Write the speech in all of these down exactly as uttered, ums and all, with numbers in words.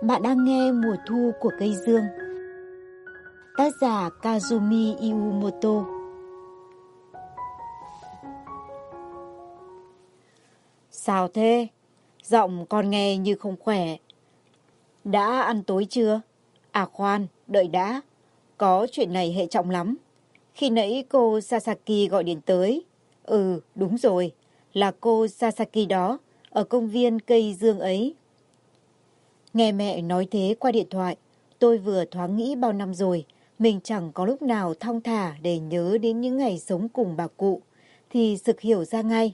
Bạn đang nghe Mùa thu của cây dương. Tác giả Kazumi Iumoto. Sao thế? Giọng con nghe như không khỏe. Đã ăn tối chưa? À khoan, đợi đã. Có chuyện này hệ trọng lắm. Khi nãy cô Sasaki gọi điện tới. Ừ, đúng rồi. Là cô Sasaki đó, ở công viên cây dương ấy. Nghe mẹ nói thế qua điện thoại, tôi vừa thoáng nghĩ bao năm rồi, mình chẳng có lúc nào thong thả để nhớ đến những ngày sống cùng bà cụ, thì sực hiểu ra ngay.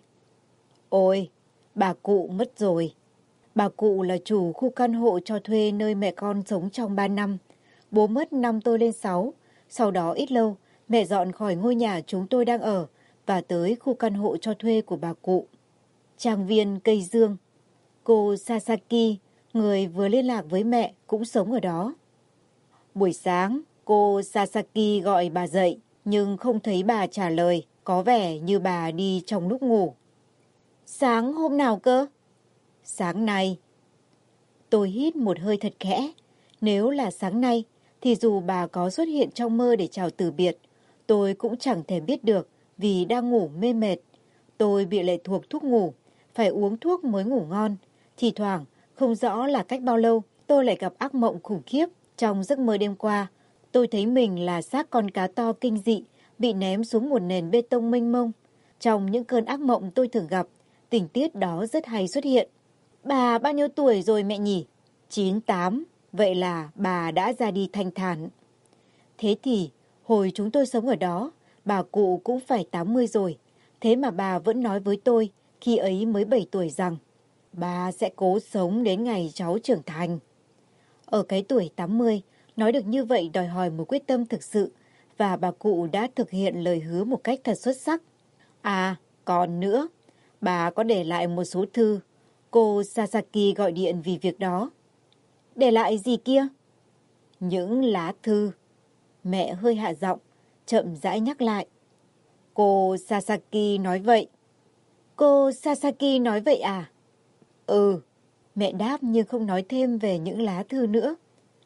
Ôi, bà cụ mất rồi. Bà cụ là chủ khu căn hộ cho thuê nơi mẹ con sống trong ba năm. Bố mất năm tôi lên sáu, sau đó ít lâu, mẹ dọn khỏi ngôi nhà chúng tôi đang ở và tới khu căn hộ cho thuê của bà cụ. Trang viên cây dương. Cô Sasaki, người vừa liên lạc với mẹ, cũng sống ở đó. Buổi sáng, cô Sasaki gọi bà dậy, nhưng không thấy bà trả lời, có vẻ như bà đi trong lúc ngủ. Sáng hôm nào cơ? Sáng nay. Tôi hít một hơi thật khẽ. Nếu là sáng nay, thì dù bà có xuất hiện trong mơ để chào từ biệt, tôi cũng chẳng thể biết được vì đang ngủ mê mệt. Tôi bị lệ thuộc thuốc ngủ, phải uống thuốc mới ngủ ngon. Thì thoảng, không rõ là cách bao lâu, tôi lại gặp ác mộng khủng khiếp. Trong giấc mơ đêm qua, tôi thấy mình là xác con cá to kinh dị, bị ném xuống một nền bê tông mênh mông. Trong những cơn ác mộng tôi thường gặp, tình tiết đó rất hay xuất hiện. Bà bao nhiêu tuổi rồi mẹ nhỉ? chín tám, vậy là bà đã ra đi thanh thản. Thế thì, hồi chúng tôi sống ở đó, bà cụ cũng phải tám mươi rồi. Thế mà bà vẫn nói với tôi, khi ấy mới bảy tuổi rằng, bà sẽ cố sống đến ngày cháu trưởng thành. Ở cái tuổi tám mươi, nói được như vậy đòi hỏi một quyết tâm thực sự, và bà cụ đã thực hiện lời hứa một cách thật xuất sắc. À, còn nữa, bà có để lại một số thư. Cô Sasaki gọi điện vì việc đó. Để lại gì kia? Những lá thư. Mẹ hơi hạ giọng, chậm rãi nhắc lại. Cô Sasaki nói vậy. Cô Sasaki nói vậy à? Ừ, mẹ đáp nhưng không nói thêm về những lá thư nữa.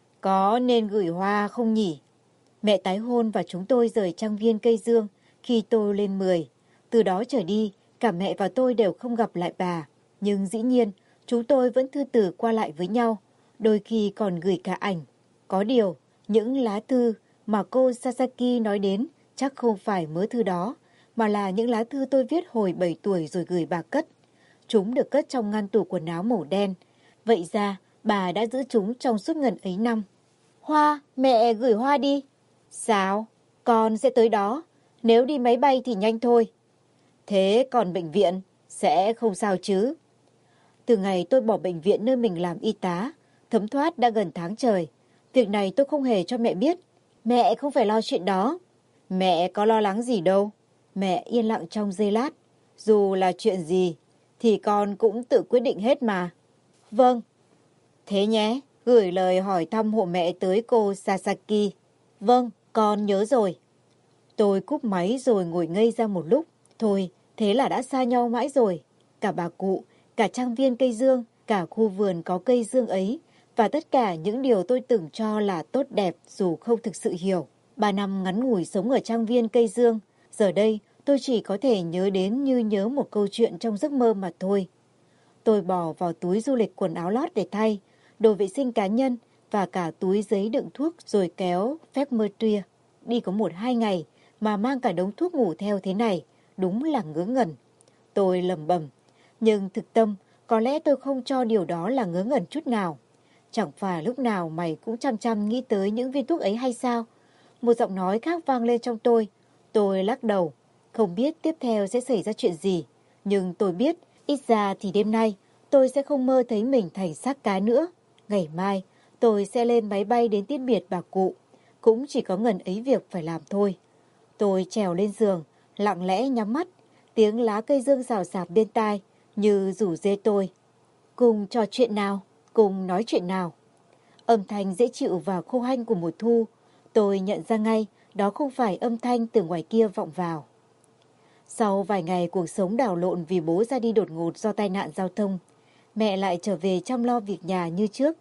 Có nên gửi hoa không nhỉ? Mẹ tái hôn và chúng tôi rời trang viên cây dương khi tôi lên mười. Từ đó trở đi, cả mẹ và tôi đều không gặp lại bà. Nhưng dĩ nhiên, chúng tôi vẫn thư từ qua lại với nhau, đôi khi còn gửi cả ảnh. Có điều, những lá thư mà cô Sasaki nói đến chắc không phải mớ thư đó, mà là những lá thư tôi viết hồi bảy tuổi rồi gửi bà cất. Chúng được cất trong ngăn tủ quần áo màu đen. Vậy ra, bà đã giữ chúng trong suốt ngần ấy năm. Hoa, mẹ gửi hoa đi. Sao? Con sẽ tới đó. Nếu đi máy bay thì nhanh thôi. Thế còn bệnh viện? Sẽ không sao chứ? Từ ngày tôi bỏ bệnh viện nơi mình làm y tá, thấm thoát đã gần tháng trời. Việc này tôi không hề cho mẹ biết. Mẹ không phải lo chuyện đó. Mẹ có lo lắng gì đâu. Mẹ yên lặng trong giây lát. Dù là chuyện gì, thì con cũng tự quyết định hết mà. Vâng. Thế nhé, gửi lời hỏi thăm hộ mẹ tới cô Sasaki. Vâng, con nhớ rồi. Tôi cúp máy rồi ngồi ngây ra một lúc. Thôi, thế là đã xa nhau mãi rồi. Cả bà cụ, cả trang viên cây dương, cả khu vườn có cây dương ấy, và tất cả những điều tôi từng cho là tốt đẹp dù không thực sự hiểu. Ba năm ngắn ngủi sống ở trang viên cây dương, giờ đây tôi chỉ có thể nhớ đến như nhớ một câu chuyện trong giấc mơ mà thôi. Tôi bỏ vào túi du lịch quần áo lót để thay, đồ vệ sinh cá nhân và cả túi giấy đựng thuốc rồi kéo phép mơ tuya. Đi có một hai ngày mà mang cả đống thuốc ngủ theo thế này, đúng là ngớ ngẩn. Tôi lẩm bẩm, nhưng thực tâm có lẽ tôi không cho điều đó là ngớ ngẩn chút nào. Chẳng phải lúc nào mày cũng chăm chăm nghĩ tới những viên thuốc ấy hay sao? Một giọng nói khác vang lên trong tôi. Tôi lắc đầu, không biết tiếp theo sẽ xảy ra chuyện gì. Nhưng tôi biết, ít ra thì đêm nay tôi sẽ không mơ thấy mình thành xác cá nữa. Ngày mai tôi sẽ lên máy bay đến tiễn biệt bà cụ. Cũng chỉ có ngần ấy việc phải làm thôi. Tôi trèo lên giường, lặng lẽ nhắm mắt. Tiếng lá cây dương xào xạc bên tai như rủ rê tôi. Cùng trò chuyện nào, cùng nói chuyện nào. Âm thanh dễ chịu và khô hanh của mùa thu. Tôi nhận ra ngay đó không phải âm thanh từ ngoài kia vọng vào. Sau vài ngày cuộc sống đảo lộn vì bố ra đi đột ngột do tai nạn giao thông, mẹ lại trở về chăm lo việc nhà như trước.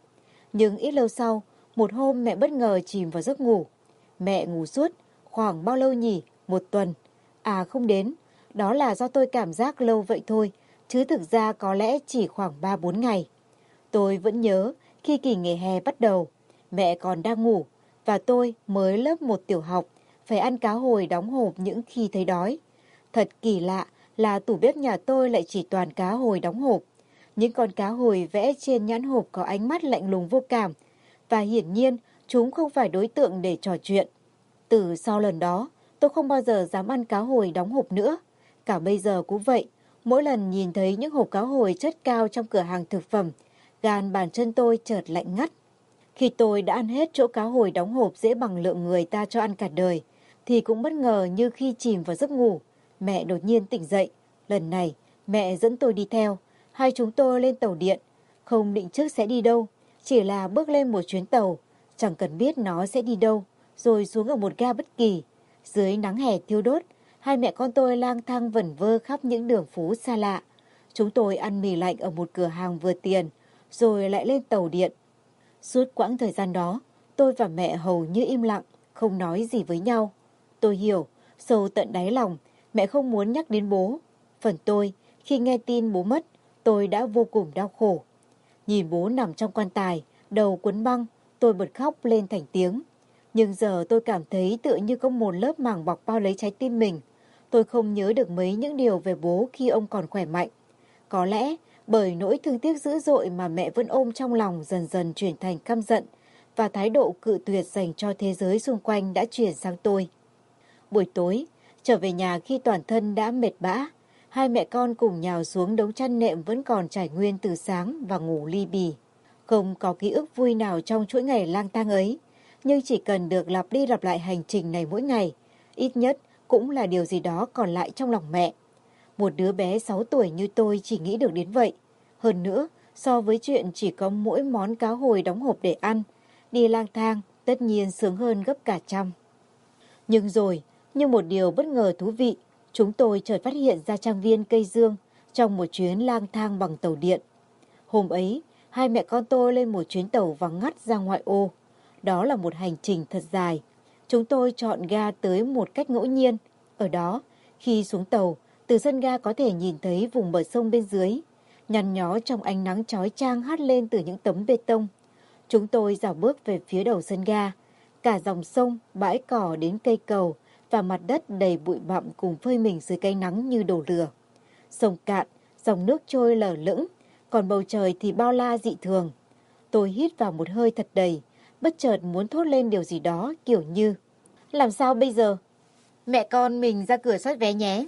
Nhưng ít lâu sau, một hôm mẹ bất ngờ chìm vào giấc ngủ. Mẹ ngủ suốt, khoảng bao lâu nhỉ? Một tuần. À không đến, đó là do tôi cảm giác lâu vậy thôi, chứ thực ra có lẽ chỉ khoảng ba bốn ngày. Tôi vẫn nhớ khi kỳ nghỉ hè bắt đầu, mẹ còn đang ngủ và tôi mới lớp một tiểu học, phải ăn cá hồi đóng hộp những khi thấy đói. Thật kỳ lạ là tủ bếp nhà tôi lại chỉ toàn cá hồi đóng hộp. Những con cá hồi vẽ trên nhãn hộp có ánh mắt lạnh lùng vô cảm và hiển nhiên chúng không phải đối tượng để trò chuyện. Từ sau lần đó, tôi không bao giờ dám ăn cá hồi đóng hộp nữa. Cả bây giờ cũng vậy, mỗi lần nhìn thấy những hộp cá hồi chất cao trong cửa hàng thực phẩm, gan bàn chân tôi chợt lạnh ngắt. Khi tôi đã ăn hết chỗ cá hồi đóng hộp dễ bằng lượng người ta cho ăn cả đời, thì cũng bất ngờ như khi chìm vào giấc ngủ, mẹ đột nhiên tỉnh dậy. Lần này, mẹ dẫn tôi đi theo, hai chúng tôi lên tàu điện. Không định trước sẽ đi đâu, chỉ là bước lên một chuyến tàu, chẳng cần biết nó sẽ đi đâu, rồi xuống ở một ga bất kỳ. Dưới nắng hè thiêu đốt, hai mẹ con tôi lang thang vẩn vơ khắp những đường phố xa lạ. Chúng tôi ăn mì lạnh ở một cửa hàng vừa tiền, rồi lại lên tàu điện. Suốt quãng thời gian đó, tôi và mẹ hầu như im lặng, không nói gì với nhau. Tôi hiểu, sâu tận đáy lòng, mẹ không muốn nhắc đến bố. Phần tôi, khi nghe tin bố mất, tôi đã vô cùng đau khổ. Nhìn bố nằm trong quan tài, đầu quấn băng, tôi bật khóc lên thành tiếng. Nhưng giờ tôi cảm thấy tựa như có một lớp màng bọc bao lấy trái tim mình. Tôi không nhớ được mấy những điều về bố khi ông còn khỏe mạnh. Có lẽ bởi nỗi thương tiếc dữ dội mà mẹ vẫn ôm trong lòng dần dần chuyển thành căm giận và thái độ cự tuyệt dành cho thế giới xung quanh đã chuyển sang tôi. Buổi tối, trở về nhà khi toàn thân đã mệt bã, hai mẹ con cùng nhào xuống đống chăn nệm vẫn còn trải nguyên từ sáng và ngủ li bì. Không có ký ức vui nào trong chuỗi ngày lang thang ấy, nhưng chỉ cần được lặp đi lặp lại hành trình này mỗi ngày, ít nhất cũng là điều gì đó còn lại trong lòng mẹ. Một đứa bé sáu tuổi như tôi chỉ nghĩ được đến vậy. Hơn nữa, so với chuyện chỉ có mỗi món cá hồi đóng hộp để ăn, đi lang thang tất nhiên sướng hơn gấp cả trăm. Nhưng rồi, như một điều bất ngờ thú vị, chúng tôi chợt phát hiện ra trang viên cây dương trong một chuyến lang thang bằng tàu điện. Hôm ấy, hai mẹ con tôi lên một chuyến tàu vắng ngắt ra ngoại ô. Đó là một hành trình thật dài. Chúng tôi chọn ga tới một cách ngẫu nhiên. Ở đó, khi xuống tàu, từ sân ga có thể nhìn thấy vùng bờ sông bên dưới, nhăn nhó trong ánh nắng chói chang hắt lên từ những tấm bê tông. Chúng tôi dạo bước về phía đầu sân ga. Cả dòng sông, bãi cỏ đến cây cầu và mặt đất đầy bụi bặm cùng phơi mình dưới cái nắng như đổ lửa. Sông cạn, dòng nước trôi lở lững, còn bầu trời thì bao la dị thường. Tôi hít vào một hơi thật đầy, bất chợt muốn thốt lên điều gì đó kiểu như: làm sao bây giờ? Mẹ con mình ra cửa soát vé nhé.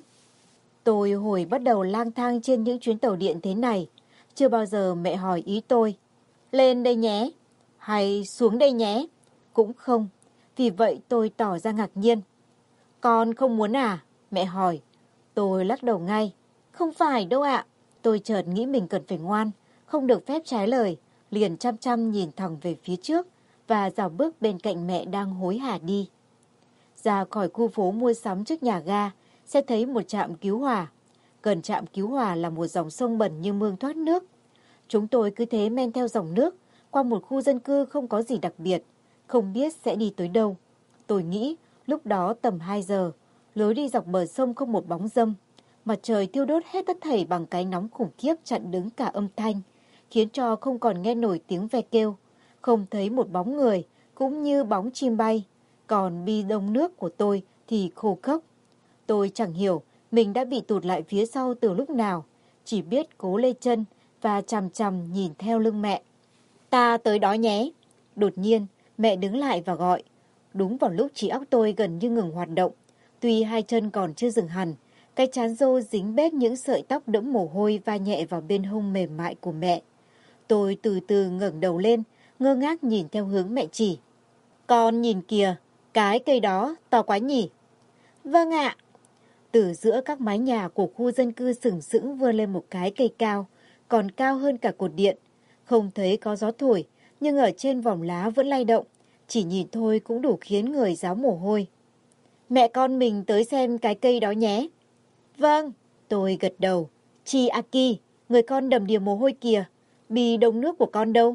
Tôi hồi bắt đầu lang thang trên những chuyến tàu điện thế này, chưa bao giờ mẹ hỏi ý tôi: lên đây nhé, hay xuống đây nhé? Cũng không, vì vậy tôi tỏ ra ngạc nhiên. Con không muốn à? Mẹ hỏi. Tôi lắc đầu ngay. Không phải đâu ạ. Tôi chợt nghĩ mình cần phải ngoan, không được phép trái lời, liền chăm chăm nhìn thẳng về phía trước và dạo bước bên cạnh mẹ đang hối hả đi. Ra khỏi khu phố mua sắm trước nhà ga, sẽ thấy một trạm cứu hỏa. Gần trạm cứu hỏa là một dòng sông bẩn như mương thoát nước. Chúng tôi cứ thế men theo dòng nước, qua một khu dân cư không có gì đặc biệt, không biết sẽ đi tới đâu. Tôi nghĩ lúc đó tầm hai giờ, lối đi dọc bờ sông không một bóng dâm. Mặt trời thiêu đốt hết tất thảy bằng cái nóng khủng khiếp chặn đứng cả âm thanh, khiến cho không còn nghe nổi tiếng ve kêu, không thấy một bóng người, cũng như bóng chim bay. Còn bi đông nước của tôi thì khô khốc. Tôi chẳng hiểu mình đã bị tụt lại phía sau từ lúc nào, chỉ biết cố lê chân và chằm chằm nhìn theo lưng mẹ. Ta tới đó nhé. Đột nhiên, mẹ đứng lại và gọi. Đúng vào lúc trí óc tôi gần như ngừng hoạt động. Tuy hai chân còn chưa dừng hẳn, cái trán rô dính bết những sợi tóc đẫm mồ hôi va nhẹ vào bên hông mềm mại của mẹ. Tôi từ từ ngẩng đầu lên, ngơ ngác nhìn theo hướng mẹ chỉ. Con nhìn kìa, cái cây đó to quá nhỉ? Vâng ạ. Từ giữa các mái nhà của khu dân cư sừng sững vươn lên một cái cây cao, còn cao hơn cả cột điện. Không thấy có gió thổi, nhưng ở trên vòng lá vẫn lay động, chỉ nhìn thôi cũng đủ khiến người ráo mồ hôi. Mẹ con mình tới xem cái cây đó nhé. Vâng, tôi gật đầu. Chi Aki, người con đầm đìa mồ hôi kìa, bi đông nước của con đâu?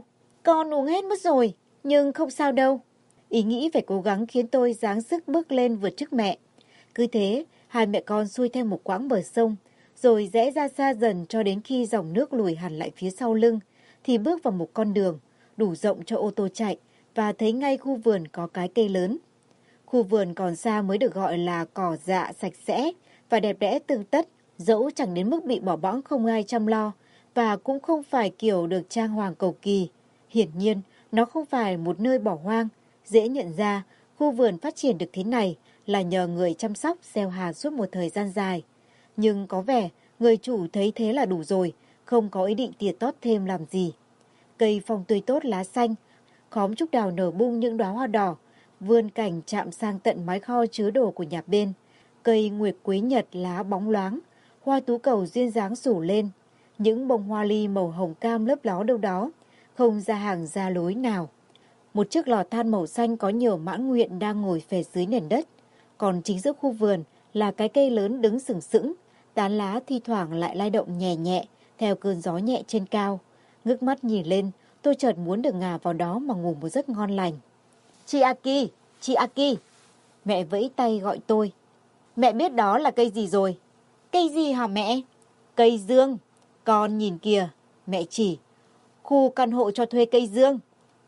Con uống hết mất rồi, nhưng không sao đâu. Ý nghĩ phải cố gắng khiến tôi giáng sức bước lên vượt trước mẹ. Cứ thế, hai mẹ con xuôi theo một quãng bờ sông, rồi rẽ ra xa dần cho đến khi dòng nước lùi hẳn lại phía sau lưng, thì bước vào một con đường, đủ rộng cho ô tô chạy, và thấy ngay khu vườn có cái cây lớn. Khu vườn còn xa mới được gọi là cỏ dạ sạch sẽ và đẹp đẽ tươm tất, dẫu chẳng đến mức bị bỏ bẵng không ai chăm lo, và cũng không phải kiểu được trang hoàng cầu kỳ. Hiển nhiên, nó không phải một nơi bỏ hoang. Dễ nhận ra, khu vườn phát triển được thế này là nhờ người chăm sóc gieo hạt suốt một thời gian dài. Nhưng có vẻ, người chủ thấy thế là đủ rồi, không có ý định tỉa tót thêm làm gì. Cây phong tươi tốt lá xanh, khóm trúc đào nở bung những đóa hoa đỏ, vươn cảnh chạm sang tận mái kho chứa đồ của nhà bên. Cây nguyệt quế nhật lá bóng loáng, hoa tú cầu duyên dáng rủ lên. Những bông hoa ly màu hồng cam lấp ló đâu đó, không ra hàng ra lối nào. Một chiếc lò than màu xanh có nhiều mãn nguyện đang ngồi phè dưới nền đất. Còn chính giữa khu vườn là cái cây lớn đứng sừng sững, tán lá thi thoảng lại lay động nhẹ nhẹ theo cơn gió nhẹ trên cao. Ngước mắt nhìn lên, tôi chợt muốn được ngả vào đó mà ngủ một giấc ngon lành. Chị Aki, chị Aki. Mẹ vẫy tay gọi tôi. Mẹ biết đó là cây gì rồi? Cây gì hả mẹ? Cây dương. Con nhìn kìa, mẹ chỉ. Khu căn hộ cho thuê cây dương.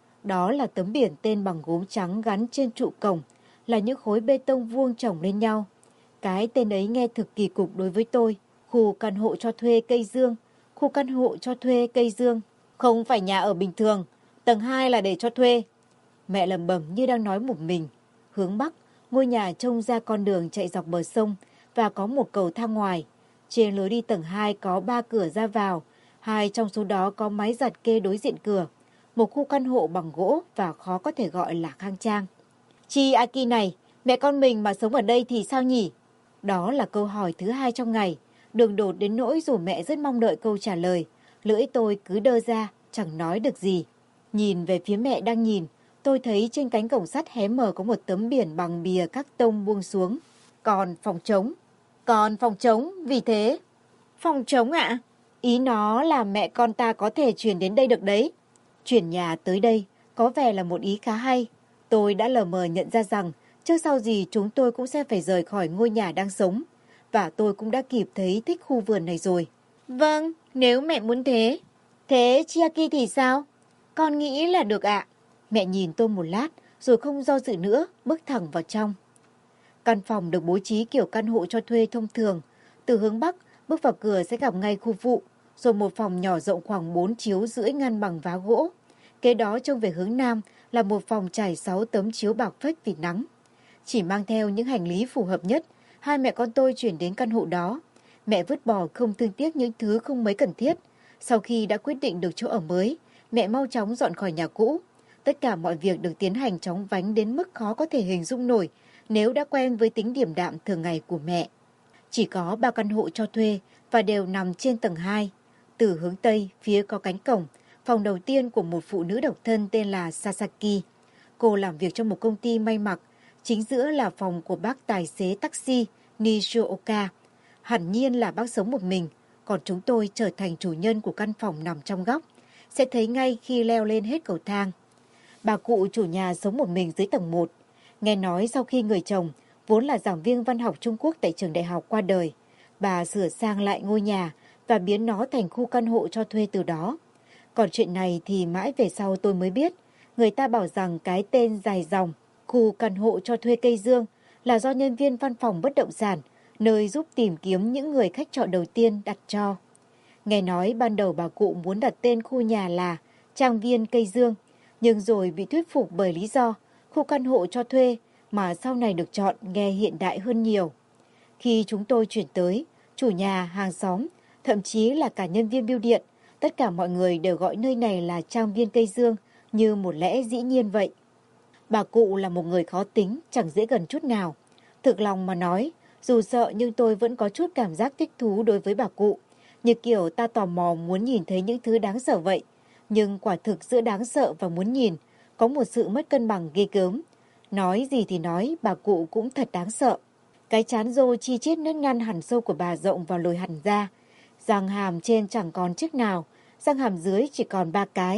Đó là tấm biển tên bằng gốm trắng gắn trên trụ cổng, là những khối bê tông vuông chồng lên nhau. Cái tên ấy nghe thực kỳ cục đối với tôi. Khu căn hộ cho thuê cây dương. Khu căn hộ cho thuê cây dương. Không phải nhà ở bình thường. Tầng hai là để cho thuê. Mẹ lẩm bẩm như đang nói một mình. Hướng bắc, ngôi nhà trông ra con đường chạy dọc bờ sông và có một cầu thang ngoài. Trên lối đi tầng hai có ba cửa ra vào. Hai trong số đó có máy giặt kê đối diện cửa. Một khu căn hộ bằng gỗ và khó có thể gọi là khang trang. Chị Aki này, mẹ con mình mà sống ở đây thì sao nhỉ? Đó là câu hỏi thứ hai trong ngày. Đường đột đến nỗi dù mẹ rất mong đợi câu trả lời. Lưỡi tôi cứ đơ ra, chẳng nói được gì. Nhìn về phía mẹ đang nhìn, tôi thấy trên cánh cổng sắt hé mở có một tấm biển bằng bìa các tông buông xuống. Còn phòng trống. Còn phòng trống, vì thế. Phòng trống ạ? Ý nó là mẹ con ta có thể chuyển đến đây được đấy. Chuyển nhà tới đây có vẻ là một ý khá hay. Tôi đã lờ mờ nhận ra rằng trước sau gì chúng tôi cũng sẽ phải rời khỏi ngôi nhà đang sống. Và tôi cũng đã kịp thấy thích khu vườn này rồi. Vâng, nếu mẹ muốn thế. Thế Chiaki thì sao? Con nghĩ là được ạ. Mẹ nhìn tôi một lát rồi không do dự nữa bước thẳng vào trong. Căn phòng được bố trí kiểu căn hộ cho thuê thông thường. Từ hướng bắc bước vào cửa sẽ gặp ngay khu phụ. Rồi một phòng nhỏ rộng khoảng bốn chiếu rưỡi ngăn bằng vá gỗ. Kế đó trông về hướng nam là một phòng trải sáu tấm chiếu bạc phách vì nắng. Chỉ mang theo những hành lý phù hợp nhất, hai mẹ con tôi chuyển đến căn hộ đó. Mẹ vứt bỏ không thương tiếc những thứ không mấy cần thiết. Sau khi đã quyết định được chỗ ở mới, mẹ mau chóng dọn khỏi nhà cũ. Tất cả mọi việc được tiến hành chóng vánh đến mức khó có thể hình dung nổi nếu đã quen với tính điềm đạm thường ngày của mẹ. Chỉ có ba căn hộ cho thuê và đều nằm trên tầng hai. Từ hướng Tây, phía có cánh cổng, phòng đầu tiên của một phụ nữ độc thân tên là Sasaki. Cô làm việc trong một công ty may mặc. Chính giữa là phòng của bác tài xế taxi Nishioka. Hẳn nhiên là bác sống một mình, còn chúng tôi trở thành chủ nhân của căn phòng nằm trong góc. Sẽ thấy ngay khi leo lên hết cầu thang. Bà cụ chủ nhà sống một mình dưới tầng một. Nghe nói sau khi người chồng, vốn là giảng viên văn học Trung Quốc tại trường đại học qua đời, bà sửa sang lại ngôi nhà và biến nó thành khu căn hộ cho thuê từ đó. Còn chuyện này thì mãi về sau tôi mới biết. Người ta bảo rằng cái tên dài dòng, khu căn hộ cho thuê cây dương, là do nhân viên văn phòng bất động sản, nơi giúp tìm kiếm những người khách trọ đầu tiên đặt cho. Nghe nói ban đầu bà cụ muốn đặt tên khu nhà là Trang viên cây dương, nhưng rồi bị thuyết phục bởi lý do khu căn hộ cho thuê mà sau này được chọn nghe hiện đại hơn nhiều. Khi chúng tôi chuyển tới, chủ nhà, hàng xóm, thậm chí là cả nhân viên bưu điện, tất cả mọi người đều gọi nơi này là Trang viên cây dương như một lẽ dĩ nhiên vậy. Bà cụ là một người khó tính, chẳng dễ gần chút nào. Thực lòng mà nói, dù sợ nhưng tôi vẫn có chút cảm giác thích thú đối với bà cụ. Như kiểu ta tò mò muốn nhìn thấy những thứ đáng sợ vậy. Nhưng quả thực giữa đáng sợ và muốn nhìn, có một sự mất cân bằng ghê gớm. Nói gì thì nói, bà cụ cũng thật đáng sợ. Cái trán rô chi chít nứt nhăn hẳn sâu của bà rộng và lồi hẳn ra. Răng hàm trên chẳng còn chiếc nào, răng hàm dưới chỉ còn ba cái.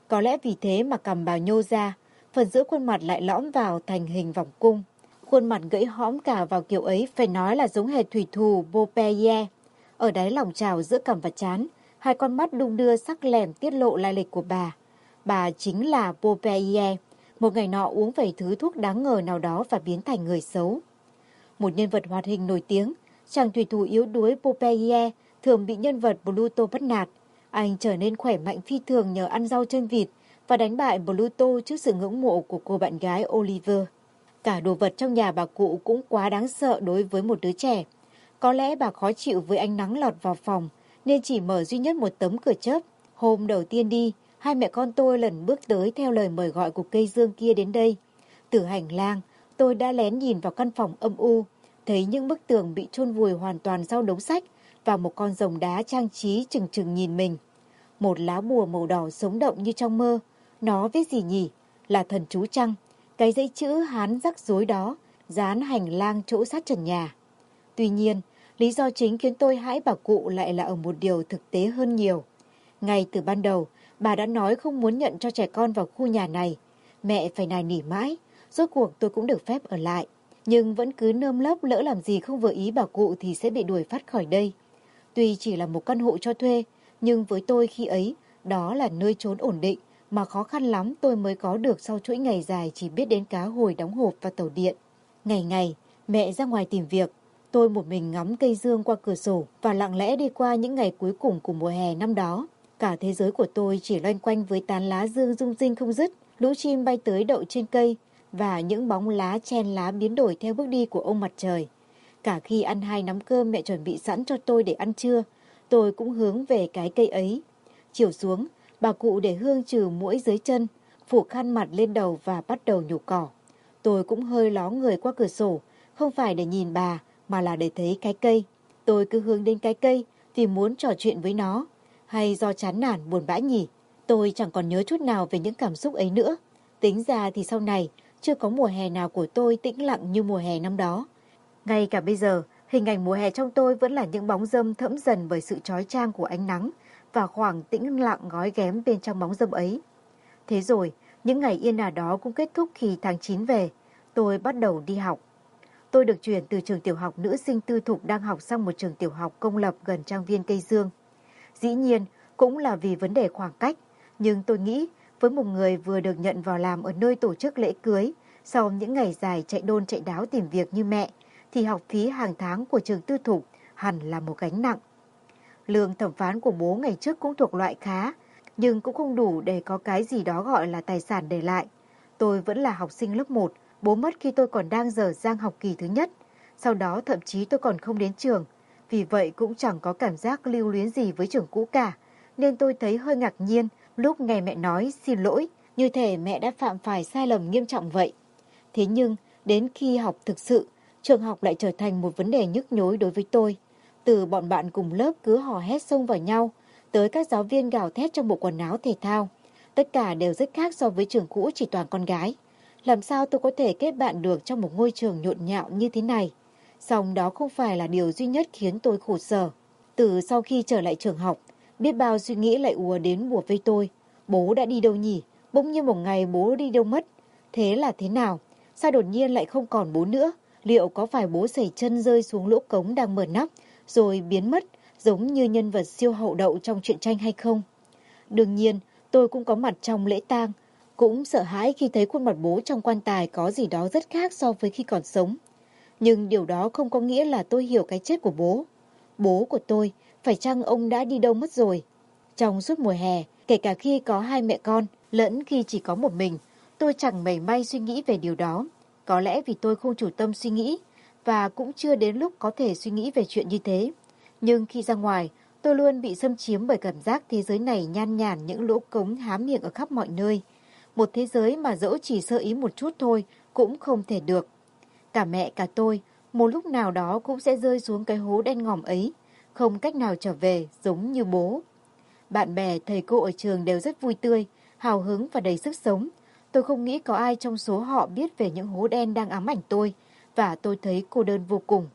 Có lẽ vì thế mà cằm bà nhô ra, phần giữa khuôn mặt lại lõm vào thành hình vòng cung. Khuôn mặt gãy hõm cả vào kiểu ấy phải nói là giống hệt thủy thủ Popeye. Ở đáy lòng trào giữa cằm và trán, hai con mắt đung đưa sắc lẻm tiết lộ lai lịch của bà. Bà chính là Popeye, một ngày nọ uống phải thứ thuốc đáng ngờ nào đó và biến thành người xấu. Một nhân vật hoạt hình nổi tiếng, chàng thủy thủ yếu đuối Popeye thường bị nhân vật Pluto bắt nạt. Anh trở nên khỏe mạnh phi thường nhờ ăn rau chân vịt và đánh bại Pluto trước sự ngưỡng mộ của cô bạn gái Oliver. Cả đồ vật trong nhà bà cụ cũng quá đáng sợ đối với một đứa trẻ. Có lẽ bà khó chịu với ánh nắng lọt vào phòng nên chỉ mở duy nhất một tấm cửa chớp. Hôm đầu tiên đi, hai mẹ con tôi lần bước tới theo lời mời gọi của cây dương kia đến đây. Từ hành lang, tôi đã lén nhìn vào căn phòng âm u, thấy những bức tường bị chôn vùi hoàn toàn sau đống sách và một con rồng đá trang trí chừng chừng nhìn mình. Một lá bùa màu đỏ sống động như trong mơ. Nó viết gì nhỉ? Là thần chú trăng. Cái dãy chữ Hán rắc rối đó dán hành lang chỗ sát trần nhà. Tuy nhiên, lý do chính khiến tôi hãi bà cụ lại là ở một điều thực tế hơn nhiều. Ngay từ ban đầu, bà đã nói không muốn nhận cho trẻ con vào khu nhà này. Mẹ phải nài nỉ mãi, rốt cuộc tôi cũng được phép ở lại. Nhưng vẫn cứ nơm lấp lỡ làm gì không vừa ý bà cụ thì sẽ bị đuổi phát khỏi đây. Tuy chỉ là một căn hộ cho thuê, nhưng với tôi khi ấy, đó là nơi trốn ổn định mà khó khăn lắm tôi mới có được sau chuỗi ngày dài chỉ biết đến cá hồi đóng hộp và tàu điện. Ngày ngày, mẹ ra ngoài tìm việc, tôi một mình ngắm cây dương qua cửa sổ và lặng lẽ đi qua những ngày cuối cùng của mùa hè năm đó. Cả thế giới của tôi chỉ loanh quanh với tán lá dương rung rinh không dứt, lũ chim bay tới đậu trên cây và những bóng lá chen lá biến đổi theo bước đi của ông mặt trời. Cả khi ăn hai nắm cơm mẹ chuẩn bị sẵn cho tôi để ăn trưa, tôi cũng hướng về cái cây ấy. Chiều xuống, bà cụ để hương trừ muỗi dưới chân, phủ khăn mặt lên đầu và bắt đầu nhổ cỏ. Tôi cũng hơi ló người qua cửa sổ, không phải để nhìn bà mà là để thấy cái cây. Tôi cứ hướng đến cái cây vì muốn trò chuyện với nó. Hay do chán nản buồn bã nhỉ? Tôi chẳng còn nhớ chút nào về những cảm xúc ấy nữa. Tính ra thì sau này, chưa có mùa hè nào của tôi tĩnh lặng như mùa hè năm đó. Ngay cả bây giờ, hình ảnh mùa hè trong tôi vẫn là những bóng râm thẫm dần bởi sự chói chang của ánh nắng và khoảng tĩnh lặng gói ghém bên trong bóng râm ấy. Thế rồi, những ngày yên ả đó cũng kết thúc khi tháng chín về. Tôi bắt đầu đi học. Tôi được chuyển từ trường tiểu học nữ sinh tư thục đang học sang một trường tiểu học công lập gần trang viên Cây Dương. Dĩ nhiên, cũng là vì vấn đề khoảng cách, nhưng tôi nghĩ với một người vừa được nhận vào làm ở nơi tổ chức lễ cưới, sau những ngày dài chạy đôn chạy đáo tìm việc như mẹ, thì học phí hàng tháng của trường tư thục hẳn là một gánh nặng. Lương thẩm phán của bố ngày trước cũng thuộc loại khá, nhưng cũng không đủ để có cái gì đó gọi là tài sản để lại. Tôi vẫn là học sinh lớp một, bố mất khi tôi còn đang dở dang học kỳ thứ nhất. Sau đó thậm chí tôi còn không đến trường, vì vậy cũng chẳng có cảm giác lưu luyến gì với trường cũ cả, nên tôi thấy hơi ngạc nhiên lúc nghe mẹ nói xin lỗi, như thể mẹ đã phạm phải sai lầm nghiêm trọng vậy. Thế nhưng, đến khi học thực sự, trường học lại trở thành một vấn đề nhức nhối đối với tôi. Từ bọn bạn cùng lớp cứ hò hét xông vào nhau, tới các giáo viên gào thét trong bộ quần áo thể thao. Tất cả đều rất khác so với trường cũ chỉ toàn con gái. Làm sao tôi có thể kết bạn được trong một ngôi trường nhộn nhạo như thế này? Song đó không phải là điều duy nhất khiến tôi khổ sở. Từ sau khi trở lại trường học, biết bao suy nghĩ lại ùa đến bủa vây tôi. Bố đã đi đâu nhỉ? Bỗng nhiên một ngày bố đi đâu mất. Thế là thế nào? Sao đột nhiên lại không còn bố nữa? Liệu có phải bố sẩy chân rơi xuống lỗ cống đang mở nắp rồi biến mất giống như nhân vật siêu hậu đậu trong truyện tranh hay không? Đương nhiên, tôi cũng có mặt trong lễ tang, cũng sợ hãi khi thấy khuôn mặt bố trong quan tài có gì đó rất khác so với khi còn sống. Nhưng điều đó không có nghĩa là tôi hiểu cái chết của bố. Bố của tôi, phải chăng ông đã đi đâu mất rồi? Trong suốt mùa hè, kể cả khi có hai mẹ con, lẫn khi chỉ có một mình, tôi chẳng mảy may suy nghĩ về điều đó. Có lẽ vì tôi không chủ tâm suy nghĩ, và cũng chưa đến lúc có thể suy nghĩ về chuyện như thế. Nhưng khi ra ngoài, tôi luôn bị xâm chiếm bởi cảm giác thế giới này nhan nhản những lỗ cống há miệng ở khắp mọi nơi. Một thế giới mà dẫu chỉ sơ ý một chút thôi cũng không thể được. Cả mẹ cả tôi, một lúc nào đó cũng sẽ rơi xuống cái hố đen ngòm ấy, không cách nào trở về giống như bố. Bạn bè, thầy cô ở trường đều rất vui tươi, hào hứng và đầy sức sống. Tôi không nghĩ có ai trong số họ biết về những hố đen đang ám ảnh tôi, và tôi thấy cô đơn vô cùng.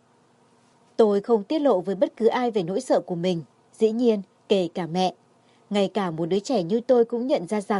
Tôi không tiết lộ với bất cứ ai về nỗi sợ của mình, dĩ nhiên, kể cả mẹ. Ngay cả một đứa trẻ như tôi cũng nhận ra rằng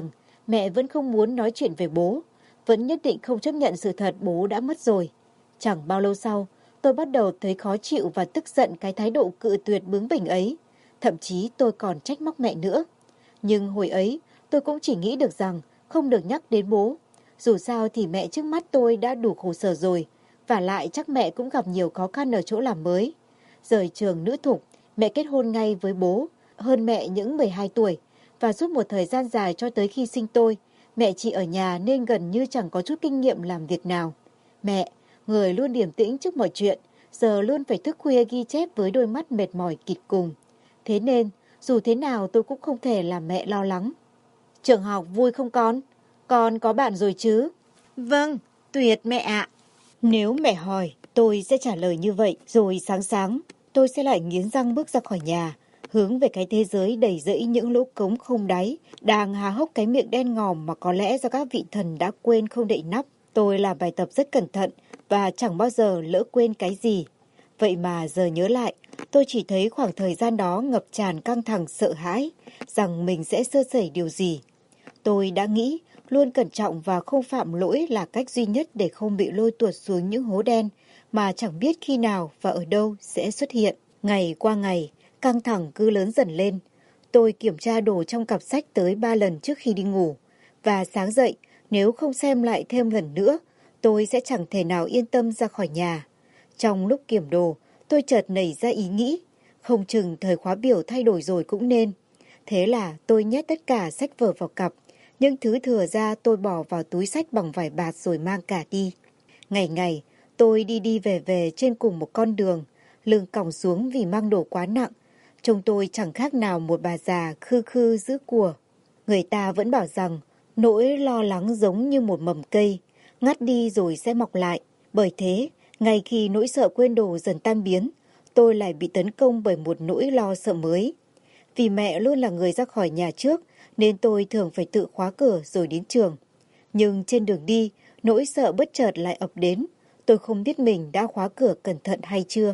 Mẹ vẫn không muốn nói chuyện về bố, vẫn nhất định không chấp nhận sự thật bố đã mất rồi. Chẳng bao lâu sau, tôi bắt đầu thấy khó chịu và tức giận cái thái độ cự tuyệt bướng bỉnh ấy. Thậm chí tôi còn trách móc mẹ nữa. Nhưng hồi ấy, tôi cũng chỉ nghĩ được rằng không được nhắc đến bố. Dù sao thì mẹ trước mắt tôi đã đủ khổ sở rồi. Và lại chắc mẹ cũng gặp nhiều khó khăn ở chỗ làm mới. Rời trường nữ thục, mẹ kết hôn ngay với bố, hơn mẹ những mười hai tuổi. Và suốt một thời gian dài cho tới khi sinh tôi, mẹ chỉ ở nhà nên gần như chẳng có chút kinh nghiệm làm việc nào. Mẹ, người luôn điềm tĩnh trước mọi chuyện, giờ luôn phải thức khuya ghi chép với đôi mắt mệt mỏi kịt cùng. Thế nên, dù thế nào tôi cũng không thể làm mẹ lo lắng. Trường học vui không con? Con có bạn rồi chứ? Vâng, tuyệt mẹ ạ. Nếu mẹ hỏi, tôi sẽ trả lời như vậy, rồi sáng sáng, tôi sẽ lại nghiến răng bước ra khỏi nhà, hướng về cái thế giới đầy rẫy những lỗ cống không đáy, đang há hốc cái miệng đen ngòm mà có lẽ do các vị thần đã quên không đậy nắp. Tôi làm bài tập rất cẩn thận và chẳng bao giờ lỡ quên cái gì. Vậy mà giờ nhớ lại, tôi chỉ thấy khoảng thời gian đó ngập tràn căng thẳng sợ hãi, rằng mình sẽ sơ sẩy điều gì. Tôi đã nghĩ luôn cẩn trọng và không phạm lỗi là cách duy nhất để không bị lôi tuột xuống những hố đen mà chẳng biết khi nào và ở đâu sẽ xuất hiện. Ngày qua ngày, căng thẳng cứ lớn dần lên. Tôi kiểm tra đồ trong cặp sách tới ba lần trước khi đi ngủ. Và sáng dậy, nếu không xem lại thêm lần nữa, tôi sẽ chẳng thể nào yên tâm ra khỏi nhà. Trong lúc kiểm đồ, tôi chợt nảy ra ý nghĩ, không chừng thời khóa biểu thay đổi rồi cũng nên. Thế là tôi nhét tất cả sách vở vào cặp, những thứ thừa ra tôi bỏ vào túi sách bằng vải bạt rồi mang cả đi. Ngày ngày, tôi đi đi về về trên cùng một con đường, lưng còng xuống vì mang đồ quá nặng. Trông tôi chẳng khác nào một bà già khư khư giữ của. Người ta vẫn bảo rằng nỗi lo lắng giống như một mầm cây, ngắt đi rồi sẽ mọc lại. Bởi thế, ngay khi nỗi sợ quên đồ dần tan biến, tôi lại bị tấn công bởi một nỗi lo sợ mới. Vì mẹ luôn là người ra khỏi nhà trước, nên tôi thường phải tự khóa cửa rồi đến trường. Nhưng trên đường đi, nỗi sợ bất chợt lại ập đến. Tôi không biết mình đã khóa cửa cẩn thận hay chưa.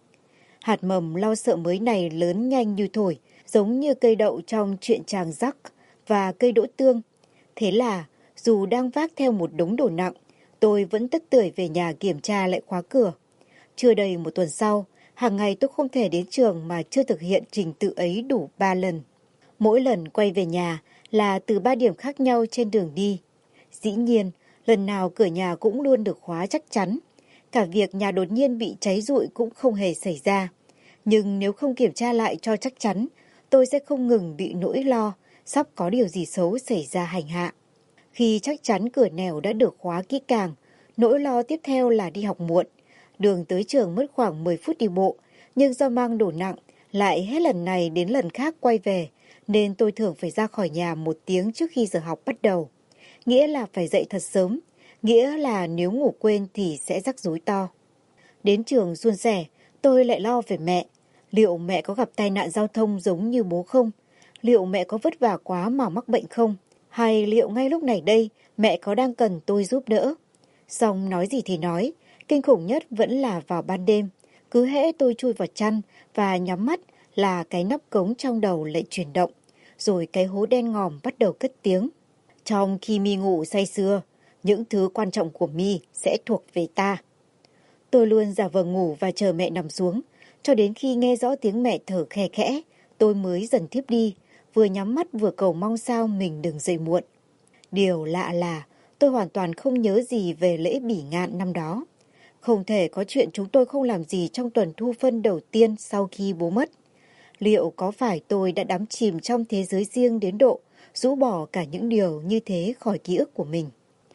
Hạt mầm lo sợ mới này lớn nhanh như thổi, giống như cây đậu trong truyện chàng Jack và cây đỗ tương. Thế là, dù đang vác theo một đống đồ nặng, tôi vẫn tức tưởi về nhà kiểm tra lại khóa cửa. Chưa đầy một tuần sau, hàng ngày tôi không thể đến trường mà chưa thực hiện trình tự ấy đủ ba lần. Mỗi lần quay về nhà là từ ba điểm khác nhau trên đường đi. Dĩ nhiên, lần nào cửa nhà cũng luôn được khóa chắc chắn. Cả việc nhà đột nhiên bị cháy rụi cũng không hề xảy ra. Nhưng nếu không kiểm tra lại cho chắc chắn, tôi sẽ không ngừng bị nỗi lo sắp có điều gì xấu xảy ra hành hạ. Khi chắc chắn cửa nẻo đã được khóa kỹ càng, nỗi lo tiếp theo là đi học muộn. Đường tới trường mất khoảng mười phút đi bộ, nhưng do mang đồ nặng, lại hết lần này đến lần khác quay về, nên tôi thường phải ra khỏi nhà một tiếng trước khi giờ học bắt đầu. Nghĩa là phải dậy thật sớm, nghĩa là nếu ngủ quên thì sẽ rắc rối to. Đến trường suôn sẻ, tôi lại lo về mẹ. Liệu mẹ có gặp tai nạn giao thông giống như bố không? Liệu mẹ có vất vả quá mà mắc bệnh không? Hay liệu ngay lúc này đây mẹ có đang cần tôi giúp đỡ? Xong nói gì thì nói, kinh khủng nhất vẫn là vào ban đêm. Cứ hễ tôi chui vào chăn và nhắm mắt là cái nắp cống trong đầu lại chuyển động, rồi cái hố đen ngòm bắt đầu cất tiếng. Trong khi mi ngủ say sưa, những thứ quan trọng của mi sẽ thuộc về ta. Tôi luôn giả vờ ngủ và chờ mẹ nằm xuống, cho đến khi nghe rõ tiếng mẹ thở khe khẽ, tôi mới dần thiếp đi, vừa nhắm mắt vừa cầu mong sao mình đừng dậy muộn. Điều lạ là tôi hoàn toàn không nhớ gì về lễ bỉ ngạn năm đó. Không thể có chuyện chúng tôi không làm gì trong tuần thu phân đầu tiên sau khi bố mất. Liệu có phải tôi đã đắm chìm trong thế giới riêng đến độ rũ bỏ cả những điều như thế khỏi ký ức của mình?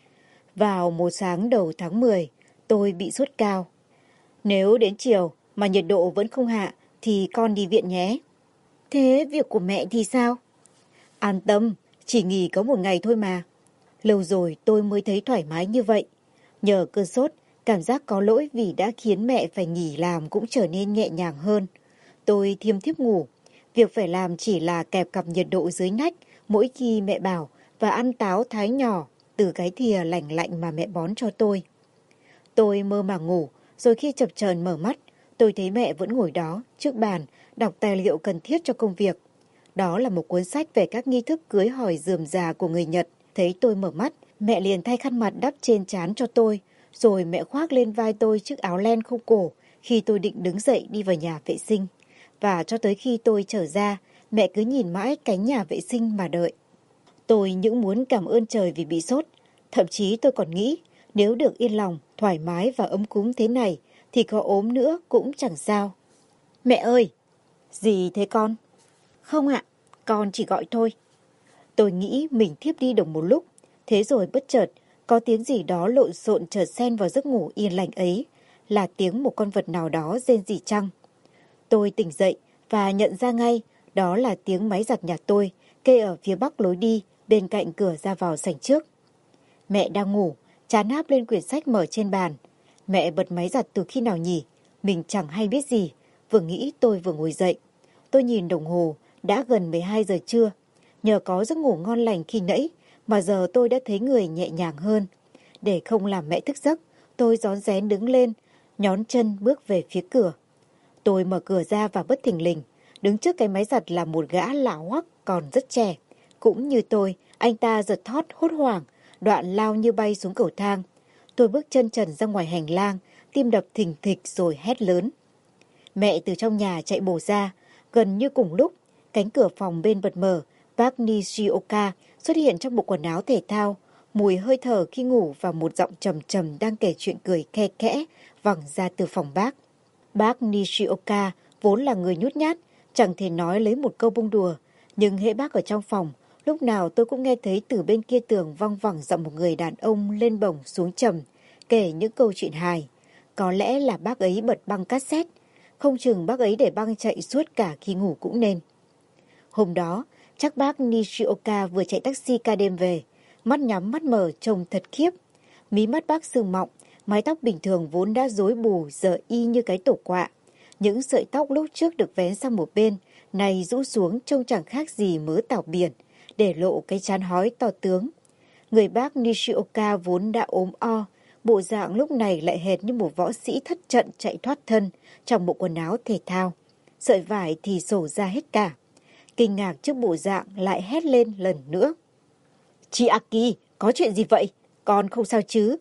Vào một sáng đầu tháng mười, tôi bị sốt cao. Nếu đến chiều mà nhiệt độ vẫn không hạ thì con đi viện nhé. Thế việc của mẹ thì sao? An tâm, chỉ nghỉ có một ngày thôi mà. Lâu rồi tôi mới thấy thoải mái như vậy. Nhờ cơn sốt, cảm giác có lỗi vì đã khiến mẹ phải nghỉ làm cũng trở nên nhẹ nhàng hơn. Tôi thiêm thiếp ngủ. Việc phải làm chỉ là kẹp cặp nhiệt độ dưới nách mỗi khi mẹ bảo và ăn táo thái nhỏ từ cái thìa lành lạnh mà mẹ bón cho tôi. Tôi mơ màng ngủ, rồi khi chập chờn mở mắt, tôi thấy mẹ vẫn ngồi đó, trước bàn, đọc tài liệu cần thiết cho công việc. Đó là một cuốn sách về các nghi thức cưới hỏi rườm rà của người Nhật. Thấy tôi mở mắt, mẹ liền thay khăn mặt đắp trên trán cho tôi, rồi mẹ khoác lên vai tôi chiếc áo len không cổ khi tôi định đứng dậy đi vào nhà vệ sinh. Và cho tới khi tôi trở ra, mẹ cứ nhìn mãi cánh nhà vệ sinh mà đợi. Tôi những muốn cảm ơn trời vì bị sốt. Thậm chí tôi còn nghĩ nếu được yên lòng, thoải mái và ấm cúng thế này thì có ốm nữa cũng chẳng sao. Mẹ ơi! Gì thế con? Không ạ, con chỉ gọi thôi. Tôi nghĩ mình thiếp đi được một lúc. Thế rồi bất chợt, có tiếng gì đó lộn xộn chợt xen vào giấc ngủ yên lành ấy. Là tiếng một con vật nào đó rên rỉ chăng? Tôi tỉnh dậy và nhận ra ngay đó là tiếng máy giặt nhà tôi kê ở phía bắc lối đi bên cạnh cửa ra vào sảnh trước. Mẹ đang ngủ, trán áp lên quyển sách mở trên bàn. Mẹ bật máy giặt từ khi nào nhỉ? Mình chẳng hay biết gì. Vừa nghĩ tôi vừa ngồi dậy. Tôi nhìn đồng hồ, đã gần mười hai giờ trưa. Nhờ có giấc ngủ ngon lành khi nãy mà giờ tôi đã thấy người nhẹ nhàng hơn. Để không làm mẹ thức giấc, tôi rón rén đứng lên, nhón chân bước về phía cửa. Tôi mở cửa ra và bất thình lình, đứng trước cái máy giặt là một gã lạ hoắc còn rất trẻ. Cũng như tôi, anh ta giật thót hốt hoảng, đoạn lao như bay xuống cầu thang. Tôi bước chân trần ra ngoài hành lang, tim đập thình thịch rồi hét lớn. Mẹ từ trong nhà chạy bổ ra, gần như cùng lúc, cánh cửa phòng bên bật mở, bác Nishioka xuất hiện trong bộ quần áo thể thao, mùi hơi thở khi ngủ và một giọng trầm trầm đang kể chuyện cười khe khẽ vẳng ra từ phòng bác. Bác Nishioka vốn là người nhút nhát, chẳng thể nói lấy một câu bông đùa, nhưng hễ bác ở trong phòng, lúc nào tôi cũng nghe thấy từ bên kia tường văng vẳng giọng một người đàn ông lên bổng xuống trầm, kể những câu chuyện hài. Có lẽ là bác ấy bật băng cassette, không chừng bác ấy để băng chạy suốt cả khi ngủ cũng nên. Hôm đó, chắc bác Nishioka vừa chạy taxi ca đêm về, mắt nhắm mắt mở trông thật khiếp. Mí mắt bác sưng mọng, mái tóc bình thường vốn đã rối bù giờ y như cái tổ quạ. Những sợi tóc lúc trước được vén sang một bên, này rũ xuống trông chẳng khác gì mớ tảo biển, để lộ cái trán hói to tướng. Người bác Nishioka vốn đã ốm o, bộ dạng lúc này lại hệt như một võ sĩ thất trận chạy thoát thân trong bộ quần áo thể thao. Sợi vải thì sổ ra hết cả. Kinh ngạc trước bộ dạng lại hét lên lần nữa. Chị Aki, có chuyện gì vậy? Con không sao chứ?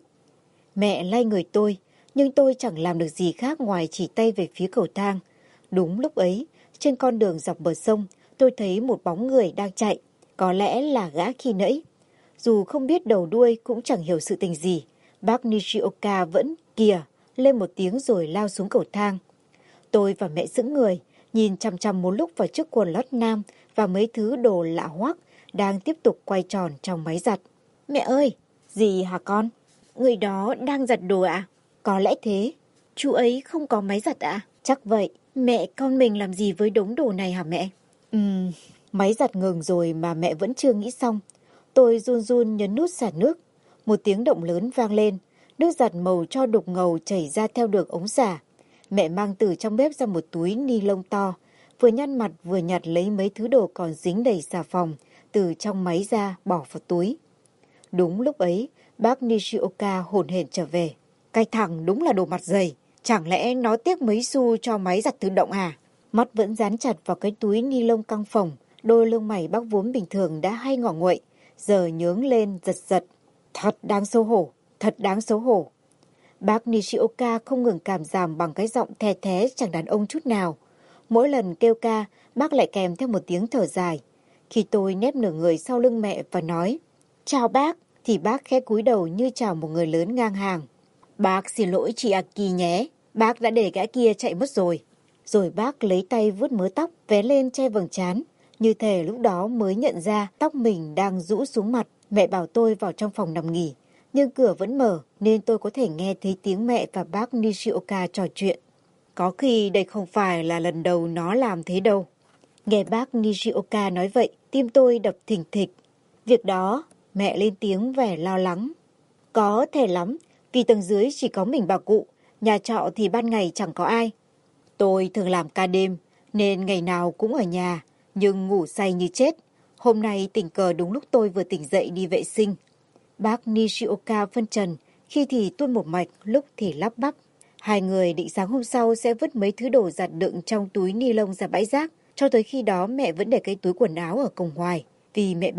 Mẹ lay người tôi, nhưng tôi chẳng làm được gì khác ngoài chỉ tay về phía cầu thang. Đúng lúc ấy, trên con đường dọc bờ sông, tôi thấy một bóng người đang chạy, có lẽ là gã khi nãy. Dù không biết đầu đuôi cũng chẳng hiểu sự tình gì, bác Nishioka vẫn kìa lên một tiếng rồi lao xuống cầu thang. Tôi và mẹ sững người, nhìn chằm chằm một lúc vào chiếc quần lót nam và mấy thứ đồ lạ hoắc đang tiếp tục quay tròn trong máy giặt. Mẹ ơi! Gì hả con? Người đó đang giặt đồ ạ? À? Có lẽ thế. Chú ấy không có máy giặt ạ? À? Chắc vậy. Mẹ con mình làm gì với đống đồ này hả mẹ? Ừm, máy giặt ngừng rồi mà mẹ vẫn chưa nghĩ xong. Tôi run run nhấn nút xả nước. Một tiếng động lớn vang lên. Nước giặt màu cho đục ngầu chảy ra theo đường ống xả. Mẹ mang từ trong bếp ra một túi ni lông to. Vừa nhăn mặt vừa nhặt lấy mấy thứ đồ còn dính đầy xà phòng từ trong máy ra bỏ vào túi. Đúng lúc ấy, bác Nishioka hổn hển trở về. Cái thằng đúng là đồ mặt dày. Chẳng lẽ nó tiếc mấy xu cho máy giặt tự động à? Mắt vẫn dán chặt vào cái túi ni lông căng phồng. Đôi lông mày bác vốn bình thường đã hay ngỏ nguậy, giờ nhướng lên giật giật. Thật đáng xấu hổ, thật đáng xấu hổ. Bác Nishioka không ngừng cảm giảm bằng cái giọng the thé chẳng đàn ông chút nào. Mỗi lần kêu ca, bác lại kèm theo một tiếng thở dài. Khi tôi nép nửa người sau lưng mẹ và nói, chào bác, thì bác khẽ cúi đầu như chào một người lớn ngang hàng. Bác xin lỗi chị Aki nhé, bác đã để gã kia chạy mất rồi. Rồi bác lấy tay vuốt mớ tóc, vé lên che vầng trán. Như thể lúc đó mới nhận ra tóc mình đang rũ xuống mặt. Mẹ bảo tôi vào trong phòng nằm nghỉ. Nhưng cửa vẫn mở nên tôi có thể nghe thấy tiếng mẹ và bác Nishioka trò chuyện. Có khi đây không phải là lần đầu nó làm thế đâu. Nghe bác Nishioka nói vậy, tim tôi đập thình thịch. Việc đó, mẹ lên tiếng vẻ lo lắng. Có thể lắm, vì tầng dưới chỉ có mình bà cụ, nhà trọ thì ban ngày chẳng có ai. Tôi thường làm ca đêm, nên ngày nào cũng ở nhà, nhưng ngủ say như chết. Hôm nay tình cờ đúng lúc tôi vừa tỉnh dậy đi vệ sinh. Bác Nishioka phân trần, khi thì tuôn một mạch, lúc thì lắp bắp. Hai người định sáng hôm sau sẽ vứt mấy thứ đồ giặt đựng trong túi ni lông ra bãi rác. Cho tới khi đó mẹ vẫn để cái túi quần áo ở cổng ngoài. Vì mẹ bảo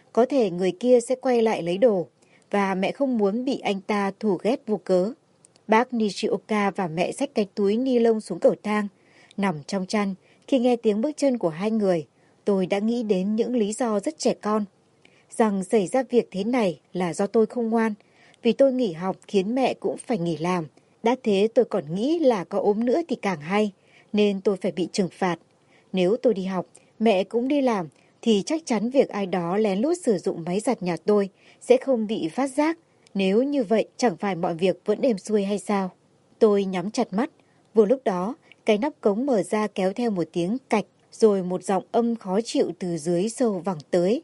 có thể người kia sẽ quay lại lấy đồ, và mẹ không muốn bị anh ta thù ghét vô cớ. Bác Nishioka và mẹ xách cái túi ni lông xuống cầu thang, nằm trong chăn. Khi nghe tiếng bước chân của hai người, tôi đã nghĩ đến những lý do rất trẻ con. Rằng xảy ra việc thế này là do tôi không ngoan, vì tôi nghỉ học khiến mẹ cũng phải nghỉ làm. Đã thế tôi còn nghĩ là có ốm nữa thì càng hay, nên tôi phải bị trừng phạt. Nếu tôi đi học, mẹ cũng đi làm, thì chắc chắn việc ai đó lén lút sử dụng máy giặt nhà tôi sẽ không bị phát giác. Nếu như vậy, chẳng phải mọi việc vẫn êm xuôi hay sao? Tôi nhắm chặt mắt. Vừa lúc đó, cái nắp cống mở ra kéo theo một tiếng cạch, rồi một giọng âm khó chịu từ dưới sâu vẳng tới.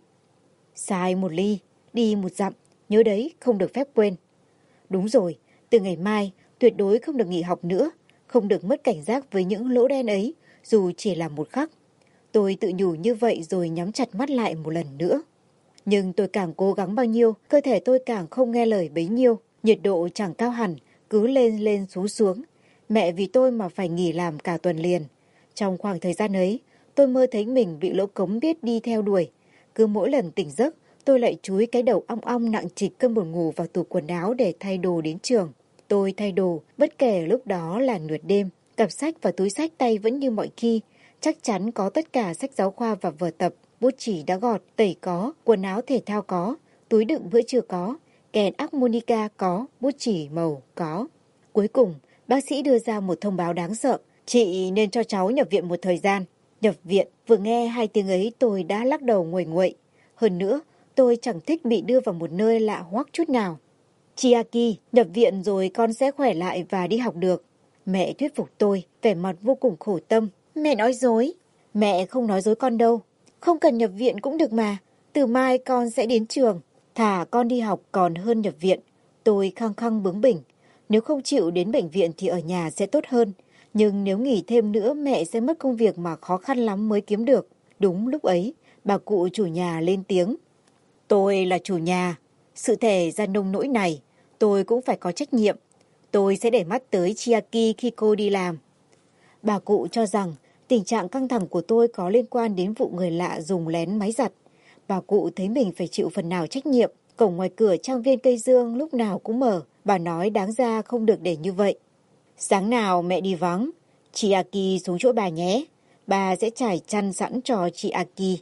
Sai một ly, đi một dặm, nhớ đấy, không được phép quên. Đúng rồi, từ ngày mai, tuyệt đối không được nghỉ học nữa, không được mất cảnh giác với những lỗ đen ấy, dù chỉ là một khắc. Tôi tự nhủ như vậy rồi nhắm chặt mắt lại một lần nữa. Nhưng tôi càng cố gắng bao nhiêu, cơ thể tôi càng không nghe lời bấy nhiêu. Nhiệt độ chẳng cao hẳn, cứ lên lên xuống xuống. Mẹ vì tôi mà phải nghỉ làm cả tuần liền. Trong khoảng thời gian ấy, tôi mơ thấy mình bị lỗ cống biết đi theo đuổi. Cứ mỗi lần tỉnh giấc, tôi lại chúi cái đầu ong ong nặng trịch cơn buồn ngủ vào tủ quần áo để thay đồ đến trường. Tôi thay đồ, bất kể lúc đó là nửa đêm. Cặp sách và túi sách tay vẫn như mọi khi. Chắc chắn có tất cả sách giáo khoa và vở tập. Bút chỉ đã gọt, tẩy có, quần áo thể thao có, túi đựng bữa trưa có, kèn harmonica có, bút chỉ màu có. Cuối cùng, bác sĩ đưa ra một thông báo đáng sợ. Chị nên cho cháu nhập viện một thời gian. Nhập viện, vừa nghe hai tiếng ấy tôi đã lắc đầu nguầy nguậy. Hơn nữa, tôi chẳng thích bị đưa vào một nơi lạ hoắc chút nào. Chiaki, nhập viện rồi con sẽ khỏe lại và đi học được. Mẹ thuyết phục tôi, vẻ mặt vô cùng khổ tâm. Mẹ nói dối. Mẹ không nói dối con đâu. Không cần nhập viện cũng được mà. Từ mai con sẽ đến trường. Thà con đi học còn hơn nhập viện. Tôi khăng khăng bướng bỉnh. Nếu không chịu đến bệnh viện thì ở nhà sẽ tốt hơn. Nhưng nếu nghỉ thêm nữa mẹ sẽ mất công việc mà khó khăn lắm mới kiếm được. Đúng lúc ấy, bà cụ chủ nhà lên tiếng. Tôi là chủ nhà. Sự thể ra nông nỗi này, tôi cũng phải có trách nhiệm. Tôi sẽ để mắt tới Chiaki khi cô đi làm. Bà cụ cho rằng tình trạng căng thẳng của tôi có liên quan đến vụ người lạ dùng lén máy giặt. Bà cụ thấy mình phải chịu phần nào trách nhiệm. Cổng ngoài cửa trang viên cây dương lúc nào cũng mở. Bà nói đáng ra không được để như vậy. Sáng nào mẹ đi vắng, chị Aki xuống chỗ bà nhé. Bà sẽ trải chăn sẵn cho chị Aki.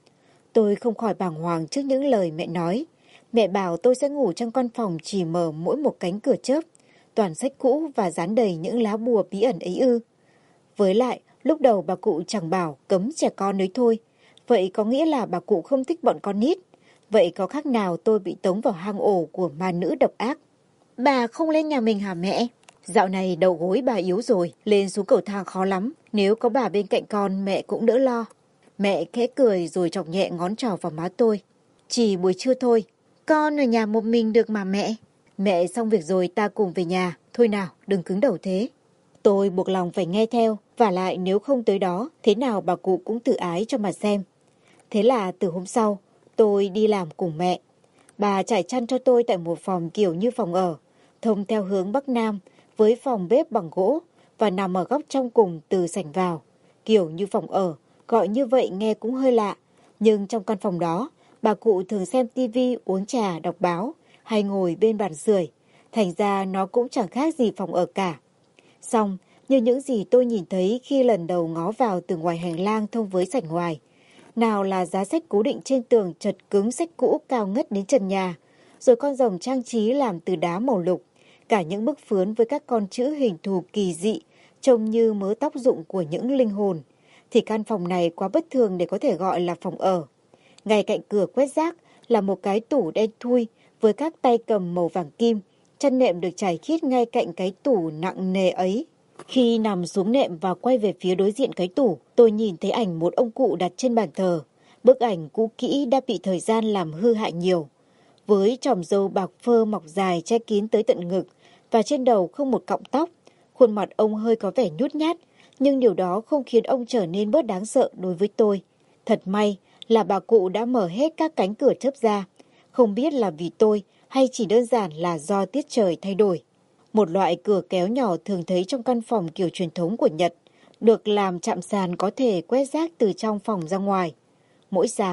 Tôi không khỏi bàng hoàng trước những lời mẹ nói. Mẹ bảo tôi sẽ ngủ trong căn phòng chỉ mở mỗi một cánh cửa chớp. Toàn sách cũ và dán đầy những lá bùa bí ẩn ấy ư. Với lại, lúc đầu bà cụ chẳng bảo cấm trẻ con đấy thôi. Vậy có nghĩa là bà cụ không thích bọn con nít. Vậy có khác nào tôi bị tống vào hang ổ của ma nữ độc ác? Bà không lên nhà mình hả mẹ? Dạo này đầu gối bà yếu rồi, lên xuống cầu thang khó lắm. Nếu có bà bên cạnh con mẹ cũng đỡ lo. Mẹ khẽ cười rồi chọc nhẹ ngón trỏ vào má tôi. Chỉ buổi trưa thôi. Con ở nhà một mình được mà mẹ. Mẹ xong việc rồi ta cùng về nhà. Thôi nào, đừng cứng đầu thế. Tôi buộc lòng phải nghe theo. Vả lại nếu không tới đó, thế nào bà cụ cũng tự ái cho mà xem. Thế là từ hôm sau, tôi đi làm cùng mẹ. Bà trải chăn cho tôi tại một phòng kiểu như phòng ở, thông theo hướng Bắc Nam, với phòng bếp bằng gỗ và nằm ở góc trong cùng từ sảnh vào. Kiểu như phòng ở, gọi như vậy nghe cũng hơi lạ. Nhưng trong căn phòng đó, bà cụ thường xem tivi, uống trà, đọc báo, hay ngồi bên bàn sưởi. Thành ra nó cũng chẳng khác gì phòng ở cả. Xong, như những gì tôi nhìn thấy khi lần đầu ngó vào từ ngoài hành lang thông với sảnh ngoài. Nào là giá sách cố định trên tường chật cứng sách cũ cao ngất đến trần nhà, rồi con rồng trang trí làm từ đá màu lục, cả những bức phướn với các con chữ hình thù kỳ dị, trông như mớ tóc rụng của những linh hồn, thì căn phòng này quá bất thường để có thể gọi là phòng ở. Ngay cạnh cửa quét rác là một cái tủ đen thui với các tay cầm màu vàng kim, chân nệm được trải khít ngay cạnh cái tủ nặng nề ấy. Khi nằm xuống nệm và quay về phía đối diện cái tủ, tôi nhìn thấy ảnh một ông cụ đặt trên bàn thờ. Bức ảnh cũ kỹ đã bị thời gian làm hư hại nhiều. Với chòm râu bạc phơ mọc dài che kín tới tận ngực và trên đầu không một cọng tóc, khuôn mặt ông hơi có vẻ nhút nhát, nhưng điều đó không khiến ông trở nên bớt đáng sợ đối với tôi. Thật may là bà cụ đã mở hết các cánh cửa chớp ra, không biết là vì tôi hay chỉ đơn giản là do tiết trời thay đổi. Một loại cửa kéo nhỏ thường thấy trong căn phòng kiểu truyền thống của Nhật, được làm chạm sàn có thể quét rác từ trong phòng ra ngoài. Mỗi sáng,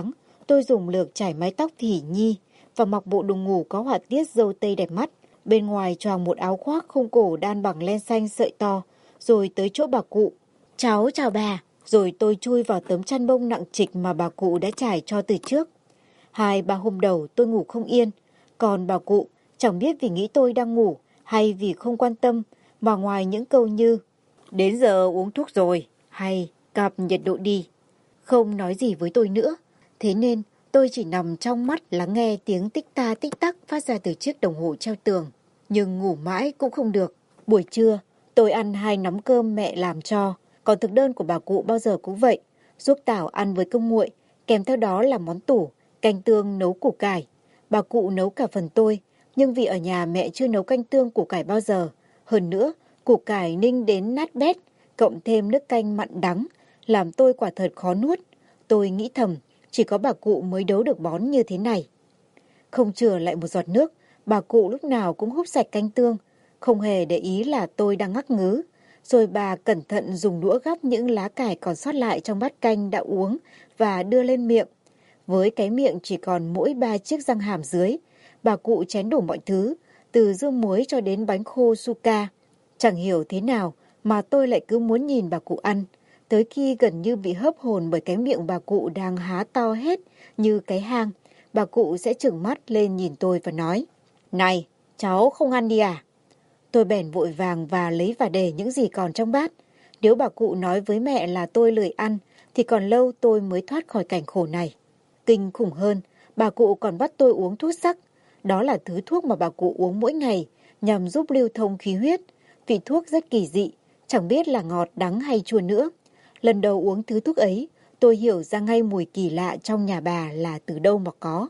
Tôi dùng lược chải mái tóc Thỉ Nhi và mặc bộ đồ ngủ có họa tiết dâu tây đẹp mắt. Bên ngoài choàng một áo khoác khung cổ đan bằng len xanh sợi to, rồi tới chỗ bà cụ. Cháu chào bà. Rồi tôi chui vào tấm chăn bông nặng trịch mà bà cụ đã trải cho từ trước. Hai ba hôm đầu tôi ngủ không yên, còn bà cụ chẳng biết vì nghĩ tôi đang ngủ hay vì không quan tâm, mà ngoài những câu như đến giờ uống thuốc rồi hay cặp nhiệt độ đi, không nói gì với tôi nữa. Thế nên tôi chỉ nằm trong mắt lắng nghe tiếng tích ta tích tắc phát ra từ chiếc đồng hồ treo tường. Nhưng ngủ mãi cũng không được. Buổi trưa tôi ăn hai nắm cơm mẹ làm cho, còn thực đơn của bà cụ bao giờ cũng vậy. Ruốc tảo ăn với cơm nguội, kèm theo đó là món tủ, canh tương nấu củ cải. Bà cụ nấu cả phần tôi, nhưng vì ở nhà mẹ chưa nấu canh tương củ cải bao giờ. Hơn nữa, củ cải ninh đến nát bét, cộng thêm nước canh mặn đắng, làm tôi quả thật khó nuốt. Tôi nghĩ thầm, chỉ có bà cụ mới đấu được bón như thế này. Không chừa lại một giọt nước, bà cụ lúc nào cũng húp sạch canh tương, không hề để ý là tôi đang ngắc ngứ. Rồi bà cẩn thận dùng đũa gắp những lá cải còn sót lại trong bát canh đã uống và đưa lên miệng. Với cái miệng chỉ còn mỗi ba chiếc răng hàm dưới, bà cụ chén đủ mọi thứ, từ dưa muối cho đến bánh khô suka. Chẳng hiểu thế nào mà tôi lại cứ muốn nhìn bà cụ ăn, tới khi gần như bị hớp hồn bởi cái miệng bà cụ đang há to hết như cái hang. Bà cụ sẽ trừng mắt lên nhìn tôi và nói, này, cháu không ăn đi à? Tôi bèn vội vàng và lấy và để những gì còn trong bát. Nếu bà cụ nói với mẹ là tôi lười ăn, thì còn lâu tôi mới thoát khỏi cảnh khổ này. Kinh khủng hơn, bà cụ còn bắt tôi uống thuốc sắc. Đó là thứ thuốc mà bà cụ uống mỗi ngày, nhằm giúp lưu thông khí huyết. Vị thuốc rất kỳ dị, chẳng biết là ngọt, đắng hay chua nữa. Lần đầu uống thứ thuốc ấy, tôi hiểu ra ngay mùi kỳ lạ trong nhà bà là từ đâu mà có.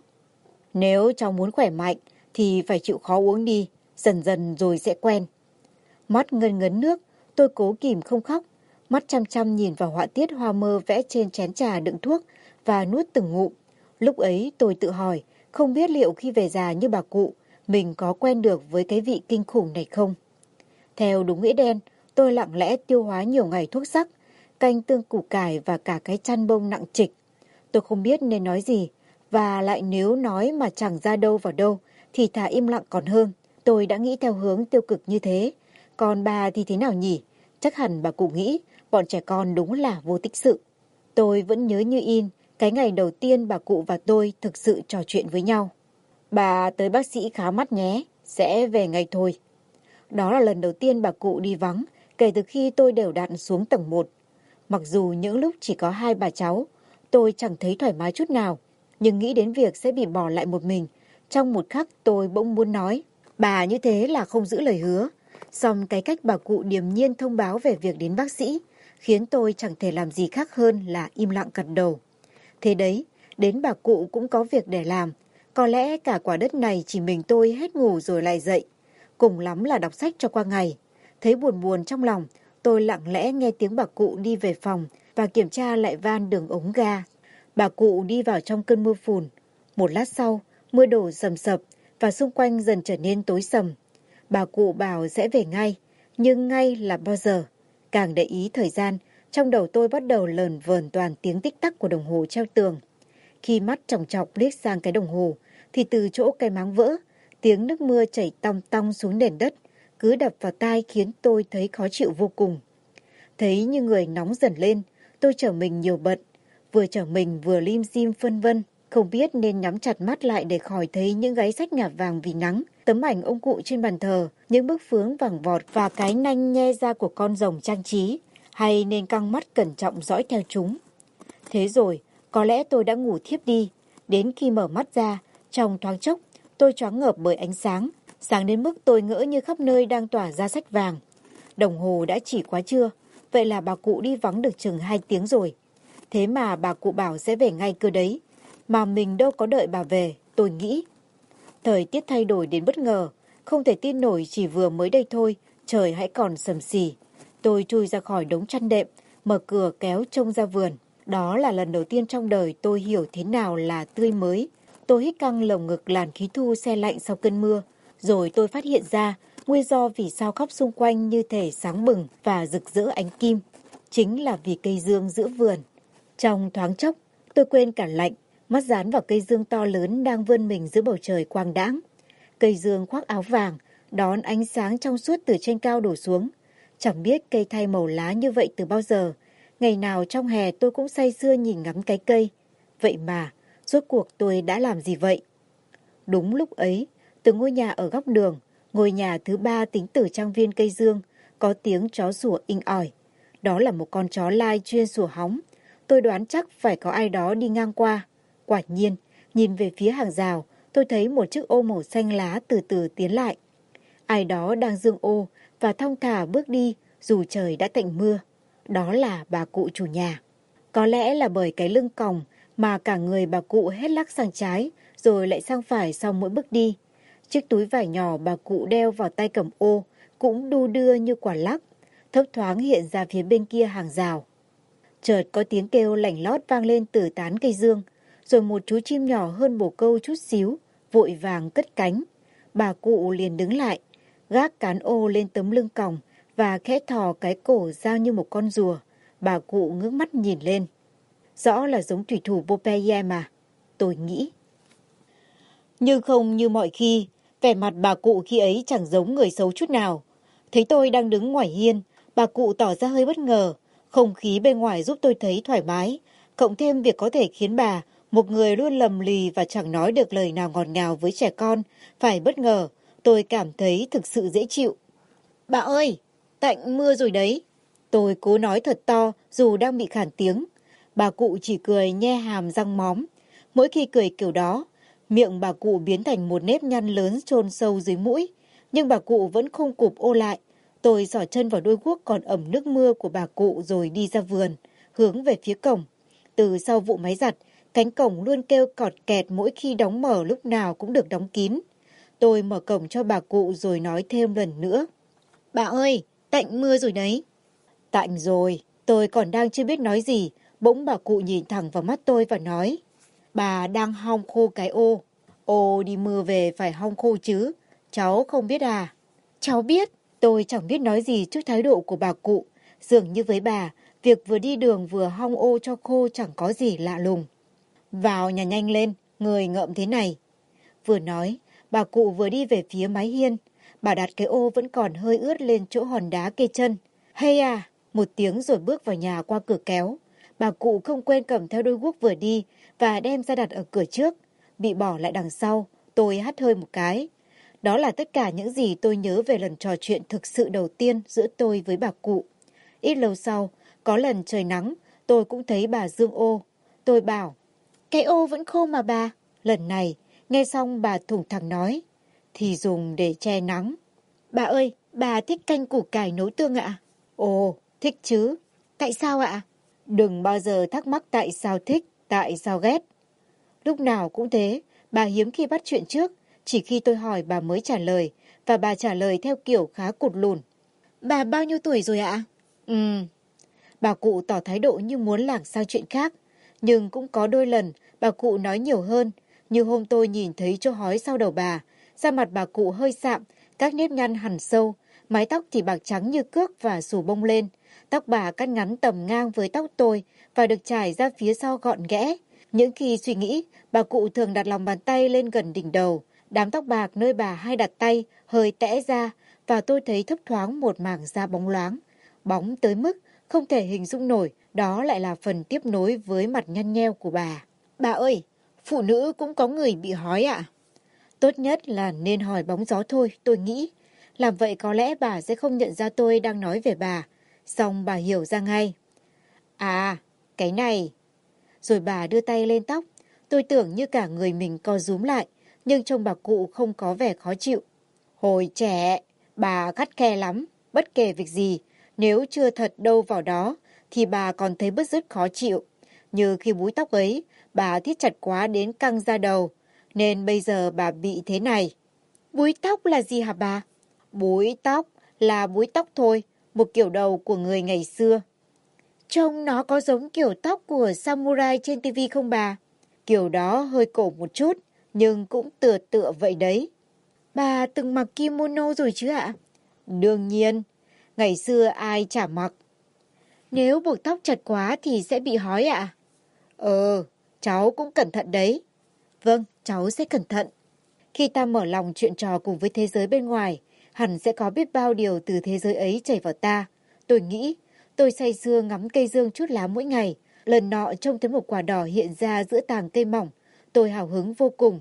Nếu cháu muốn khỏe mạnh, thì phải chịu khó uống đi, dần dần rồi sẽ quen. Mắt ngân ngấn nước, tôi cố kìm không khóc, mắt chăm chăm nhìn vào họa tiết hoa mơ vẽ trên chén trà đựng thuốc và nuốt từng ngụm. Lúc ấy tôi tự hỏi, không biết liệu khi về già như bà cụ, mình có quen được với cái vị kinh khủng này không? Theo đúng nghĩa đen, tôi lặng lẽ tiêu hóa nhiều ngày thuốc sắc, canh tương củ cải và cả cái chăn bông nặng trịch. Tôi không biết nên nói gì, và lại nếu nói mà chẳng ra đâu vào đâu, thì thà im lặng còn hơn. Tôi đã nghĩ theo hướng tiêu cực như thế. Còn bà thì thế nào nhỉ? Chắc hẳn bà cụ nghĩ bọn trẻ con đúng là vô tích sự. Tôi vẫn nhớ như in cái ngày đầu tiên bà cụ và tôi thực sự trò chuyện với nhau. Bà tới bác sĩ khám mắt nhé, sẽ về ngay thôi. Đó là lần đầu tiên bà cụ đi vắng kể từ khi tôi đều đặn xuống tầng một. Mặc dù những lúc chỉ có hai bà cháu, tôi chẳng thấy thoải mái chút nào, nhưng nghĩ đến việc sẽ bị bỏ lại một mình, trong một khắc tôi bỗng muốn nói, bà như thế là không giữ lời hứa. Song cái cách bà cụ điềm nhiên thông báo về việc đến bác sĩ khiến tôi chẳng thể làm gì khác hơn là im lặng gật đầu. Thế đấy, đến bà cụ cũng có việc để làm. Có lẽ cả quả đất này chỉ mình tôi hết ngủ rồi lại dậy. Cùng lắm là đọc sách cho qua ngày. Thấy buồn buồn trong lòng, tôi lặng lẽ nghe tiếng bà cụ đi về phòng và kiểm tra lại van đường ống ga. Bà cụ đi vào trong cơn mưa phùn. Một lát sau, mưa đổ sầm sập và xung quanh dần trở nên tối sầm. Bà cụ bảo sẽ về ngay, nhưng ngay là bao giờ? Càng để ý thời gian, trong đầu tôi bắt đầu lờn vờn toàn tiếng tích tắc của đồng hồ treo tường. Khi mắt chòng chọc liếc sang cái đồng hồ, thì từ chỗ cái máng vỡ, tiếng nước mưa chảy tong tong xuống nền đất, cứ đập vào tai khiến tôi thấy khó chịu vô cùng. Thấy như người nóng dần lên, tôi trở mình nhiều bận, vừa trở mình vừa lim dim phân vân, không biết nên nhắm chặt mắt lại để khỏi thấy những gáy sách ngả vàng vì nắng, tấm ảnh ông cụ trên bàn thờ, những bức phướng vàng vọt và cái nanh nhe ra của con rồng trang trí, hay nên căng mắt cẩn trọng dõi theo chúng. Thế rồi, có lẽ tôi đã ngủ thiếp đi, đến khi mở mắt ra, trong thoáng chốc, tôi choáng ngợp bởi ánh sáng, sáng đến mức tôi ngỡ như khắp nơi đang tỏa ra sách vàng. Đồng hồ đã chỉ quá trưa, vậy là bà cụ đi vắng được chừng hai tiếng rồi. Thế mà bà cụ bảo sẽ về ngay cơ đấy, mà mình đâu có đợi bà về, tôi nghĩ. Thời tiết thay đổi đến bất ngờ, không thể tin nổi chỉ vừa mới đây thôi, trời hãy còn sầm sì. Tôi chui ra khỏi đống chăn đệm, mở cửa kéo trông ra vườn. Đó là lần đầu tiên trong đời tôi hiểu thế nào là tươi mới. Tôi hít căng lồng ngực làn khí thu se lạnh sau cơn mưa. Rồi tôi phát hiện ra nguyên do vì sao khắp xung quanh như thể sáng bừng và rực rỡ ánh kim. Chính là vì cây dương giữa vườn. Trong thoáng chốc, tôi quên cả lạnh mắt dán vào cây dương to lớn đang vươn mình giữa bầu trời quang đãng. Cây dương khoác áo vàng, đón ánh sáng trong suốt từ trên cao đổ xuống. Chẳng biết cây thay màu lá như vậy từ bao giờ. Ngày nào trong hè tôi cũng say sưa nhìn ngắm cái cây. Vậy mà, rốt cuộc tôi đã làm gì vậy? Đúng lúc ấy, từ ngôi nhà ở góc đường, ngôi nhà thứ ba tính từ trang viên cây dương, có tiếng chó sủa inh ỏi. Đó là một con chó lai chuyên sủa hóng. Tôi đoán chắc phải có ai đó đi ngang qua. Quả nhiên, nhìn về phía hàng rào, tôi thấy một chiếc ô màu xanh lá từ từ tiến lại. Ai đó đang giương ô và thong thả bước đi dù trời đã tạnh mưa. Đó là bà cụ chủ nhà. Có lẽ là bởi cái lưng còng mà cả người bà cụ hết lắc sang trái rồi lại sang phải sau mỗi bước đi. Chiếc túi vải nhỏ bà cụ đeo vào tay cầm ô cũng đu đưa như quả lắc, thấp thoáng hiện ra phía bên kia hàng rào. Chợt có tiếng kêu lảnh lót vang lên từ tán cây dương, rồi một chú chim nhỏ hơn bồ câu chút xíu, vội vàng cất cánh. Bà cụ liền đứng lại, gác cán ô lên tấm lưng còng và khẽ thò cái cổ ra như một con rùa. Bà cụ ngước mắt nhìn lên. Rõ là giống thủy thủ Popeye mà, tôi nghĩ. Nhưng không như mọi khi, vẻ mặt bà cụ khi ấy chẳng giống người xấu chút nào. Thấy tôi đang đứng ngoài hiên, bà cụ tỏ ra hơi bất ngờ. Không khí bên ngoài giúp tôi thấy thoải mái, cộng thêm việc có thể khiến bà, một người luôn lầm lì và chẳng nói được lời nào ngọt ngào với trẻ con, phải bất ngờ. Tôi cảm thấy thực sự dễ chịu. Bà ơi, tạnh mưa rồi đấy. Tôi cố nói thật to dù đang bị khản tiếng. Bà cụ chỉ cười nhe hàm răng móm. Mỗi khi cười kiểu đó, miệng bà cụ biến thành một nếp nhăn lớn chôn sâu dưới mũi. Nhưng bà cụ vẫn không cụp ô lại. Tôi xỏ chân vào đôi guốc còn ẩm nước mưa của bà cụ rồi đi ra vườn, hướng về phía cổng. Từ sau vụ máy giặt, cánh cổng luôn kêu cọt kẹt mỗi khi đóng mở lúc nào cũng được đóng kín. Tôi mở cổng cho bà cụ rồi nói thêm lần nữa. Bà ơi, tạnh mưa rồi đấy. Tạnh rồi, tôi còn đang chưa biết nói gì, bỗng bà cụ nhìn thẳng vào mắt tôi và nói. Bà đang hong khô cái ô. Ô đi mưa về phải hong khô chứ, cháu không biết à? Cháu biết. Tôi chẳng biết nói gì trước thái độ của bà cụ. Dường như với bà, việc vừa đi đường vừa hong ô cho khô chẳng có gì lạ lùng. Vào nhà nhanh lên, người ngợm thế này. Vừa nói, bà cụ vừa đi về phía mái hiên. Bà đặt cái ô vẫn còn hơi ướt lên chỗ hòn đá kê chân. Hay à, một tiếng rồi bước vào nhà qua cửa kéo. Bà cụ không quên cầm theo đôi guốc vừa đi và đem ra đặt ở cửa trước. Bị bỏ lại đằng sau, tôi hắt hơi một cái. Đó là tất cả những gì tôi nhớ về lần trò chuyện thực sự đầu tiên giữa tôi với bà cụ. Ít lâu sau, có lần trời nắng, tôi cũng thấy bà dương ô. Tôi bảo, cái ô vẫn khô mà bà. Lần này, nghe xong bà thủng thẳng nói, thì dùng để che nắng. Bà ơi, bà thích canh củ cải nấu tương ạ? Ồ, thích chứ. Tại sao ạ? Đừng bao giờ thắc mắc tại sao thích, tại sao ghét. Lúc nào cũng thế, bà hiếm khi bắt chuyện trước. Chỉ khi tôi hỏi bà mới trả lời, và bà trả lời theo kiểu khá cụt lùn. Bà bao nhiêu tuổi rồi ạ? Ừ. Bà cụ tỏ thái độ như muốn lảng sang chuyện khác. Nhưng cũng có đôi lần bà cụ nói nhiều hơn. Như hôm tôi nhìn thấy chỗ hói sau đầu bà. Da mặt bà cụ hơi sạm, các nếp nhăn hằn sâu. Mái tóc thì bạc trắng như cước và xù bông lên. Tóc bà cắt ngắn tầm ngang với tóc tôi và được trải ra phía sau gọn ghẽ. Những khi suy nghĩ, bà cụ thường đặt lòng bàn tay lên gần đỉnh đầu. Đám tóc bạc nơi bà hay đặt tay hơi tẽ ra và tôi thấy thấp thoáng một mảng da bóng loáng. Bóng tới mức không thể hình dung nổi, đó lại là phần tiếp nối với mặt nhăn nheo của bà. Bà ơi, phụ nữ cũng có người bị hói ạ? Tốt nhất là nên hỏi bóng gió thôi, tôi nghĩ. Làm vậy có lẽ bà sẽ không nhận ra tôi đang nói về bà. Xong bà hiểu ra ngay. À, cái này. Rồi bà đưa tay lên tóc. Tôi tưởng như cả người mình co rúm lại. Nhưng trông bà cụ không có vẻ khó chịu. Hồi trẻ, bà khắt khe lắm. Bất kể việc gì, nếu chưa thật đâu vào đó, thì bà còn thấy bứt rứt khó chịu. Như khi búi tóc ấy, bà thít chặt quá đến căng ra đầu. Nên bây giờ bà bị thế này. Búi tóc là gì hả bà? Búi tóc là búi tóc thôi, một kiểu đầu của người ngày xưa. Trông nó có giống kiểu tóc của samurai trên tivi không bà? Kiểu đó hơi cổ một chút, nhưng cũng tựa tựa vậy đấy. Bà từng mặc kimono rồi chứ ạ? Đương nhiên, ngày xưa ai chả mặc. Nếu buộc tóc chặt quá thì sẽ bị hói ạ? Ờ, cháu cũng cẩn thận đấy. Vâng, cháu sẽ cẩn thận. Khi ta mở lòng chuyện trò cùng với thế giới bên ngoài, hẳn sẽ có biết bao điều từ thế giới ấy chảy vào ta. Tôi nghĩ, tôi say sưa ngắm cây dương chút lá mỗi ngày. Lần nọ trông thấy một quả đỏ hiện ra giữa tàng cây mỏng. Tôi hào hứng vô cùng.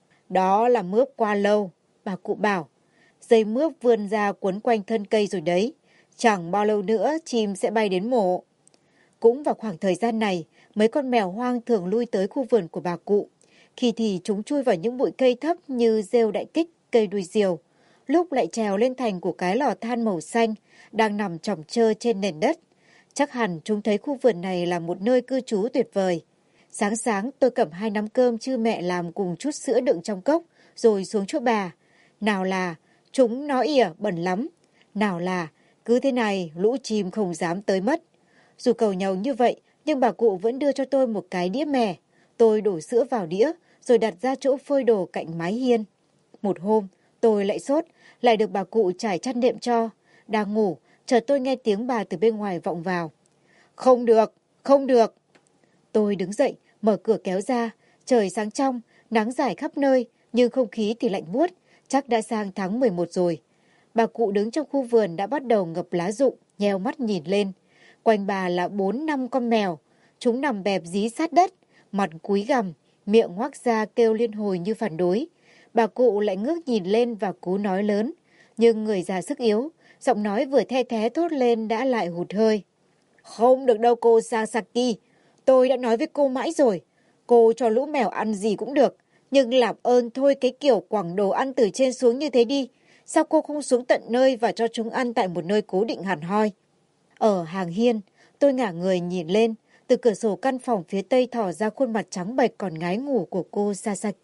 Đó là mướp qua lâu, bà cụ bảo. Dây mướp vươn ra quấn quanh thân cây rồi đấy. Chẳng bao lâu nữa chim sẽ bay đến mổ. Cũng vào khoảng thời gian này, mấy con mèo hoang thường lui tới khu vườn của bà cụ. Khi thì chúng chui vào những bụi cây thấp như rêu đại kích, cây đuôi diều. Lúc lại trèo lên thành của cái lò than màu xanh đang nằm chỏng chơ trên nền đất. Chắc hẳn chúng thấy khu vườn này là một nơi cư trú tuyệt vời. Sáng sáng tôi cầm hai nắm cơm chư mẹ làm cùng chút sữa đựng trong cốc rồi xuống chỗ bà. Nào là chúng nó ỉa bẩn lắm. Nào là cứ thế này lũ chim không dám tới mất. Dù cầu nhau như vậy nhưng bà cụ vẫn đưa cho tôi một cái đĩa mè. Tôi đổ sữa vào đĩa rồi đặt ra chỗ phơi đồ cạnh mái hiên. Một hôm tôi lại sốt, lại được bà cụ trải chăn đệm cho. Đang ngủ, chợt tôi nghe tiếng bà từ bên ngoài vọng vào. Không được, không được. Tôi đứng dậy, mở cửa kéo ra. Trời sáng trong, nắng rải khắp nơi, nhưng không khí thì lạnh buốt. Chắc đã sang tháng mười một rồi. Bà cụ đứng trong khu vườn đã bắt đầu ngập lá rụng, nheo mắt nhìn lên. Quanh bà là bốn năm con mèo. Chúng nằm bẹp dí sát đất, mặt cúi gằm, miệng ngoác ra kêu liên hồi như phản đối. Bà cụ lại ngước nhìn lên và cố nói lớn. Nhưng người già sức yếu, giọng nói vừa the thé thốt lên đã lại hụt hơi. Không được đâu cô Sasaki. Tôi đã nói với cô mãi rồi. Cô cho lũ mèo ăn gì cũng được. Nhưng làm ơn thôi cái kiểu quẳng đồ ăn từ trên xuống như thế đi. Sao cô không xuống tận nơi và cho chúng ăn tại một nơi cố định hẳn hoi? Ở hàng hiên, tôi ngả người nhìn lên. Từ cửa sổ căn phòng phía tây thò ra khuôn mặt trắng bệch còn ngái ngủ của cô Sasaki.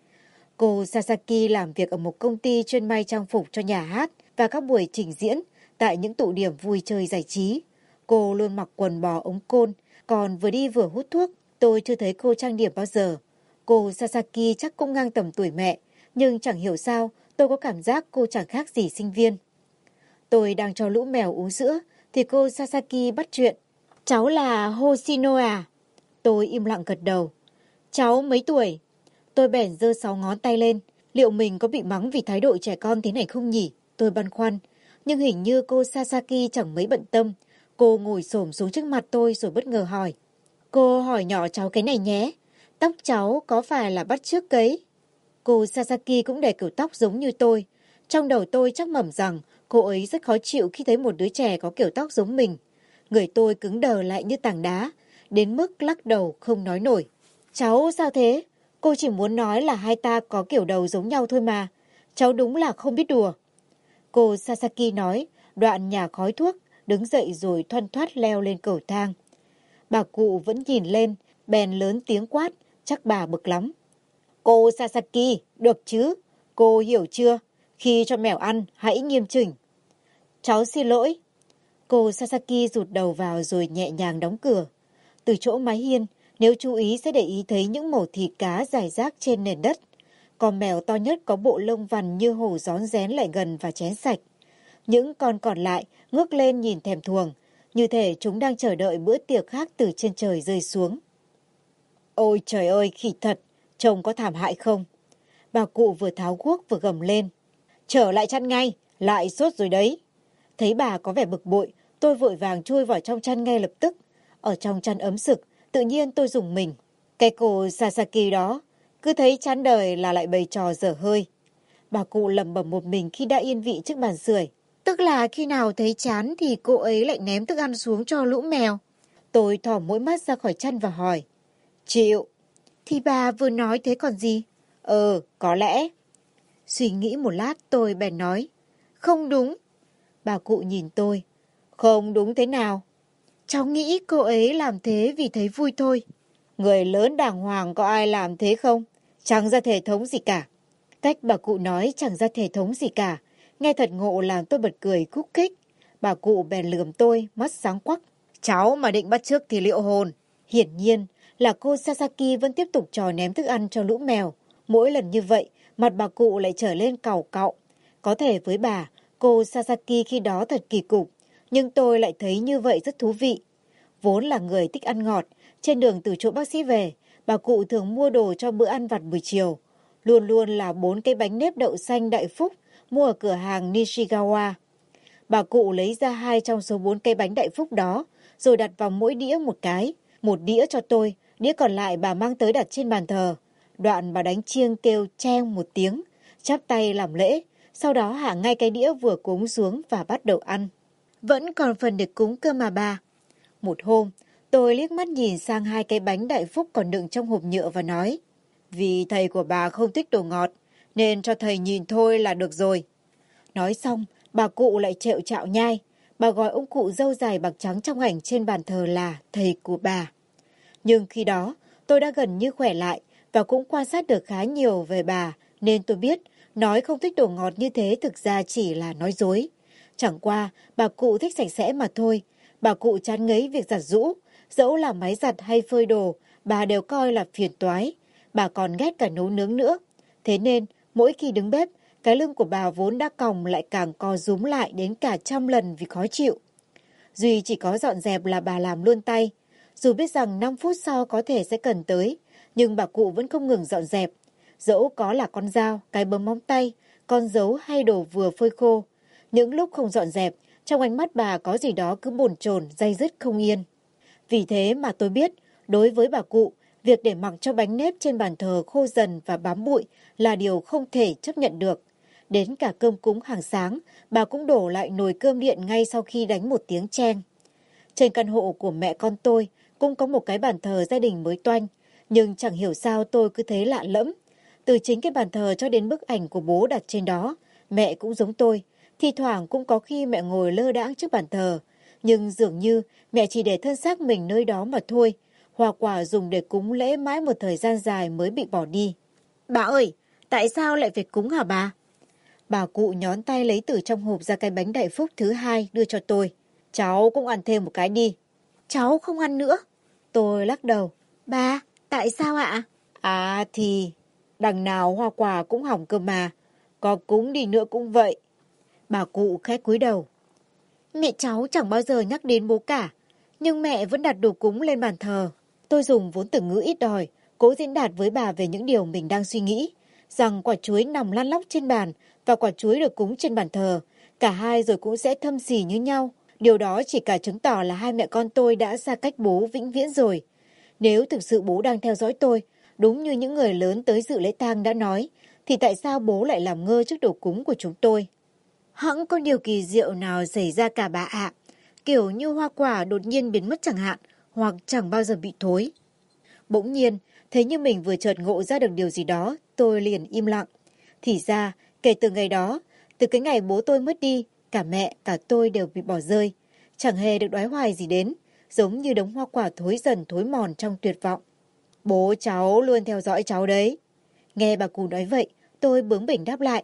Cô Sasaki làm việc ở một công ty chuyên may trang phục cho nhà hát và các buổi trình diễn tại những tụ điểm vui chơi giải trí. Cô luôn mặc quần bò ống côn, còn vừa đi vừa hút thuốc. Tôi chưa thấy cô trang điểm bao giờ. Cô Sasaki chắc cũng ngang tầm tuổi mẹ, nhưng chẳng hiểu sao tôi có cảm giác cô chẳng khác gì sinh viên. Tôi đang cho lũ mèo uống sữa, thì cô Sasaki bắt chuyện. Cháu là Hoshino à? Tôi im lặng gật đầu. Cháu mấy tuổi? Tôi bèn giơ sáu ngón tay lên. Liệu mình có bị mắng vì thái độ trẻ con thế này không nhỉ? Tôi băn khoăn. Nhưng hình như cô Sasaki chẳng mấy bận tâm. Cô ngồi xổm xuống trước mặt tôi rồi bất ngờ hỏi. Cô hỏi nhỏ cháu cái này nhé. Tóc cháu có phải là bắt chước cấy? Cô Sasaki cũng để kiểu tóc giống như tôi. Trong đầu tôi chắc mẩm rằng cô ấy rất khó chịu khi thấy một đứa trẻ có kiểu tóc giống mình. Người tôi cứng đờ lại như tảng đá, đến mức lắc đầu không nói nổi. Cháu sao thế? Cô chỉ muốn nói là hai ta có kiểu đầu giống nhau thôi mà. Cháu đúng là không biết đùa. Cô Sasaki nói, đoạn nhả khói thuốc, đứng dậy rồi thoăn thoắt leo lên cầu thang. Bà cụ vẫn nhìn lên, bèn lớn tiếng quát, chắc bà bực lắm. Cô Sasaki, được chứ? Cô hiểu chưa? Khi cho mèo ăn, hãy nghiêm chỉnh. Cháu xin lỗi. Cô Sasaki rụt đầu vào rồi nhẹ nhàng đóng cửa. Từ chỗ mái hiên, nếu chú ý sẽ để ý thấy những mẩu thịt cá rải rác trên nền đất. Con mèo to nhất có bộ lông vằn như hổ rón rén lại gần và chén sạch. Những con còn lại ngước lên nhìn thèm thuồng, như thể chúng đang chờ đợi bữa tiệc khác từ trên trời rơi xuống. Ôi trời ơi, khỉ thật, trông có thảm hại không? Bà cụ vừa tháo guốc vừa gầm lên. Trở lại chăn ngay, lại sốt rồi đấy. Thấy bà có vẻ bực bội, tôi vội vàng chui vào trong chăn ngay lập tức. Ở trong chăn ấm sực, tự nhiên tôi rùng mình. Cái cô Sasaki đó, cứ thấy chán đời là lại bày trò dở hơi. Bà cụ lẩm bẩm một mình khi đã yên vị trước bàn sưởi. Tức là khi nào thấy chán thì cô ấy lại ném thức ăn xuống cho lũ mèo. Tôi thò mũi mắt ra khỏi chăn và hỏi. Chịu. Thì bà vừa nói thế còn gì? Ừ, có lẽ. Suy nghĩ một lát tôi bèn nói. Không đúng. Bà cụ nhìn tôi. Không đúng thế nào? Cháu nghĩ cô ấy làm thế vì thấy vui thôi. Người lớn đàng hoàng có ai làm thế không? Chẳng ra thể thống gì cả. Cách bà cụ nói chẳng ra thể thống gì cả. Nghe thật ngộ làm tôi bật cười khúc khích. Bà cụ bèn lườm tôi, mắt sáng quắc. Cháu mà định bắt chước thì liệu hồn. Hiển nhiên là cô Sasaki vẫn tiếp tục trò ném thức ăn cho lũ mèo. Mỗi lần như vậy, mặt bà cụ lại trở lên càu cạo. Có thể với bà, cô Sasaki khi đó thật kỳ cục. Nhưng tôi lại thấy như vậy rất thú vị. Vốn là người thích ăn ngọt. Trên đường từ chỗ bác sĩ về, bà cụ thường mua đồ cho bữa ăn vặt buổi chiều. Luôn luôn là bốn cái bánh nếp đậu xanh Đại Phúc mua ở cửa hàng Nishigawa. Bà cụ lấy ra hai trong số bốn cây bánh Đại Phúc đó, rồi đặt vào mỗi đĩa một cái. Một đĩa cho tôi, đĩa còn lại bà mang tới đặt trên bàn thờ. Đoạn bà đánh chiêng kêu cheng một tiếng, chắp tay làm lễ, sau đó hạ ngay cái đĩa vừa cúng xuống và bắt đầu ăn. Vẫn còn phần để cúng cơ mà bà. Một hôm, tôi liếc mắt nhìn sang hai cái bánh Đại Phúc còn đựng trong hộp nhựa và nói, vì thầy của bà không thích đồ ngọt, nên cho thầy nhìn thôi là được rồi. Nói xong, bà cụ lại trẹo chạo nhai. Bà gọi ông cụ râu dài bạc trắng trong ảnh trên bàn thờ là thầy của bà. Nhưng khi đó, tôi đã gần như khỏe lại và cũng quan sát được khá nhiều về bà, nên tôi biết nói không thích đồ ngọt như thế thực ra chỉ là nói dối. Chẳng qua, bà cụ thích sạch sẽ mà thôi. Bà cụ chán ngấy việc giặt giũ, dẫu là máy giặt hay phơi đồ, bà đều coi là phiền toái. Bà còn ghét cả nấu nướng nữa. Thế nên, mỗi khi đứng bếp, cái lưng của bà vốn đã còng lại càng co rúm lại đến cả trăm lần vì khó chịu. Duy chỉ có dọn dẹp là bà làm luôn tay. Dù biết rằng năm phút sau có thể sẽ cần tới, nhưng bà cụ vẫn không ngừng dọn dẹp. Dẫu có là con dao, cái bấm móng tay, con dấu hay đồ vừa phơi khô. Những lúc không dọn dẹp, trong ánh mắt bà có gì đó cứ bồn chồn, day dứt không yên. Vì thế mà tôi biết, đối với bà cụ, việc để mặc cho bánh nếp trên bàn thờ khô dần và bám bụi là điều không thể chấp nhận được. Đến cả cơm cúng hàng sáng, bà cũng đổ lại nồi cơm điện ngay sau khi đánh một tiếng cheng. Trên căn hộ của mẹ con tôi cũng có một cái bàn thờ gia đình mới toanh, nhưng chẳng hiểu sao tôi cứ thấy lạ lẫm. Từ chính cái bàn thờ cho đến bức ảnh của bố đặt trên đó, mẹ cũng giống tôi. Thi thoảng cũng có khi mẹ ngồi lơ đãng trước bàn thờ, nhưng dường như mẹ chỉ để thân xác mình nơi đó mà thôi. Hoa quả dùng để cúng lễ mãi một thời gian dài mới bị bỏ đi. Bà ơi, tại sao lại phải cúng hả bà? Bà cụ nhón tay lấy từ trong hộp ra cái bánh Đại Phúc thứ hai đưa cho tôi. Cháu cũng ăn thêm một cái đi. Cháu không ăn nữa. Tôi lắc đầu. Bà, tại sao ạ? À thì, đằng nào hoa quả cũng hỏng cơ mà. Có cúng đi nữa cũng vậy. Bà cụ khẽ cúi đầu. Mẹ cháu chẳng bao giờ nhắc đến bố cả. Nhưng mẹ vẫn đặt đồ cúng lên bàn thờ. Tôi dùng vốn từ ngữ ít đòi, cố diễn đạt với bà về những điều mình đang suy nghĩ. Rằng quả chuối nằm lăn lóc trên bàn và quả chuối được cúng trên bàn thờ. Cả hai rồi cũng sẽ thâm xì như nhau. Điều đó chỉ cả chứng tỏ là hai mẹ con tôi đã xa cách bố vĩnh viễn rồi. Nếu thực sự bố đang theo dõi tôi, đúng như những người lớn tới dự lễ tang đã nói, thì tại sao bố lại làm ngơ trước đồ cúng của chúng tôi? Hẵng có điều kỳ diệu nào xảy ra cả bà ạ. Kiểu như hoa quả đột nhiên biến mất chẳng hạn, hoặc chẳng bao giờ bị thối. Bỗng nhiên, thấy như mình vừa chợt ngộ ra được điều gì đó, tôi liền im lặng. Thì ra, kể từ ngày đó, từ cái ngày bố tôi mất đi, cả mẹ, cả tôi đều bị bỏ rơi. Chẳng hề được đoái hoài gì đến, giống như đống hoa quả thối dần thối mòn trong tuyệt vọng. Bố cháu luôn theo dõi cháu đấy. Nghe bà cụ nói vậy, tôi bướng bỉnh đáp lại.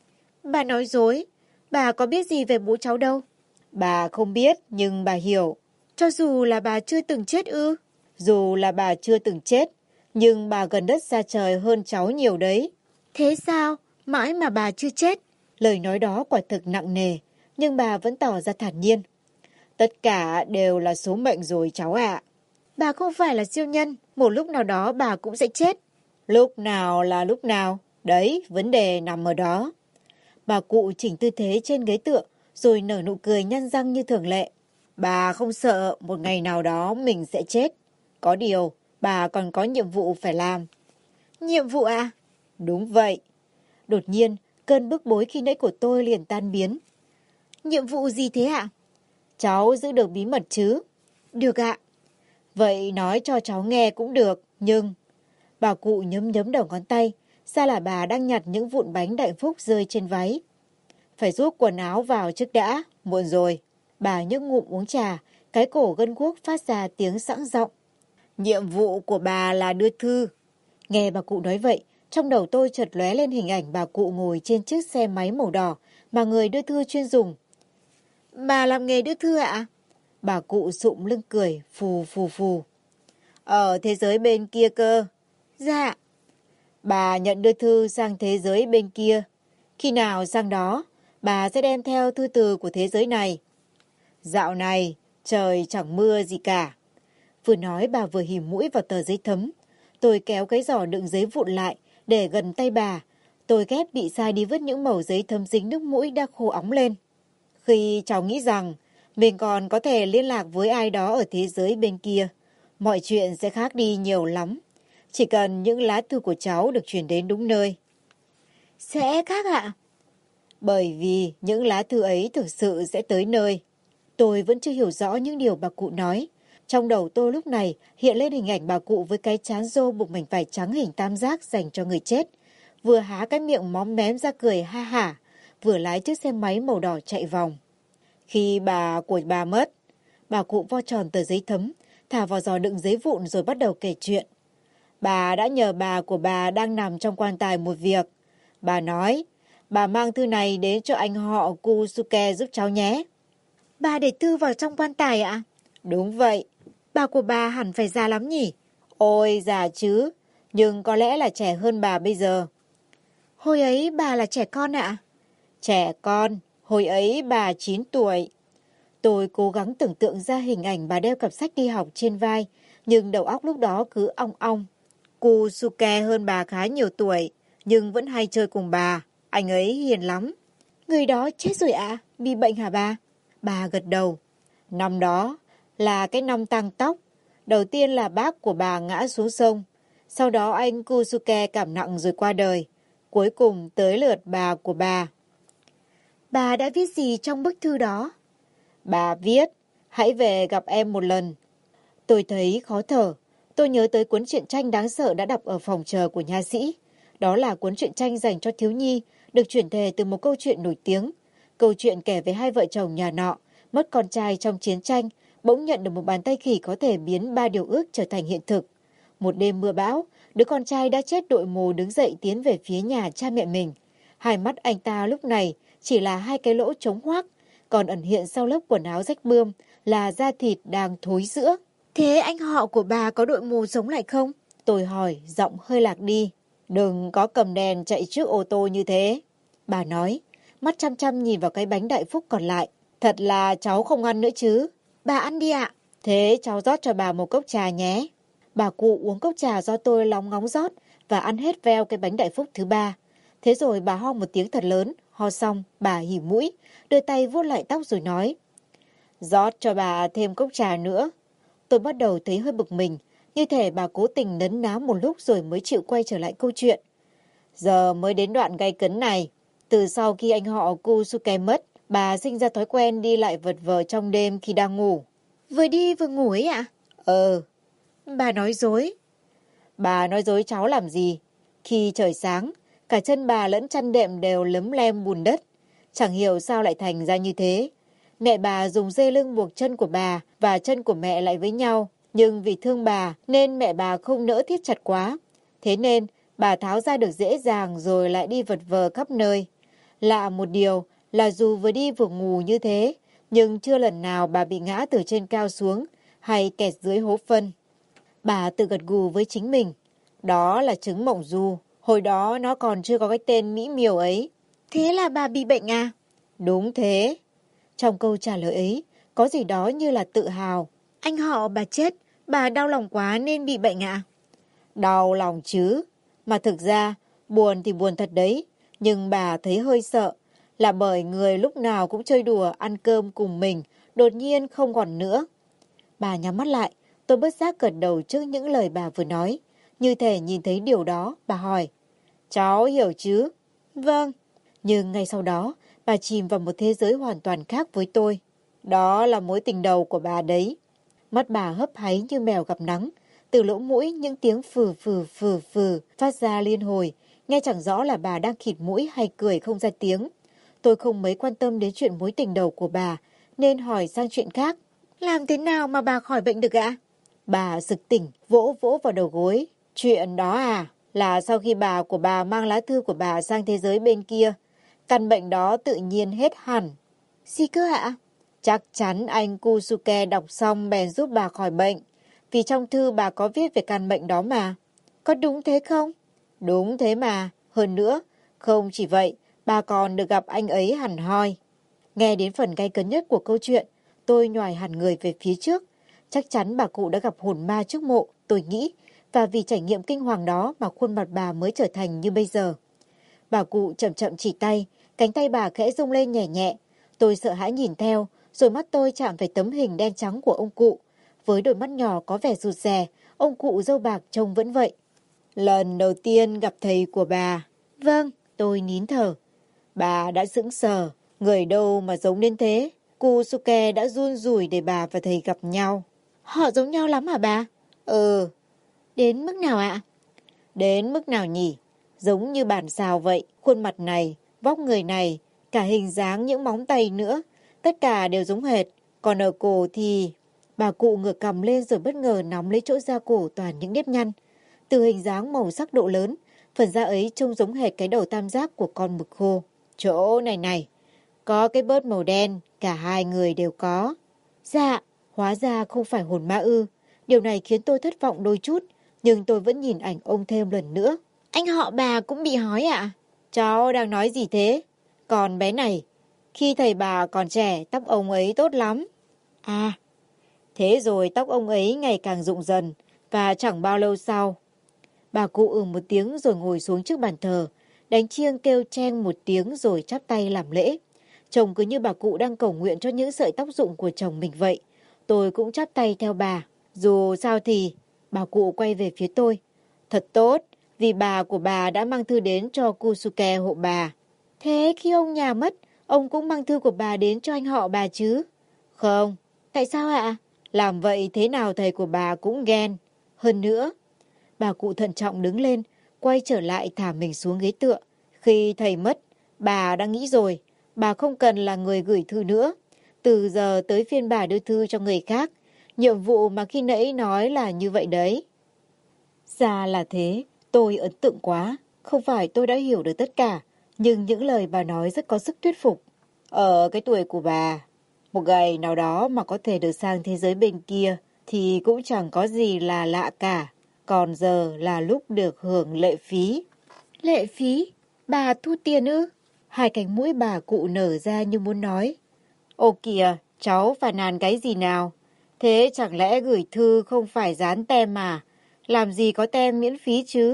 Bà nói dối, bà có biết gì về bố cháu đâu. Bà không biết, nhưng bà hiểu. Cho dù là bà chưa từng chết ư? Dù là bà chưa từng chết, nhưng bà gần đất xa trời hơn cháu nhiều đấy. Thế sao? Mãi mà bà chưa chết? Lời nói đó quả thực nặng nề, nhưng bà vẫn tỏ ra thản nhiên. Tất cả đều là số mệnh rồi cháu ạ. Bà không phải là siêu nhân, một lúc nào đó bà cũng sẽ chết. Lúc nào là lúc nào? Đấy, vấn đề nằm ở đó. Bà cụ chỉnh tư thế trên ghế tựa, rồi nở nụ cười nhăn răng như thường lệ. Bà không sợ một ngày nào đó mình sẽ chết. Có điều, bà còn có nhiệm vụ phải làm. Nhiệm vụ à? Đúng vậy. Đột nhiên, cơn bức bối khi nãy của tôi liền tan biến. Nhiệm vụ gì thế ạ? Cháu giữ được bí mật chứ? Được ạ. Vậy nói cho cháu nghe cũng được, nhưng... Bà cụ nhấm nhấm đầu ngón tay, ra là bà đang nhặt những vụn bánh Đại Phúc rơi trên váy. Phải rút quần áo vào trước đã, muộn rồi. Bà nhấp ngụm uống trà, cái cổ gân guốc phát ra tiếng sẵn giọng. Nhiệm vụ của bà là đưa thư. Nghe bà cụ nói vậy, trong đầu tôi chợt lóe lên hình ảnh bà cụ ngồi trên chiếc xe máy màu đỏ mà người đưa thư chuyên dùng. Bà làm nghề đưa thư ạ? Bà cụ sụm lưng cười, phù phù phù. Ở thế giới bên kia cơ. Dạ. Bà nhận đưa thư sang thế giới bên kia. Khi nào sang đó, bà sẽ đem theo thư từ của thế giới này. Dạo này, trời chẳng mưa gì cả. Vừa nói bà vừa hỉ mũi vào tờ giấy thấm. Tôi kéo cái giỏ đựng giấy vụn lại để gần tay bà. Tôi ghét bị sai đi vứt những mẩu giấy thấm dính nước mũi đã khô óng lên. Khi cháu nghĩ rằng mình còn có thể liên lạc với ai đó ở thế giới bên kia, mọi chuyện sẽ khác đi nhiều lắm. Chỉ cần những lá thư của cháu được chuyển đến đúng nơi. Sẽ khác ạ? Bởi vì những lá thư ấy thực sự sẽ tới nơi. Tôi vẫn chưa hiểu rõ những điều bà cụ nói. Trong đầu tôi lúc này hiện lên hình ảnh bà cụ với cái trán rô buộc mảnh vải trắng hình tam giác dành cho người chết. Vừa há cái miệng móm mém ra cười ha hả, vừa lái chiếc xe máy màu đỏ chạy vòng. Khi bà của bà mất, bà cụ vo tròn tờ giấy thấm, thả vào giò đựng giấy vụn rồi bắt đầu kể chuyện. Bà đã nhờ bà của bà đang nằm trong quan tài một việc. Bà nói, bà mang thư này đến cho anh họ Kusuke giúp cháu nhé. Bà để thư vào trong quan tài ạ? Đúng vậy. Bà của bà hẳn phải già lắm nhỉ? Ôi già chứ, nhưng có lẽ là trẻ hơn bà bây giờ. Hồi ấy bà là trẻ con ạ? Trẻ con, hồi ấy bà chín tuổi. Tôi cố gắng tưởng tượng ra hình ảnh bà đeo cặp sách đi học trên vai, nhưng đầu óc lúc đó cứ ong ong. Kusuke hơn bà khá nhiều tuổi, nhưng vẫn hay chơi cùng bà. Anh ấy hiền lắm. Người đó chết rồi ạ? Bị bệnh hả bà? Bà gật đầu. Năm đó là cái năm tang tóc. Đầu tiên là bác của bà ngã xuống sông. Sau đó anh Kusuke cảm nặng rồi qua đời. Cuối cùng tới lượt bà của bà. Bà đã viết gì trong bức thư đó? Bà viết, hãy về gặp em một lần. Tôi thấy khó thở. Tôi nhớ tới cuốn truyện tranh đáng sợ đã đọc ở phòng chờ của nha sĩ. Đó là cuốn truyện tranh dành cho thiếu nhi, được chuyển thể từ một câu chuyện nổi tiếng. Câu chuyện kể về hai vợ chồng nhà nọ, mất con trai trong chiến tranh, bỗng nhận được một bàn tay khỉ có thể biến ba điều ước trở thành hiện thực. Một đêm mưa bão, đứa con trai đã chết đội mù đứng dậy tiến về phía nhà cha mẹ mình. Hai mắt anh ta lúc này chỉ là hai cái lỗ trống hoác, còn ẩn hiện sau lớp quần áo rách bươm là da thịt đang thối rữa. Thế anh họ của bà có đội mù sống lại không? Tôi hỏi, giọng hơi lạc đi. Đừng có cầm đèn chạy trước ô tô như thế. Bà nói, mắt chăm chăm nhìn vào cái bánh đại phúc còn lại. Thật là cháu không ăn nữa chứ. Bà ăn đi ạ. Thế cháu rót cho bà một cốc trà nhé. Bà cụ uống cốc trà do tôi lóng ngóng rót và ăn hết veo cái bánh đại phúc thứ ba. Thế rồi bà ho một tiếng thật lớn. Ho xong, bà hỉ mũi, đưa tay vuốt lại tóc rồi nói. Rót cho bà thêm cốc trà nữa. Tôi bắt đầu thấy hơi bực mình, như thể bà cố tình nấn ná một lúc rồi mới chịu quay trở lại câu chuyện. Giờ mới đến đoạn gay cấn này. Từ sau khi anh họ Kusuke mất, bà sinh ra thói quen đi lại vật vờ trong đêm khi đang ngủ. Vừa đi vừa ngủ ấy ạ? Ờ. Bà nói dối. Bà nói dối cháu làm gì? Khi trời sáng, cả chân bà lẫn chăn đệm đều lấm lem bùn đất. Chẳng hiểu sao lại thành ra như thế. Mẹ bà dùng dây lưng buộc chân của bà và chân của mẹ lại với nhau. Nhưng vì thương bà nên mẹ bà không nỡ thiết chặt quá. Thế nên bà tháo ra được dễ dàng rồi lại đi vật vờ khắp nơi. Lạ một điều là dù vừa đi vừa ngủ như thế, nhưng chưa lần nào bà bị ngã từ trên cao xuống hay kẹt dưới hố phân. Bà tự gật gù với chính mình. Đó là chứng mộng du. Hồi đó nó còn chưa có cái tên mỹ miều ấy. Thế là bà bị bệnh à? Đúng thế. Trong câu trả lời ấy, có gì đó như là tự hào. Anh họ bà chết, bà đau lòng quá nên bị bệnh ạ? Đau lòng chứ. Mà thực ra, buồn thì buồn thật đấy. Nhưng bà thấy hơi sợ. Là bởi người lúc nào cũng chơi đùa, ăn cơm cùng mình, đột nhiên không còn nữa. Bà nhắm mắt lại, tôi bất giác gật đầu trước những lời bà vừa nói. Như thể nhìn thấy điều đó, bà hỏi. Cháu hiểu chứ? Vâng. Nhưng ngay sau đó, bà chìm vào một thế giới hoàn toàn khác với tôi. Đó là mối tình đầu của bà đấy. Mắt bà hấp háy như mèo gặp nắng. Từ lỗ mũi những tiếng phừ phừ phừ phừ phát ra liên hồi. Nghe chẳng rõ là bà đang khịt mũi hay cười không ra tiếng. Tôi không mấy quan tâm đến chuyện mối tình đầu của bà, nên hỏi sang chuyện khác. Làm thế nào mà bà khỏi bệnh được ạ? Bà sực tỉnh, vỗ vỗ vào đầu gối. Chuyện đó à, là sau khi bà của bà mang lá thư của bà sang thế giới bên kia, căn bệnh đó tự nhiên hết hẳn. Gì cơ ạ? Chắc chắn anh Kusuke đọc xong bèn giúp bà khỏi bệnh. Vì trong thư bà có viết về căn bệnh đó mà. Có đúng thế không? Đúng thế mà. Hơn nữa, không chỉ vậy, bà còn được gặp anh ấy hẳn hoi. Nghe đến phần gay cấn nhất của câu chuyện, tôi nhoài hẳn người về phía trước. Chắc chắn bà cụ đã gặp hồn ma trước mộ, tôi nghĩ. và vì trải nghiệm kinh hoàng đó mà khuôn mặt bà mới trở thành như bây giờ. Bà cụ chậm chậm chỉ tay, cánh tay bà khẽ rung lên nhẹ nhẹ. Tôi sợ hãi nhìn theo, rồi mắt tôi chạm phải tấm hình đen trắng của ông cụ. Với đôi mắt nhỏ có vẻ rụt rè, ông cụ râu bạc trông vẫn vậy. Lần đầu tiên gặp thầy của bà. Vâng, tôi nín thở. Bà đã sững sờ, người đâu mà giống đến thế. Kusuke đã run rủi để bà và thầy gặp nhau. Họ giống nhau lắm hả bà? Ừ. Đến mức nào ạ? Đến mức nào nhỉ? Giống như bản sao vậy, khuôn mặt này, vóc người này, cả hình dáng những móng tay nữa, tất cả đều giống hệt. Còn ở cổ thì... Bà cụ ngửa cằm lên rồi bất ngờ nắm lấy chỗ da cổ toàn những nếp nhăn. Từ hình dáng màu sắc độ lớn, phần da ấy trông giống hệt cái đầu tam giác của con mực khô. Chỗ này này, có cái bớt màu đen, cả hai người đều có. Dạ, hóa ra không phải hồn ma ư. Điều này khiến tôi thất vọng đôi chút, nhưng tôi vẫn nhìn ảnh ông thêm lần nữa. Anh họ bà cũng bị hói ạ? Cháu đang nói gì thế? Còn bé này, khi thầy bà còn trẻ, tóc ông ấy tốt lắm. À, thế rồi tóc ông ấy ngày càng rụng dần, và chẳng bao lâu sau. Bà cụ ừ một tiếng rồi ngồi xuống trước bàn thờ, đánh chiêng kêu cheng một tiếng rồi chắp tay làm lễ. Trông cứ như bà cụ đang cầu nguyện cho những sợi tóc rụng của chồng mình vậy. Tôi cũng chắp tay theo bà. Dù sao thì, bà cụ quay về phía tôi. Thật tốt, vì bà của bà đã mang thư đến cho Kusuke hộ bà. Thế khi ông nhà mất, ông cũng mang thư của bà đến cho anh họ bà chứ? Không. Tại sao ạ? Làm vậy thế nào thầy của bà cũng ghen. Hơn nữa, bà cụ thận trọng đứng lên, quay trở lại thả mình xuống ghế tựa. Khi thầy mất, bà đã nghĩ rồi, bà không cần là người gửi thư nữa. Từ giờ tới phiên bà đưa thư cho người khác. Nhiệm vụ mà khi nãy nói là như vậy đấy. Ra là thế, tôi ấn tượng quá. Không phải tôi đã hiểu được tất cả, nhưng những lời bà nói rất có sức thuyết phục. Ở cái tuổi của bà, một ngày nào đó mà có thể được sang thế giới bên kia thì cũng chẳng có gì là lạ cả. Còn giờ là lúc được hưởng lệ phí. Lệ phí? Bà thu tiền ư? Hai cánh mũi bà cụ nở ra như muốn nói. Ô kìa, cháu phàn nàn cái gì nào? Thế chẳng lẽ gửi thư không phải dán tem mà? Làm gì có tem miễn phí chứ?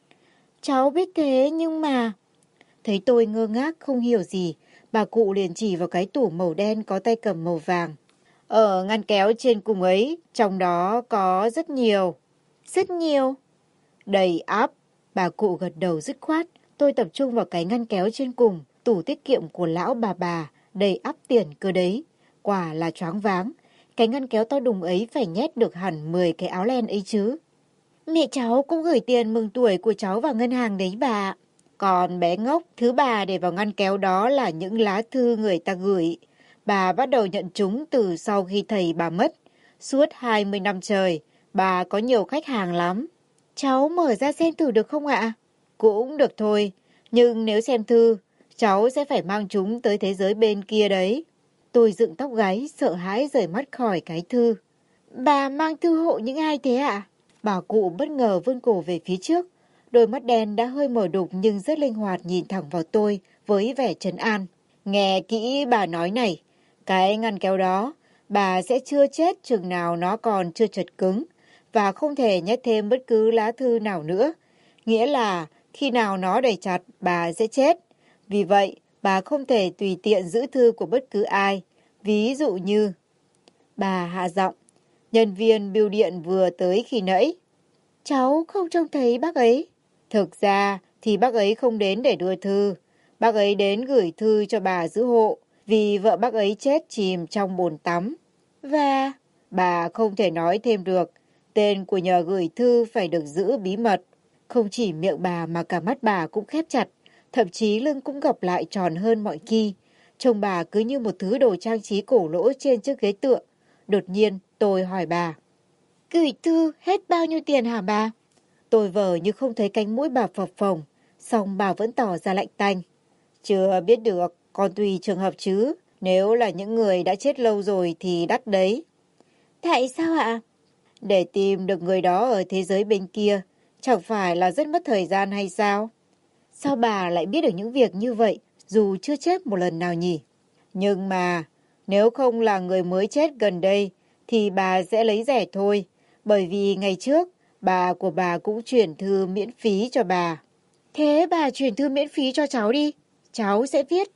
Cháu biết thế nhưng mà... Thấy tôi ngơ ngác không hiểu gì, bà cụ liền chỉ vào cái tủ màu đen có tay cầm màu vàng. Ở ngăn kéo trên cùng ấy, trong đó có rất nhiều. Rất nhiều? Đầy ắp. Bà cụ gật đầu dứt khoát. Tôi tập trung vào cái ngăn kéo trên cùng, tủ tiết kiệm của lão bà bà, đầy ắp tiền cơ đấy. Quả là choáng váng. Cái ngăn kéo to đùng ấy phải nhét được hẳn mười cái áo len ấy chứ. Mẹ cháu cũng gửi tiền mừng tuổi của cháu vào ngân hàng đấy bà. Còn bé ngốc, thứ bà để vào ngăn kéo đó là những lá thư người ta gửi. Bà bắt đầu nhận chúng từ sau khi thầy bà mất. Suốt hai mươi năm trời, bà có nhiều khách hàng lắm. Cháu mở ra xem thử được không ạ? Cũng được thôi, nhưng nếu xem thư, cháu sẽ phải mang chúng tới thế giới bên kia đấy. Tôi dựng tóc gáy, sợ hãi rời mắt khỏi cái thư. Bà mang thư hộ những ai thế ạ? Bà cụ bất ngờ vươn cổ về phía trước. Đôi mắt đen đã hơi mở đục nhưng rất linh hoạt nhìn thẳng vào tôi với vẻ trấn an. Nghe kỹ bà nói này, cái ngăn kéo đó, bà sẽ chưa chết chừng nào nó còn chưa chật cứng và không thể nhét thêm bất cứ lá thư nào nữa. Nghĩa là khi nào nó đầy chặt, bà sẽ chết. Vì vậy, bà không thể tùy tiện giữ thư của bất cứ ai. Ví dụ như... Bà hạ giọng, nhân viên bưu điện vừa tới khi nãy. Cháu không trông thấy bác ấy. Thực ra thì bác ấy không đến để đưa thư. Bác ấy đến gửi thư cho bà giữ hộ vì vợ bác ấy chết chìm trong bồn tắm. Và bà không thể nói thêm được. Tên của nhờ gửi thư phải được giữ bí mật. Không chỉ miệng bà mà cả mắt bà cũng khép chặt. Thậm chí lưng cũng gập lại tròn hơn mọi khi. Trông bà cứ như một thứ đồ trang trí cổ lỗ trên chiếc ghế tựa. Đột nhiên tôi hỏi bà. Gửi thư hết bao nhiêu tiền hả bà? Tôi vờ như không thấy cánh mũi bà phập phồng, song bà vẫn tỏ ra lạnh tanh. Chưa biết được, còn tùy trường hợp chứ. Nếu là những người đã chết lâu rồi thì đắt đấy. Tại sao ạ? Để tìm được người đó ở thế giới bên kia, chẳng phải là rất mất thời gian hay sao? Sao bà lại biết được những việc như vậy, dù chưa chết một lần nào nhỉ? Nhưng mà, nếu không là người mới chết gần đây, thì bà sẽ lấy rẻ thôi. Bởi vì ngày trước, Bà của bà cũng chuyển thư miễn phí cho bà. Thế bà chuyển thư miễn phí cho cháu đi, cháu sẽ viết.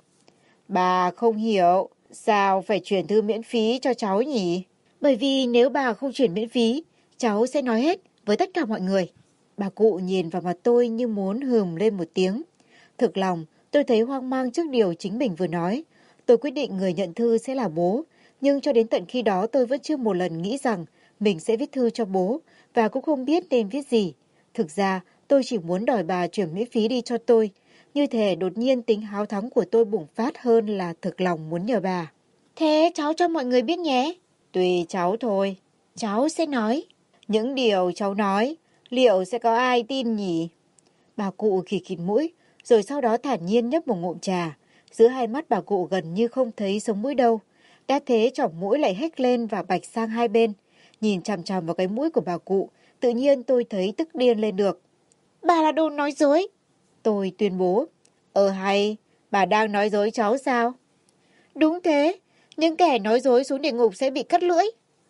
Bà không hiểu, sao phải chuyển thư miễn phí cho cháu nhỉ? Bởi vì nếu bà không chuyển miễn phí, cháu sẽ nói hết với tất cả mọi người. Bà cụ nhìn vào mặt tôi như muốn hừm lên một tiếng. Thực lòng, tôi thấy hoang mang trước điều chính mình vừa nói. Tôi quyết định người nhận thư sẽ là bố, nhưng cho đến tận khi đó tôi vẫn chưa một lần nghĩ rằng mình sẽ viết thư cho bố và cũng không biết nên viết gì. Thực ra, tôi chỉ muốn đòi bà chuyển miễn phí đi cho tôi. Như thể đột nhiên tính háo thắng của tôi bùng phát hơn là thực lòng muốn nhờ bà. Thế cháu cho mọi người biết nhé. Tùy cháu thôi. Cháu sẽ nói. Những điều cháu nói, liệu sẽ có ai tin nhỉ? Bà cụ khì khịt mũi, rồi sau đó thản nhiên nhấp một ngụm trà. Giữa hai mắt bà cụ gần như không thấy sống mũi đâu. Đã thế chỏng mũi lại hếch lên và bạch sang hai bên. Nhìn chằm chằm vào cái mũi của bà cụ, tự nhiên tôi thấy tức điên lên được. Bà là đồ nói dối. Tôi tuyên bố. Ờ hay, bà đang nói dối cháu sao? Đúng thế, những kẻ nói dối xuống địa ngục sẽ bị cắt lưỡi.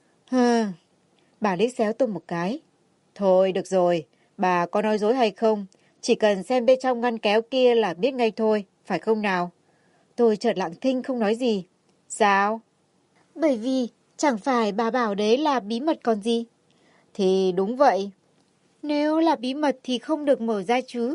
Hừ, bà liếc xéo tôi một cái. Thôi được rồi, bà có nói dối hay không? Chỉ cần xem bên trong ngăn kéo kia là biết ngay thôi, phải không nào? Tôi chợt lặng thinh không nói gì. Sao? Bởi vì chẳng phải bà bảo đấy là bí mật còn gì. Thì đúng vậy. Nếu là bí mật thì không được mở ra chứ.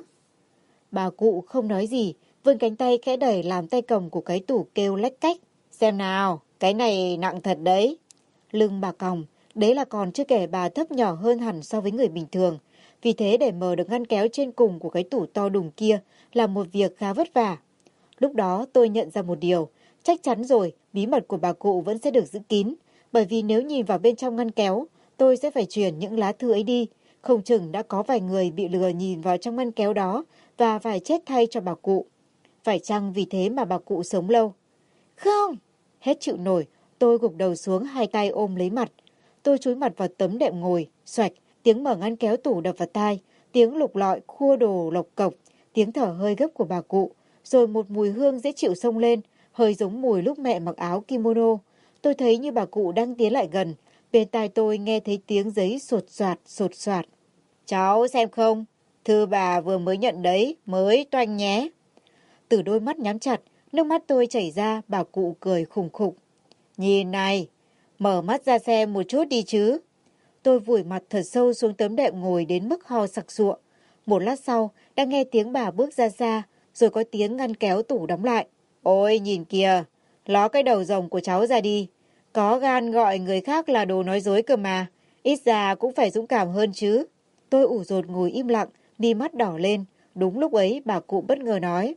Bà cụ không nói gì, vươn cánh tay khẽ đẩy làm tay cầm của cái tủ kêu lách cách. Xem nào, cái này nặng thật đấy. Lưng bà còng, đấy là còn chưa kể bà thấp nhỏ hơn hẳn so với người bình thường. Vì thế để mở được ngăn kéo trên cùng của cái tủ to đùng kia là một việc khá vất vả. Lúc đó tôi nhận ra một điều, chắc chắn rồi bí mật của bà cụ vẫn sẽ được giữ kín. Bởi vì nếu nhìn vào bên trong ngăn kéo, tôi sẽ phải chuyển những lá thư ấy đi. Không chừng đã có vài người bị lừa nhìn vào trong ngăn kéo đó và phải chết thay cho bà cụ. Phải chăng vì thế mà bà cụ sống lâu? Không! Hết chịu nổi, tôi gục đầu xuống hai tay ôm lấy mặt. Tôi chúi mặt vào tấm đệm ngồi, xoạch, tiếng mở ngăn kéo tủ đập vào tai, tiếng lục lọi khua đồ lộc cộc, tiếng thở hơi gấp của bà cụ, rồi một mùi hương dễ chịu xông lên, hơi giống mùi lúc mẹ mặc áo kimono. Tôi thấy như bà cụ đang tiến lại gần, bên tai tôi nghe thấy tiếng giấy sột soạt sột soạt. Cháu xem không, thư bà vừa mới nhận đấy, mới toanh nhé. Từ đôi mắt nhắm chặt, nước mắt tôi chảy ra, bà cụ cười khủng khục. Nhìn này, mở mắt ra xem một chút đi chứ. Tôi vùi mặt thật sâu xuống tấm đệm ngồi đến mức ho sặc sụa. Một lát sau, đã nghe tiếng bà bước ra xa, rồi có tiếng ngăn kéo tủ đóng lại. Ôi nhìn kìa, ló cái đầu rồng của cháu ra đi. Có gan gọi người khác là đồ nói dối cơ mà, ít ra cũng phải dũng cảm hơn chứ. Tôi ủ rột ngồi im lặng, mi mắt đỏ lên. Đúng lúc ấy bà cụ bất ngờ nói.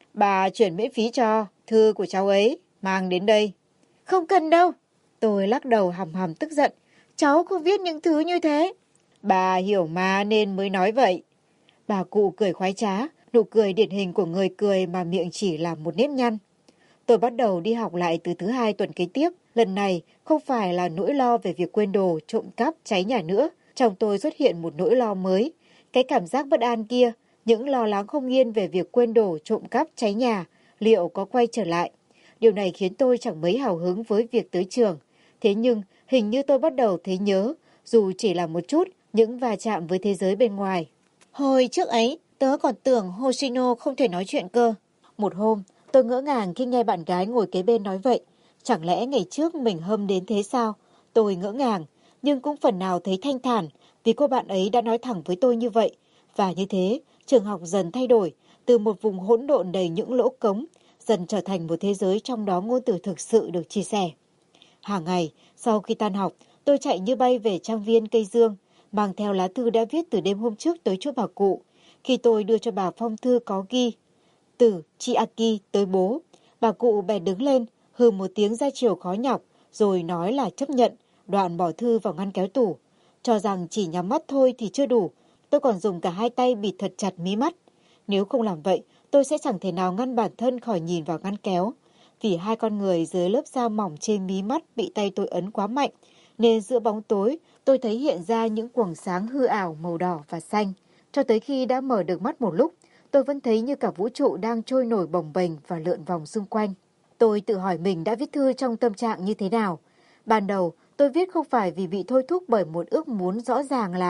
Bà chuyển miễn phí cho, thư của cháu ấy, mang đến đây. Không cần đâu. Tôi lắc đầu hầm hầm tức giận. Cháu không viết những thứ như thế. Bà hiểu mà nên mới nói vậy. Bà cụ cười khoái trá, nụ cười điển hình của người cười mà miệng chỉ là một nếp nhăn. Tôi bắt đầu đi học lại từ thứ hai tuần kế tiếp. Lần này không phải là nỗi lo về việc quên đồ, trộm cắp, cháy nhà nữa. Trong tôi xuất hiện một nỗi lo mới. Cái cảm giác bất an kia, những lo lắng không yên về việc quên đồ, trộm cắp, cháy nhà, liệu có quay trở lại? Điều này khiến tôi chẳng mấy hào hứng với việc tới trường. Thế nhưng hình như tôi bắt đầu thấy nhớ, dù chỉ là một chút, những va chạm với thế giới bên ngoài. Hồi trước ấy, tớ còn tưởng Hoshino không thể nói chuyện cơ. Một hôm, tôi ngỡ ngàng khi nghe bạn gái ngồi kế bên nói vậy. Chẳng lẽ ngày trước mình hâm đến thế sao? Tôi ngỡ ngàng, nhưng cũng phần nào thấy thanh thản vì cô bạn ấy đã nói thẳng với tôi như vậy. Và như thế, trường học dần thay đổi, từ một vùng hỗn độn đầy những lỗ cống, dần trở thành một thế giới trong đó ngôn từ thực sự được chia sẻ. Hàng ngày, sau khi tan học, tôi chạy như bay về trang viên cây dương, mang theo lá thư đã viết từ đêm hôm trước tới chỗ bà cụ. Khi tôi đưa cho bà phong thư có ghi từ Chiaki tới bố, bà cụ bèn đứng lên, hừ một tiếng ra chiều khó nhọc, rồi nói là chấp nhận, đoạn bỏ thư vào ngăn kéo tủ. Cho rằng chỉ nhắm mắt thôi thì chưa đủ, tôi còn dùng cả hai tay bịt thật chặt mí mắt. Nếu không làm vậy, tôi sẽ chẳng thể nào ngăn bản thân khỏi nhìn vào ngăn kéo. Vì hai con người dưới lớp da mỏng trên mí mắt bị tay tôi ấn quá mạnh, nên giữa bóng tối tôi thấy hiện ra những quầng sáng hư ảo màu đỏ và xanh. Cho tới khi đã mở được mắt một lúc, tôi vẫn thấy như cả vũ trụ đang trôi nổi bồng bềnh và lượn vòng xung quanh. Tôi tự hỏi mình đã viết thư trong tâm trạng như thế nào. Ban đầu, tôi viết không phải vì bị thôi thúc bởi một ước muốn rõ ràng là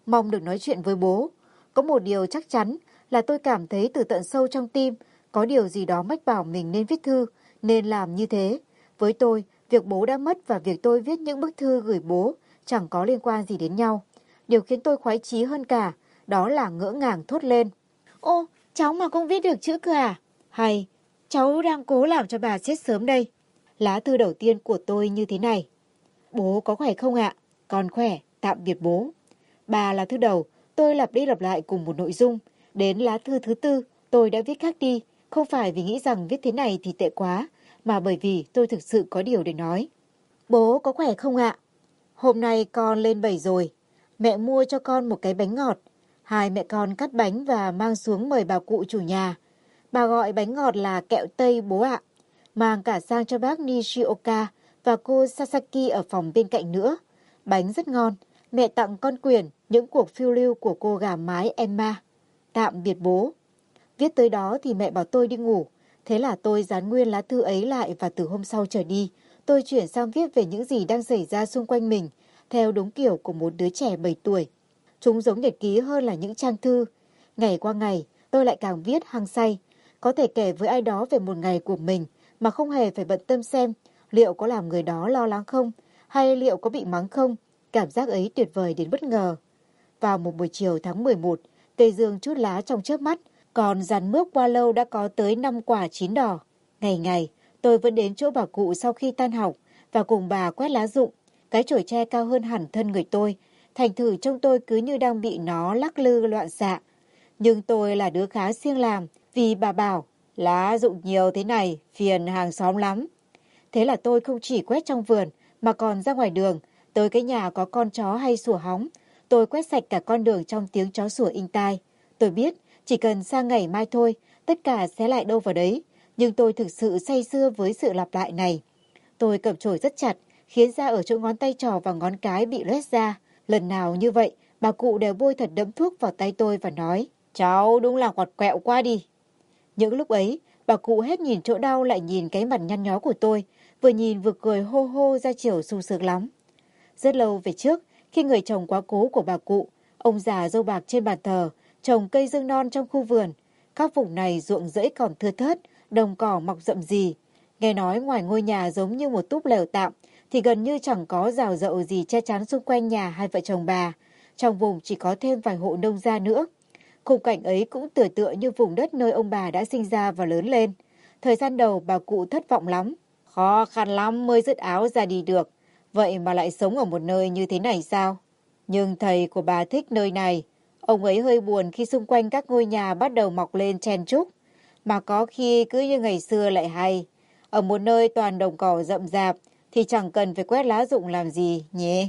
mong được nói chuyện với bố. Có một điều chắc chắn là tôi cảm thấy từ tận sâu trong tim có điều gì đó mách bảo mình nên viết thư, nên làm như thế. Với tôi, việc bố đã mất và việc tôi viết những bức thư gửi bố chẳng có liên quan gì đến nhau. Điều khiến tôi khoái chí hơn cả, đó là ngỡ ngàng thốt lên. Ô, cháu mà không viết được chữ cơ à? Hay, cháu đang cố làm cho bà chết sớm đây. Lá thư đầu tiên của tôi như thế này. Bố có khỏe không ạ? Con khỏe, tạm biệt bố. Bà là thư đầu, tôi lặp đi lặp lại cùng một nội dung. Đến lá thư thứ tư, tôi đã viết khác đi, không phải vì nghĩ rằng viết thế này thì tệ quá, mà bởi vì tôi thực sự có điều để nói. Bố có khỏe không ạ? Hôm nay con lên bảy rồi. Mẹ mua cho con một cái bánh ngọt. Hai mẹ con cắt bánh và mang xuống mời bà cụ chủ nhà. Bà gọi bánh ngọt là kẹo Tây bố ạ. Mang cả sang cho bác Nishioka và cô Sasaki ở phòng bên cạnh nữa. Bánh rất ngon. Mẹ tặng con quyển những cuộc phiêu lưu của cô gà mái Emma. Tạm biệt bố. Viết tới đó thì mẹ bảo tôi đi ngủ. Thế là tôi dán nguyên lá thư ấy lại và từ hôm sau trở đi, tôi chuyển sang viết về những gì đang xảy ra xung quanh mình, theo đúng kiểu của một đứa trẻ bảy tuổi. Chúng giống nhật ký hơn là những trang thư. Ngày qua ngày, tôi lại càng viết hăng say. Có thể kể với ai đó về một ngày của mình mà không hề phải bận tâm xem liệu có làm người đó lo lắng không, hay liệu có bị mắng không. Cảm giác ấy tuyệt vời đến bất ngờ. Vào một buổi chiều tháng mười một, cây dương chút lá trong chớp mắt, còn dàn mướp qua lâu đã có tới năm quả chín đỏ. Ngày ngày, tôi vẫn đến chỗ bà cụ sau khi tan học và cùng bà quét lá rụng. Cái chổi tre cao hơn hẳn thân người tôi, thành thử trông tôi cứ như đang bị nó lắc lư loạn xạ. Nhưng tôi là đứa khá siêng làm, vì bà bảo, lá rụng nhiều thế này, phiền hàng xóm lắm. Thế là tôi không chỉ quét trong vườn, mà còn ra ngoài đường, tới cái nhà có con chó hay sủa hóng. Tôi quét sạch cả con đường trong tiếng chó sủa inh tai. Tôi biết, chỉ cần sang ngày mai thôi, tất cả sẽ lại đâu vào đấy. Nhưng tôi thực sự say sưa với sự lặp lại này. Tôi cầm chổi rất chặt, khiến da ở chỗ ngón tay trỏ và ngón cái bị loét ra. Lần nào như vậy, bà cụ đều bôi thật đẫm thuốc vào tay tôi và nói, cháu đúng là quặt quẹo quá đi. Những lúc ấy, bà cụ hết nhìn chỗ đau lại nhìn cái mặt nhăn nhó của tôi, vừa nhìn vừa cười hô hô ra chiều sung sướng lắm. Rất lâu về trước, khi người chồng quá cố của bà cụ, ông già râu bạc trên bàn thờ, trồng cây dương non trong khu vườn. Các vùng này ruộng rẫy còn thưa thớt, đồng cỏ mọc rậm rì. Nghe nói ngoài ngôi nhà giống như một túp lều tạm, thì gần như chẳng có rào rậu gì che chắn xung quanh nhà hai vợ chồng bà. Trong vùng chỉ có thêm vài hộ nông gia nữa. Khung cảnh ấy cũng tựa tựa như vùng đất nơi ông bà đã sinh ra và lớn lên. Thời gian đầu bà cụ thất vọng lắm. Khó khăn lắm mới dứt áo ra đi được. Vậy mà lại sống ở một nơi như thế này sao? Nhưng thầy của bà thích nơi này. Ông ấy hơi buồn khi xung quanh các ngôi nhà bắt đầu mọc lên chen chúc. Mà có khi cứ như ngày xưa lại hay. Ở một nơi toàn đồng cỏ rậm rạp thì chẳng cần phải quét lá rụng làm gì nhỉ?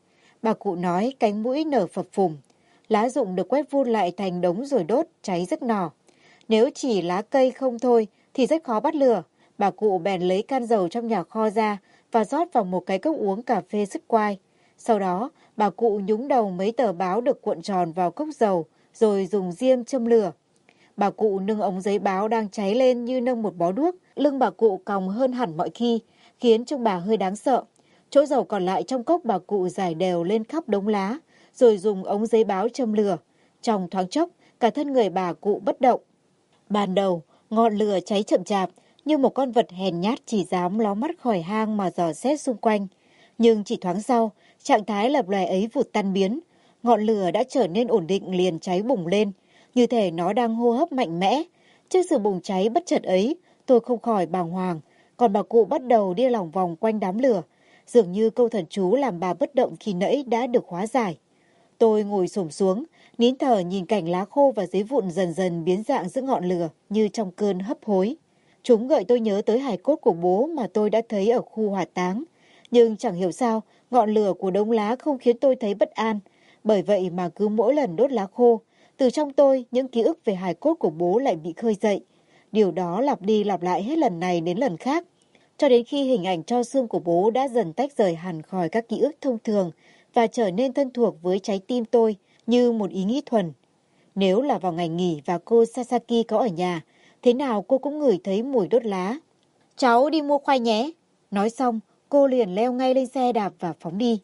Bà cụ nói cánh mũi nở phập phùng. Lá rụng được quét vun lại thành đống rồi đốt, cháy rất nỏ. Nếu chỉ lá cây không thôi thì rất khó bắt lửa. Bà cụ bèn lấy can dầu trong nhà kho ra và rót vào một cái cốc uống cà phê sứt quai. Sau đó, bà cụ nhúng đầu mấy tờ báo được cuộn tròn vào cốc dầu, rồi dùng diêm châm lửa. Bà cụ nâng ống giấy báo đang cháy lên như nâng một bó đuốc. Lưng bà cụ còng hơn hẳn mọi khi, khiến trông bà hơi đáng sợ. Chỗ dầu còn lại trong cốc bà cụ rải đều lên khắp đống lá, rồi dùng ống giấy báo châm lửa. Trong thoáng chốc, cả thân người bà cụ bất động. Ban đầu, ngọn lửa cháy chậm chạp, như một con vật hèn nhát chỉ dám ló mắt khỏi hang mà dò xét xung quanh. Nhưng chỉ thoáng sau, trạng thái lập lòe ấy vụt tan biến. Ngọn lửa đã trở nên ổn định liền cháy bùng lên, như thể nó đang hô hấp mạnh mẽ. Trước sự bùng cháy bất chợt ấy, tôi không khỏi bàng hoàng, còn bà cụ bắt đầu đi lòng vòng quanh đám lửa. Dường như câu thần chú làm bà bất động khi nãy đã được hóa giải. Tôi ngồi xổm xuống, nín thở nhìn cảnh lá khô và giấy vụn dần dần biến dạng giữa ngọn lửa như trong cơn hấp hối. Chúng gợi tôi nhớ tới hài cốt của bố mà tôi đã thấy ở khu hỏa táng. Nhưng chẳng hiểu sao, ngọn lửa của đống lá không khiến tôi thấy bất an. Bởi vậy mà cứ mỗi lần đốt lá khô, từ trong tôi những ký ức về hài cốt của bố lại bị khơi dậy. Điều đó lặp đi lặp lại hết lần này đến lần khác. Cho đến khi hình ảnh tro xương của bố đã dần tách rời hẳn khỏi các ký ức thông thường và trở nên thân thuộc với trái tim tôi như một ý nghĩ thuần. Nếu là vào ngày nghỉ và cô Sasaki có ở nhà, thế nào cô cũng ngửi thấy mùi đốt lá. Cháu đi mua khoai nhé. Nói xong, cô liền leo ngay lên xe đạp và phóng đi.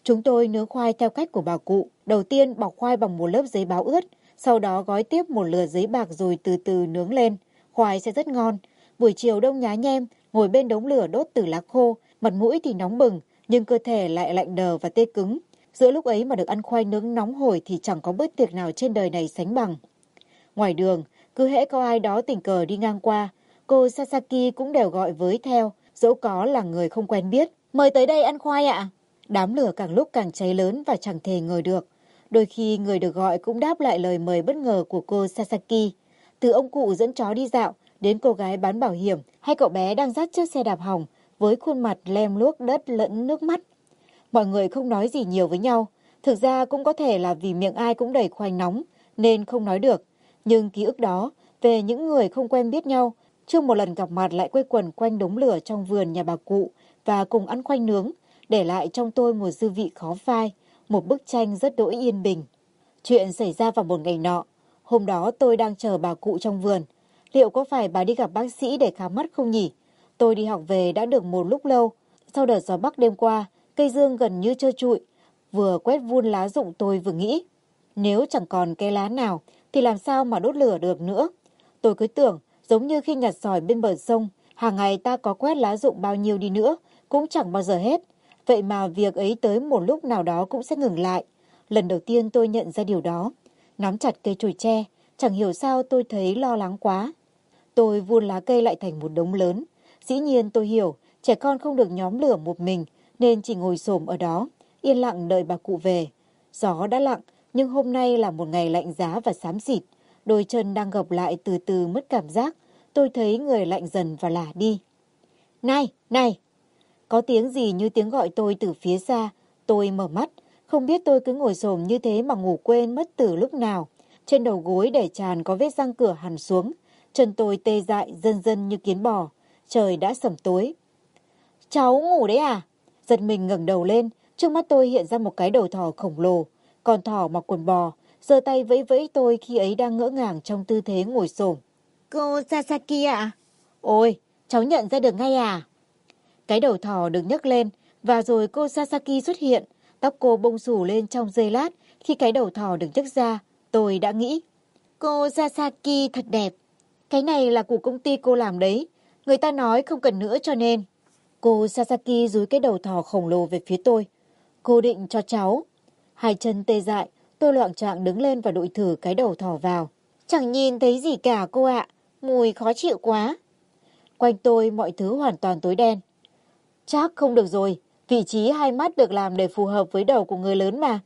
Chúng tôi nướng khoai theo cách của bà cụ. Đầu tiên bọc khoai bằng một lớp giấy báo ướt, sau đó gói tiếp một lượt giấy bạc rồi từ từ nướng lên. Khoai sẽ rất ngon. Buổi chiều đông nhá nhem, ngồi bên đống lửa đốt từ lá khô, mặt mũi thì nóng bừng, nhưng cơ thể lại lạnh đờ và tê cứng. Giữa lúc ấy mà được ăn khoai nướng nóng hổi thì chẳng có bữa tiệc nào trên đời này sánh bằng. Ngoài đường, cứ hễ có ai đó tình cờ đi ngang qua, cô Sasaki cũng đều gọi với theo, dẫu có là người không quen biết. Mời tới đây ăn khoai ạ. Đám lửa càng lúc càng cháy lớn và chẳng thể ngồi được. Đôi khi người được gọi cũng đáp lại lời mời bất ngờ của cô Sasaki. Từ ông cụ dẫn chó đi dạo, đến cô gái bán bảo hiểm, hay cậu bé đang dắt chiếc xe đạp hỏng, với khuôn mặt lem luốc đất lẫn nước mắt. Mọi người không nói gì nhiều với nhau. Thực ra cũng có thể là vì miệng ai cũng đầy khoai nóng, nên không nói được. Nhưng ký ức đó, về những người không quen biết nhau, chưa một lần gặp mặt lại quây quần quanh đống lửa trong vườn nhà bà cụ và cùng ăn khoai nướng, để lại trong tôi một dư vị khó phai, một bức tranh rất đỗi yên bình. Chuyện xảy ra vào một ngày nọ. Hôm đó tôi đang chờ bà cụ trong vườn. Liệu có phải bà đi gặp bác sĩ để khám mắt không nhỉ? Tôi đi học về đã được một lúc lâu. Sau đợt gió bắc đêm qua, cây dương gần như trơ trụi. Vừa quét vun lá rụng tôi vừa nghĩ, nếu chẳng còn cây lá nào thì làm sao mà đốt lửa được nữa. Tôi cứ tưởng giống như khi nhặt sỏi bên bờ sông, hàng ngày ta có quét lá rụng bao nhiêu đi nữa cũng chẳng bao giờ hết. Vậy mà việc ấy tới một lúc nào đó cũng sẽ ngừng lại. Lần đầu tiên tôi nhận ra điều đó. Nắm chặt cây chổi tre, chẳng hiểu sao tôi thấy lo lắng quá. Tôi vun lá cây lại thành một đống lớn. Dĩ nhiên tôi hiểu, trẻ con không được nhóm lửa một mình, nên chỉ ngồi xổm ở đó, yên lặng đợi bà cụ về. Gió đã lặng, nhưng hôm nay là một ngày lạnh giá và xám xịt. Đôi chân đang gập lại từ từ mất cảm giác. Tôi thấy người lạnh dần và lả đi. Này, này! Có tiếng gì như tiếng gọi tôi từ phía xa. Tôi mở mắt, không biết tôi cứ ngồi xổm như thế mà ngủ quên mất từ lúc nào. Trên đầu gối để tràn có vết răng cửa hằn xuống. Chân tôi tê dại dần dần như kiến bò. Trời đã sẩm tối. Cháu ngủ đấy à? Giật mình ngẩng đầu lên, trước mắt tôi hiện ra một cái đầu thỏ khổng lồ. Con thỏ mặc quần bò, giơ tay vẫy vẫy tôi khi ấy đang ngỡ ngàng trong tư thế ngồi xổm. Cô Sasaki ạ? Ôi, cháu nhận ra được ngay à? Cái đầu thỏ được nhấc lên, và rồi cô Sasaki xuất hiện. Tóc cô bông xù lên trong giây lát. Khi cái đầu thỏ được nhấc ra, tôi đã nghĩ, cô Sasaki thật đẹp. Cái này là của công ty cô làm đấy. Người ta nói không cần nữa cho nên. Cô Sasaki dúi cái đầu thỏ khổng lồ về phía tôi. Cô định cho cháu. Hai chân tê dại, tôi loạng choạng đứng lên và đụi thử cái đầu thỏ vào. Chẳng nhìn thấy gì cả cô ạ. Mùi khó chịu quá. Quanh tôi mọi thứ hoàn toàn tối đen. Chắc không được rồi. Vị trí hai mắt được làm để phù hợp với đầu của người lớn mà.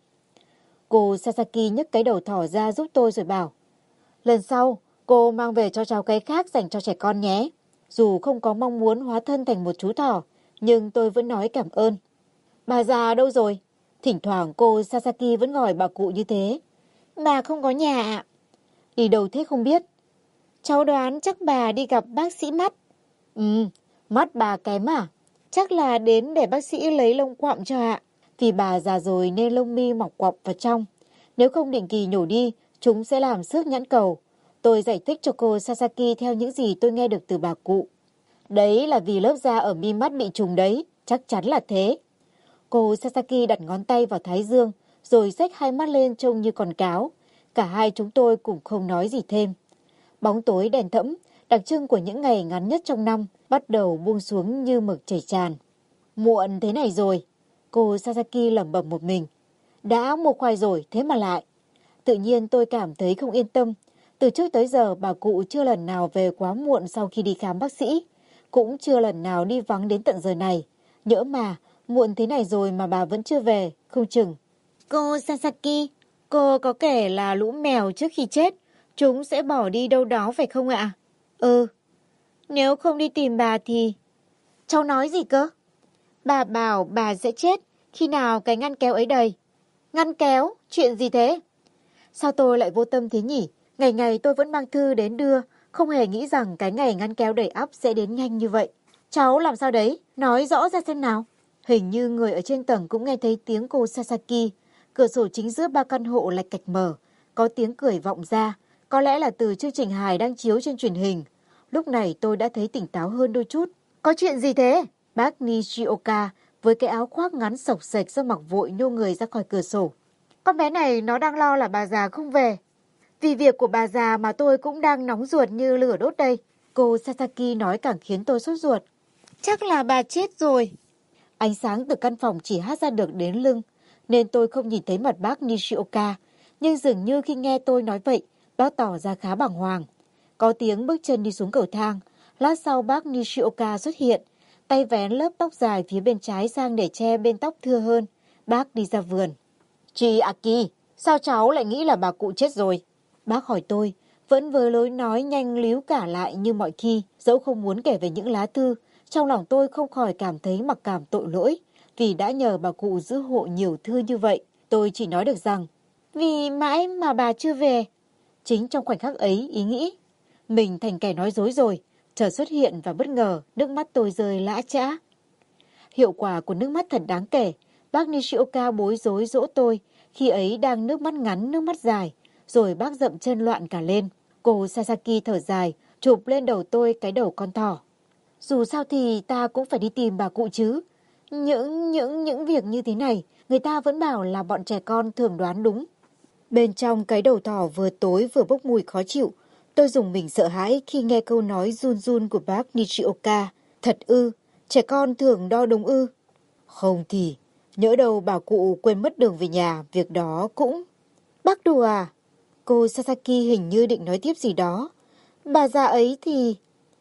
Cô Sasaki nhấc cái đầu thỏ ra giúp tôi rồi bảo. Lần sau, cô mang về cho cháu cái khác dành cho trẻ con nhé. Dù không có mong muốn hóa thân thành một chú thỏ, nhưng tôi vẫn nói cảm ơn. Bà già đâu rồi? Thỉnh thoảng cô Sasaki vẫn gọi bà cụ như thế. Bà không có nhà ạ. Đi đâu thế không biết. Cháu đoán chắc bà đi gặp bác sĩ mắt. Ừ, mắt bà kém à? Chắc là đến để bác sĩ lấy lông quặm cho ạ. Vì bà già rồi nên lông mi mọc quặp vào trong. Nếu không định kỳ nhổ đi, chúng sẽ làm xước nhãn cầu. Tôi giải thích cho cô Sasaki theo những gì tôi nghe được từ bà cụ. Đấy là vì lớp da ở mi mắt bị trùng đấy, chắc chắn là thế. Cô Sasaki đặt ngón tay vào thái dương, rồi xách hai mắt lên trông như con cáo. Cả hai chúng tôi cũng không nói gì thêm. Bóng tối đèn thẫm, đặc trưng của những ngày ngắn nhất trong năm, bắt đầu buông xuống như mực chảy tràn. Muộn thế này rồi, cô Sasaki lẩm bẩm một mình. Đã mua khoai rồi, thế mà lại. Tự nhiên tôi cảm thấy không yên tâm. Từ trước tới giờ bà cụ chưa lần nào về quá muộn sau khi đi khám bác sĩ. Cũng chưa lần nào đi vắng đến tận giờ này. Nhỡ mà, muộn thế này rồi mà bà vẫn chưa về, không chừng. Cô Sasaki, cô có kể là lũ mèo trước khi chết, chúng sẽ bỏ đi đâu đó phải không ạ? Ừ. Nếu không đi tìm bà thì... Cháu nói gì cơ? Bà bảo bà sẽ chết khi nào cái ngăn kéo ấy đầy. Ngăn kéo? Chuyện gì thế? Sao tôi lại vô tâm thế nhỉ? Ngày ngày tôi vẫn mang thư đến đưa, không hề nghĩ rằng cái ngày ngăn kéo đầy ắp sẽ đến nhanh như vậy. Cháu làm sao đấy? Nói rõ ra xem nào. Hình như người ở trên tầng cũng nghe thấy tiếng cô Sasaki. Cửa sổ chính giữa ba căn hộ lạch cạch mở. Có tiếng cười vọng ra. Có lẽ là từ chương trình hài đang chiếu trên truyền hình. Lúc này tôi đã thấy tỉnh táo hơn đôi chút. Có chuyện gì thế? Bác Nishioka với cái áo khoác ngắn xộc xệch do mặc vội nhô người ra khỏi cửa sổ. Con bé này nó đang lo là bà già không về. Vì việc của bà già mà tôi cũng đang nóng ruột như lửa đốt đây. Cô Sasaki nói càng khiến tôi sốt ruột. Chắc là bà chết rồi. Ánh sáng từ căn phòng chỉ hắt ra được đến lưng, nên tôi không nhìn thấy mặt bác Nishioka. Nhưng dường như khi nghe tôi nói vậy, bác tỏ ra khá bàng hoàng. Có tiếng bước chân đi xuống cầu thang. Lát sau bác Nishioka xuất hiện, tay vén lớp tóc dài phía bên trái sang để che bên tóc thưa hơn. Bác đi ra vườn. Chị Aki, sao cháu lại nghĩ là bà cụ chết rồi? Bác hỏi tôi, vẫn với lối nói nhanh líu cả lại như mọi khi, dẫu không muốn kể về những lá thư. Trong lòng tôi không khỏi cảm thấy mặc cảm tội lỗi, vì đã nhờ bà cụ giữ hộ nhiều thư như vậy. Tôi chỉ nói được rằng, vì mãi mà bà chưa về. Chính trong khoảnh khắc ấy, ý nghĩ, mình thành kẻ nói dối rồi, chợt xuất hiện và bất ngờ, nước mắt tôi rơi lã chã. Hiệu quả của nước mắt thật đáng kể. Bác Nishioka bối rối dỗ tôi, khi ấy đang nước mắt ngắn, nước mắt dài, rồi bác dậm chân loạn cả lên. Cô Sasaki thở dài, chụp lên đầu tôi cái đầu con thỏ. Dù sao thì ta cũng phải đi tìm bà cụ chứ. Những, những, những việc như thế này, người ta vẫn bảo là bọn trẻ con thường đoán đúng. Bên trong cái đầu thỏ vừa tối vừa bốc mùi khó chịu. Tôi dùng mình sợ hãi khi nghe câu nói run run của bác Nishioka. Thật ư, trẻ con thường đo đúng ư. Không thì, nhỡ đâu bà cụ quên mất đường về nhà, việc đó cũng... Bác đùa à? Cô Sasaki hình như định nói tiếp gì đó. Bà già ấy thì...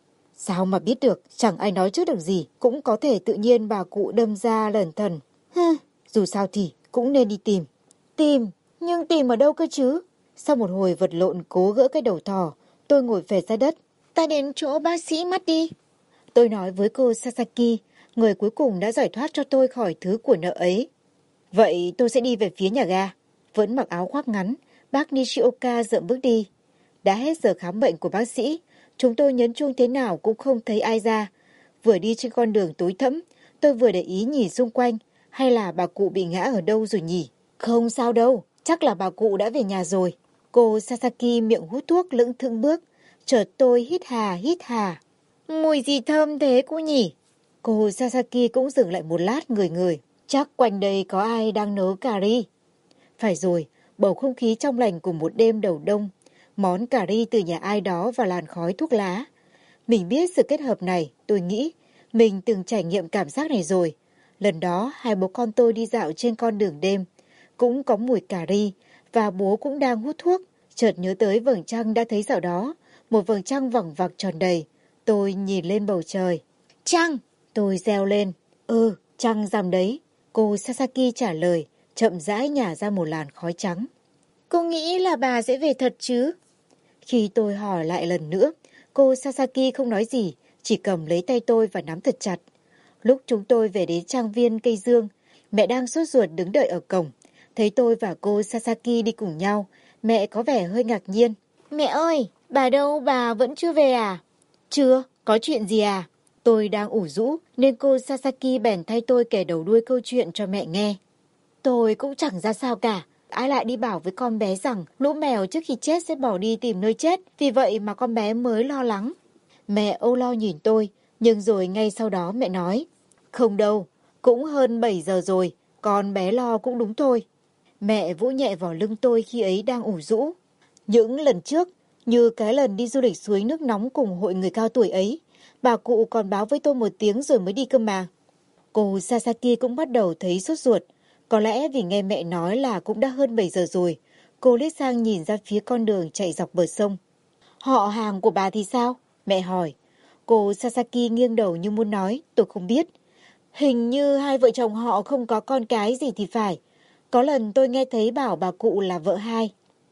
Sao mà biết được, chẳng ai nói trước được gì, cũng có thể tự nhiên bà cụ đâm ra lẩn thẩn. Hừ, dù sao thì cũng nên đi tìm. Tìm? Nhưng tìm ở đâu cơ chứ? Sau một hồi vật lộn cố gỡ cái đầu thỏ, tôi ngồi phệt ra đất. Ta đến chỗ bác sĩ mắt đi. Tôi nói với cô Sasaki, người cuối cùng đã giải thoát cho tôi khỏi thứ của nợ ấy. Vậy tôi sẽ đi về phía nhà ga. Vẫn mặc áo khoác ngắn, bác Nishioka dậm bước đi. Đã hết giờ khám bệnh của bác sĩ, chúng tôi nhấn chuông thế nào cũng không thấy ai ra. Vừa đi trên con đường tối thẫm, tôi vừa để ý nhìn xung quanh, hay là bà cụ bị ngã ở đâu rồi nhỉ? Không sao đâu, chắc là bà cụ đã về nhà rồi. Cô Sasaki miệng hút thuốc lững thững bước, chợt tôi hít hà hít hà. Mùi gì thơm thế cô nhỉ? Cô Sasaki cũng dừng lại một lát người người. Chắc quanh đây có ai đang nấu cà ri. Phải rồi, bầu không khí trong lành của một đêm đầu đông. Món cà ri từ nhà ai đó và làn khói thuốc lá. Mình biết sự kết hợp này, tôi nghĩ. Mình từng trải nghiệm cảm giác này rồi. Lần đó, hai bố con tôi đi dạo trên con đường đêm. Cũng có mùi cà ri, và bố cũng đang hút thuốc. Chợt nhớ tới vầng trăng đã thấy dạo đó. Một vầng trăng vằng vặc tròn đầy. Tôi nhìn lên bầu trời. Trăng! Tôi reo lên. Ừ, trăng rằm đấy. Cô Sasaki trả lời, chậm rãi nhả ra một làn khói trắng. Cô nghĩ là bà sẽ về thật chứ? Khi tôi hỏi lại lần nữa, cô Sasaki không nói gì, chỉ cầm lấy tay tôi và nắm thật chặt. Lúc chúng tôi về đến trang viên cây dương, mẹ đang sốt ruột đứng đợi ở cổng. Thấy tôi và cô Sasaki đi cùng nhau, mẹ có vẻ hơi ngạc nhiên. Mẹ ơi, bà đâu, bà vẫn chưa về à? Chưa, có chuyện gì à? Tôi đang ủ rũ nên cô Sasaki bèn thay tôi kể đầu đuôi câu chuyện cho mẹ nghe. Tôi cũng chẳng ra sao cả. Ai lại đi bảo với con bé rằng lũ mèo trước khi chết sẽ bỏ đi tìm nơi chết, vì vậy mà con bé mới lo lắng. Mẹ âu lo nhìn tôi, nhưng rồi ngay sau đó mẹ nói, không đâu, cũng hơn bảy giờ rồi, con bé lo cũng đúng thôi. Mẹ vỗ nhẹ vào lưng tôi khi ấy đang ủ rũ. Những lần trước, như cái lần đi du lịch suối nước nóng cùng hội người cao tuổi ấy, bà cụ còn báo với tôi một tiếng rồi mới đi cơ mà. Cô Sasaki cũng bắt đầu thấy sốt ruột. Có lẽ vì nghe mẹ nói là cũng đã hơn bảy giờ rồi, cô liếc sang nhìn ra phía con đường chạy dọc bờ sông. Họ hàng của bà thì sao? Mẹ hỏi. Cô Sasaki nghiêng đầu như muốn nói, tôi không biết. Hình như hai vợ chồng họ không có con cái gì thì phải. Có lần tôi nghe thấy bảo bà cụ là vợ hai.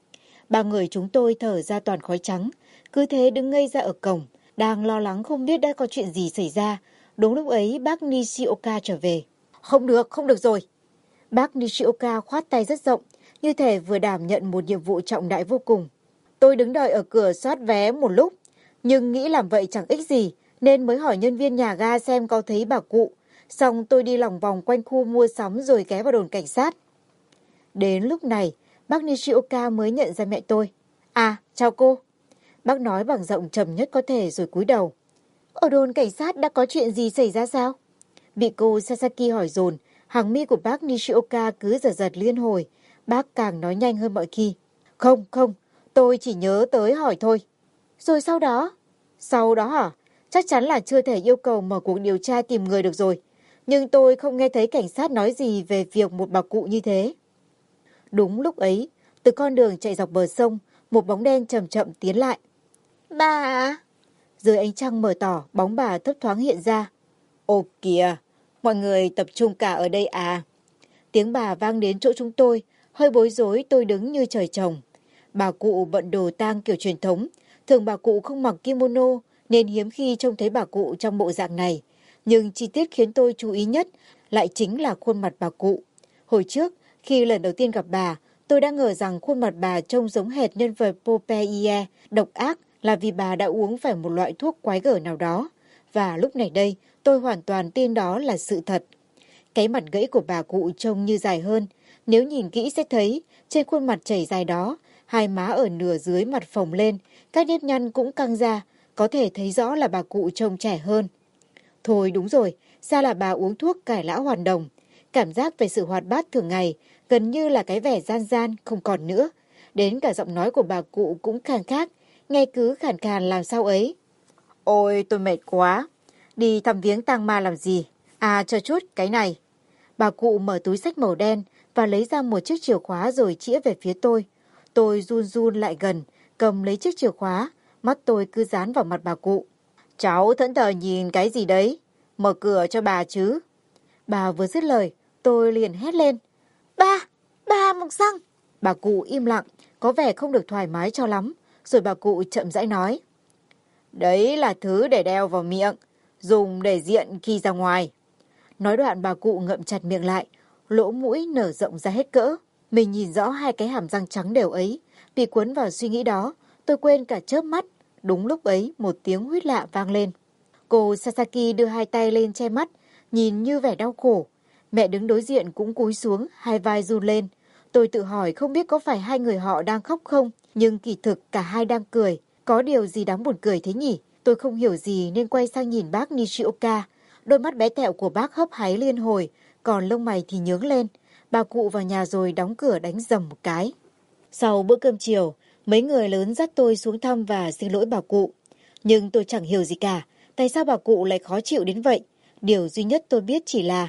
Ba người chúng tôi thở ra toàn khói trắng, cứ thế đứng ngây ra ở cổng, đang lo lắng không biết đã có chuyện gì xảy ra. Đúng lúc ấy bác Nishioka trở về. Không được, không được rồi. Bác Nishioka khoát tay rất rộng, như thể vừa đảm nhận một nhiệm vụ trọng đại vô cùng. Tôi đứng đợi ở cửa soát vé một lúc, nhưng nghĩ làm vậy chẳng ích gì, nên mới hỏi nhân viên nhà ga xem có thấy bà cụ. Xong tôi đi lòng vòng quanh khu mua sắm rồi ghé vào đồn cảnh sát. Đến lúc này, bác Nishioka mới nhận ra mẹ tôi. À, chào cô. Bác nói bằng giọng trầm nhất có thể rồi cúi đầu. Ở đồn cảnh sát đã có chuyện gì xảy ra sao? Bị cô Sasaki hỏi dồn, hàng mi của bác Nishioka cứ giật giật liên hồi. Bác càng nói nhanh hơn mọi khi. Không, không, tôi chỉ nhớ tới hỏi thôi. Rồi sau đó? Sau đó hả? Chắc chắn là chưa thể yêu cầu mở cuộc điều tra tìm người được rồi. Nhưng tôi không nghe thấy cảnh sát nói gì về việc một bà cụ như thế. Đúng lúc ấy, từ con đường chạy dọc bờ sông, một bóng đen chậm chậm tiến lại. Bà à? Dưới ánh trăng mờ tỏ, bóng bà thấp thoáng hiện ra. Ô kìa, mọi người tập trung cả ở đây à? Tiếng bà vang đến chỗ chúng tôi, hơi bối rối tôi đứng như trời trồng. Bà cụ bận đồ tang kiểu truyền thống, thường bà cụ không mặc kimono nên hiếm khi trông thấy bà cụ trong bộ dạng này. Nhưng chi tiết khiến tôi chú ý nhất lại chính là khuôn mặt bà cụ. Hồi trước, khi lần đầu tiên gặp bà, tôi đã ngờ rằng khuôn mặt bà trông giống hệt nhân vật Popeye độc ác là vì bà đã uống phải một loại thuốc quái gở nào đó. Và lúc này đây, tôi hoàn toàn tin đó là sự thật. Cái mặt gãy của bà cụ trông như dài hơn. Nếu nhìn kỹ sẽ thấy, trên khuôn mặt chảy dài đó, hai má ở nửa dưới mặt phồng lên, các nếp nhăn cũng căng ra, có thể thấy rõ là bà cụ trông trẻ hơn. Thôi đúng rồi, ra là bà uống thuốc cải lão hoàn đồng. Cảm giác về sự hoạt bát thường ngày, gần như là cái vẻ gian gian, không còn nữa. Đến cả giọng nói của bà cụ cũng khàn khác, nghe cứ khàn khàn làm sao ấy. Ôi tôi mệt quá, đi thăm viếng tang ma làm gì? À chờ chút, cái này. Bà cụ mở túi xách màu đen và lấy ra một chiếc chìa khóa rồi chĩa về phía tôi. Tôi run run lại gần, cầm lấy chiếc chìa khóa, mắt tôi cứ dán vào mặt bà cụ. Cháu thẫn thờ nhìn cái gì đấy? Mở cửa cho bà chứ. Bà vừa dứt lời, tôi liền hét lên. Ba, ba mọc răng. Bà cụ im lặng, có vẻ không được thoải mái cho lắm. Rồi bà cụ chậm rãi nói. Đấy là thứ để đeo vào miệng, dùng để diện khi ra ngoài. Nói đoạn bà cụ ngậm chặt miệng lại, lỗ mũi nở rộng ra hết cỡ. Mình nhìn rõ hai cái hàm răng trắng đều ấy. Bị cuốn vào suy nghĩ đó, tôi quên cả chớp mắt. Đúng lúc ấy, một tiếng huýt lạ vang lên. Cô Sasaki đưa hai tay lên che mắt, nhìn như vẻ đau khổ. Mẹ đứng đối diện cũng cúi xuống, hai vai run lên. Tôi tự hỏi không biết có phải hai người họ đang khóc không, nhưng kỳ thực cả hai đang cười. Có điều gì đáng buồn cười thế nhỉ? Tôi không hiểu gì nên quay sang nhìn bác Nishioka. Đôi mắt bé tẹo của bác hấp háy liên hồi, còn lông mày thì nhướng lên. Bà cụ vào nhà rồi đóng cửa đánh rầm một cái. Sau bữa cơm chiều, mấy người lớn dắt tôi xuống thăm và xin lỗi bà cụ. Nhưng tôi chẳng hiểu gì cả, tại sao bà cụ lại khó chịu đến vậy? Điều duy nhất tôi biết chỉ là...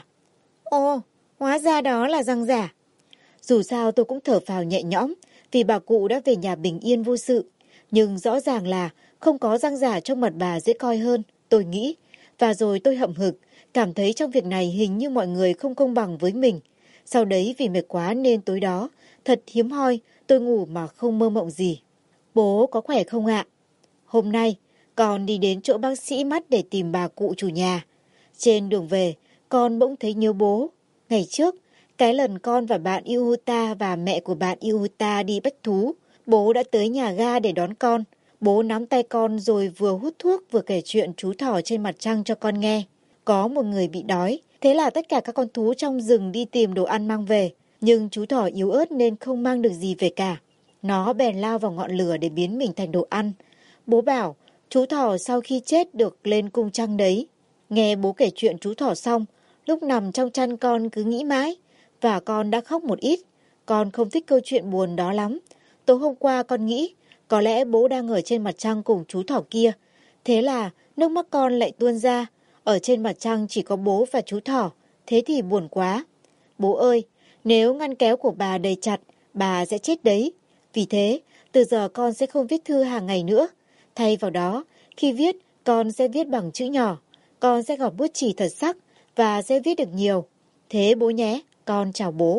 Ồ, hóa ra đó là răng giả. Dù sao tôi cũng thở phào nhẹ nhõm, vì bà cụ đã về nhà bình yên vô sự. Nhưng rõ ràng là không có răng giả trong mặt bà dễ coi hơn, tôi nghĩ. Và rồi tôi hậm hực, cảm thấy trong việc này hình như mọi người không công bằng với mình. Sau đấy vì mệt quá nên tối đó, thật hiếm hoi, tôi ngủ mà không mơ mộng gì. Bố có khỏe không ạ? Hôm nay, con đi đến chỗ bác sĩ mắt để tìm bà cụ chủ nhà. Trên đường về, con bỗng thấy nhớ bố. Ngày trước, cái lần con và bạn Yuta và mẹ của bạn Yuta đi bắt thú, bố đã tới nhà ga để đón con. Bố nắm tay con rồi vừa hút thuốc vừa kể chuyện chú thỏ trên mặt trăng cho con nghe. Có một người bị đói, thế là tất cả các con thú trong rừng đi tìm đồ ăn mang về. Nhưng chú thỏ yếu ớt nên không mang được gì về cả. Nó bèn lao vào ngọn lửa để biến mình thành đồ ăn. Bố bảo, chú thỏ sau khi chết được lên cung trăng đấy. Nghe bố kể chuyện chú thỏ xong, lúc nằm trong chăn con cứ nghĩ mãi. Và con đã khóc một ít. Con không thích câu chuyện buồn đó lắm. Tối hôm qua con nghĩ, có lẽ bố đang ở trên mặt trăng cùng chú thỏ kia. Thế là nước mắt con lại tuôn ra. Ở trên mặt trăng chỉ có bố và chú thỏ. Thế thì buồn quá. Bố ơi, nếu ngăn kéo của bà đầy chặt, bà sẽ chết đấy. Vì thế, từ giờ con sẽ không viết thư hàng ngày nữa. Thay vào đó, khi viết, con sẽ viết bằng chữ nhỏ. Con sẽ gọt bút chì thật sắc và sẽ viết được nhiều. Thế bố nhé, con chào bố.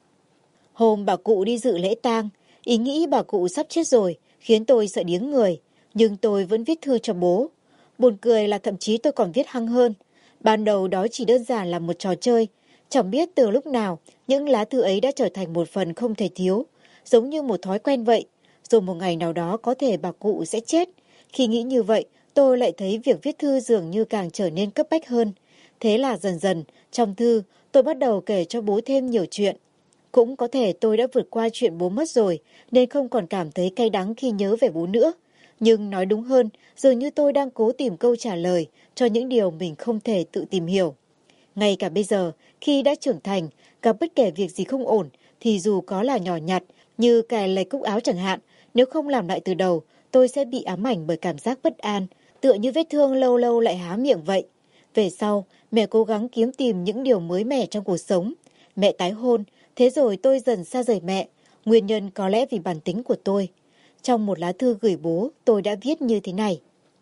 Hôm bà cụ đi dự lễ tang, ý nghĩ bà cụ sắp chết rồi khiến tôi sợ điếng người. Nhưng tôi vẫn viết thư cho bố. Buồn cười là thậm chí tôi còn viết hăng hơn. Ban đầu đó chỉ đơn giản là một trò chơi. Chẳng biết từ lúc nào, những lá thư ấy đã trở thành một phần không thể thiếu. Giống như một thói quen vậy. Rồi một ngày nào đó có thể bà cụ sẽ chết. Khi nghĩ như vậy, tôi lại thấy việc viết thư dường như càng trở nên cấp bách hơn. Thế là dần dần, trong thư, tôi bắt đầu kể cho bố thêm nhiều chuyện. Cũng có thể tôi đã vượt qua chuyện bố mất rồi, nên không còn cảm thấy cay đắng khi nhớ về bố nữa. Nhưng nói đúng hơn, dường như tôi đang cố tìm câu trả lời cho những điều mình không thể tự tìm hiểu. Ngay cả bây giờ, khi đã trưởng thành, gặp bất kể việc gì không ổn, thì dù có là nhỏ nhặt, như cài lệch cúc áo chẳng hạn, nếu không làm lại từ đầu, tôi sẽ bị ám ảnh bởi cảm giác bất an, tựa như vết thương lâu lâu lại há miệng vậy. Về sau, mẹ cố gắng kiếm tìm những điều mới mẻ trong cuộc sống. Mẹ tái hôn, thế rồi tôi dần xa rời mẹ. Nguyên nhân có lẽ vì bản tính của tôi. Trong một lá thư gửi bố, tôi đã viết như thế này.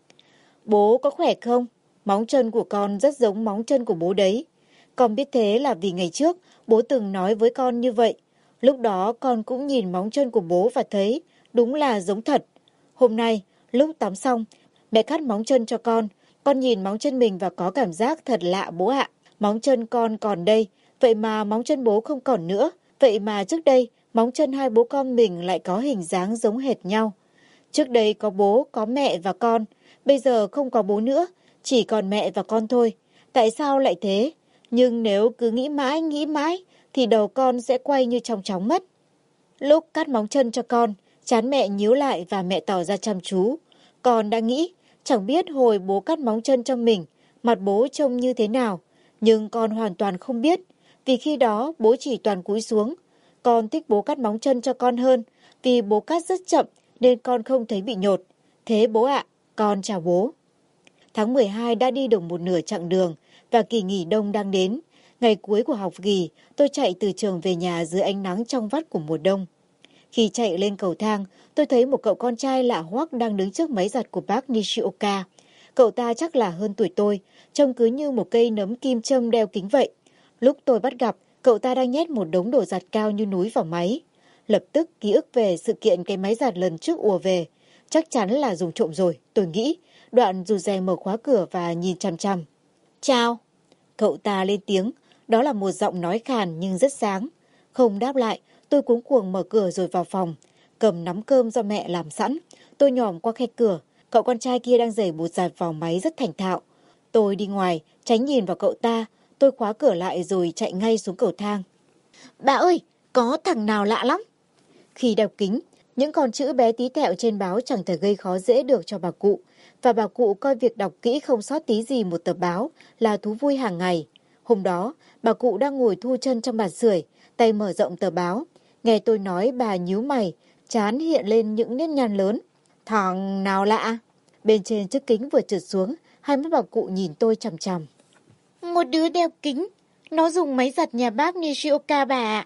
Bố có khỏe không? Móng chân của con rất giống móng chân của bố đấy. Con biết thế là vì ngày trước, bố từng nói với con như vậy. Lúc đó con cũng nhìn móng chân của bố và thấy đúng là giống thật. Hôm nay, lúc tắm xong, mẹ cắt móng chân cho con. Con nhìn móng chân mình và có cảm giác thật lạ bố ạ. Móng chân con còn đây, vậy mà móng chân bố không còn nữa. Vậy mà trước đây, móng chân hai bố con mình lại có hình dáng giống hệt nhau. Trước đây có bố, có mẹ và con. Bây giờ không có bố nữa, chỉ còn mẹ và con thôi. Tại sao lại thế? Nhưng nếu cứ nghĩ mãi, nghĩ mãi, thì đầu con sẽ quay như trong chóng mất. Lúc cắt móng chân cho con, trán mẹ nhíu lại và mẹ tỏ ra chăm chú. Con đã nghĩ, chẳng biết hồi bố cắt móng chân cho mình, mặt bố trông như thế nào. Nhưng con hoàn toàn không biết, vì khi đó bố chỉ toàn cúi xuống. Con thích bố cắt móng chân cho con hơn, vì bố cắt rất chậm nên con không thấy bị nhột. Thế bố ạ, con chào bố. Tháng mười hai đã đi được một nửa chặng đường và kỳ nghỉ đông đang đến. Ngày cuối của học kỳ, tôi chạy từ trường về nhà dưới ánh nắng trong vắt của mùa đông. Khi chạy lên cầu thang, tôi thấy một cậu con trai lạ hoắc đang đứng trước máy giặt của bác Nishioka. Cậu ta chắc là hơn tuổi tôi, trông cứ như một cây nấm kim châm đeo kính vậy. Lúc tôi bắt gặp, cậu ta đang nhét một đống đồ giặt cao như núi vào máy. Lập tức ký ức về sự kiện cái máy giặt lần trước ùa về. Chắc chắn là dùng trộm rồi, tôi nghĩ. Đoạn rụt rè mở khóa cửa và nhìn chằm chằm. Chào. Cậu ta lên tiếng, đó là một giọng nói khàn nhưng rất sáng. Không đáp lại, tôi cuống cuồng mở cửa rồi vào phòng. Cầm nắm cơm do mẹ làm sẵn. Tôi nhòm qua khe cửa, cậu con trai kia đang giày bột giặt vào máy rất thành thạo. Tôi đi ngoài, tránh nhìn vào cậu ta. Tôi khóa cửa lại rồi chạy ngay xuống cầu thang. Bà ơi, có thằng nào lạ lắm. Khi đeo kính, những con chữ bé tí tẹo trên báo chẳng thể gây khó dễ được cho bà cụ. Và bà cụ coi việc đọc kỹ không sót tí gì một tờ báo là thú vui hàng ngày. Hôm đó, bà cụ đang ngồi thu chân trong bàn sưởi, tay mở rộng tờ báo. Nghe tôi nói bà nhíu mày, trán hiện lên những nếp nhăn lớn. Thằng nào lạ? Bên trên chiếc kính vừa trượt xuống, hai mắt bà cụ nhìn tôi chằm chằm. Một đứa đeo kính, nó dùng máy giặt nhà bác Nishioka bà ạ.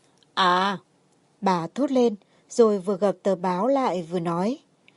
À, bà thốt lên, rồi vừa gập tờ báo lại vừa nói.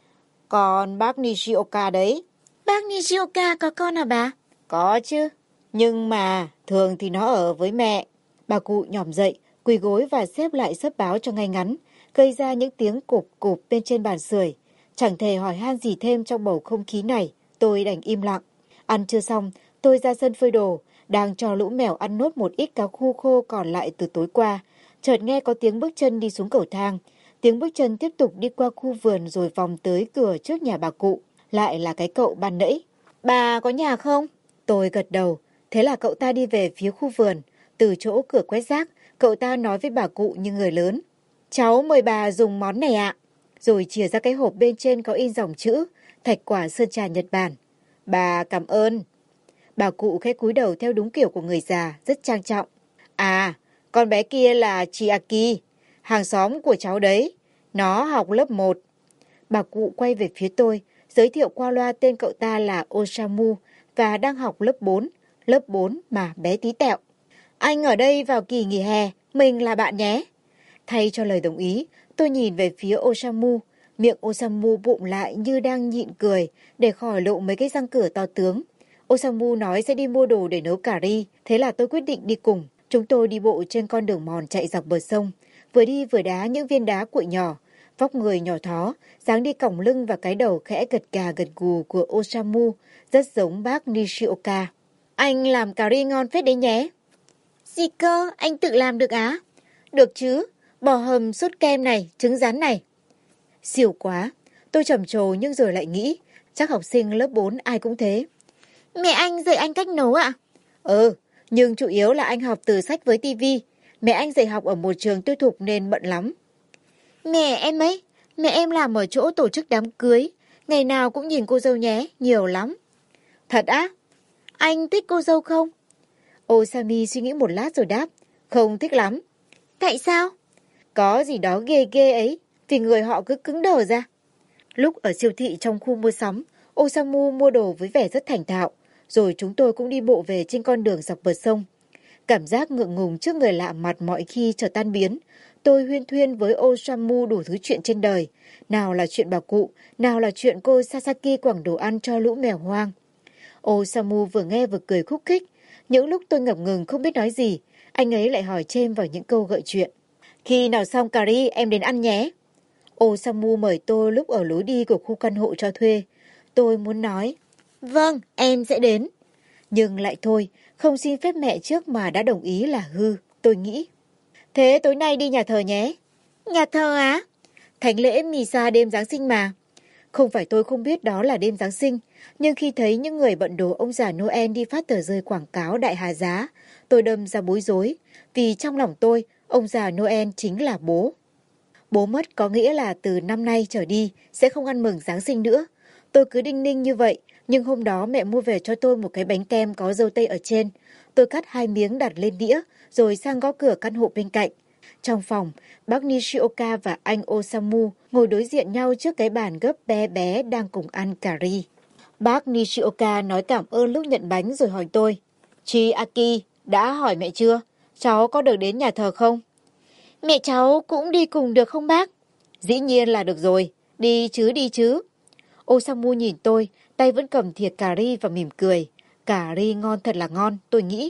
Còn bác Nishioka đấy. Bác Nishioka có con à bà? Có chứ, nhưng mà thường thì nó ở với mẹ. Bà cụ nhỏm dậy, quỳ gối và xếp lại xấp báo cho ngay ngắn, gây ra những tiếng cộp cộp bên trên bàn sưởi. Chẳng thể hỏi han gì thêm trong bầu không khí này, tôi đành im lặng. Ăn chưa xong, tôi ra sân phơi đồ, đang cho lũ mèo ăn nốt một ít cá khu khô còn lại từ tối qua. Chợt nghe có tiếng bước chân đi xuống cầu thang. Tiếng bước chân tiếp tục đi qua khu vườn rồi vòng tới cửa trước nhà bà cụ. Lại là cái cậu ban nãy. Bà có nhà không? Tôi gật đầu. Thế là cậu ta đi về phía khu vườn. Từ chỗ cửa quét rác, cậu ta nói với bà cụ như người lớn. Cháu mời bà dùng món này ạ. Rồi chìa ra cái hộp bên trên có in dòng chữ Thạch quả sơn trà Nhật Bản. Bà cảm ơn. Bà cụ khẽ cúi đầu theo đúng kiểu của người già, rất trang trọng. À, con bé kia là Chiaki, hàng xóm của cháu đấy. Nó học lớp một. Bà cụ quay về phía tôi, giới thiệu qua loa tên cậu ta là Osamu và đang học lớp bốn. Lớp bốn mà bé tí tẹo. Anh ở đây vào kỳ nghỉ hè, mình là bạn nhé. Thay cho lời đồng ý, tôi nhìn về phía Osamu. Miệng Osamu bụng lại như đang nhịn cười để khỏi lộ mấy cái răng cửa to tướng. Osamu nói sẽ đi mua đồ để nấu cà ri, thế là tôi quyết định đi cùng. Chúng tôi đi bộ trên con đường mòn chạy dọc bờ sông, vừa đi vừa đá những viên đá cuội nhỏ. Vóc người nhỏ thó, dáng đi còng lưng và cái đầu khẽ gật gà gật gù của Osamu rất giống bác Nishioka. Anh làm cà ri ngon phết đấy nhé. Gì cơ, anh tự làm được á? Được chứ, bò hầm sốt kem này, trứng rán này. Xỉu quá, tôi trầm trồ nhưng rồi lại nghĩ, chắc học sinh lớp bốn ai cũng thế. Mẹ anh dạy anh cách nấu ạ? Ừ, nhưng chủ yếu là anh học từ sách với tivi. Mẹ anh dạy học ở một trường tư thục nên bận lắm. Mẹ em ấy, mẹ em làm ở chỗ tổ chức đám cưới. Ngày nào cũng nhìn cô dâu nhé, nhiều lắm. Thật á? Anh thích cô dâu không? Osami suy nghĩ một lát rồi đáp. Không thích lắm. Tại sao? Có gì đó ghê ghê ấy, vì người họ cứ cứng đờ ra. Lúc ở siêu thị trong khu mua sắm, Osamu mua đồ với vẻ rất thành thạo, rồi chúng tôi cũng đi bộ về trên con đường dọc bờ sông. Cảm giác ngượng ngùng trước người lạ mặt mọi khi trở tan biến. Tôi huyên thuyên với Osamu đủ thứ chuyện trên đời. Nào là chuyện bà cụ, nào là chuyện cô Sasaki quẳng đồ ăn cho lũ mèo hoang. Osamu vừa nghe vừa cười khúc khích. Những lúc tôi ngập ngừng không biết nói gì, anh ấy lại hỏi chêm vào những câu gợi chuyện. Khi nào xong cà ri em đến ăn nhé. Osamu mời tôi lúc ở lối đi của khu căn hộ cho thuê. Tôi muốn nói, vâng, em sẽ đến. Nhưng lại thôi, không xin phép mẹ trước mà đã đồng ý là hư, tôi nghĩ. Thế tối nay đi nhà thờ nhé. Nhà thờ á? Thánh lễ Misa đêm Giáng sinh mà. Không phải tôi không biết đó là đêm Giáng sinh, nhưng khi thấy những người bận đồ ông già Noel đi phát tờ rơi quảng cáo đại hà giá, tôi đâm ra bối rối, vì trong lòng tôi, ông già Noel chính là bố. Bố mất có nghĩa là từ năm nay trở đi sẽ không ăn mừng Giáng sinh nữa. Tôi cứ đinh ninh như vậy, nhưng hôm đó mẹ mua về cho tôi một cái bánh kem có dâu tây ở trên. Tôi cắt hai miếng đặt lên đĩa, rồi sang gõ cửa căn hộ bên cạnh. Trong phòng, bác Nishioka và anh Osamu ngồi đối diện nhau trước cái bàn gấp bé bé đang cùng ăn cà ri. Bác Nishioka nói cảm ơn lúc nhận bánh rồi hỏi tôi. Chị Aki đã hỏi mẹ chưa? Cháu có được đến nhà thờ không? Mẹ cháu cũng đi cùng được không bác? Dĩ nhiên là được rồi. Đi chứ đi chứ. Osamu nhìn tôi, tay vẫn cầm thìa cà ri và mỉm cười. Cà ri ngon thật là ngon, tôi nghĩ.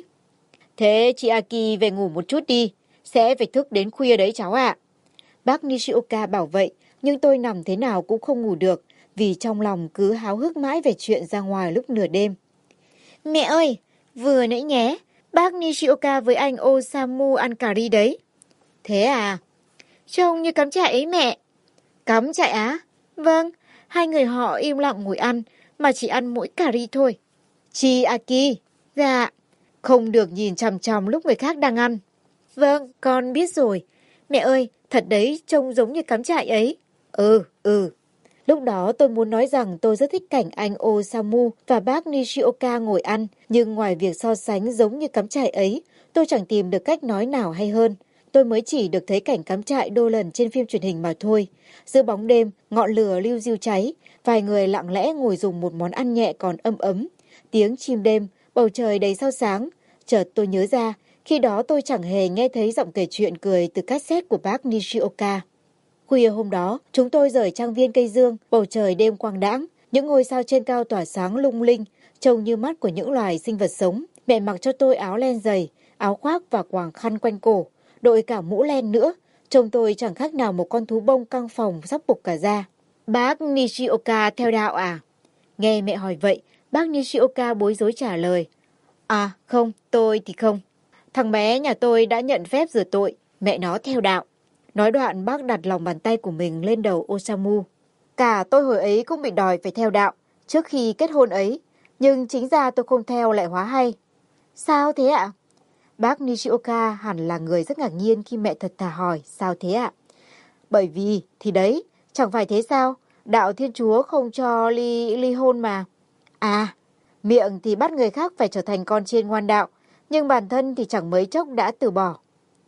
Thế chị Aki về ngủ một chút đi. Sẽ phải thức đến khuya đấy cháu ạ. Bác Nishioka bảo vậy, nhưng tôi nằm thế nào cũng không ngủ được, vì trong lòng cứ háo hức mãi về chuyện ra ngoài lúc nửa đêm. Mẹ ơi, vừa nãy nhé, bác Nishioka với anh Osamu ăn cà ri đấy. Thế à? Trông như cắm trại ấy mẹ. Cắm trại á? Vâng, hai người họ im lặng ngồi ăn, mà chỉ ăn mỗi cà ri thôi. Chị Aki? Dạ. Không được nhìn chằm chằm lúc người khác đang ăn. Vâng, con biết rồi. Mẹ ơi, thật đấy, trông giống như cắm trại ấy. Ừ, ừ. Lúc đó tôi muốn nói rằng tôi rất thích cảnh anh Osamu và bác Nishioka ngồi ăn, nhưng ngoài việc so sánh giống như cắm trại ấy, tôi chẳng tìm được cách nói nào hay hơn. Tôi mới chỉ được thấy cảnh cắm trại đôi lần trên phim truyền hình mà thôi. Giữa bóng đêm, ngọn lửa liu riu cháy, vài người lặng lẽ ngồi dùng một món ăn nhẹ còn ấm ấm. Tiếng chim đêm, bầu trời đầy sao sáng. Chợt tôi nhớ ra, khi đó tôi chẳng hề nghe thấy giọng kể chuyện cười từ cassette của bác Nishioka. Khuya hôm đó, chúng tôi rời trang viên cây dương, bầu trời đêm quang đãng, những ngôi sao trên cao tỏa sáng lung linh, trông như mắt của những loài sinh vật sống. Mẹ mặc cho tôi áo len dày, áo khoác và quàng khăn quanh cổ, đội cả mũ len nữa. Trông tôi chẳng khác nào một con thú bông căng phòng sắp bục cả da. Bác Nishioka theo đạo à? Nghe mẹ hỏi vậy, bác Nishioka bối rối trả lời. À không, tôi thì không. Thằng bé nhà tôi đã nhận phép rửa tội, mẹ nó theo đạo. Nói đoạn bác đặt lòng bàn tay của mình lên đầu Osamu. Cả tôi hồi ấy cũng bị đòi phải theo đạo, trước khi kết hôn ấy. Nhưng chính ra tôi không theo lại hóa hay. Sao thế ạ? Bác Nishioka hẳn là người rất ngạc nhiên khi mẹ thật thà hỏi sao thế ạ? Bởi vì, thì đấy, chẳng phải thế sao? Đạo Thiên Chúa không cho ly, ly hôn mà. À, miệng thì bắt người khác phải trở thành con chiên ngoan đạo, nhưng bản thân thì chẳng mấy chốc đã từ bỏ.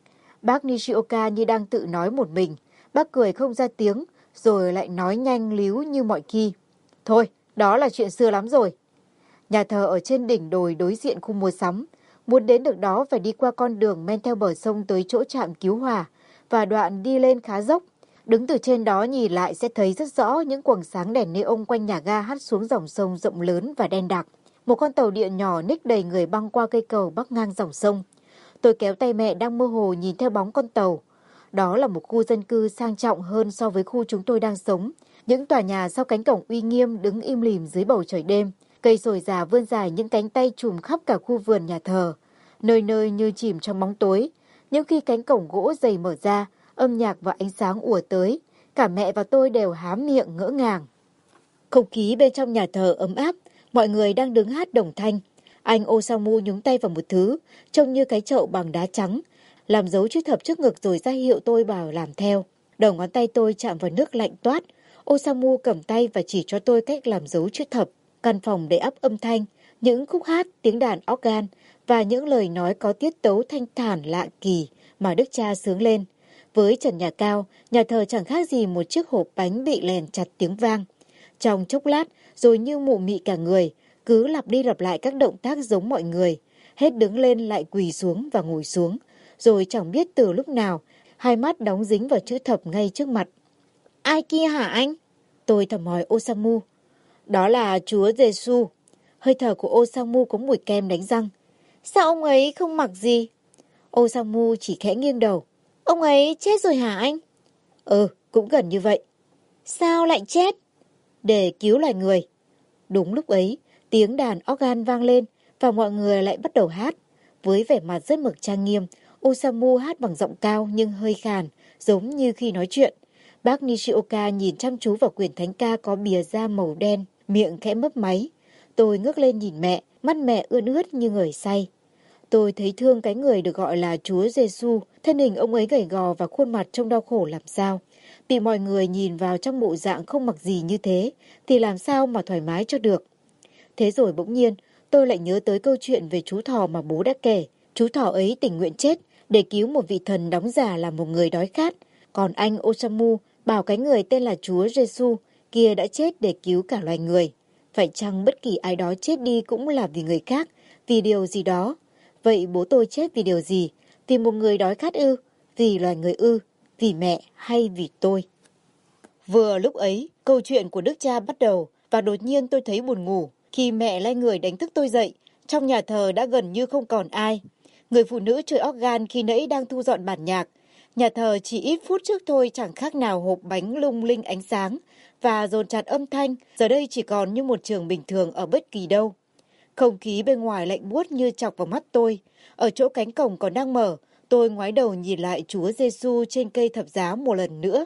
Bác Nishioka như đang tự nói một mình, bác cười không ra tiếng, rồi lại nói nhanh líu như mọi khi. Thôi, đó là chuyện xưa lắm rồi. Nhà thờ ở trên đỉnh đồi đối diện khu mua sắm. Muốn đến được đó phải đi qua con đường men theo bờ sông tới chỗ trạm cứu hỏa, và đoạn đi lên khá dốc. Đứng từ trên đó nhìn lại sẽ thấy rất rõ những quầng sáng đèn neon quanh nhà ga hắt xuống dòng sông rộng lớn và đen đặc. Một con tàu điện nhỏ ních đầy người băng qua cây cầu bắc ngang dòng sông. Tôi kéo tay mẹ đang mơ hồ nhìn theo bóng con tàu. Đó là một khu dân cư sang trọng hơn so với khu chúng tôi đang sống. Những tòa nhà sau cánh cổng uy nghiêm đứng im lìm dưới bầu trời đêm. Cây sồi già vươn dài những cánh tay trùm khắp cả khu vườn nhà thờ. Nơi nơi như chìm trong bóng tối. Những khi cánh cổng gỗ dày mở ra, âm nhạc và ánh sáng ùa tới. Cả mẹ và tôi đều há miệng ngỡ ngàng. Không khí bên trong nhà thờ ấm áp. Mọi người đang đứng hát đồng thanh. Anh Osamu nhúng tay vào một thứ, trông như cái chậu bằng đá trắng, làm dấu chữ thập trước ngực rồi ra hiệu tôi bảo làm theo. Đầu ngón tay tôi chạm vào nước lạnh toát. Osamu cầm tay và chỉ cho tôi cách làm dấu chữ thập. Căn phòng đầy ắp âm thanh, những khúc hát, tiếng đàn organ và những lời nói có tiết tấu thanh thản lạ kỳ mà đức cha sướng lên. Với trần nhà cao, nhà thờ chẳng khác gì một chiếc hộp bánh bị lèn chặt tiếng vang. Trong chốc lát, rồi như mụ mị cả người, cứ lặp đi lặp lại các động tác giống mọi người. Hết đứng lên lại quỳ xuống và ngồi xuống. Rồi chẳng biết từ lúc nào, hai mắt đóng dính vào chữ thập ngay trước mặt. Ai kia hả anh? Tôi thầm hỏi Osamu. Đó là Chúa Giêsu. Hơi thở của Osamu có mùi kem đánh răng. Sao ông ấy không mặc gì? Osamu chỉ khẽ nghiêng đầu. Ông ấy chết rồi hả anh? Ừ, cũng gần như vậy. Sao lại chết? Để cứu loài người. Đúng lúc ấy, tiếng đàn organ vang lên và mọi người lại bắt đầu hát. Với vẻ mặt rất mực trang nghiêm, Osamu hát bằng giọng cao nhưng hơi khàn, giống như khi nói chuyện. Bác Nishioka nhìn chăm chú vào quyển thánh ca có bìa da màu đen, miệng khẽ mấp máy. Tôi ngước lên nhìn mẹ, mắt mẹ ươn ướt như người say. Tôi thấy thương cái người được gọi là Chúa Giêsu, thân hình ông ấy gầy gò và khuôn mặt trông đau khổ làm sao. Bị mọi người nhìn vào trong bộ dạng không mặc gì như thế, thì làm sao mà thoải mái cho được. Thế rồi bỗng nhiên, tôi lại nhớ tới câu chuyện về chú thỏ mà bố đã kể. Chú thỏ ấy tình nguyện chết để cứu một vị thần đóng giả là một người đói khát. Còn anh Osamu bảo cái người tên là Chúa Giêsu kia đã chết để cứu cả loài người. Phải chăng bất kỳ ai đó chết đi cũng là vì người khác, vì điều gì đó? Vậy bố tôi chết vì điều gì? Vì một người đói khát ư? Vì loài người ư? Vì mẹ hay vì tôi? Vừa lúc ấy, câu chuyện của đức cha bắt đầu và đột nhiên tôi thấy buồn ngủ. Khi mẹ lay người đánh thức tôi dậy, trong nhà thờ đã gần như không còn ai. Người phụ nữ chơi organ khi nãy đang thu dọn bản nhạc. Nhà thờ chỉ ít phút trước thôi chẳng khác nào hộp bánh lung linh ánh sáng và dồn tràn âm thanh, giờ đây chỉ còn như một trường bình thường ở bất kỳ đâu. Không khí bên ngoài lạnh buốt như chọc vào mắt tôi. Ở chỗ cánh cổng còn đang mở, tôi ngoái đầu nhìn lại Chúa Giêsu trên cây thập giá một lần nữa.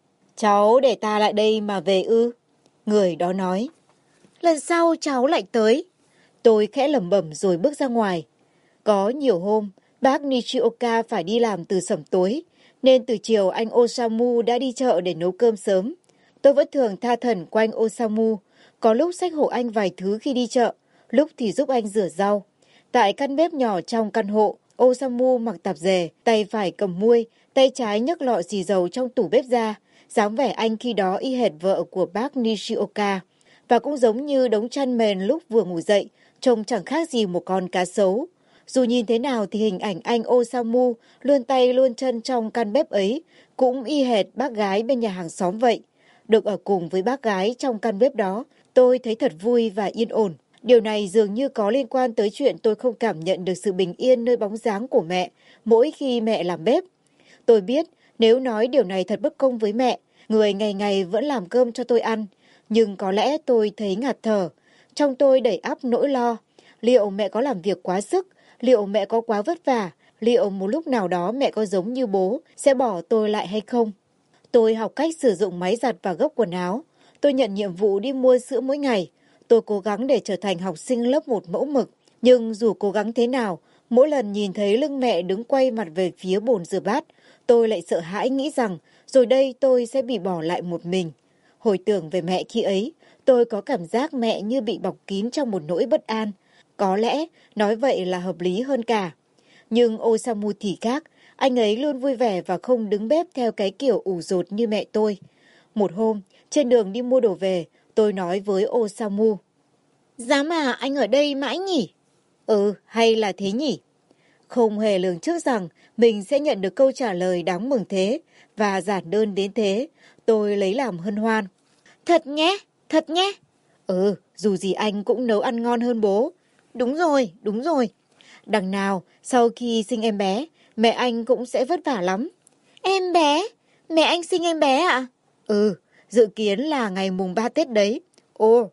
Cháu để ta lại đây mà về ư? Người đó nói. Lần sau cháu lại tới. Tôi khẽ lẩm bẩm rồi bước ra ngoài. Có nhiều hôm, bác Nishioka phải đi làm từ sẩm tối, nên từ chiều anh Osamu đã đi chợ để nấu cơm sớm. Tôi vẫn thường tha thẩn quanh Osamu, có lúc xách hộ anh vài thứ khi đi chợ, lúc thì giúp anh rửa rau. Tại căn bếp nhỏ trong căn hộ, Osamu mặc tạp dề, tay phải cầm muôi, tay trái nhấc lọ xì dầu trong tủ bếp ra. Dáng vẻ anh khi đó y hệt vợ của bác Nishioka, và cũng giống như đống chăn mền lúc vừa ngủ dậy, trông chẳng khác gì một con cá sấu. Dù nhìn thế nào thì hình ảnh anh Osamu luôn tay luôn chân trong căn bếp ấy cũng y hệt bác gái bên nhà hàng xóm vậy. Được ở cùng với bác gái trong căn bếp đó, tôi thấy thật vui và yên ổn. Điều này dường như có liên quan tới chuyện tôi không cảm nhận được sự bình yên nơi bóng dáng của mẹ mỗi khi mẹ làm bếp. Tôi biết nếu nói điều này thật bất công với mẹ, người ngày ngày vẫn làm cơm cho tôi ăn, nhưng có lẽ tôi thấy ngạt thở. Trong tôi đầy ắp nỗi lo. Liệu mẹ có làm việc quá sức? Liệu mẹ có quá vất vả? Liệu một lúc nào đó mẹ có giống như bố, sẽ bỏ tôi lại hay không? Tôi học cách sử dụng máy giặt và gấp quần áo. Tôi nhận nhiệm vụ đi mua sữa mỗi ngày. Tôi cố gắng để trở thành học sinh lớp một mẫu mực. Nhưng dù cố gắng thế nào, mỗi lần nhìn thấy lưng mẹ đứng quay mặt về phía bồn rửa bát, tôi lại sợ hãi nghĩ rằng rồi đây tôi sẽ bị bỏ lại một mình. Hồi tưởng về mẹ khi ấy, tôi có cảm giác mẹ như bị bọc kín trong một nỗi bất an. Có lẽ nói vậy là hợp lý hơn cả. Nhưng Osamu thì khác, anh ấy luôn vui vẻ và không đứng bếp theo cái kiểu ủ dột như mẹ tôi. Một hôm, trên đường đi mua đồ về, tôi nói với Osamu. Giá mà anh ở đây mãi nhỉ? Ừ, hay là thế nhỉ? Không hề lường trước rằng mình sẽ nhận được câu trả lời đáng mừng thế và giản đơn đến thế. Tôi lấy làm hân hoan. Thật nhé, thật nhé. Ừ, dù gì anh cũng nấu ăn ngon hơn bố. Đúng rồi, đúng rồi. Đằng nào, sau khi sinh em bé, mẹ anh cũng sẽ vất vả lắm. Em bé? Mẹ anh sinh em bé ạ? À? Ừ, dự kiến là ngày mùng ba Tết đấy. Ồ,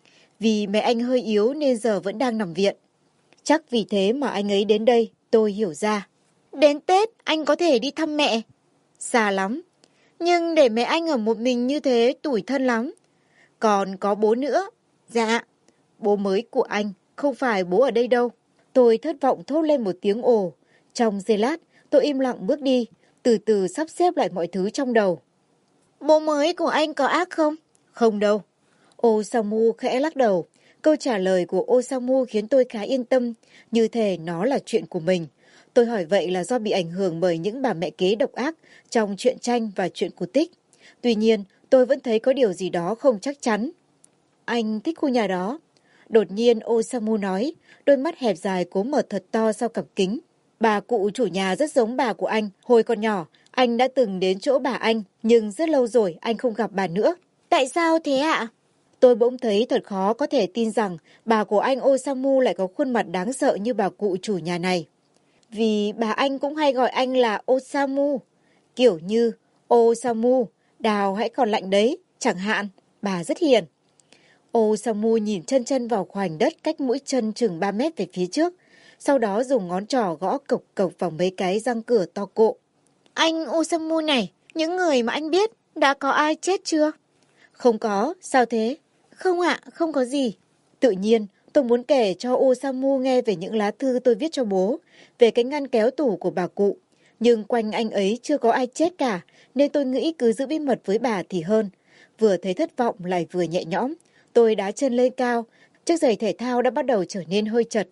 vì mẹ anh hơi yếu nên giờ vẫn đang nằm viện. Chắc vì thế mà anh ấy đến đây, tôi hiểu ra. Đến Tết anh có thể đi thăm mẹ. Xa lắm. Nhưng để mẹ anh ở một mình như thế tủi thân lắm. Còn có bố nữa. Dạ. Bố mới của anh, không phải bố ở đây đâu. Tôi thất vọng thốt lên một tiếng ồ. Trong giây lát, tôi im lặng bước đi, từ từ sắp xếp lại mọi thứ trong đầu. Bố mới của anh có ác không? Không đâu. Osamu khẽ lắc đầu. Câu trả lời của Osamu khiến tôi khá yên tâm, như thể nó là chuyện của mình. Tôi hỏi vậy là do bị ảnh hưởng bởi những bà mẹ kế độc ác trong truyện tranh và truyện cổ tích. Tuy nhiên, tôi vẫn thấy có điều gì đó không chắc chắn. Anh thích khu nhà đó. Đột nhiên Osamu nói, đôi mắt hẹp dài cố mở thật to sau cặp kính. Bà cụ chủ nhà rất giống bà của anh. Hồi còn nhỏ, anh đã từng đến chỗ bà anh, nhưng rất lâu rồi anh không gặp bà nữa. Tại sao thế ạ? Tôi bỗng thấy thật khó có thể tin rằng bà của anh Osamu lại có khuôn mặt đáng sợ như bà cụ chủ nhà này. Vì bà anh cũng hay gọi anh là Osamu. Kiểu như, Osamu, đào hãy còn lạnh đấy, chẳng hạn, bà rất hiền. Osamu nhìn chân chân vào khoảnh đất cách mũi chân chừng ba mét về phía trước, sau đó dùng ngón trỏ gõ cộc cộc vào mấy cái răng cửa to cộ. Anh Osamu này, những người mà anh biết, đã có ai chết chưa? Không có, sao thế? Không ạ, không có gì. Tự nhiên, tôi muốn kể cho Osamu nghe về những lá thư tôi viết cho bố, về cái ngăn kéo tủ của bà cụ. Nhưng quanh anh ấy chưa có ai chết cả, nên tôi nghĩ cứ giữ bí mật với bà thì hơn. Vừa thấy thất vọng lại vừa nhẹ nhõm. Tôi đá chân lên cao, chiếc giày thể thao đã bắt đầu trở nên hơi chật.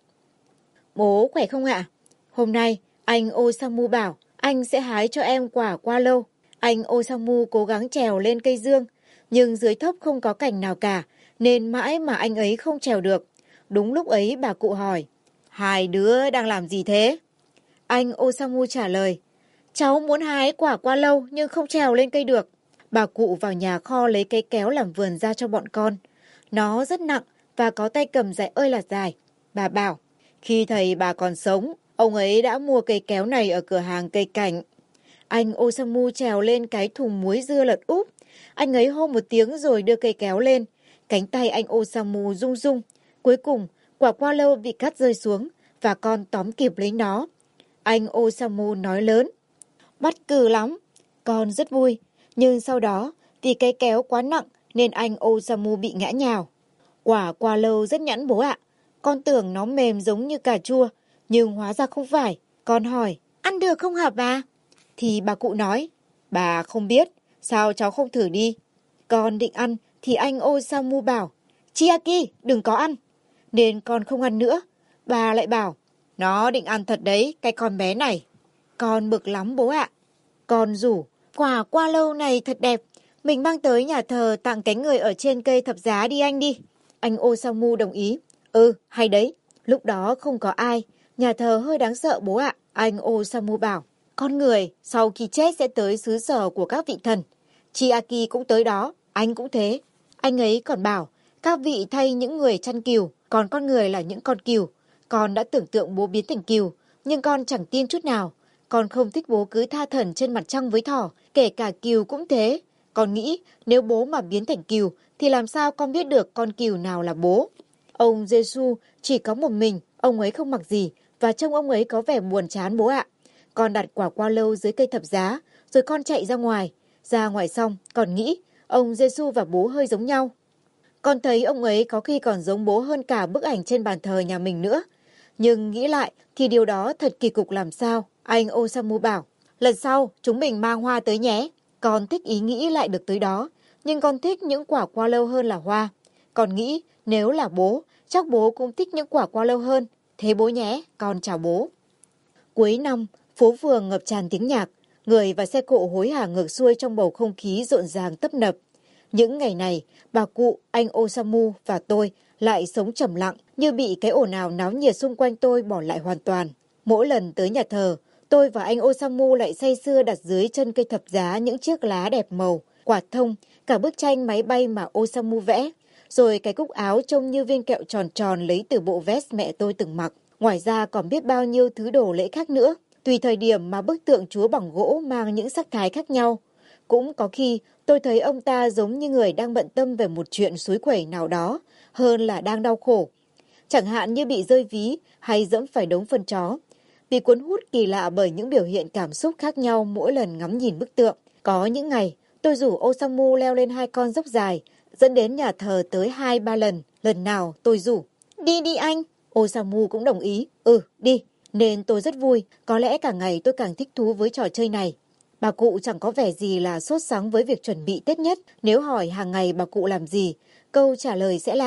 Bố khỏe không ạ? Hôm nay, anh Osamu bảo anh sẽ hái cho em quả qua lâu. Anh Osamu cố gắng trèo lên cây dương, nhưng dưới thấp không có cành nào cả, nên mãi mà anh ấy không trèo được. Đúng lúc ấy bà cụ hỏi, hai đứa đang làm gì thế? Anh Osamu trả lời, cháu muốn hái quả qua lâu nhưng không trèo lên cây được. Bà cụ vào nhà kho lấy cây kéo làm vườn ra cho bọn con. Nó rất nặng và có tay cầm dài ơi là dài. Bà bảo, khi thầy bà còn sống, ông ấy đã mua cây kéo này ở cửa hàng cây cảnh. Anh Osamu trèo lên cái thùng muối dưa lật úp. Anh ấy hô một tiếng rồi đưa cây kéo lên. Cánh tay anh Osamu rung rung. Cuối cùng, quả qua lâu bị cắt rơi xuống và con tóm kịp lấy nó. Anh Osamu nói lớn, bắt cừ lắm. Con rất vui. Nhưng sau đó, vì cây kéo quá nặng nên anh Osamu bị ngã nhào. Quả qua lâu rất nhẵn bố ạ. Con tưởng nó mềm giống như cà chua, nhưng hóa ra không phải. Con hỏi, ăn được không hả bà? Thì bà cụ nói, bà không biết, sao cháu không thử đi? Con định ăn thì anh Osamu bảo, Chiaki, đừng có ăn. Nên con không ăn nữa. Bà lại bảo, nó định ăn thật đấy, cái con bé này. Con bực lắm bố ạ. Con rủ, quả qua lâu này thật đẹp. Mình mang tới nhà thờ tặng cái người ở trên cây thập giá đi anh đi. Anh Osamu đồng ý. Ừ, hay đấy. Lúc đó không có ai. Nhà thờ hơi đáng sợ bố ạ. Anh Osamu bảo. Con người sau khi chết sẽ tới xứ sở của các vị thần. Chiaki cũng tới đó. Anh cũng thế. Anh ấy còn bảo. Các vị thay những người chăn cừu. Còn con người là những con cừu. Con đã tưởng tượng bố biến thành cừu. Nhưng con chẳng tin chút nào. Con không thích bố cứ tha thẩn trên mặt trăng với thỏ. Kể cả cừu cũng thế. Con nghĩ nếu bố mà biến thành cừu thì làm sao con biết được con cừu nào là bố? Ông Giêsu chỉ có một mình, ông ấy không mặc gì và trông ông ấy có vẻ buồn chán bố ạ. Con đặt quả qua lâu dưới cây thập giá, rồi con chạy ra ngoài. Ra ngoài xong, con nghĩ ông Giêsu và bố hơi giống nhau. Con thấy ông ấy có khi còn giống bố hơn cả bức ảnh trên bàn thờ nhà mình nữa. Nhưng nghĩ lại thì điều đó thật kỳ cục làm sao. Anh Osamu bảo, lần sau chúng mình mang hoa tới nhé. Con thích ý nghĩ lại được tới đó, nhưng con thích những quả qua lâu hơn là hoa. Con nghĩ nếu là bố, chắc bố cũng thích những quả qua lâu hơn. Thế bố nhé, con chào bố. Cuối năm, phố phường ngập tràn tiếng nhạc, người và xe cộ hối hả ngược xuôi trong bầu không khí rộn ràng tấp nập. Những ngày này, bà cụ, anh Osamu và tôi lại sống trầm lặng như bị cái ồn ào náo nhiệt xung quanh tôi bỏ lại hoàn toàn. Mỗi lần tới nhà thờ, tôi và anh Osamu lại say sưa đặt dưới chân cây thập giá những chiếc lá đẹp màu, quạt thông, cả bức tranh máy bay mà Osamu vẽ, rồi cái cúc áo trông như viên kẹo tròn tròn lấy từ bộ vest mẹ tôi từng mặc. Ngoài ra còn biết bao nhiêu thứ đồ lễ khác nữa, tùy thời điểm mà bức tượng Chúa bằng gỗ mang những sắc thái khác nhau. Cũng có khi tôi thấy ông ta giống như người đang bận tâm về một chuyện suối quẩy nào đó, hơn là đang đau khổ. Chẳng hạn như bị rơi ví hay dẫm phải đống phân chó. Vì cuốn hút kỳ lạ bởi những biểu hiện cảm xúc khác nhau mỗi lần ngắm nhìn bức tượng. Có những ngày, tôi rủ Osamu leo lên hai con dốc dài, dẫn đến nhà thờ tới hai ba lần. Lần nào tôi rủ, đi đi anh. Osamu cũng đồng ý, ừ, đi. Nên tôi rất vui, có lẽ cả ngày tôi càng thích thú với trò chơi này. Bà cụ chẳng có vẻ gì là sốt sắng với việc chuẩn bị Tết nhất. Nếu hỏi hàng ngày bà cụ làm gì, câu trả lời sẽ là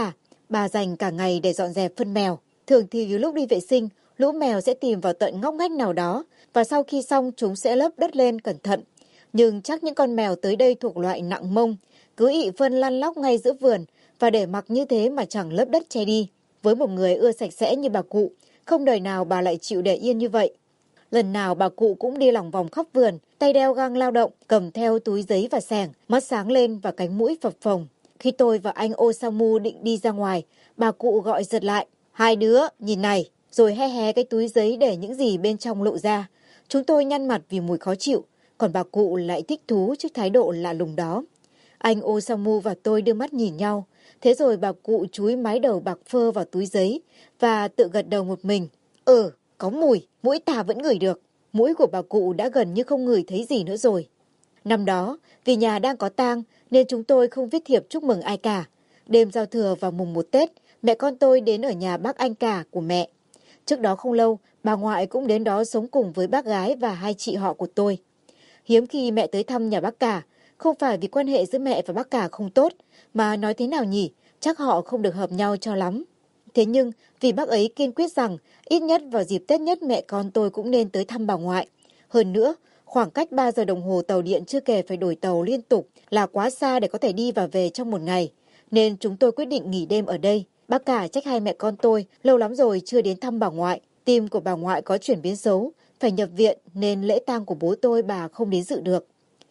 Bà dành cả ngày để dọn dẹp phân mèo. Thường thì lúc đi vệ sinh, lũ mèo sẽ tìm vào tận ngóc ngách nào đó và sau khi xong chúng sẽ lấp đất lên cẩn thận. Nhưng chắc những con mèo tới đây thuộc loại nặng mông, cứ ị phân lăn lóc ngay giữa vườn và để mặc như thế mà chẳng lấp đất che đi. Với một người ưa sạch sẽ như bà cụ, không đời nào bà lại chịu để yên như vậy. Lần nào bà cụ cũng đi lòng vòng khắp vườn, tay đeo găng lao động, cầm theo túi giấy và xẻng, mắt sáng lên và cánh mũi phập phồng. Khi tôi và anh Osamu định đi ra ngoài, bà cụ gọi giật lại. Hai đứa, nhìn này, rồi hé hé cái túi giấy để những gì bên trong lộ ra. Chúng tôi nhăn mặt vì mùi khó chịu, còn bà cụ lại thích thú trước thái độ lạ lùng đó. Anh Osamu và tôi đưa mắt nhìn nhau. Thế rồi bà cụ chúi mái đầu bạc phơ vào túi giấy và tự gật đầu một mình. Ừ, có mùi, mũi ta vẫn ngửi được. Mũi của bà cụ đã gần như không ngửi thấy gì nữa rồi. Năm đó, vì nhà đang có tang nên chúng tôi không viết thiệp chúc mừng ai cả. Đêm giao thừa vào mùng một Tết, mẹ con tôi đến ở nhà bác anh cả của mẹ. Trước đó không lâu, bà ngoại cũng đến đó sống cùng với bác gái và hai chị họ của tôi. Hiếm khi mẹ tới thăm nhà bác cả, không phải vì quan hệ giữa mẹ và bác cả không tốt, mà nói thế nào nhỉ, chắc họ không được hợp nhau cho lắm. Thế nhưng vì bác ấy kiên quyết rằng ít nhất vào dịp Tết nhất mẹ con tôi cũng nên tới thăm bà ngoại. Hơn nữa, khoảng cách ba giờ đồng hồ tàu điện chưa kể phải đổi tàu liên tục là quá xa để có thể đi và về trong một ngày. Nên chúng tôi quyết định nghỉ đêm ở đây. Bác cả trách hai mẹ con tôi lâu lắm rồi chưa đến thăm bà ngoại. Tim của bà ngoại có chuyển biến xấu, phải nhập viện nên lễ tang của bố tôi bà không đến dự được.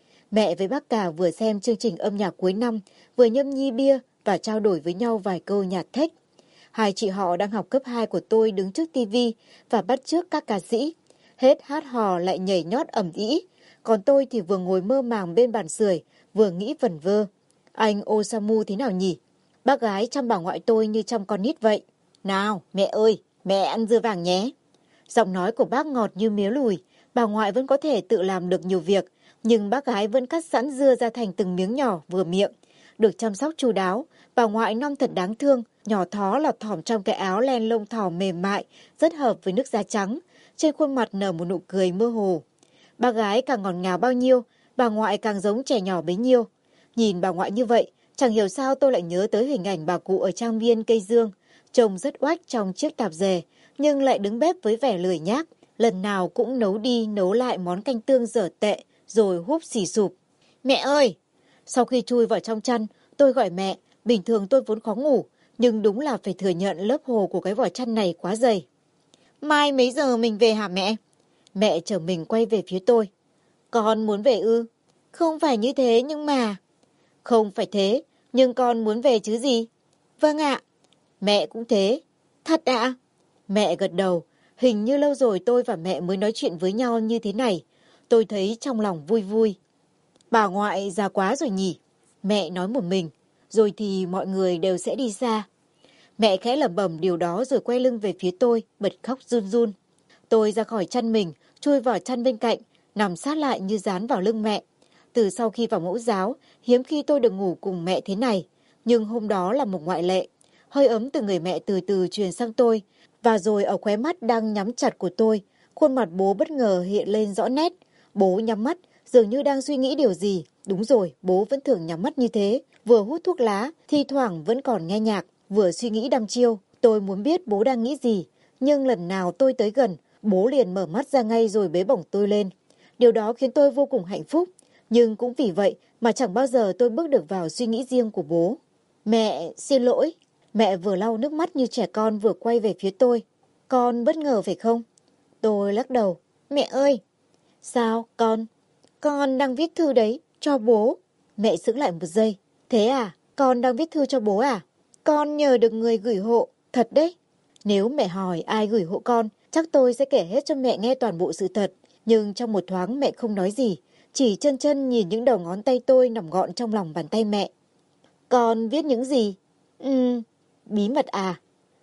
Mẹ với bác cả vừa xem chương trình âm nhạc cuối năm, vừa nhâm nhi bia và trao đổi với nhau vài câu nhạt thách. Hai chị họ đang học cấp hai của tôi đứng trước tivi và bắt chước các ca sĩ. Hết hát hò lại nhảy nhót ầm ĩ. Còn tôi thì vừa ngồi mơ màng bên bàn sưởi, vừa nghĩ vẩn vơ. Anh Osamu thế nào nhỉ? Bác gái chăm bà ngoại tôi như chăm con nít vậy. Nào, mẹ ơi, mẹ ăn dưa vàng nhé. Giọng nói của bác ngọt như mía lùi. Bà ngoại vẫn có thể tự làm được nhiều việc, nhưng bác gái vẫn cắt sẵn dưa ra thành từng miếng nhỏ vừa miệng. Được chăm sóc chu đáo, bà ngoại non thật đáng thương, nhỏ thó lọt thỏm trong cái áo len lông thỏ mềm mại, rất hợp với nước da trắng. Trên khuôn mặt nở một nụ cười mơ hồ. Bà gái càng ngọt ngào bao nhiêu, bà ngoại càng giống trẻ nhỏ bấy nhiêu. Nhìn bà ngoại như vậy, chẳng hiểu sao tôi lại nhớ tới hình ảnh bà cụ ở trang viên cây dương, trông rất oách trong chiếc tạp dề, nhưng lại đứng bếp với vẻ lười nhác, lần nào cũng nấu đi nấu lại món canh tương dở tệ, rồi húp xì sụp. Mẹ ơi! Sau khi chui vào trong chăn, tôi gọi mẹ. Bình thường tôi vốn khó ngủ, nhưng đúng là phải thừa nhận lớp hồ của cái vỏ chăn này quá dày. Mai mấy giờ mình về hả mẹ? Mẹ chở mình quay về phía tôi. Con muốn về ư? Không phải như thế nhưng mà... Không phải thế, nhưng con muốn về chứ gì? Vâng ạ. Mẹ cũng thế. Thật ạ? Mẹ gật đầu. Hình như lâu rồi tôi và mẹ mới nói chuyện với nhau như thế này. Tôi thấy trong lòng vui vui. Bà ngoại già quá rồi nhỉ? Mẹ nói một mình. Rồi thì mọi người đều sẽ đi xa. Mẹ khẽ lẩm bẩm điều đó rồi quay lưng về phía tôi, bật khóc run run. Tôi ra khỏi chăn mình, chui vào chăn bên cạnh, nằm sát lại như dán vào lưng mẹ. Từ sau khi vào mẫu giáo, hiếm khi tôi được ngủ cùng mẹ thế này. Nhưng hôm đó là một ngoại lệ. Hơi ấm từ người mẹ từ từ truyền sang tôi. Và rồi ở khóe mắt đang nhắm chặt của tôi, khuôn mặt bố bất ngờ hiện lên rõ nét. Bố nhắm mắt, dường như đang suy nghĩ điều gì. Đúng rồi, bố vẫn thường nhắm mắt như thế. Vừa hút thuốc lá, thi thoảng vẫn còn nghe nhạc, vừa suy nghĩ đăm chiêu. Tôi muốn biết bố đang nghĩ gì. Nhưng lần nào tôi tới gần, bố liền mở mắt ra ngay rồi bế bổng tôi lên. Điều đó khiến tôi vô cùng hạnh phúc. Nhưng cũng vì vậy mà chẳng bao giờ tôi bước được vào suy nghĩ riêng của bố. Mẹ, xin lỗi. Mẹ vừa lau nước mắt như trẻ con vừa quay về phía tôi. Con bất ngờ phải không? Tôi lắc đầu. Mẹ ơi! Sao, con? Con đang viết thư đấy, cho bố. Mẹ sững lại một giây. Thế à? Con đang viết thư cho bố à? Con nhờ được người gửi hộ. Thật đấy. Nếu mẹ hỏi ai gửi hộ con, chắc tôi sẽ kể hết cho mẹ nghe toàn bộ sự thật. Nhưng trong một thoáng mẹ không nói gì. Chỉ chân chân nhìn những đầu ngón tay tôi nằm gọn trong lòng bàn tay mẹ. Con viết những gì? Ừm, bí mật à?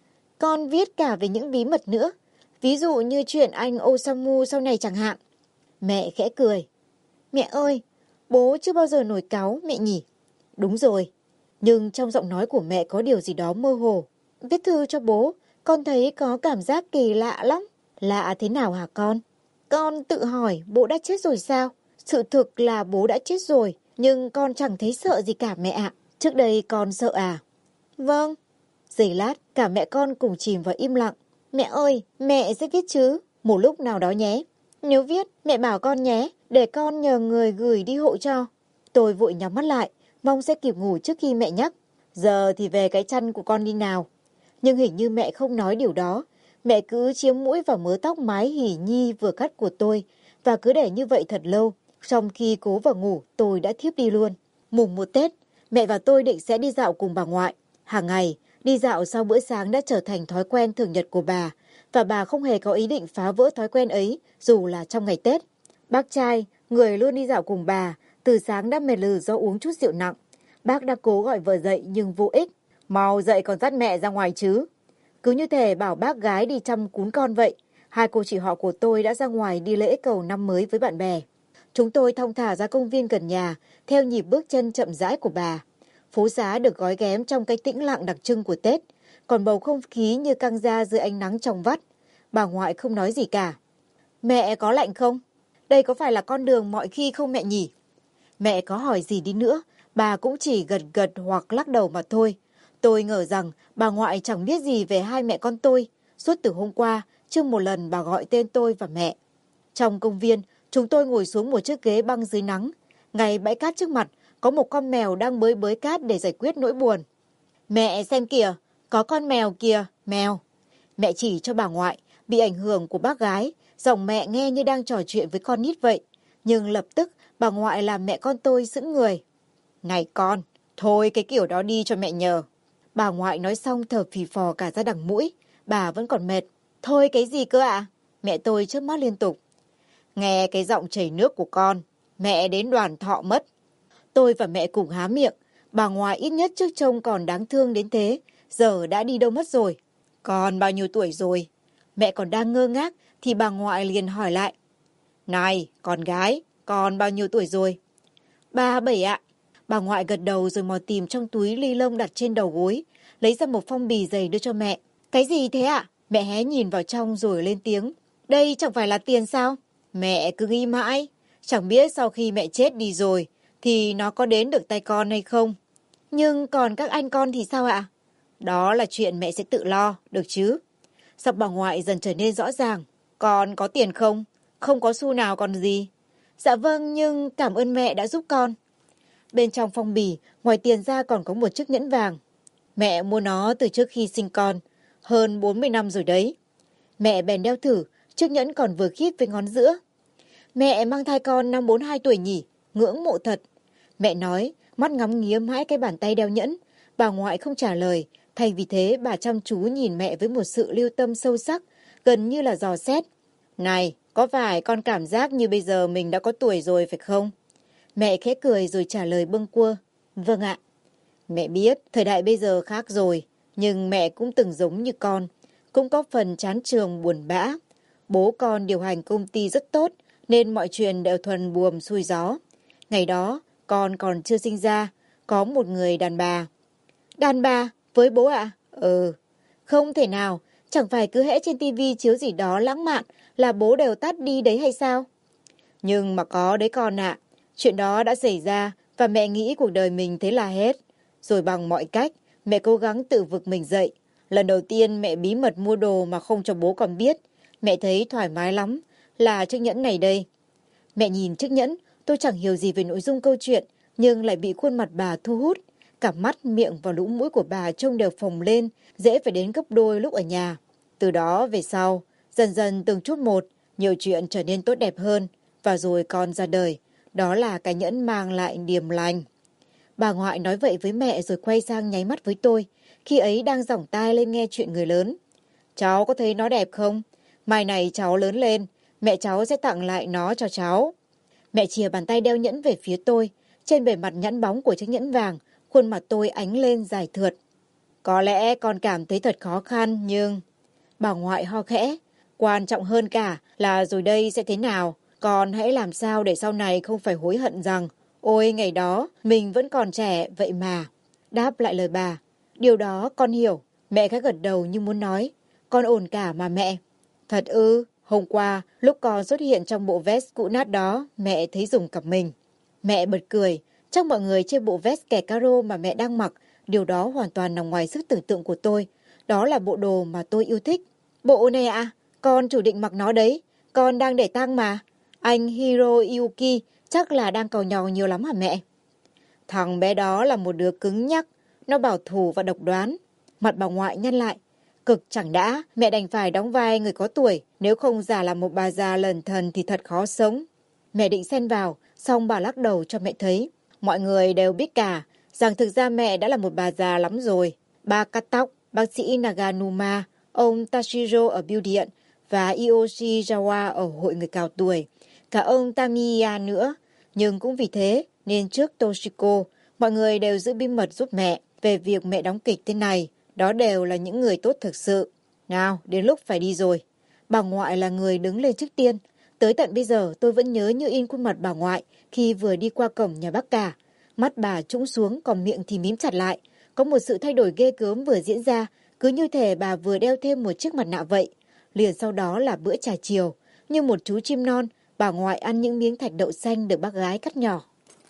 Con viết cả về những bí mật nữa. Ví dụ như chuyện anh Osamu sau này chẳng hạn. Mẹ khẽ cười. Mẹ ơi, bố chưa bao giờ nổi cáu mẹ nhỉ? Đúng rồi. Nhưng trong giọng nói của mẹ có điều gì đó mơ hồ. Viết thư cho bố, con thấy có cảm giác kỳ lạ lắm. Lạ thế nào hả con? Con tự hỏi bố đã chết rồi sao? Sự thực là bố đã chết rồi, nhưng con chẳng thấy sợ gì cả mẹ ạ. Trước đây con sợ à? Vâng. Giây lát, cả mẹ con cùng chìm vào im lặng. Mẹ ơi, mẹ sẽ viết chứ? Một lúc nào đó nhé. Nếu viết, mẹ bảo con nhé, để con nhờ người gửi đi hộ cho. Tôi vội nhắm mắt lại, mong sẽ kịp ngủ trước khi mẹ nhắc. Giờ thì về cái chăn của con đi nào. Nhưng hình như mẹ không nói điều đó. Mẹ cứ chiếm mũi vào mớ tóc mái hỉ nhi vừa cắt của tôi, và cứ để như vậy thật lâu. Trong khi cố vào ngủ, tôi đã thiếp đi luôn. Mùng một Tết, mẹ và tôi định sẽ đi dạo cùng bà ngoại. Hàng ngày, đi dạo sau bữa sáng đã trở thành thói quen thường nhật của bà, và bà không hề có ý định phá vỡ thói quen ấy dù là trong ngày Tết. Bác trai, người luôn đi dạo cùng bà, từ sáng đã mệt lử do uống chút rượu nặng. Bác đã cố gọi vợ dậy nhưng vô ích. Mau dậy còn dắt mẹ ra ngoài chứ. Cứ như thể bảo bác gái đi chăm cún con vậy. Hai cô chị họ của tôi đã ra ngoài đi lễ cầu năm mới với bạn bè. Chúng tôi thong thả ra công viên gần nhà, theo nhịp bước chân chậm rãi của bà. Phố xá được gói ghém trong cái tĩnh lặng đặc trưng của Tết, còn bầu không khí như căng ra dưới ánh nắng trong vắt. Bà ngoại không nói gì cả. Mẹ có lạnh không? Đây có phải là con đường mọi khi không mẹ nhỉ? Mẹ có hỏi gì đi nữa, bà cũng chỉ gật gật hoặc lắc đầu mà thôi. Tôi ngờ rằng bà ngoại chẳng biết gì về hai mẹ con tôi. Suốt từ hôm qua, chưa một lần bà gọi tên tôi và mẹ. Trong công viên, chúng tôi ngồi xuống một chiếc ghế băng dưới nắng. Ngay bãi cát trước mặt, có một con mèo đang bới bới cát để giải quyết nỗi buồn. Mẹ xem kìa, có con mèo kìa, mèo. Mẹ chỉ cho bà ngoại, bị ảnh hưởng của bác gái, giọng mẹ nghe như đang trò chuyện với con nít vậy. Nhưng lập tức, bà ngoại làm mẹ con tôi sững người. Này con, thôi cái kiểu đó đi cho mẹ nhờ. Bà ngoại nói xong thở phì phò cả ra đằng mũi. Bà vẫn còn mệt. Thôi cái gì cơ ạ? Mẹ tôi chớp mắt liên tục. Nghe cái giọng chảy nước của con, mẹ đến đoàn thọ mất. Tôi và mẹ cùng há miệng. Bà ngoại ít nhất trước trông còn đáng thương đến thế, giờ đã đi đâu mất rồi. Con bao nhiêu tuổi rồi? Mẹ còn đang ngơ ngác thì bà ngoại liền hỏi lại. Này, con gái, con bao nhiêu tuổi rồi? Ba bảy ạ. Bà ngoại gật đầu rồi mò tìm trong túi ly lông đặt trên đầu gối, lấy ra một phong bì dày đưa cho mẹ. Cái gì thế ạ? Mẹ hé nhìn vào trong rồi lên tiếng. Đây chẳng phải là tiền sao? Mẹ cứ nghĩ mãi, chẳng biết sau khi mẹ chết đi rồi thì nó có đến được tay con hay không. Nhưng còn các anh con thì sao ạ? Đó là chuyện mẹ sẽ tự lo, được chứ? Giọng bà ngoại dần trở nên rõ ràng. Con có tiền không? Không có xu nào còn gì. Dạ vâng, nhưng cảm ơn mẹ đã giúp con. Bên trong phong bì, ngoài tiền ra còn có một chiếc nhẫn vàng. Mẹ mua nó từ trước khi sinh con, hơn bốn mươi năm rồi đấy. Mẹ bèn đeo thử, chiếc nhẫn còn vừa khít với ngón giữa. Mẹ mang thai con năm bốn mươi hai tuổi nhỉ, ngưỡng mộ thật. Mẹ nói, mắt ngắm nghía mãi cái bàn tay đeo nhẫn. Bà ngoại không trả lời, thay vì thế bà chăm chú nhìn mẹ với một sự lưu tâm sâu sắc, gần như là dò xét. Này, có phải con cảm giác như bây giờ mình đã có tuổi rồi phải không? Mẹ khẽ cười rồi trả lời bâng quơ. Vâng ạ. Mẹ biết, thời đại bây giờ khác rồi, nhưng mẹ cũng từng giống như con, cũng có phần chán trường buồn bã. Bố con điều hành công ty rất tốt, nên mọi chuyện đều thuần buồm xuôi gió. Ngày đó, con còn chưa sinh ra, có một người đàn bà. Đàn bà? Với bố ạ? Ừ. Không thể nào, chẳng phải cứ hễ trên tivi chiếu gì đó lãng mạn là bố đều tắt đi đấy hay sao? Nhưng mà có đấy con ạ. Chuyện đó đã xảy ra và mẹ nghĩ cuộc đời mình thế là hết. Rồi bằng mọi cách, mẹ cố gắng tự vực mình dậy. Lần đầu tiên mẹ bí mật mua đồ mà không cho bố con biết. Mẹ thấy thoải mái lắm, là chiếc nhẫn này đây. Mẹ nhìn chiếc nhẫn, tôi chẳng hiểu gì về nội dung câu chuyện, nhưng lại bị khuôn mặt bà thu hút. Cả mắt, miệng và lỗ mũi của bà trông đều phồng lên, dễ phải đến gấp đôi lúc ở nhà. Từ đó về sau, dần dần từng chút một, nhiều chuyện trở nên tốt đẹp hơn. Và rồi con ra đời, đó là cái nhẫn mang lại điềm lành. Bà ngoại nói vậy với mẹ rồi quay sang nháy mắt với tôi, khi ấy đang giỏng tai lên nghe chuyện người lớn. Cháu có thấy nó đẹp không? Mai này cháu lớn lên, mẹ cháu sẽ tặng lại nó cho cháu. Mẹ chìa bàn tay đeo nhẫn về phía tôi, trên bề mặt nhẵn bóng của chiếc nhẫn vàng, khuôn mặt tôi ánh lên dài thượt. Có lẽ con cảm thấy thật khó khăn nhưng... Bà ngoại ho khẽ, quan trọng hơn cả là rồi đây sẽ thế nào? Con hãy làm sao để sau này không phải hối hận rằng ôi ngày đó mình vẫn còn trẻ vậy mà. Đáp lại lời bà. Điều đó con hiểu. Mẹ khẽ gật đầu như muốn nói. Con ổn cả mà mẹ. Thật ư, hôm qua lúc con xuất hiện trong bộ vest cũ nát đó, mẹ thấy rùng cặp mình. Mẹ bật cười. Chắc mọi người trên bộ vest kẻ caro mà mẹ đang mặc Điều đó hoàn toàn nằm ngoài sức tưởng tượng của tôi. Đó là bộ đồ mà tôi yêu thích. Bộ này ạ? À? Con chủ định mặc nó đấy. Con đang để tang mà. Anh Hiroyuki chắc là đang càu nhàu nhiều lắm hả mẹ? Thằng bé đó là một đứa cứng nhắc. Nó bảo thủ và độc đoán. Mặt bà ngoại nhăn lại. Cực chẳng đã, mẹ đành phải đóng vai người có tuổi. Nếu không giả là một bà già lẩn thần thì thật khó sống. Mẹ định xen vào, xong bà lắc đầu cho mẹ thấy. Mọi người đều biết cả, rằng thực ra mẹ đã là một bà già lắm rồi. Ba cắt tóc, bác sĩ Naganuma, ông Tashiro ở bưu điện và Yoshi Jawa ở hội người cao tuổi. Cả ông Tamiya nữa. Nhưng cũng vì thế, nên trước Toshiko, mọi người đều giữ bí mật giúp mẹ về việc mẹ đóng kịch thế này. Đó đều là những người tốt thực sự. Nào, đến lúc phải đi rồi. Bà ngoại là người đứng lên trước tiên. Tới tận bây giờ tôi vẫn nhớ như in khuôn mặt bà ngoại khi vừa đi qua cổng nhà bác cả. Mắt bà trũng xuống còn miệng thì mím chặt lại. Có một sự thay đổi ghê gớm vừa diễn ra, cứ như thể bà vừa đeo thêm một chiếc mặt nạ vậy. Liền sau đó là bữa trà chiều. Như một chú chim non, bà ngoại ăn những miếng thạch đậu xanh được bác gái cắt nhỏ.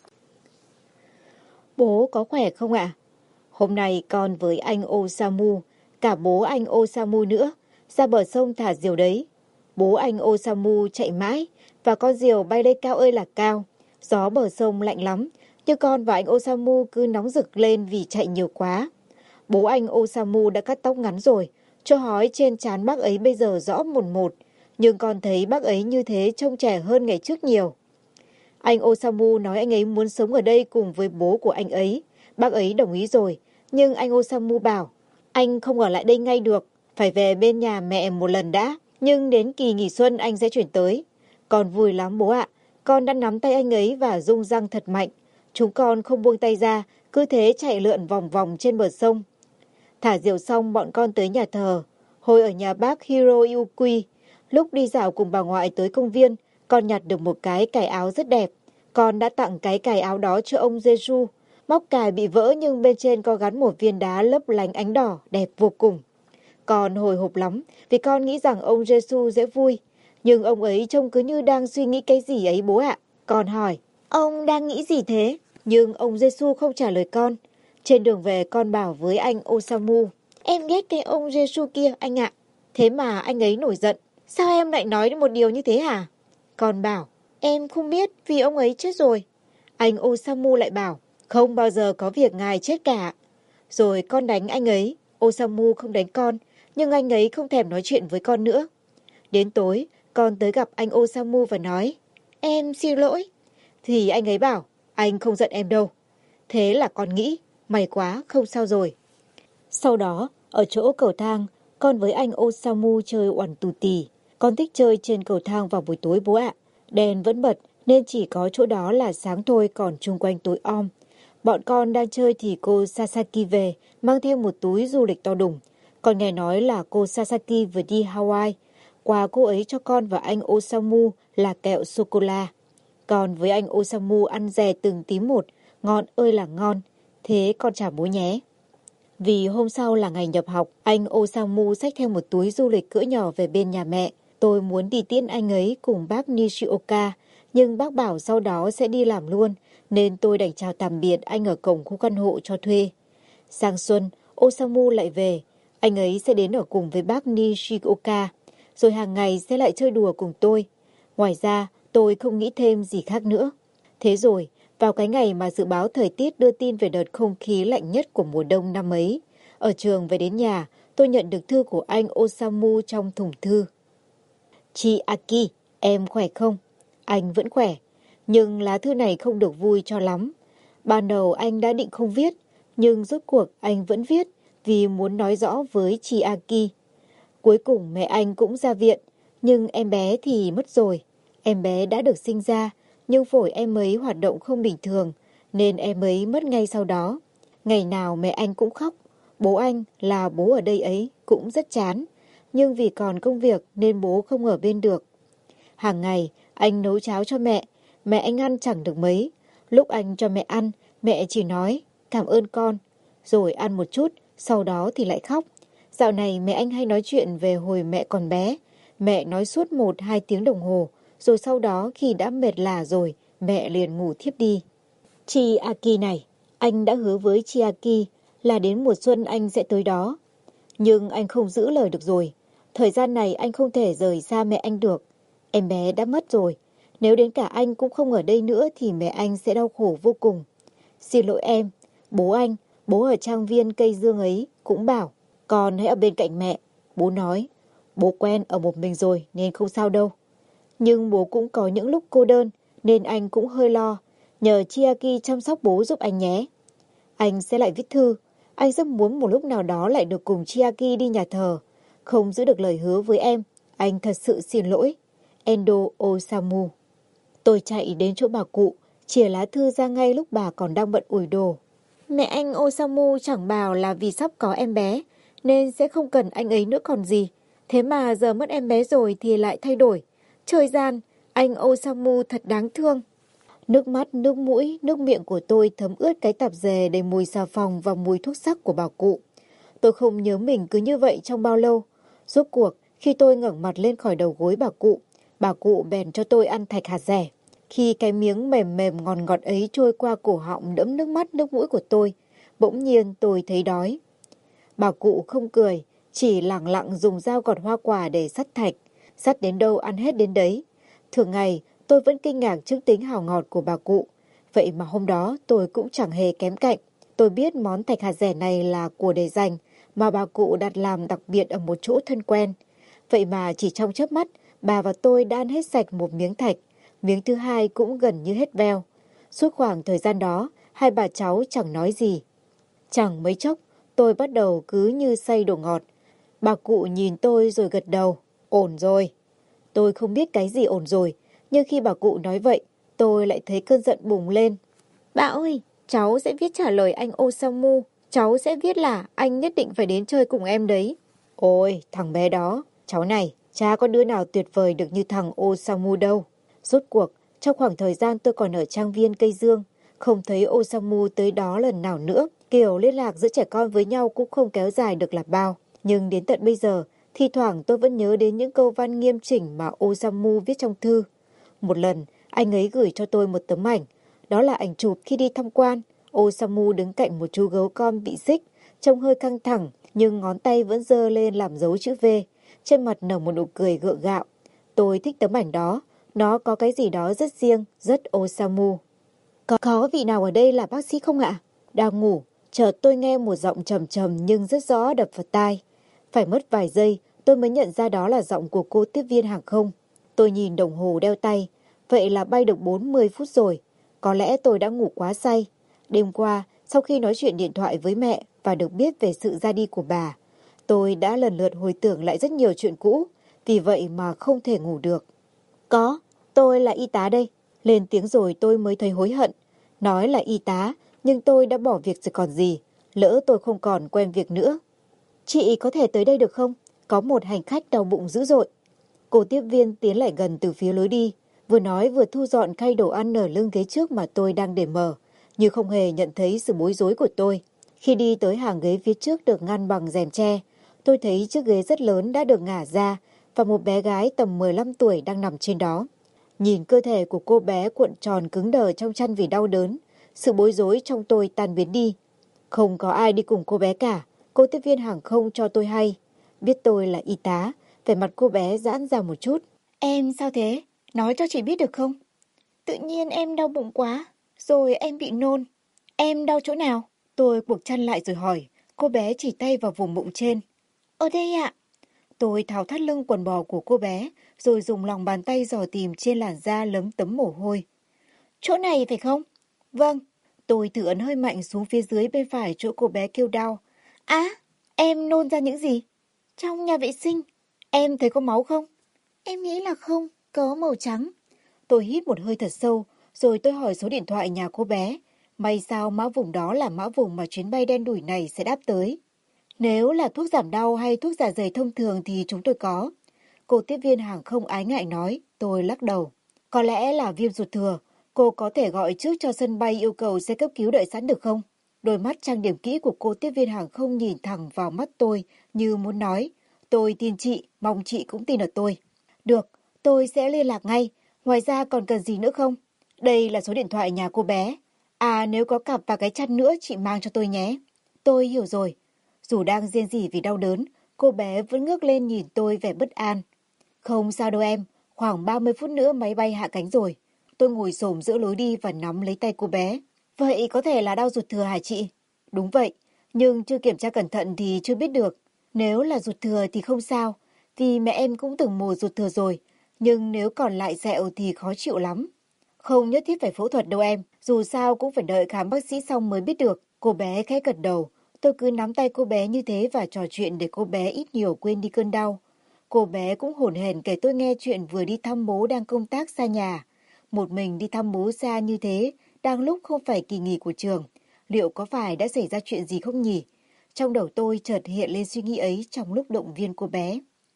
Bố có khỏe không ạ? Hôm nay con với anh Osamu, cả bố anh Osamu nữa, ra bờ sông thả diều đấy. Bố anh Osamu chạy mãi, và con diều bay lên cao ơi là cao. Gió bờ sông lạnh lắm, nhưng con và anh Osamu cứ nóng rực lên vì chạy nhiều quá. Bố anh Osamu đã cắt tóc ngắn rồi, cho hói trên trán bác ấy bây giờ rõ một một, nhưng con thấy bác ấy như thế trông trẻ hơn ngày trước nhiều. Anh Osamu nói anh ấy muốn sống ở đây cùng với bố của anh ấy. Bác ấy đồng ý rồi, nhưng anh Osamu bảo, anh không ở lại đây ngay được, phải về bên nhà mẹ một lần đã, nhưng đến kỳ nghỉ xuân anh sẽ chuyển tới. Con vui lắm bố ạ, con đã nắm tay anh ấy và rung răng thật mạnh. Chúng con không buông tay ra, cứ thế chạy lượn vòng vòng trên bờ sông. Thả diều xong bọn con tới nhà thờ. Hồi ở nhà bác Hiroyuki, lúc đi dạo cùng bà ngoại tới công viên, con nhặt được một cái cài áo rất đẹp. Con đã tặng cái cài áo đó cho ông Jesu. Móc cài bị vỡ nhưng bên trên có gắn một viên đá lấp lánh ánh đỏ, đẹp vô cùng. Con hồi hộp lắm vì con nghĩ rằng ông Jesu sẽ vui. Nhưng ông ấy trông cứ như đang suy nghĩ cái gì ấy bố ạ. Con hỏi, ông đang nghĩ gì thế? Nhưng ông Jesu không trả lời con. Trên đường về con bảo với anh Osamu, em ghét cái ông Jesu kia anh ạ. Thế mà anh ấy nổi giận. Sao em lại nói một điều như thế hả? Con bảo, em không biết vì ông ấy chết rồi. Anh Osamu lại bảo, không bao giờ có việc ngài chết cả. Rồi con đánh anh ấy. Osamu không đánh con, nhưng anh ấy không thèm nói chuyện với con nữa. Đến tối, con tới gặp anh Osamu và nói, em xin lỗi. Thì anh ấy bảo, anh không giận em đâu. Thế là con nghĩ, may quá, không sao rồi. Sau đó, ở chỗ cầu thang, con với anh Osamu chơi oằn tù tì. Con thích chơi trên cầu thang vào buổi tối bố ạ. Đèn vẫn bật nên chỉ có chỗ đó là sáng thôi, còn chung quanh tối om. Bọn con đang chơi thì cô Sasaki về, mang theo một túi du lịch to đùng. Con nghe nói là cô Sasaki vừa đi Hawaii. Quà cô ấy cho con và anh Osamu là kẹo sô-cô-la. Con với anh Osamu ăn dè từng tí một, ngon ơi là ngon. Thế con chào bố nhé. Vì hôm sau là ngày nhập học, anh Osamu xách theo một túi du lịch cỡ nhỏ về bên nhà mẹ. Tôi muốn đi tiễn anh ấy cùng bác Nishioka, nhưng bác bảo sau đó sẽ đi làm luôn, nên tôi đành chào tạm biệt anh ở cổng khu căn hộ cho thuê. Sang xuân, Osamu lại về. Anh ấy sẽ đến ở cùng với bác Nishioka, rồi hàng ngày sẽ lại chơi đùa cùng tôi. Ngoài ra, tôi không nghĩ thêm gì khác nữa. Thế rồi, vào cái ngày mà dự báo thời tiết đưa tin về đợt không khí lạnh nhất của mùa đông năm ấy, ở trường về đến nhà, tôi nhận được thư của anh Osamu trong thùng thư. Chị Aki, em khỏe không? Anh vẫn khỏe, nhưng lá thư này không được vui cho lắm. Ban đầu anh đã định không viết, nhưng rốt cuộc anh vẫn viết vì muốn nói rõ với chị Aki. Cuối cùng mẹ anh cũng ra viện, nhưng em bé thì mất rồi. Em bé đã được sinh ra, nhưng phổi em ấy hoạt động không bình thường, nên em ấy mất ngay sau đó. Ngày nào mẹ anh cũng khóc. Bố anh là bố ở đây ấy cũng rất chán, nhưng vì còn công việc nên bố không ở bên được. Hàng ngày anh nấu cháo cho mẹ, mẹ anh ăn chẳng được mấy. Lúc anh cho mẹ ăn, mẹ chỉ nói cảm ơn con, rồi ăn một chút, sau đó thì lại khóc. Dạo này mẹ anh hay nói chuyện về hồi mẹ còn bé. Mẹ nói suốt một hai tiếng đồng hồ, rồi sau đó khi đã mệt lả rồi, mẹ liền ngủ thiếp đi. Chị Aki này, anh đã hứa với chị Aki là đến mùa xuân anh sẽ tới đó. Nhưng anh không giữ lời được rồi. Thời gian này anh không thể rời xa mẹ anh được. Em bé đã mất rồi. Nếu đến cả anh cũng không ở đây nữa thì mẹ anh sẽ đau khổ vô cùng. Xin lỗi em. Bố anh, bố ở trang viên cây dương ấy cũng bảo con hãy ở bên cạnh mẹ. Bố nói, bố quen ở một mình rồi nên không sao đâu. Nhưng bố cũng có những lúc cô đơn nên anh cũng hơi lo. Nhờ Chiaki chăm sóc bố giúp anh nhé. Anh sẽ lại viết thư. Anh rất muốn một lúc nào đó lại được cùng Chiaki đi nhà thờ. Không giữ được lời hứa với em. Anh thật sự xin lỗi. Endo Osamu. Tôi chạy đến chỗ bà cụ, chìa lá thư ra ngay lúc bà còn đang bận ủi đồ. Mẹ anh Osamu chẳng bảo là vì sắp có em bé, nên sẽ không cần anh ấy nữa còn gì. Thế mà giờ mất em bé rồi thì lại thay đổi. Trời gian, anh Osamu thật đáng thương. Nước mắt, nước mũi, nước miệng của tôi thấm ướt cái tạp dề đầy mùi xà phòng và mùi thuốc sắc của bà cụ. Tôi không nhớ mình cứ như vậy trong bao lâu. Rốt cuộc, khi tôi ngẩng mặt lên khỏi đầu gối bà cụ, bà cụ bèn cho tôi ăn thạch hạt dẻ. Khi cái miếng mềm mềm ngọt ngọt ấy trôi qua cổ họng đẫm nước mắt nước mũi của tôi, bỗng nhiên tôi thấy đói. Bà cụ không cười, chỉ lẳng lặng dùng dao gọt hoa quả để sắt thạch. Sắt đến đâu ăn hết đến đấy. Thường ngày, tôi vẫn kinh ngạc trước tính hào ngọt của bà cụ. Vậy mà hôm đó tôi cũng chẳng hề kém cạnh. Tôi biết món thạch hạt dẻ này là của để dành, mà bà cụ đặt làm đặc biệt ở một chỗ thân quen. Vậy mà chỉ trong chớp mắt, bà và tôi đã ăn hết sạch một miếng thạch. Miếng thứ hai cũng gần như hết veo. Suốt khoảng thời gian đó, hai bà cháu chẳng nói gì. Chẳng mấy chốc, tôi bắt đầu cứ như say đồ ngọt. Bà cụ nhìn tôi rồi gật đầu. Ổn rồi. Tôi không biết cái gì ổn rồi, nhưng khi bà cụ nói vậy, tôi lại thấy cơn giận bùng lên. Bà ơi, cháu sẽ viết trả lời anh Osamu. Cháu sẽ viết là anh nhất định phải đến chơi cùng em đấy. Ôi, thằng bé đó. Cháu này, cha có đứa nào tuyệt vời được như thằng Osamu đâu. Rốt cuộc, trong khoảng thời gian tôi còn ở trang viên cây dương, không thấy Osamu tới đó lần nào nữa. Kiểu liên lạc giữa trẻ con với nhau cũng không kéo dài được là bao. Nhưng đến tận bây giờ, thi thoảng tôi vẫn nhớ đến những câu văn nghiêm chỉnh mà Osamu viết trong thư. Một lần, anh ấy gửi cho tôi một tấm ảnh. Đó là ảnh chụp khi đi tham quan. Osamu đứng cạnh một chú gấu con bị xích, trông hơi căng thẳng, nhưng ngón tay vẫn giơ lên làm dấu chữ V. Trên mặt nở một nụ cười gượng gạo. Tôi thích tấm ảnh đó. Nó có cái gì đó rất riêng, rất Osamu. Có, có vị nào ở đây là bác sĩ không ạ? Đang ngủ, chợt tôi nghe một giọng trầm trầm nhưng rất rõ đập vào tai. Phải mất vài giây, tôi mới nhận ra đó là giọng của cô tiếp viên hàng không. Tôi nhìn đồng hồ đeo tay, vậy là bay được bốn mươi phút rồi. Có lẽ tôi đã ngủ quá say. Đêm qua, sau khi nói chuyện điện thoại với mẹ và được biết về sự ra đi của bà, tôi đã lần lượt hồi tưởng lại rất nhiều chuyện cũ, vì vậy mà không thể ngủ được. Có, tôi là y tá đây. Lên tiếng rồi tôi mới thấy hối hận. Nói là y tá, nhưng tôi đã bỏ việc rồi còn gì. Lỡ tôi không còn quen việc nữa. Chị có thể tới đây được không? Có một hành khách đau bụng dữ dội. Cô tiếp viên tiến lại gần từ phía lối đi, vừa nói vừa thu dọn khay đồ ăn ở lưng ghế trước mà tôi đang để mở, như không hề nhận thấy sự bối rối của tôi. Khi đi tới hàng ghế phía trước được ngăn bằng rèm tre, tôi thấy chiếc ghế rất lớn đã được ngả ra và một bé gái tầm mười lăm tuổi đang nằm trên đó. Nhìn cơ thể của cô bé cuộn tròn cứng đờ trong chăn vì đau đớn, sự bối rối trong tôi tan biến đi. Không có ai đi cùng cô bé cả, cô tiếp viên hàng không cho tôi hay. Biết tôi là y tá, vẻ mặt cô bé giãn ra một chút. Em sao thế? Nói cho chị biết được không? Tự nhiên em đau bụng quá, rồi em bị nôn. Em đau chỗ nào? Tôi buộc chăn lại rồi hỏi. Cô bé chỉ tay vào vùng bụng trên. Ở đây ạ. Tôi tháo thắt lưng quần bò của cô bé, rồi dùng lòng bàn tay dò tìm trên làn da lấm tấm mồ hôi. Chỗ này phải không? Vâng. Tôi thử ấn hơi mạnh xuống phía dưới bên phải chỗ cô bé kêu đau. Á, em nôn ra những gì? Trong nhà vệ sinh. Em thấy có máu không? Em nghĩ là không, có màu trắng. Tôi hít một hơi thật sâu, rồi tôi hỏi số điện thoại nhà cô bé. May sao mã vùng đó là mã vùng mà chuyến bay đen đủi này sẽ đáp tới. Nếu là thuốc giảm đau hay thuốc dạ dày thông thường thì chúng tôi có. Cô tiếp viên hàng không ái ngại nói, tôi lắc đầu. Có lẽ là viêm ruột thừa, cô có thể gọi trước cho sân bay yêu cầu xe cấp cứu đợi sẵn được không? Đôi mắt trang điểm kỹ của cô tiếp viên hàng không nhìn thẳng vào mắt tôi như muốn nói. Tôi tin chị, mong chị cũng tin ở tôi. Được, tôi sẽ liên lạc ngay. Ngoài ra còn cần gì nữa không? Đây là số điện thoại nhà cô bé. À nếu có cặp và cái chăn nữa chị mang cho tôi nhé. Tôi hiểu rồi. Dù đang rên rỉ vì đau đớn, cô bé vẫn ngước lên nhìn tôi vẻ bất an. Không sao đâu em, khoảng ba mươi phút nữa máy bay hạ cánh rồi. Tôi ngồi xổm giữa lối đi và nắm lấy tay cô bé. Vậy có thể là đau ruột thừa hả chị? Đúng vậy, nhưng chưa kiểm tra cẩn thận thì chưa biết được. Nếu là ruột thừa thì không sao, vì mẹ em cũng từng mổ ruột thừa rồi. Nhưng nếu còn lại sẹo thì khó chịu lắm. Không nhất thiết phải phẫu thuật đâu em, dù sao cũng phải đợi khám bác sĩ xong mới biết được. Cô bé khẽ gật đầu, tôi cứ nắm tay cô bé như thế và trò chuyện để cô bé ít nhiều quên đi cơn đau. Cô bé cũng hổn hển kể tôi nghe chuyện vừa đi thăm bố đang công tác xa nhà. Một mình đi thăm bố xa như thế, đang lúc không phải kỳ nghỉ của trường. Liệu có phải đã xảy ra chuyện gì không nhỉ? Trong đầu tôi chợt hiện lên suy nghĩ ấy trong lúc động viên cô bé.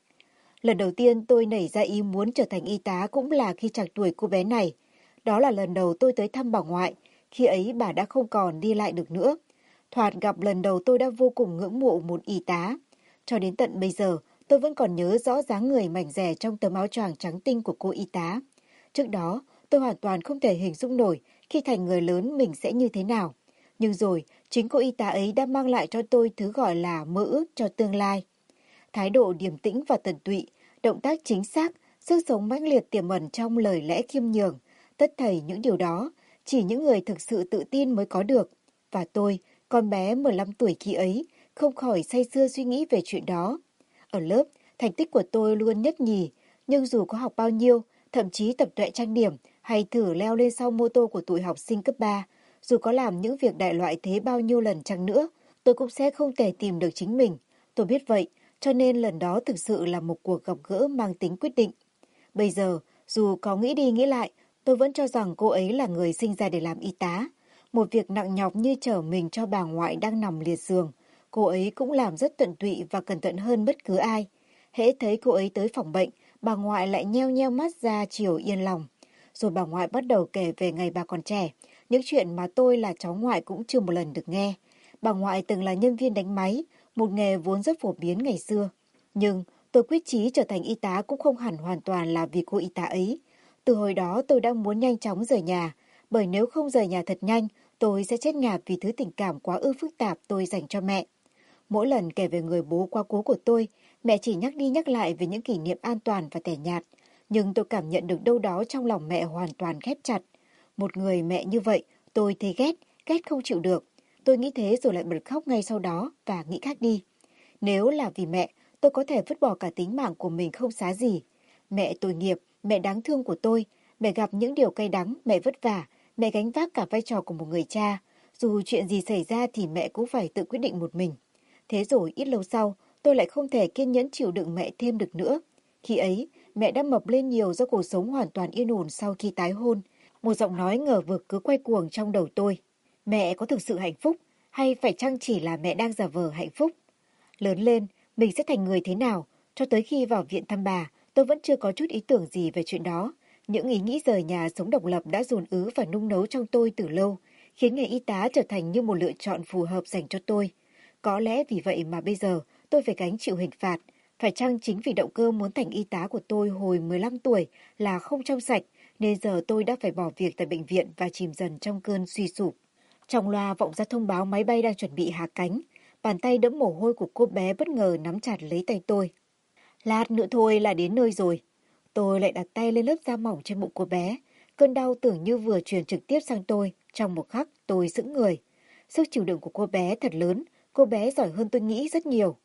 Lần đầu tiên tôi nảy ra ý muốn trở thành y tá cũng là khi trạc tuổi cô bé này. Đó là lần đầu tôi tới thăm bà ngoại, khi ấy bà đã không còn đi lại được nữa. Thoạt gặp lần đầu tôi đã vô cùng ngưỡng mộ một y tá. Cho đến tận bây giờ, tôi vẫn còn nhớ rõ dáng người mảnh dẻ trong tấm áo choàng trắng tinh của cô y tá. Trước đó, tôi hoàn toàn không thể hình dung nổi khi thành người lớn mình sẽ như thế nào. Nhưng rồi, chính cô y tá ấy đã mang lại cho tôi thứ gọi là mơ ước cho tương lai. Thái độ điềm tĩnh và tận tụy, động tác chính xác, sức sống mãnh liệt tiềm ẩn trong lời lẽ khiêm nhường. Tất thảy những điều đó, chỉ những người thực sự tự tin mới có được. Và tôi, con bé mười lăm tuổi khi ấy, không khỏi say sưa suy nghĩ về chuyện đó. Ở lớp, thành tích của tôi luôn nhất nhì, nhưng dù có học bao nhiêu, thậm chí tập tuệ trang điểm hay thử leo lên sau mô tô của tụi học sinh cấp ba, dù có làm những việc đại loại thế bao nhiêu lần chăng nữa, tôi cũng sẽ không thể tìm được chính mình. Tôi biết vậy, cho nên lần đó thực sự là một cuộc gặp gỡ mang tính quyết định. Bây giờ, dù có nghĩ đi nghĩ lại, tôi vẫn cho rằng cô ấy là người sinh ra để làm y tá. Một việc nặng nhọc như chở mình cho bà ngoại đang nằm liệt giường, cô ấy cũng làm rất tận tụy và cẩn thận hơn bất cứ ai. Hễ thấy cô ấy tới phòng bệnh, bà ngoại lại nheo nheo mắt ra chiều yên lòng. Rồi bà ngoại bắt đầu kể về ngày bà còn trẻ, những chuyện mà tôi là cháu ngoại cũng chưa một lần được nghe. Bà ngoại từng là nhân viên đánh máy, một nghề vốn rất phổ biến ngày xưa. Nhưng tôi quyết chí trở thành y tá cũng không hẳn hoàn toàn là vì cô y tá ấy. Từ hồi đó tôi đang muốn nhanh chóng rời nhà, bởi nếu không rời nhà thật nhanh, tôi sẽ chết ngạt vì thứ tình cảm quá ư phức tạp tôi dành cho mẹ. Mỗi lần kể về người bố quá cố của tôi, mẹ chỉ nhắc đi nhắc lại về những kỷ niệm an toàn và tẻ nhạt. Nhưng tôi cảm nhận được đâu đó trong lòng mẹ hoàn toàn khép chặt. Một người mẹ như vậy, tôi thấy ghét, ghét không chịu được. Tôi nghĩ thế rồi lại bật khóc ngay sau đó và nghĩ khác đi. Nếu là vì mẹ, tôi có thể vứt bỏ cả tính mạng của mình không xá gì. Mẹ tội nghiệp, mẹ đáng thương của tôi, mẹ gặp những điều cay đắng, mẹ vất vả, mẹ gánh vác cả vai trò của một người cha. Dù chuyện gì xảy ra thì mẹ cũng phải tự quyết định một mình. Thế rồi ít lâu sau, tôi lại không thể kiên nhẫn chịu đựng mẹ thêm được nữa. Khi ấy, mẹ đã mập lên nhiều do cuộc sống hoàn toàn yên ổn sau khi tái hôn. Một giọng nói ngờ vực cứ quay cuồng trong đầu tôi. Mẹ có thực sự hạnh phúc, hay phải chăng chỉ là mẹ đang giả vờ hạnh phúc? Lớn lên, mình sẽ thành người thế nào? Cho tới khi vào viện thăm bà, tôi vẫn chưa có chút ý tưởng gì về chuyện đó. Những ý nghĩ rời nhà sống độc lập đã dồn ứ và nung nấu trong tôi từ lâu, khiến nghề y tá trở thành như một lựa chọn phù hợp dành cho tôi. Có lẽ vì vậy mà bây giờ tôi phải gánh chịu hình phạt. Phải chăng chính vì động cơ muốn thành y tá của tôi hồi mười lăm tuổi là không trong sạch, nên giờ tôi đã phải bỏ việc tại bệnh viện và chìm dần trong cơn suy sụp. Trong loa vọng ra thông báo máy bay đang chuẩn bị hạ cánh. Bàn tay đẫm mồ hôi của cô bé bất ngờ nắm chặt lấy tay tôi. Lát nữa thôi là đến nơi rồi. Tôi lại đặt tay lên lớp da mỏng trên bụng cô bé. Cơn đau tưởng như vừa truyền trực tiếp sang tôi. Trong một khắc tôi sững người. Sức chịu đựng của cô bé thật lớn. Cô bé giỏi hơn tôi nghĩ rất nhiều.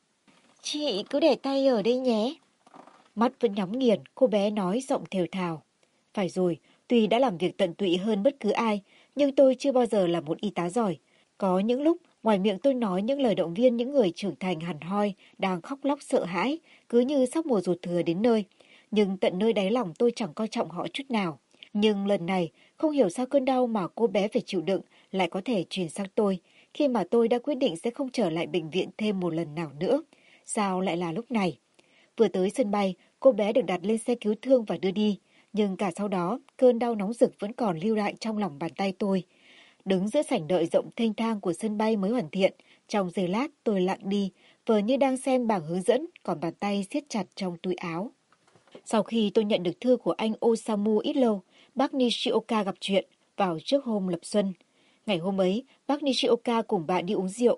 Chị cứ để tay ở đây nhé. Mắt vẫn nhắm nghiền, cô bé nói giọng thều thào. Phải rồi, tuy đã làm việc tận tụy hơn bất cứ ai, nhưng tôi chưa bao giờ là một y tá giỏi. Có những lúc, ngoài miệng tôi nói những lời động viên những người trưởng thành hẳn hoi, đang khóc lóc sợ hãi, cứ như sắp mùa ruột thừa đến nơi. Nhưng tận nơi đáy lòng tôi chẳng coi trọng họ chút nào. Nhưng lần này, không hiểu sao cơn đau mà cô bé phải chịu đựng lại có thể truyền sang tôi, khi mà tôi đã quyết định sẽ không trở lại bệnh viện thêm một lần nào nữa. Sao lại là lúc này? Vừa tới sân bay, cô bé được đặt lên xe cứu thương và đưa đi. Nhưng cả sau đó, cơn đau nóng rực vẫn còn lưu lại trong lòng bàn tay tôi. Đứng giữa sảnh đợi rộng thênh thang của sân bay mới hoàn thiện, trong giây lát tôi lặng đi, vờ như đang xem bảng hướng dẫn, còn bàn tay siết chặt trong túi áo. Sau khi tôi nhận được thư của anh Osamu ít lâu, bác Nishioka gặp chuyện vào trước hôm lập xuân. Ngày hôm ấy, bác Nishioka cùng bạn đi uống rượu.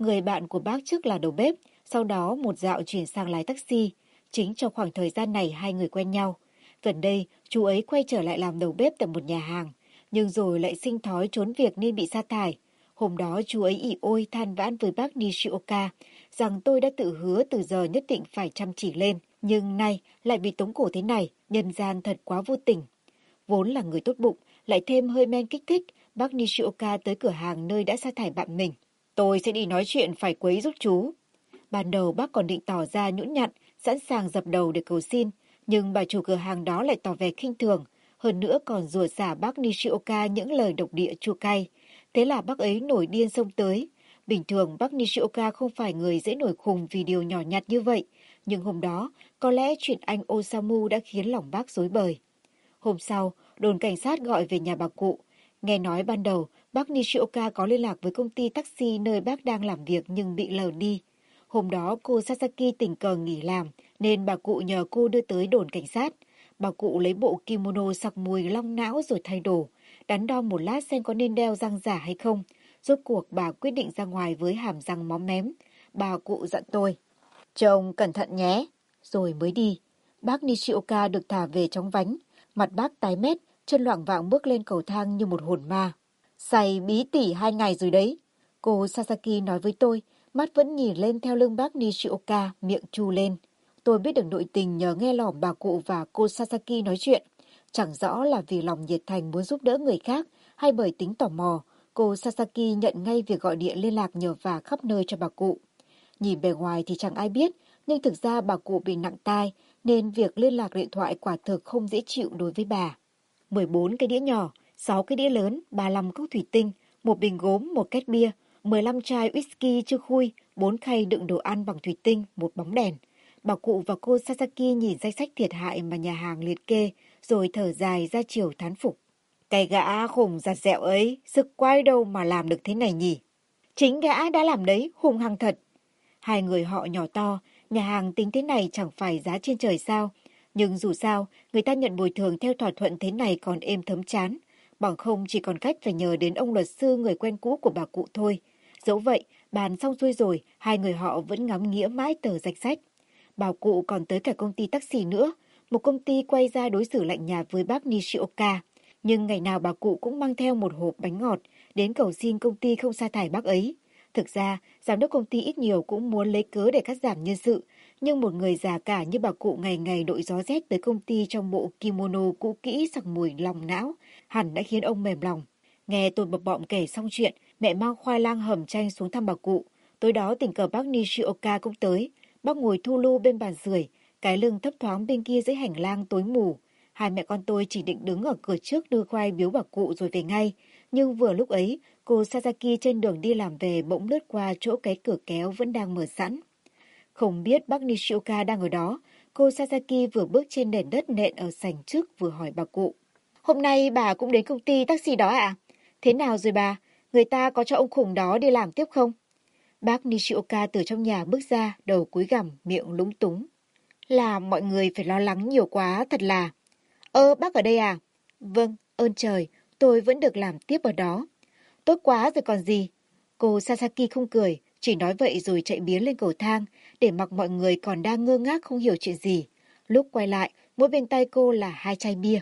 Người bạn của bác trước là đầu bếp, sau đó một dạo chuyển sang lái taxi. Chính trong khoảng thời gian này hai người quen nhau. Gần đây, chú ấy quay trở lại làm đầu bếp tại một nhà hàng, nhưng rồi lại sinh thói trốn việc nên bị sa thải. Hôm đó chú ấy ỉ ôi than vãn với bác Nishioka rằng tôi đã tự hứa từ giờ nhất định phải chăm chỉ lên, nhưng nay lại bị tống cổ thế này, nhân gian thật quá vô tình. Vốn là người tốt bụng, lại thêm hơi men kích thích, bác Nishioka tới cửa hàng nơi đã sa thải bạn mình. Tôi sẽ đi nói chuyện phải quấy giúp chú. Ban đầu bác còn định tỏ ra nhũn nhặn, sẵn sàng dập đầu để cầu xin, nhưng bà chủ cửa hàng đó lại tỏ vẻ khinh thường, hơn nữa còn rủa xả bác Nishioka những lời độc địa chua cay. Thế là bác ấy nổi điên xông tới. Bình thường bác Nishioka không phải người dễ nổi khùng vì điều nhỏ nhặt như vậy, nhưng hôm đó có lẽ chuyện anh Osamu đã khiến lòng bác rối bời. Hôm sau, đồn cảnh sát gọi về nhà bà cụ. Nghe nói ban đầu bác Nishioka có liên lạc với công ty taxi nơi bác đang làm việc nhưng bị lờ đi. Hôm đó cô Sasaki tình cờ nghỉ làm nên bà cụ nhờ cô đưa tới đồn cảnh sát. Bà cụ lấy bộ kimono sặc mùi long não rồi thay đồ, đắn đo một lát xem có nên đeo răng giả hay không. Rốt cuộc bà quyết định ra ngoài với hàm răng móm mém. Bà cụ dặn tôi: "Trông cẩn thận nhé." Rồi mới đi. Bác Nishioka được thả về chóng vánh. Mặt bác tái mét, chân loạng vạng bước lên cầu thang như một hồn ma. "Say bí tỉ hai ngày rồi đấy." Cô Sasaki nói với tôi, mắt vẫn nhìn lên theo lưng bác Nishioka, miệng chu lên. Tôi biết được nội tình nhờ nghe lỏm bà cụ và cô Sasaki nói chuyện. Chẳng rõ là vì lòng nhiệt thành muốn giúp đỡ người khác hay bởi tính tò mò, cô Sasaki nhận ngay việc gọi điện liên lạc nhờ vả khắp nơi cho bà cụ. Nhìn bề ngoài thì chẳng ai biết, nhưng thực ra bà cụ bị nặng tai, nên việc liên lạc điện thoại quả thực không dễ chịu đối với bà. mười bốn cái đĩa nhỏ, sáu cái đĩa lớn, ba mươi lăm cốc thủy tinh, một bình gốm, một két bia, mười lăm chai whisky chưa khui, bốn khay đựng đồ ăn bằng thủy tinh, một bóng đèn. Bà cụ và cô Sasaki nhìn danh sách thiệt hại mà nhà hàng liệt kê, rồi thở dài ra chiều thán phục. Cái gã khùng giặt dẹo ấy, sức quái đâu mà làm được thế này nhỉ? Chính gã đã làm đấy, hung hăng thật. Hai người họ nhỏ to, nhà hàng tính thế này chẳng phải giá trên trời sao. Nhưng dù sao, người ta nhận bồi thường theo thỏa thuận thế này còn êm thấm chán. Bằng không chỉ còn cách phải nhờ đến ông luật sư người quen cũ của bà cụ thôi. Dẫu vậy, bàn xong xuôi rồi, hai người họ vẫn ngắm nghía mãi tờ danh sách. Bà cụ còn tới cả công ty taxi nữa. Một công ty quay ra đối xử lạnh nhạt với bác Nishioka. Nhưng ngày nào bà cụ cũng mang theo một hộp bánh ngọt đến cầu xin công ty không sa thải bác ấy. Thực ra, giám đốc công ty ít nhiều cũng muốn lấy cớ để cắt giảm nhân sự, nhưng một người già cả như bà cụ ngày ngày đội gió rét tới công ty trong bộ kimono cũ kỹ sặc mùi lòng não, hẳn đã khiến ông mềm lòng. Nghe tôi bập bọm kể xong chuyện, mẹ mang khoai lang hầm chanh xuống thăm bà cụ. Tối đó tình cờ bác Nishioka cũng tới. Bác ngồi thu lu bên bàn sưởi, cái lưng thấp thoáng bên kia dưới hành lang tối mù. Hai mẹ con tôi chỉ định đứng ở cửa trước đưa khoai biếu bà cụ rồi về ngay. Nhưng vừa lúc ấy, cô Sasaki trên đường đi làm về bỗng lướt qua chỗ cái cửa kéo vẫn đang mở sẵn. Không biết bác Nishioka đang ở đó, cô Sasaki vừa bước trên nền đất nện ở sảnh trước vừa hỏi bà cụ. Hôm nay bà cũng đến công ty taxi đó à? Thế nào rồi bà? Người ta có cho ông khủng đó đi làm tiếp không? Bác Nishioka từ trong nhà bước ra, đầu cúi gằm, miệng lúng túng. Là mọi người phải lo lắng nhiều quá, thật là. Ơ, bác ở đây à? Vâng, ơn trời, tôi vẫn được làm tiếp ở đó. Tốt quá rồi còn gì. Cô Sasaki không cười, chỉ nói vậy rồi chạy biến lên cầu thang, để mặc mọi người còn đang ngơ ngác không hiểu chuyện gì. Lúc quay lại, mỗi bên tay cô là hai chai bia.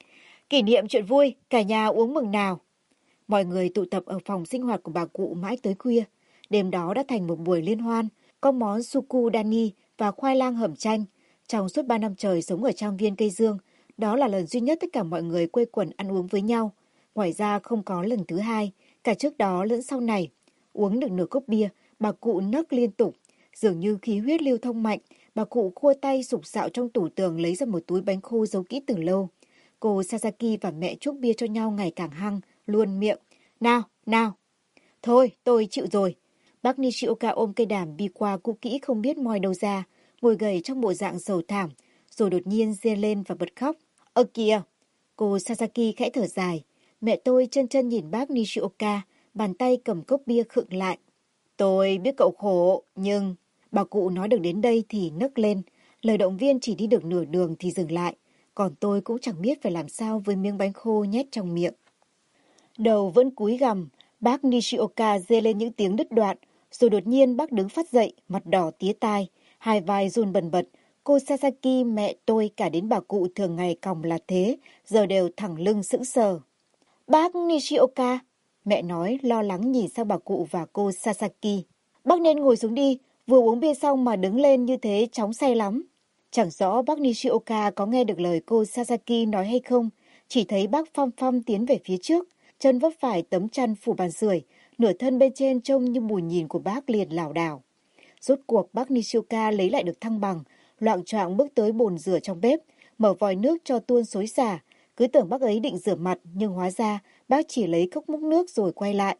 Kỷ niệm chuyện vui, cả nhà uống mừng nào. Mọi người tụ tập ở phòng sinh hoạt của bà cụ mãi tới khuya. Đêm đó đã thành một buổi liên hoan, có món suku dani và khoai lang hầm chanh. Trong suốt ba năm trời sống ở trang viên Cây Dương, đó là lần duy nhất tất cả mọi người quây quần ăn uống với nhau. Ngoài ra không có lần thứ hai, cả trước đó lẫn sau này. Uống được nửa cốc bia, bà cụ nấc liên tục. Dường như khí huyết lưu thông mạnh, bà cụ khua tay sục sạo trong tủ tường lấy ra một túi bánh khô giấu kỹ từ lâu. Cô Sasaki và mẹ chúc bia cho nhau ngày càng hăng, luôn miệng. Nào, nào. Thôi, tôi chịu rồi. Bác Nishioka ôm cây đàn bi qua cũ kỹ không biết moi đâu ra, ngồi gầy trong bộ dạng sầu thảm, rồi đột nhiên rên lên và bật khóc. Ơ kìa! Cô Sasaki khẽ thở dài. Mẹ tôi chân chân nhìn bác Nishioka, bàn tay cầm cốc bia khựng lại. Tôi biết cậu khổ, nhưng... Bà cụ nói được đến đây thì nấc lên. Lời động viên chỉ đi được nửa đường thì dừng lại. Còn tôi cũng chẳng biết phải làm sao với miếng bánh khô nhét trong miệng. Đầu vẫn cúi gằm, bác Nishioka rê lên những tiếng đứt đoạn. Rồi đột nhiên bác đứng phát dậy, mặt đỏ tía tai, hai vai run bần bật. Cô Sasaki, mẹ tôi, cả đến bà cụ thường ngày còng là thế, giờ đều thẳng lưng sững sờ. Bác Nishioka, mẹ nói lo lắng nhìn sang bà cụ và cô Sasaki. Bác nên ngồi xuống đi, vừa uống bia xong mà đứng lên như thế chóng say lắm. Chẳng rõ bác Nishioka có nghe được lời cô Sasaki nói hay không, chỉ thấy bác phăm phăm tiến về phía trước, chân vấp phải tấm chăn phủ bàn sưởi, nửa thân bên trên trông như mùi nhìn của bác liền lảo đảo. Rốt cuộc bác Nishioka lấy lại được thăng bằng, loạng choạng bước tới bồn rửa trong bếp, mở vòi nước cho tuôn xối xả. Cứ tưởng bác ấy định rửa mặt, nhưng hóa ra bác chỉ lấy cốc múc nước rồi quay lại.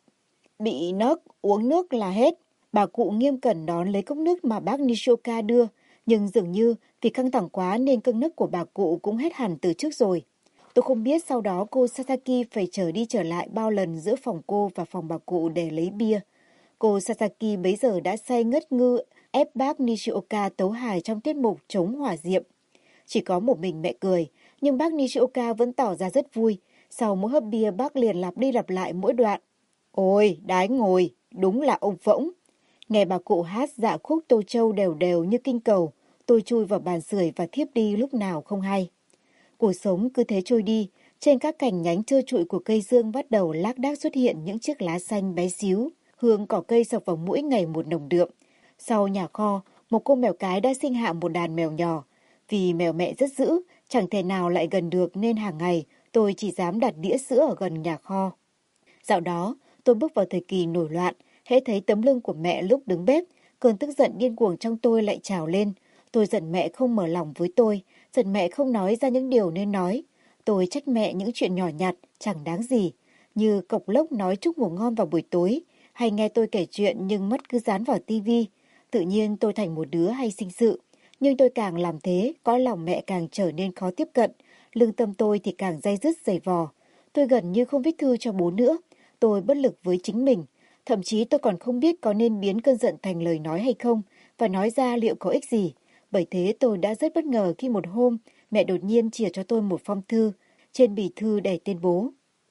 Bị nấc, uống nước là hết. Bà cụ nghiêm cẩn đón lấy cốc nước mà bác Nishioka đưa, nhưng dường như vì căng thẳng quá nên cơn nấc của bà cụ cũng hết hẳn từ trước rồi. Tôi không biết sau đó cô Sasaki phải trở đi trở lại bao lần giữa phòng cô và phòng bà cụ để lấy bia. Cô Sasaki bấy giờ đã say ngất ngư ép bác Nishioka tấu hài trong tiết mục chống hỏa diệm. Chỉ có một mình mẹ cười, nhưng bác Nishioka vẫn tỏ ra rất vui. Sau mỗi hớp bia bác liền lặp đi lặp lại mỗi đoạn. Ôi, đái ngồi, đúng là ông Phỗng. Nghe bà cụ hát dạ khúc Tô Châu đều đều như kinh cầu, tôi chui vào bàn sưởi và thiếp đi lúc nào không hay. Cuộc sống cứ thế trôi đi, trên các cành nhánh trơ trụi của cây dương bắt đầu lác đác xuất hiện những chiếc lá xanh bé xíu, hương cỏ cây sộc vào mũi ngày một nồng đượm. Sau nhà kho, một cô mèo cái đã sinh hạ một đàn mèo nhỏ. Vì mèo mẹ rất dữ, chẳng thể nào lại gần được nên hàng ngày tôi chỉ dám đặt đĩa sữa ở gần nhà kho. Dạo đó, tôi bước vào thời kỳ nổi loạn, hễ thấy tấm lưng của mẹ lúc đứng bếp, cơn tức giận điên cuồng trong tôi lại trào lên. Tôi giận mẹ không mở lòng với tôi, giận mẹ không nói ra những điều nên nói. Tôi trách mẹ những chuyện nhỏ nhặt, chẳng đáng gì, như cộc lốc nói chúc ngủ ngon vào buổi tối, hay nghe tôi kể chuyện nhưng mắt cứ dán vào tivi. Tự nhiên tôi thành một đứa hay sinh sự, nhưng tôi càng làm thế, cõi lòng mẹ càng trở nên khó tiếp cận, lương tâm tôi thì càng day dứt dày vò. Tôi gần như không viết thư cho bố nữa, tôi bất lực với chính mình. Thậm chí tôi còn không biết có nên biến cơn giận thành lời nói hay không, và nói ra liệu có ích gì. Bởi thế tôi đã rất bất ngờ khi một hôm, mẹ đột nhiên chìa cho tôi một phong thư, trên bì thư để tên bố.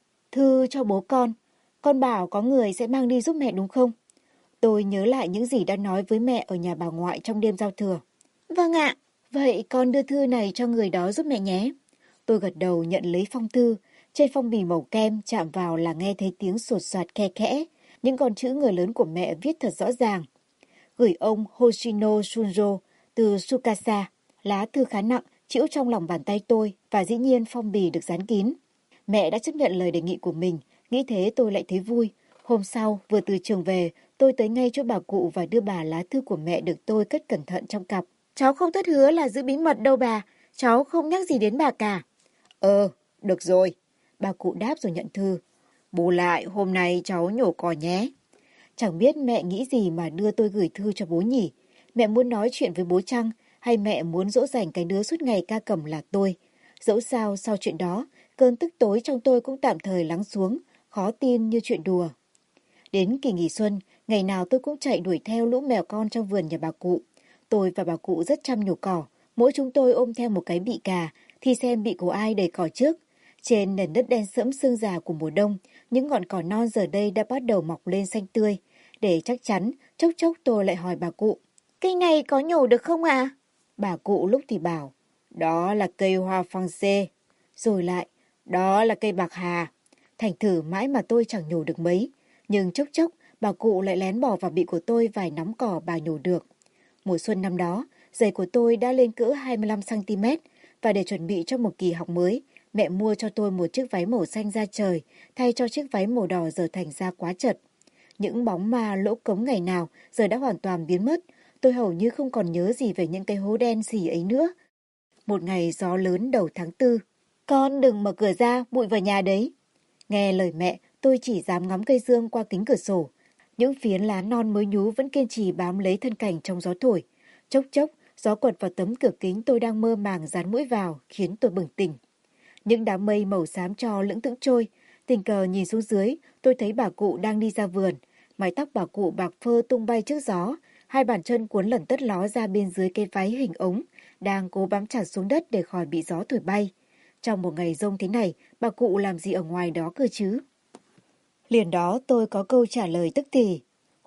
Thư cho bố con, con bảo có người sẽ mang đi giúp mẹ đúng không? Tôi nhớ lại những gì đã nói với mẹ ở nhà bà ngoại trong đêm giao thừa. Vâng ạ, vậy con đưa thư này cho người đó giúp mẹ nhé. Tôi gật đầu nhận lấy phong thư, trên phong bì màu kem chạm vào là nghe thấy tiếng sột soạt khe khẽ. Những con chữ người lớn của mẹ viết thật rõ ràng. Gửi ông Hoshino Shunjo từ Tsukasa. Lá thư khá nặng, chĩu trong lòng bàn tay tôi và dĩ nhiên phong bì được dán kín. Mẹ đã chấp nhận lời đề nghị của mình, nghĩ thế tôi lại thấy vui. Hôm sau, vừa từ trường về, tôi tới ngay chỗ bà cụ và đưa bà lá thư của mẹ được tôi cất cẩn thận trong cặp. Cháu không thất hứa là giữ bí mật đâu bà, cháu không nhắc gì đến bà cả. Ờ, được rồi. Bà cụ đáp rồi nhận thư. Bù lại, hôm nay cháu nhổ cỏ nhé. Chẳng biết mẹ nghĩ gì mà đưa tôi gửi thư cho bố nhỉ. Mẹ muốn nói chuyện với bố chăng, hay mẹ muốn dỗ dành cái đứa suốt ngày ca cẩm là tôi. Dẫu sao, sau chuyện đó, cơn tức tối trong tôi cũng tạm thời lắng xuống, khó tin như chuyện đùa. Đến kỳ nghỉ xuân, ngày nào tôi cũng chạy đuổi theo lũ mèo con trong vườn nhà bà cụ. Tôi và bà cụ rất chăm nhổ cỏ, mỗi chúng tôi ôm theo một cái bị cà, thì xem bị của ai đầy cỏ trước. Trên nền đất đen sẫm sương già của mùa đông, những ngọn cỏ non giờ đây đã bắt đầu mọc lên xanh tươi. Để chắc chắn, chốc chốc tôi lại hỏi bà cụ, cây này có nhổ được không ạ? À? Bà cụ lúc thì bảo, đó là cây hoa phang xê. Rồi lại, đó là cây bạc hà. Thành thử mãi mà tôi chẳng nhổ được mấy. Nhưng chốc chốc, bà cụ lại lén bỏ vào bị của tôi vài nắm cỏ bà nhổ được. Mùa xuân năm đó, giày của tôi đã lên cỡ hai mươi lăm xăng ti mét, và để chuẩn bị cho một kỳ học mới, mẹ mua cho tôi một chiếc váy màu xanh da trời, thay cho chiếc váy màu đỏ giờ thành ra quá chật. Những bóng ma lỗ cống ngày nào giờ đã hoàn toàn biến mất, tôi hầu như không còn nhớ gì về những cái hố đen xì ấy nữa. Một ngày gió lớn đầu tháng tư, con đừng mở cửa ra, bụi vào nhà đấy. Nghe lời mẹ, tôi chỉ dám ngắm cây dương qua kính cửa sổ. Những phiến lá non mới nhú vẫn kiên trì bám lấy thân cảnh trong gió thổi. Chốc chốc, gió quật vào tấm cửa kính tôi đang mơ màng dán mũi vào, khiến tôi bừng tỉnh. Những đám mây màu xám cho lững thững trôi, tình cờ nhìn xuống dưới, tôi thấy bà cụ đang đi ra vườn. Mái tóc bà cụ bạc phơ tung bay trước gió, hai bàn chân cuốn lẩn tất ló ra bên dưới cái váy hình ống, đang cố bám chặt xuống đất để khỏi bị gió thổi bay. Trong một ngày giông thế này, bà cụ làm gì ở ngoài đó cơ chứ? Liền đó tôi có câu trả lời tức thì.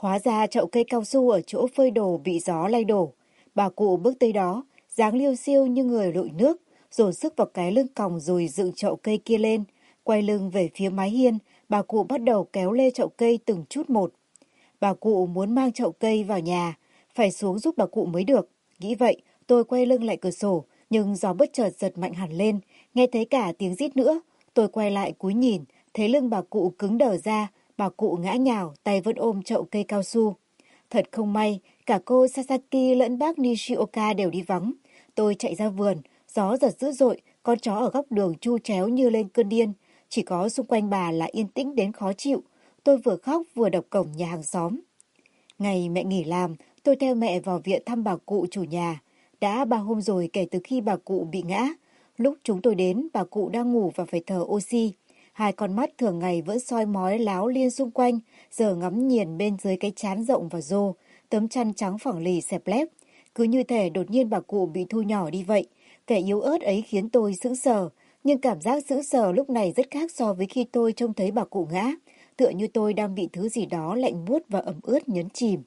Hóa ra chậu cây cao su ở chỗ phơi đồ bị gió lay đổ. Bà cụ bước tới đó, dáng liêu xiêu như người lội nước, dồn sức vào cái lưng còng rồi dựng chậu cây kia lên. Quay lưng về phía mái hiên, bà cụ bắt đầu kéo lê chậu cây từng chút một. Bà cụ muốn mang chậu cây vào nhà, phải xuống giúp bà cụ mới được. Nghĩ vậy, tôi quay lưng lại cửa sổ, nhưng gió bất chợt giật mạnh hẳn lên, nghe thấy cả tiếng rít nữa. Tôi quay lại cúi nhìn, thấy lưng bà cụ cứng đờ ra, bà cụ ngã nhào, tay vẫn ôm chậu cây cao su. Thật không may, cả cô Sasaki lẫn bác Nishioka đều đi vắng. Tôi chạy ra vườn, gió giật dữ dội, con chó ở góc đường chu chéo như lên cơn điên. Chỉ có xung quanh bà là yên tĩnh đến khó chịu. Tôi vừa khóc vừa đập cổng nhà hàng xóm. Ngày mẹ nghỉ làm, tôi theo mẹ vào viện thăm bà cụ chủ nhà. Đã ba hôm rồi kể từ khi bà cụ bị ngã. Lúc chúng tôi đến, bà cụ đang ngủ và phải thở oxy. Hai con mắt thường ngày vẫn soi mói láo liên xung quanh, giờ ngắm nghiền bên dưới cái trán rộng và rô, tấm chăn trắng phẳng lì xẹp lép. Cứ như thể đột nhiên bà cụ bị thu nhỏ đi vậy. Kẻ yếu ớt ấy khiến tôi sững sờ, nhưng cảm giác sững sờ lúc này rất khác so với khi tôi trông thấy bà cụ ngã. Tựa như tôi đang bị thứ gì đó lạnh buốt và ẩm ướt nhấn chìm.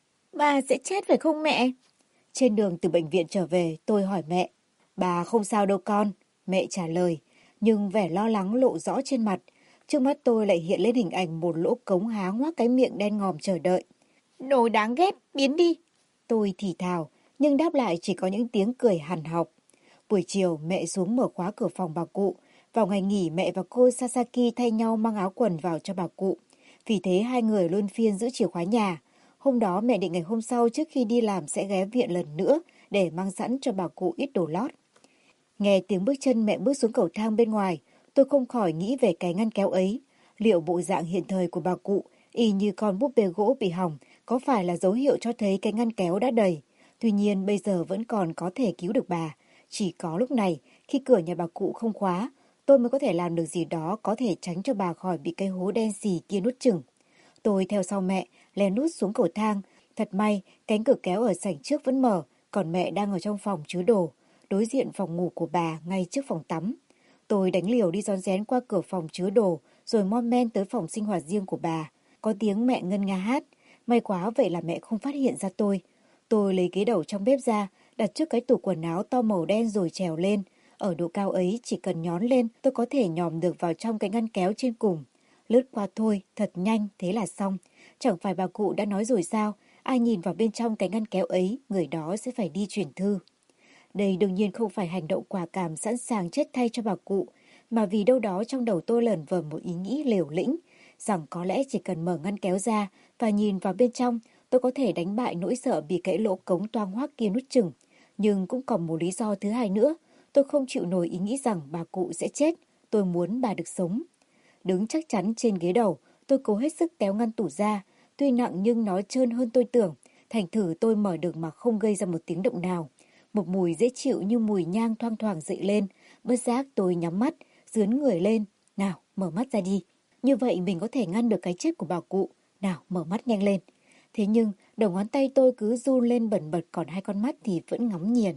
Bà sẽ chết phải không mẹ? Trên đường từ bệnh viện trở về, tôi hỏi mẹ. Bà không sao đâu con, mẹ trả lời. Nhưng vẻ lo lắng lộ rõ trên mặt. Trước mắt tôi lại hiện lên hình ảnh một lỗ cống há ngoác cái miệng đen ngòm chờ đợi. Đồ đáng ghét, biến đi. Tôi thì thào, nhưng đáp lại chỉ có những tiếng cười hằn học. Buổi chiều mẹ xuống mở khóa cửa phòng bà cụ. Vào ngày nghỉ mẹ và cô Sasaki thay nhau mang áo quần vào cho bà cụ. Vì thế hai người luôn phiên giữ chìa khóa nhà. Hôm đó mẹ định ngày hôm sau trước khi đi làm sẽ ghé viện lần nữa để mang sẵn cho bà cụ ít đồ lót. Nghe tiếng bước chân mẹ bước xuống cầu thang bên ngoài, tôi không khỏi nghĩ về cái ngăn kéo ấy. Liệu bộ dạng hiện thời của bà cụ, y như con búp bê gỗ bị hỏng, có phải là dấu hiệu cho thấy cái ngăn kéo đã đầy? Tuy nhiên bây giờ vẫn còn có thể cứu được bà. Chỉ có lúc này, khi cửa nhà bà cụ không khóa, tôi mới có thể làm được gì đó có thể tránh cho bà khỏi bị cái hố đen xì kia nuốt chửng. Tôi theo sau mẹ, lén lút xuống cầu thang. Thật may, cánh cửa kéo ở sảnh trước vẫn mở, còn mẹ đang ở trong phòng chứa đồ, đối diện phòng ngủ của bà ngay trước phòng tắm. Tôi đánh liều đi rón rén qua cửa phòng chứa đồ, rồi mon men tới phòng sinh hoạt riêng của bà. Có tiếng mẹ ngân nga hát. May quá vậy là mẹ không phát hiện ra tôi. Tôi lấy ghế đầu trong bếp ra, đặt trước cái tủ quần áo to màu đen rồi trèo lên. Ở độ cao ấy chỉ cần nhón lên tôi có thể nhòm được vào trong cái ngăn kéo trên cùng. Lướt qua thôi, thật nhanh, thế là xong. Chẳng phải bà cụ đã nói rồi sao, ai nhìn vào bên trong cái ngăn kéo ấy, người đó sẽ phải đi chuyển thư. Đây đương nhiên không phải hành động quả cảm sẵn sàng chết thay cho bà cụ, mà vì đâu đó trong đầu tôi lởn vởn một ý nghĩ liều lĩnh, rằng có lẽ chỉ cần mở ngăn kéo ra và nhìn vào bên trong, tôi có thể đánh bại nỗi sợ bị cái lỗ cống toang hoác kia nuốt chửng. Nhưng cũng còn một lý do thứ hai nữa, tôi không chịu nổi ý nghĩ rằng bà cụ sẽ chết, tôi muốn bà được sống. Đứng chắc chắn trên ghế đầu, tôi cố hết sức kéo ngăn tủ ra, tuy nặng nhưng nó trơn hơn tôi tưởng, thành thử tôi mở được mà không gây ra một tiếng động nào. Một mùi dễ chịu như mùi nhang thoang thoảng dậy lên, bất giác tôi nhắm mắt, dướn người lên. Nào, mở mắt ra đi. Như vậy mình có thể ngăn được cái chết của bà cụ. Nào, mở mắt nhanh lên. Thế nhưng, đầu ngón tay tôi cứ run lên bẩn bật, còn hai con mắt thì vẫn ngắm nghiền.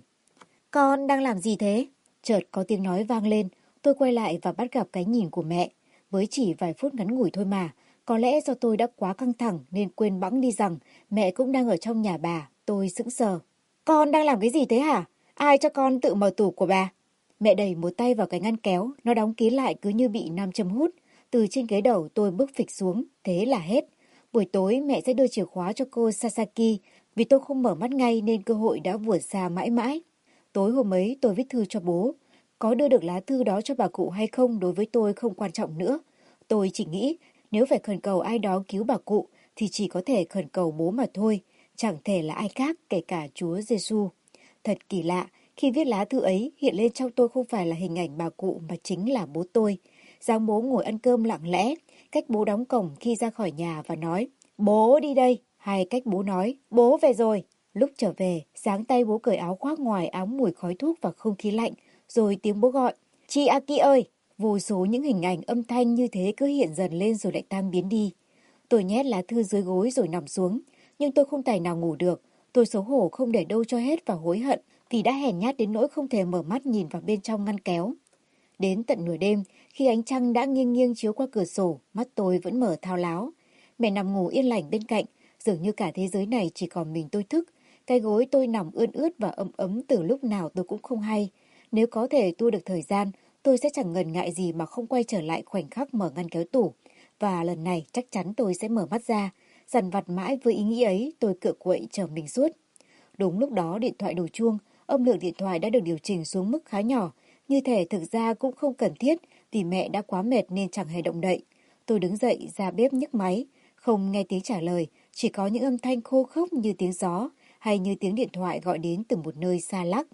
Con đang làm gì thế? Chợt có tiếng nói vang lên, tôi quay lại và bắt gặp cái nhìn của mẹ. Với chỉ vài phút ngắn ngủi thôi mà, có lẽ do tôi đã quá căng thẳng nên quên bẵng đi rằng mẹ cũng đang ở trong nhà bà. Tôi sững sờ. Con đang làm cái gì thế hả? Ai cho con tự mở tủ của bà? Mẹ đẩy một tay vào cái ngăn kéo, nó đóng kín lại cứ như bị nam châm hút. Từ trên ghế đầu tôi bước phịch xuống, thế là hết. Buổi tối mẹ sẽ đưa chìa khóa cho cô Sasaki, vì tôi không mở mắt ngay nên cơ hội đã vụt xa mãi mãi. Tối hôm ấy tôi viết thư cho bố. Có đưa được lá thư đó cho bà cụ hay không đối với tôi không quan trọng nữa. Tôi chỉ nghĩ nếu phải khẩn cầu ai đó cứu bà cụ thì chỉ có thể khẩn cầu bố mà thôi. Chẳng thể là ai khác kể cả Chúa Giêsu. Thật kỳ lạ, khi viết lá thư ấy hiện lên trong tôi không phải là hình ảnh bà cụ mà chính là bố tôi. Dáng bố ngồi ăn cơm lặng lẽ, cách bố đóng cổng khi ra khỏi nhà và nói bố đi đây, hay cách bố nói bố về rồi. Lúc trở về, sáng tay bố cởi áo khoác ngoài áo mùi khói thuốc và không khí lạnh, rồi tiếng bố gọi chị Aki ơi. Vô số những hình ảnh âm thanh như thế cứ hiện dần lên rồi lại tan biến đi. Tôi nhét lá thư dưới gối rồi nằm xuống, nhưng tôi không tài nào ngủ được. Tôi xấu hổ không để đâu cho hết và hối hận vì đã hèn nhát đến nỗi không thể mở mắt nhìn vào bên trong ngăn kéo. Đến tận nửa đêm, khi ánh trăng đã nghiêng nghiêng chiếu qua cửa sổ, mắt tôi vẫn mở thao láo. Mẹ nằm ngủ yên lành bên cạnh, Dường như cả thế giới này chỉ còn mình tôi thức. Cái gối tôi nằm ươn ướt và ấm ấm từ lúc nào tôi cũng không hay. Nếu có thể tua được thời gian, tôi sẽ chẳng ngần ngại gì mà không quay trở lại khoảnh khắc mở ngăn kéo tủ. Và lần này chắc chắn tôi sẽ mở mắt ra. Dằn vặt mãi với ý nghĩ ấy, tôi cựa quậy chờ mình suốt. Đúng lúc đó điện thoại đổ chuông, âm lượng điện thoại đã được điều chỉnh xuống mức khá nhỏ. Như thể thực ra cũng không cần thiết vì mẹ đã quá mệt nên chẳng hề động đậy. Tôi đứng dậy ra bếp nhấc máy, không nghe tiếng trả lời, chỉ có những âm thanh khô khốc như tiếng gió hay như tiếng điện thoại gọi đến từ một nơi xa lắc.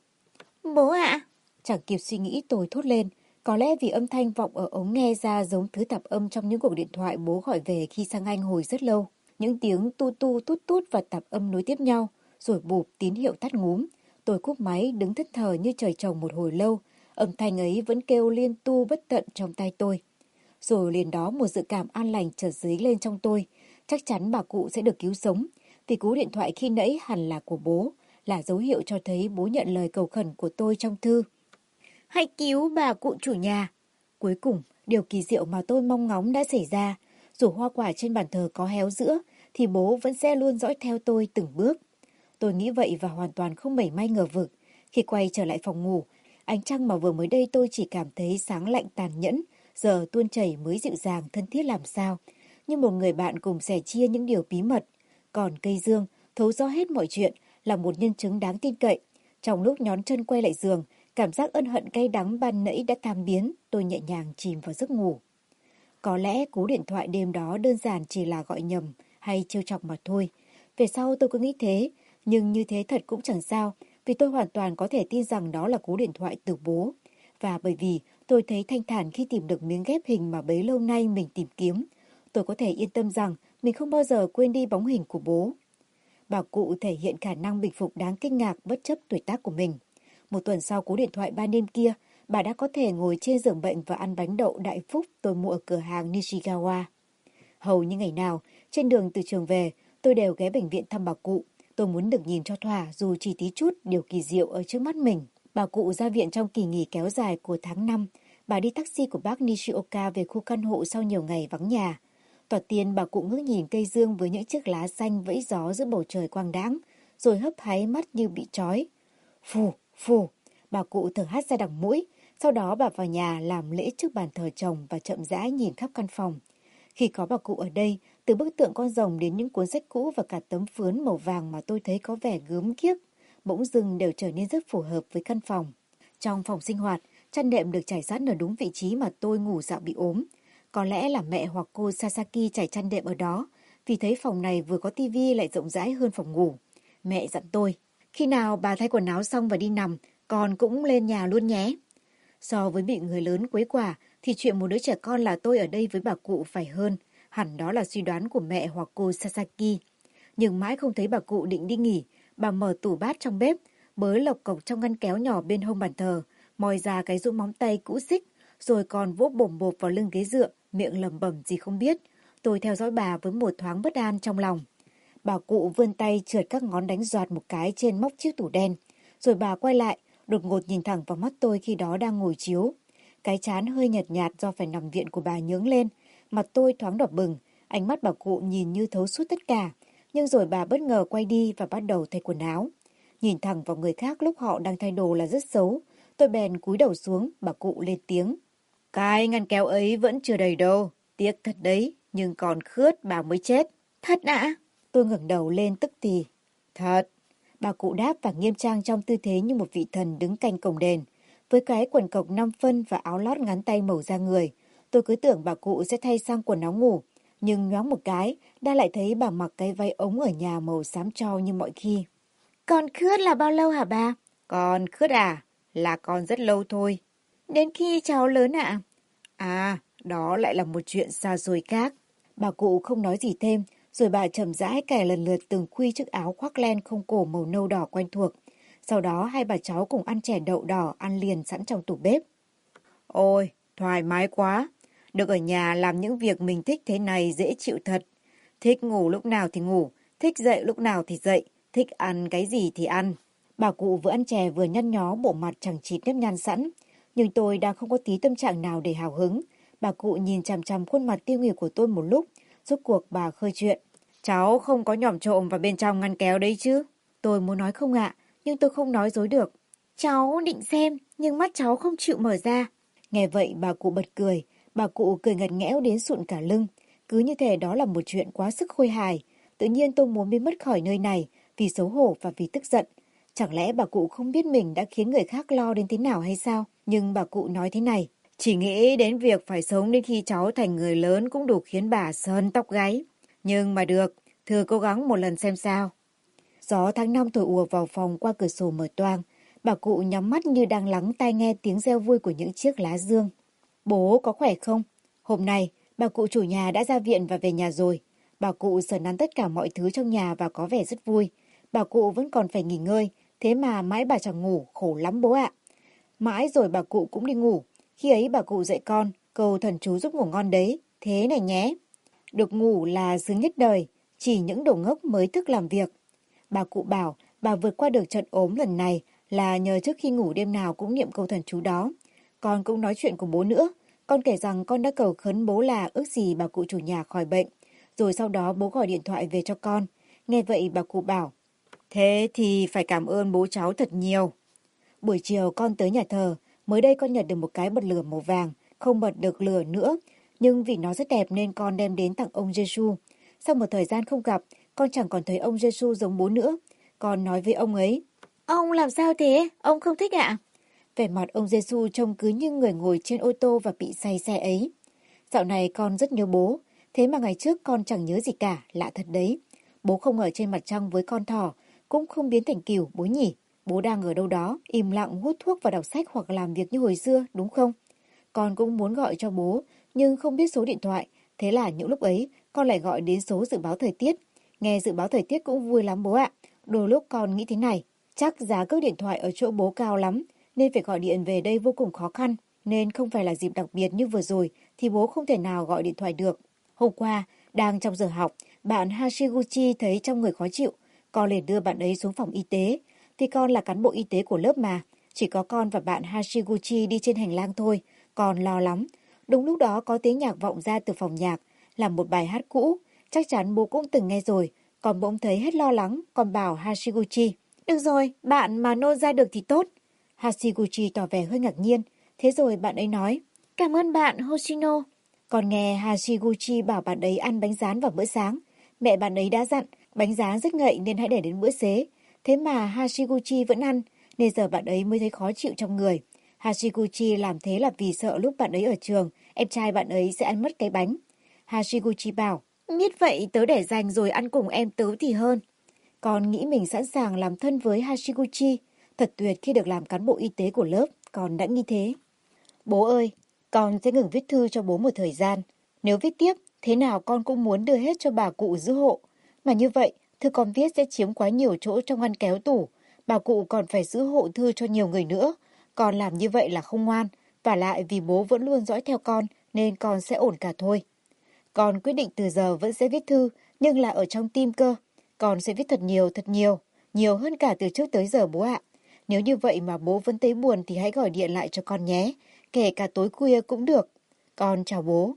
Bố ạ! Chẳng kịp suy nghĩ tôi thốt lên, có lẽ vì âm thanh vọng ở ống nghe ra giống thứ tạp âm trong những cuộc điện thoại bố gọi về khi sang Anh hồi rất lâu. Những tiếng tu tu tút tút và tạp âm nối tiếp nhau, rồi bụp tín hiệu tắt ngúm. Tôi cúp máy đứng thất thờ như trời trồng một hồi lâu, âm thanh ấy vẫn kêu liên tu bất tận trong tai tôi. Rồi liền đó một dự cảm an lành chợt dấy lên trong tôi, chắc chắn bà cụ sẽ được cứu sống, vì cú điện thoại khi nãy hẳn là của bố, là dấu hiệu cho thấy bố nhận lời cầu khẩn của tôi trong thư. Hãy cứu bà cụ chủ nhà. Cuối cùng, điều kỳ diệu mà tôi mong ngóng đã xảy ra. Dù hoa quả trên bàn thờ có héo giữa, thì bố vẫn sẽ luôn dõi theo tôi từng bước. Tôi nghĩ vậy và hoàn toàn không mảy may ngờ vực. Khi quay trở lại phòng ngủ, ánh trăng mà vừa mới đây tôi chỉ cảm thấy sáng lạnh tàn nhẫn, giờ tuôn chảy mới dịu dàng thân thiết làm sao, như một người bạn cùng sẻ chia những điều bí mật. Còn cây dương, thấu rõ hết mọi chuyện, là một nhân chứng đáng tin cậy. Trong lúc nhón chân quay lại giường, cảm giác ân hận cay đắng ban nãy đã tan biến, tôi nhẹ nhàng chìm vào giấc ngủ. Có lẽ cú điện thoại đêm đó đơn giản chỉ là gọi nhầm hay trêu chọc mà thôi. Về sau tôi cứ nghĩ thế, nhưng như thế thật cũng chẳng sao, vì tôi hoàn toàn có thể tin rằng đó là cú điện thoại từ bố. Và bởi vì tôi thấy thanh thản khi tìm được miếng ghép hình mà bấy lâu nay mình tìm kiếm, tôi có thể yên tâm rằng mình không bao giờ quên đi bóng hình của bố. Bà cụ thể hiện khả năng bình phục đáng kinh ngạc bất chấp tuổi tác của mình. Một tuần sau cú điện thoại ban đêm kia, bà đã có thể ngồi trên giường bệnh và ăn bánh đậu Đại Phúc tôi mua ở cửa hàng Nishigawa. Hầu như ngày nào, trên đường từ trường về, tôi đều ghé bệnh viện thăm bà cụ. Tôi muốn được nhìn cho thỏa dù chỉ tí chút điều kỳ diệu ở trước mắt mình. Bà cụ ra viện trong kỳ nghỉ kéo dài của tháng năm. Bà đi taxi của bác Nishioka về khu căn hộ sau nhiều ngày vắng nhà. Thoạt tiên bà cụ ngước nhìn cây dương với những chiếc lá xanh vẫy gió giữa bầu trời quang đãng, rồi hấp háy mắt như bị trói. Phù, phù, bà cụ thở hắt ra đằng mũi, sau đó bà vào nhà làm lễ trước bàn thờ chồng và chậm rãi nhìn khắp căn phòng. Khi có bà cụ ở đây, từ bức tượng con rồng đến những cuốn sách cũ và cả tấm phướn màu vàng mà tôi thấy có vẻ gớm ghiếc, bỗng dưng đều trở nên rất phù hợp với căn phòng. Trong phòng sinh hoạt, chăn đệm được trải sẵn ở đúng vị trí mà tôi ngủ dạo bị ốm. Có lẽ là mẹ hoặc cô Sasaki trải chăn đệm ở đó, vì thấy phòng này vừa có tivi lại rộng rãi hơn phòng ngủ. Mẹ dặn tôi, khi nào bà thay quần áo xong và đi nằm, con cũng lên nhà luôn nhé. So với bị người lớn quấy quả, thì chuyện một đứa trẻ con là tôi ở đây với bà cụ phải hơn. Hẳn đó là suy đoán của mẹ hoặc cô Sasaki. Nhưng mãi không thấy bà cụ định đi nghỉ. Bà mở tủ bát trong bếp, bới lộc cộc trong ngăn kéo nhỏ bên hông bàn thờ, moi ra cái rũ móng tay cũ xích, rồi còn vỗ bồm bộp vào lưng ghế dựa, miệng lẩm bẩm gì không biết. Tôi theo dõi bà với một thoáng bất an trong lòng. Bà cụ vươn tay trượt các ngón đánh doạt một cái trên móc chiếc tủ đen. Rồi bà quay lại, đột ngột nhìn thẳng vào mắt tôi khi đó đang ngồi chiếu. Cái trán hơi nhợt nhạt do phải nằm viện của bà nhướng lên. Mặt tôi thoáng đỏ bừng, ánh mắt bà cụ nhìn như thấu suốt tất cả. Nhưng rồi bà bất ngờ quay đi và bắt đầu thay quần áo. Nhìn thẳng vào người khác lúc họ đang thay đồ là rất xấu. Tôi bèn cúi đầu xuống, bà cụ lên tiếng. Cái ngăn kéo ấy vẫn chưa đầy đâu. Tiếc thật đấy, nhưng còn khướt bà mới chết. Thật ạ? Tôi ngẩng đầu lên tức thì. Thật. Bà cụ đáp và nghiêm trang trong tư thế như một vị thần đứng canh cổng đền. Với cái quần cộc năm phân và áo lót ngắn tay màu da người, tôi cứ tưởng bà cụ sẽ thay sang quần áo ngủ. Nhưng nhoáng một cái, đã lại thấy bà mặc cái váy ống ở nhà màu xám tro như mọi khi. Con khướt là bao lâu hả bà? Con khướt à? Là con rất lâu thôi. Đến khi cháu lớn ạ? À, đó lại là một chuyện xa xôi khác. Bà cụ không nói gì thêm, rồi bà chậm rãi cài lần lượt từng khuy chiếc áo khoác len không cổ màu nâu đỏ quen thuộc. Sau đó hai bà cháu cùng ăn chè đậu đỏ ăn liền sẵn trong tủ bếp. Ôi, thoải mái quá. Được ở nhà làm những việc mình thích thế này dễ chịu thật. Thích ngủ lúc nào thì ngủ, thích dậy lúc nào thì dậy, thích ăn cái gì thì ăn. Bà cụ vừa ăn chè vừa nhăn nhó bộ mặt chẳng chịt nếp nhăn sẵn. Nhưng tôi đang không có tí tâm trạng nào để hào hứng. Bà cụ nhìn chằm chằm khuôn mặt tiêu nghỉu của tôi một lúc, rốt cuộc bà khơi chuyện. Cháu không có nhỏm trộm vào bên trong ngăn kéo đấy chứ? Tôi muốn nói không ạ, nhưng tôi không nói dối được. Cháu định xem, nhưng mắt cháu không chịu mở ra. Nghe vậy bà cụ bật cười, bà cụ cười ngặt nghẽo đến sụn cả lưng. Cứ như thể đó là một chuyện quá sức khôi hài. Tự nhiên tôi muốn biến mất khỏi nơi này vì xấu hổ và vì tức giận. Chẳng lẽ bà cụ không biết mình đã khiến người khác lo đến thế nào hay sao? Nhưng bà cụ nói thế này, chỉ nghĩ đến việc phải sống đến khi cháu thành người lớn cũng đủ khiến bà sởn tóc gáy. Nhưng mà được, thử cố gắng một lần xem sao. Gió tháng năm thổi ùa vào phòng qua cửa sổ mở toang. Bà cụ nhắm mắt như đang lắng tai nghe tiếng reo vui của những chiếc lá dương. Bố có khỏe không? Hôm nay, bà cụ chủ nhà đã ra viện và về nhà rồi. Bà cụ sờ nắn tất cả mọi thứ trong nhà và có vẻ rất vui. Bà cụ vẫn còn phải nghỉ ngơi, thế mà mãi bà chẳng ngủ, khổ lắm bố ạ. Mãi rồi bà cụ cũng đi ngủ. Khi ấy bà cụ dạy con, cầu thần chú giúp ngủ ngon đấy. Thế này nhé. Được ngủ là sướng nhất đời, chỉ những đồ ngốc mới thức làm việc. Bà cụ bảo bà vượt qua được trận ốm lần này là nhờ trước khi ngủ đêm nào cũng niệm câu thần chú đó. Con cũng nói chuyện cùng bố nữa. Con kể rằng con đã cầu khấn bố là ước gì bà cụ chủ nhà khỏi bệnh. Rồi sau đó bố gọi điện thoại về cho con. Nghe vậy bà cụ bảo, thế thì phải cảm ơn bố cháu thật nhiều. Buổi chiều con tới nhà thờ. Mới đây con nhận được một cái bật lửa màu vàng. Không bật được lửa nữa. Nhưng vì nó rất đẹp nên con đem đến tặng ông Giêsu. Sau một thời gian không gặp, con chẳng còn thấy ông Giêsu giống bố nữa. Con nói với ông ấy, Ông làm sao thế? Ông không thích ạ? Vẻ mặt ông Giêsu trông cứ như người ngồi trên ô tô và bị say xe ấy. Dạo này con rất nhớ bố, thế mà ngày trước con chẳng nhớ gì cả, lạ thật đấy. Bố không ở trên mặt trăng với con thỏ, cũng không biến thành cừu bố nhỉ. Bố đang ở đâu đó, im lặng hút thuốc và đọc sách hoặc làm việc như hồi xưa, đúng không? Con cũng muốn gọi cho bố, nhưng không biết số điện thoại. Thế là những lúc ấy, con lại gọi đến số dự báo thời tiết. Nghe dự báo thời tiết cũng vui lắm bố ạ. Đôi lúc con nghĩ thế này, chắc giá cước điện thoại ở chỗ bố cao lắm, nên phải gọi điện về đây vô cùng khó khăn. Nên không phải là dịp đặc biệt như vừa rồi thì bố không thể nào gọi điện thoại được. Hôm qua, đang trong giờ học, bạn Hashiguchi thấy trong người khó chịu. Con liền đưa bạn ấy xuống phòng y tế. Thì con là cán bộ y tế của lớp mà. Chỉ có con và bạn Hashiguchi đi trên hành lang thôi. Con lo lắm. Đúng lúc đó có tiếng nhạc vọng ra từ phòng nhạc. Là một bài hát cũ. Chắc chắn bố cũng từng nghe rồi. Còn bỗng thấy hết lo lắng. Còn bảo Hashiguchi, được rồi, bạn mà nôn ra được thì tốt. Hashiguchi tỏ vẻ hơi ngạc nhiên. Thế rồi bạn ấy nói, Cảm ơn bạn, Hoshino. Còn nghe Hashiguchi bảo bạn ấy ăn bánh rán vào bữa sáng. Mẹ bạn ấy đã dặn, bánh rán rất ngậy nên hãy để đến bữa xế. Thế mà Hashiguchi vẫn ăn, nên giờ bạn ấy mới thấy khó chịu trong người. Hashiguchi làm thế là vì sợ lúc bạn ấy ở trường, em trai bạn ấy sẽ ăn mất cái bánh. Hashiguchi bảo, biết vậy tớ để dành rồi ăn cùng em tớ thì hơn. Con nghĩ mình sẵn sàng làm thân với Hashiguchi. Thật tuyệt khi được làm cán bộ y tế của lớp, con đã nghĩ thế. Bố ơi, con sẽ ngừng viết thư cho bố một thời gian. Nếu viết tiếp, thế nào con cũng muốn đưa hết cho bà cụ giữ hộ. Mà như vậy, thư con viết sẽ chiếm quá nhiều chỗ trong ngăn kéo tủ. Bà cụ còn phải giữ hộ thư cho nhiều người nữa. Con làm như vậy là không ngoan. Và lại vì bố vẫn luôn dõi theo con, nên con sẽ ổn cả thôi. Con quyết định từ giờ vẫn sẽ viết thư, nhưng là ở trong tim cơ. Con sẽ viết thật nhiều, thật nhiều. Nhiều hơn cả từ trước tới giờ bố ạ. Nếu như vậy mà bố vẫn thấy buồn thì hãy gọi điện lại cho con nhé. Kể cả tối khuya cũng được. Con chào bố.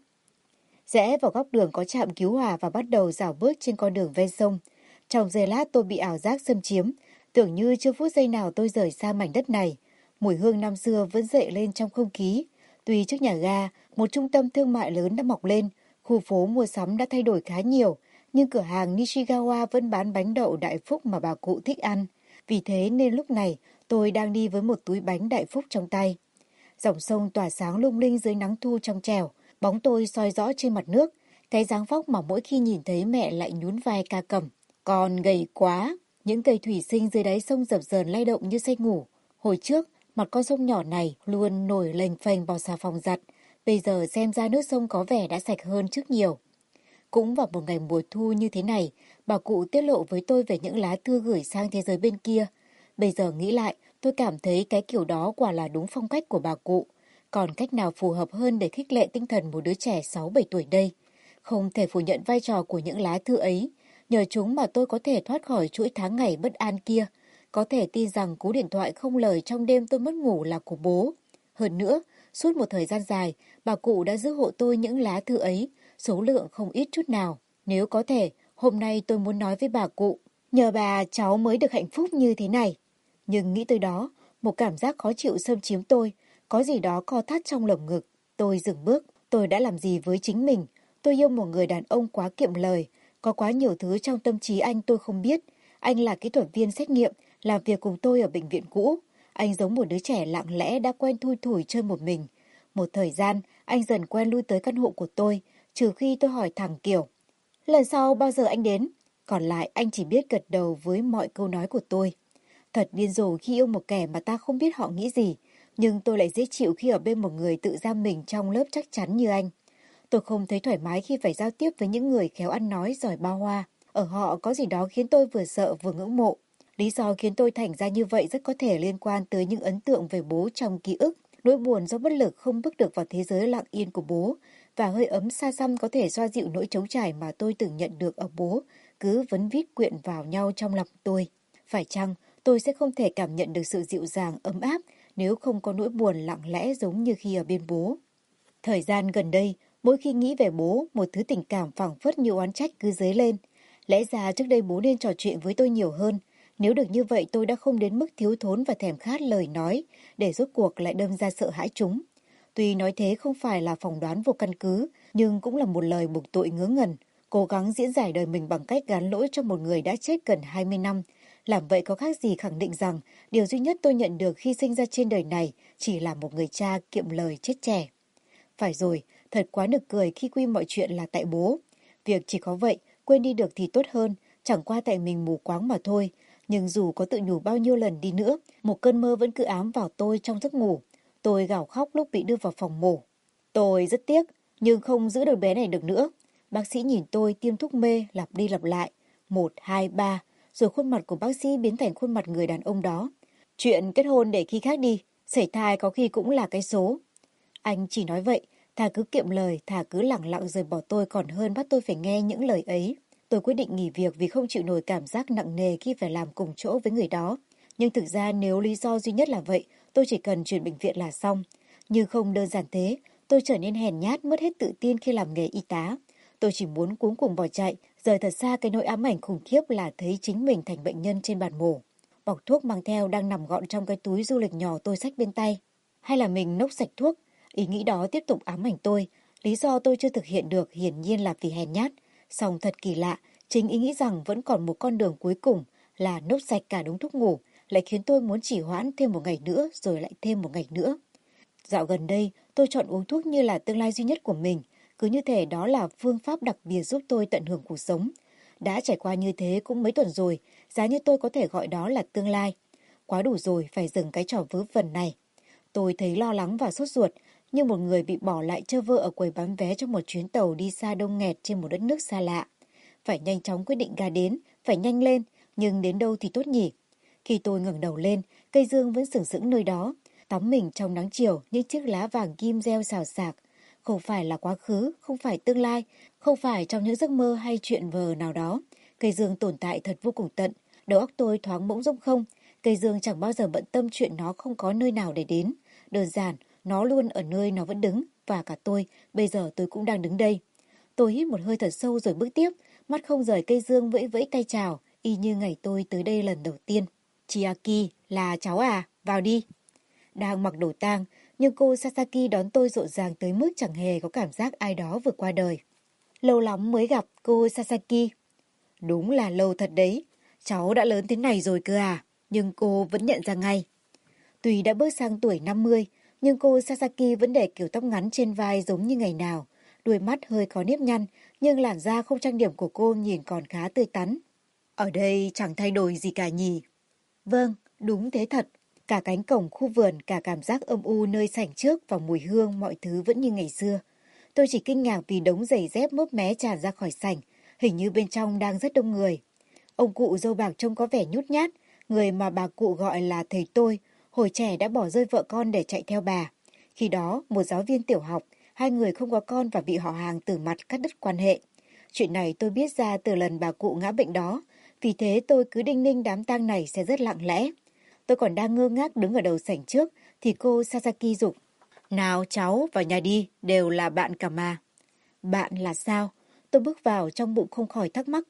Rẽ vào góc đường có trạm cứu hỏa và bắt đầu dạo bước trên con đường ven sông. Trong giây lát tôi bị ảo giác xâm chiếm. Tưởng như chưa phút giây nào tôi rời xa mảnh đất này. Mùi hương năm xưa vẫn dậy lên trong không khí. Tuy trước nhà ga, một trung tâm thương mại lớn đã mọc lên. Khu phố mua sắm đã thay đổi khá nhiều. Nhưng cửa hàng Nishigawa vẫn bán bánh đậu Đại Phúc mà bà cụ thích ăn. Vì thế nên lúc này tôi đang đi với một túi bánh Đại Phúc trong tay. Dòng sông tỏa sáng lung linh dưới nắng thu trong trẻo, bóng tôi soi rõ trên mặt nước, cái dáng vóc mà mỗi khi nhìn thấy mẹ lại nhún vai ca cẩm. Còn gầy quá, những cây thủy sinh dưới đáy sông dập dờn lay động như say ngủ. Hồi trước, mặt con sông nhỏ này luôn nổi lềnh phềnh vào xà phòng giặt, bây giờ xem ra nước sông có vẻ đã sạch hơn trước nhiều. Cũng vào một ngày mùa thu như thế này, bà cụ tiết lộ với tôi về những lá thư gửi sang thế giới bên kia. Bây giờ nghĩ lại, tôi cảm thấy cái kiểu đó quả là đúng phong cách của bà cụ. Còn cách nào phù hợp hơn để khích lệ tinh thần một đứa trẻ sáu bảy tuổi đây? Không thể phủ nhận vai trò của những lá thư ấy. Nhờ chúng mà tôi có thể thoát khỏi chuỗi tháng ngày bất an kia. Có thể tin rằng cú điện thoại không lời trong đêm tôi mất ngủ là của bố. Hơn nữa, suốt một thời gian dài, bà cụ đã giữ hộ tôi những lá thư ấy, số lượng không ít chút nào. Nếu có thể, Hôm nay tôi muốn nói với bà cụ, nhờ bà cháu mới được hạnh phúc như thế này. Nhưng nghĩ tới đó, một cảm giác khó chịu xâm chiếm tôi, có gì đó co thắt trong lồng ngực. Tôi dừng bước, tôi đã làm gì với chính mình? Tôi yêu một người đàn ông quá kiệm lời, có quá nhiều thứ trong tâm trí anh tôi không biết. Anh là kỹ thuật viên xét nghiệm, làm việc cùng tôi ở bệnh viện cũ. Anh giống một đứa trẻ lặng lẽ đã quen thui thủi chơi một mình. Một thời gian, anh dần quen lui tới căn hộ của tôi, trừ khi tôi hỏi thẳng kiểu, lần sau bao giờ anh đến? Còn lại anh chỉ biết gật đầu với mọi câu nói của tôi. Thật điên rồ khi yêu một kẻ mà ta không biết họ nghĩ gì, nhưng tôi lại dễ chịu khi ở bên một người tự giam mình trong lớp chắc chắn như anh. Tôi không thấy thoải mái khi phải giao tiếp với những người khéo ăn nói giỏi bao hoa. Ở họ có gì đó khiến tôi vừa sợ vừa ngưỡng mộ. Lý do khiến tôi thành ra như vậy rất có thể liên quan tới những ấn tượng về bố trong ký ức, nỗi buồn do bất lực không bước được vào thế giới lặng yên của bố, và hơi ấm xa xăm có thể xoa dịu nỗi trống trải mà tôi từng nhận được ở bố, cứ vấn vít quyện vào nhau trong lòng tôi. Phải chăng tôi sẽ không thể cảm nhận được sự dịu dàng ấm áp nếu không có nỗi buồn lặng lẽ giống như khi ở bên bố? Thời gian gần đây, mỗi khi nghĩ về bố, một thứ tình cảm phảng phất như oán trách cứ dấy lên. Lẽ ra trước đây bố nên trò chuyện với tôi nhiều hơn. Nếu được như vậy tôi đã không đến mức thiếu thốn và thèm khát lời nói, để rốt cuộc lại đâm ra sợ hãi chúng. Tuy nói thế không phải là phỏng đoán vô căn cứ, nhưng cũng là một lời buộc tội ngớ ngẩn, cố gắng diễn giải đời mình bằng cách gán lỗi cho một người đã chết gần hai mươi năm. Làm vậy có khác gì khẳng định rằng điều duy nhất tôi nhận được khi sinh ra trên đời này chỉ là một người cha kiệm lời chết trẻ. Phải rồi, thật quá nực cười khi quy mọi chuyện là tại bố. Việc chỉ có vậy, quên đi được thì tốt hơn, chẳng qua tại mình mù quáng mà thôi. Nhưng dù có tự nhủ bao nhiêu lần đi nữa, một cơn mơ vẫn cứ ám vào tôi trong giấc ngủ. Tôi gào khóc lúc bị đưa vào phòng mổ. Tôi rất tiếc, nhưng không giữ được bé này được nữa. Bác sĩ nhìn tôi tiêm thuốc mê lặp đi lặp lại. Một, hai, ba. Rồi khuôn mặt của bác sĩ biến thành khuôn mặt người đàn ông đó. Chuyện kết hôn để khi khác đi, sảy thai có khi cũng là cái số. Anh chỉ nói vậy, thà cứ kiệm lời, thà cứ lẳng lặng rời bỏ tôi còn hơn bắt tôi phải nghe những lời ấy. Tôi quyết định nghỉ việc vì không chịu nổi cảm giác nặng nề khi phải làm cùng chỗ với người đó. Nhưng thực ra nếu lý do duy nhất là vậy, tôi chỉ cần chuyển bệnh viện là xong. Nhưng không đơn giản thế, tôi trở nên hèn nhát, mất hết tự tin khi làm nghề y tá. Tôi chỉ muốn cuống cuồng bỏ chạy, rời thật xa cái nỗi ám ảnh khủng khiếp là thấy chính mình thành bệnh nhân trên bàn mổ. Bọc thuốc mang theo đang nằm gọn trong cái túi du lịch nhỏ tôi xách bên tay. Hay là mình nốc sạch thuốc? Ý nghĩ đó tiếp tục ám ảnh tôi. Lý do tôi chưa thực hiện được hiển nhiên là vì hèn nhát. Song thật kỳ lạ, chính ý nghĩ rằng vẫn còn một con đường cuối cùng là nốc sạch cả đống thuốc ngủ lại khiến tôi muốn chỉ hoãn thêm một ngày nữa rồi lại thêm một ngày nữa. Dạo gần đây, tôi chọn uống thuốc như là tương lai duy nhất của mình. Cứ như thể đó là phương pháp đặc biệt giúp tôi tận hưởng cuộc sống. Đã trải qua như thế cũng mấy tuần rồi, giá như tôi có thể gọi đó là tương lai. Quá đủ rồi, phải dừng cái trò vớ vẩn này. Tôi thấy lo lắng và sốt ruột, như một người bị bỏ lại trơ vơ ở quầy bán vé trong một chuyến tàu đi xa đông nghẹt trên một đất nước xa lạ. Phải nhanh chóng quyết định ga đến, phải nhanh lên, nhưng đến đâu thì tốt nhỉ? Khi tôi ngẩng đầu lên, cây dương vẫn sừng sững nơi đó, tắm mình trong nắng chiều những chiếc lá vàng kim reo xào xạc. Không phải là quá khứ, không phải tương lai, không phải trong những giấc mơ hay chuyện vờ nào đó. Cây dương tồn tại thật vô cùng tận, đầu óc tôi thoáng bỗng rỗng không. Cây dương chẳng bao giờ bận tâm chuyện nó không có nơi nào để đến. Đơn giản, nó luôn ở nơi nó vẫn đứng, và cả tôi, bây giờ tôi cũng đang đứng đây. Tôi hít một hơi thật sâu rồi bước tiếp, mắt không rời cây dương vẫy vẫy tay chào, y như ngày tôi tới đây lần đầu tiên. Chiaki, là cháu à, vào đi. Đang mặc đồ tang, nhưng cô Sasaki đón tôi rộn ràng tới mức chẳng hề có cảm giác ai đó vừa qua đời. Lâu lắm mới gặp cô Sasaki. Đúng là lâu thật đấy, cháu đã lớn thế này rồi cơ à, nhưng cô vẫn nhận ra ngay. Tuy đã bước sang tuổi năm mươi, nhưng cô Sasaki vẫn để kiểu tóc ngắn trên vai giống như ngày nào. Đuôi mắt hơi có nếp nhăn, nhưng làn da không trang điểm của cô nhìn còn khá tươi tắn. Ở đây chẳng thay đổi gì cả nhỉ? Vâng, đúng thế thật. Cả cánh cổng khu vườn, cả cảm giác âm u nơi sảnh trước và mùi hương mọi thứ vẫn như ngày xưa. Tôi chỉ kinh ngạc vì đống giày dép mốp mé tràn ra khỏi sảnh, hình như bên trong đang rất đông người. Ông cụ râu bạc trông có vẻ nhút nhát, người mà bà cụ gọi là thầy tôi, hồi trẻ đã bỏ rơi vợ con để chạy theo bà. Khi đó, một giáo viên tiểu học, hai người không có con và bị họ hàng từ mặt cắt đứt quan hệ. Chuyện này tôi biết ra từ lần bà cụ ngã bệnh đó, vì thế tôi cứ đinh ninh đám tang này sẽ rất lặng lẽ. Tôi còn đang ngơ ngác đứng ở đầu sảnh trước, thì cô Sasaki giục. Nào cháu, vào nhà đi, đều là bạn cả mà. Bạn là sao? Tôi bước vào trong bụng không khỏi thắc mắc.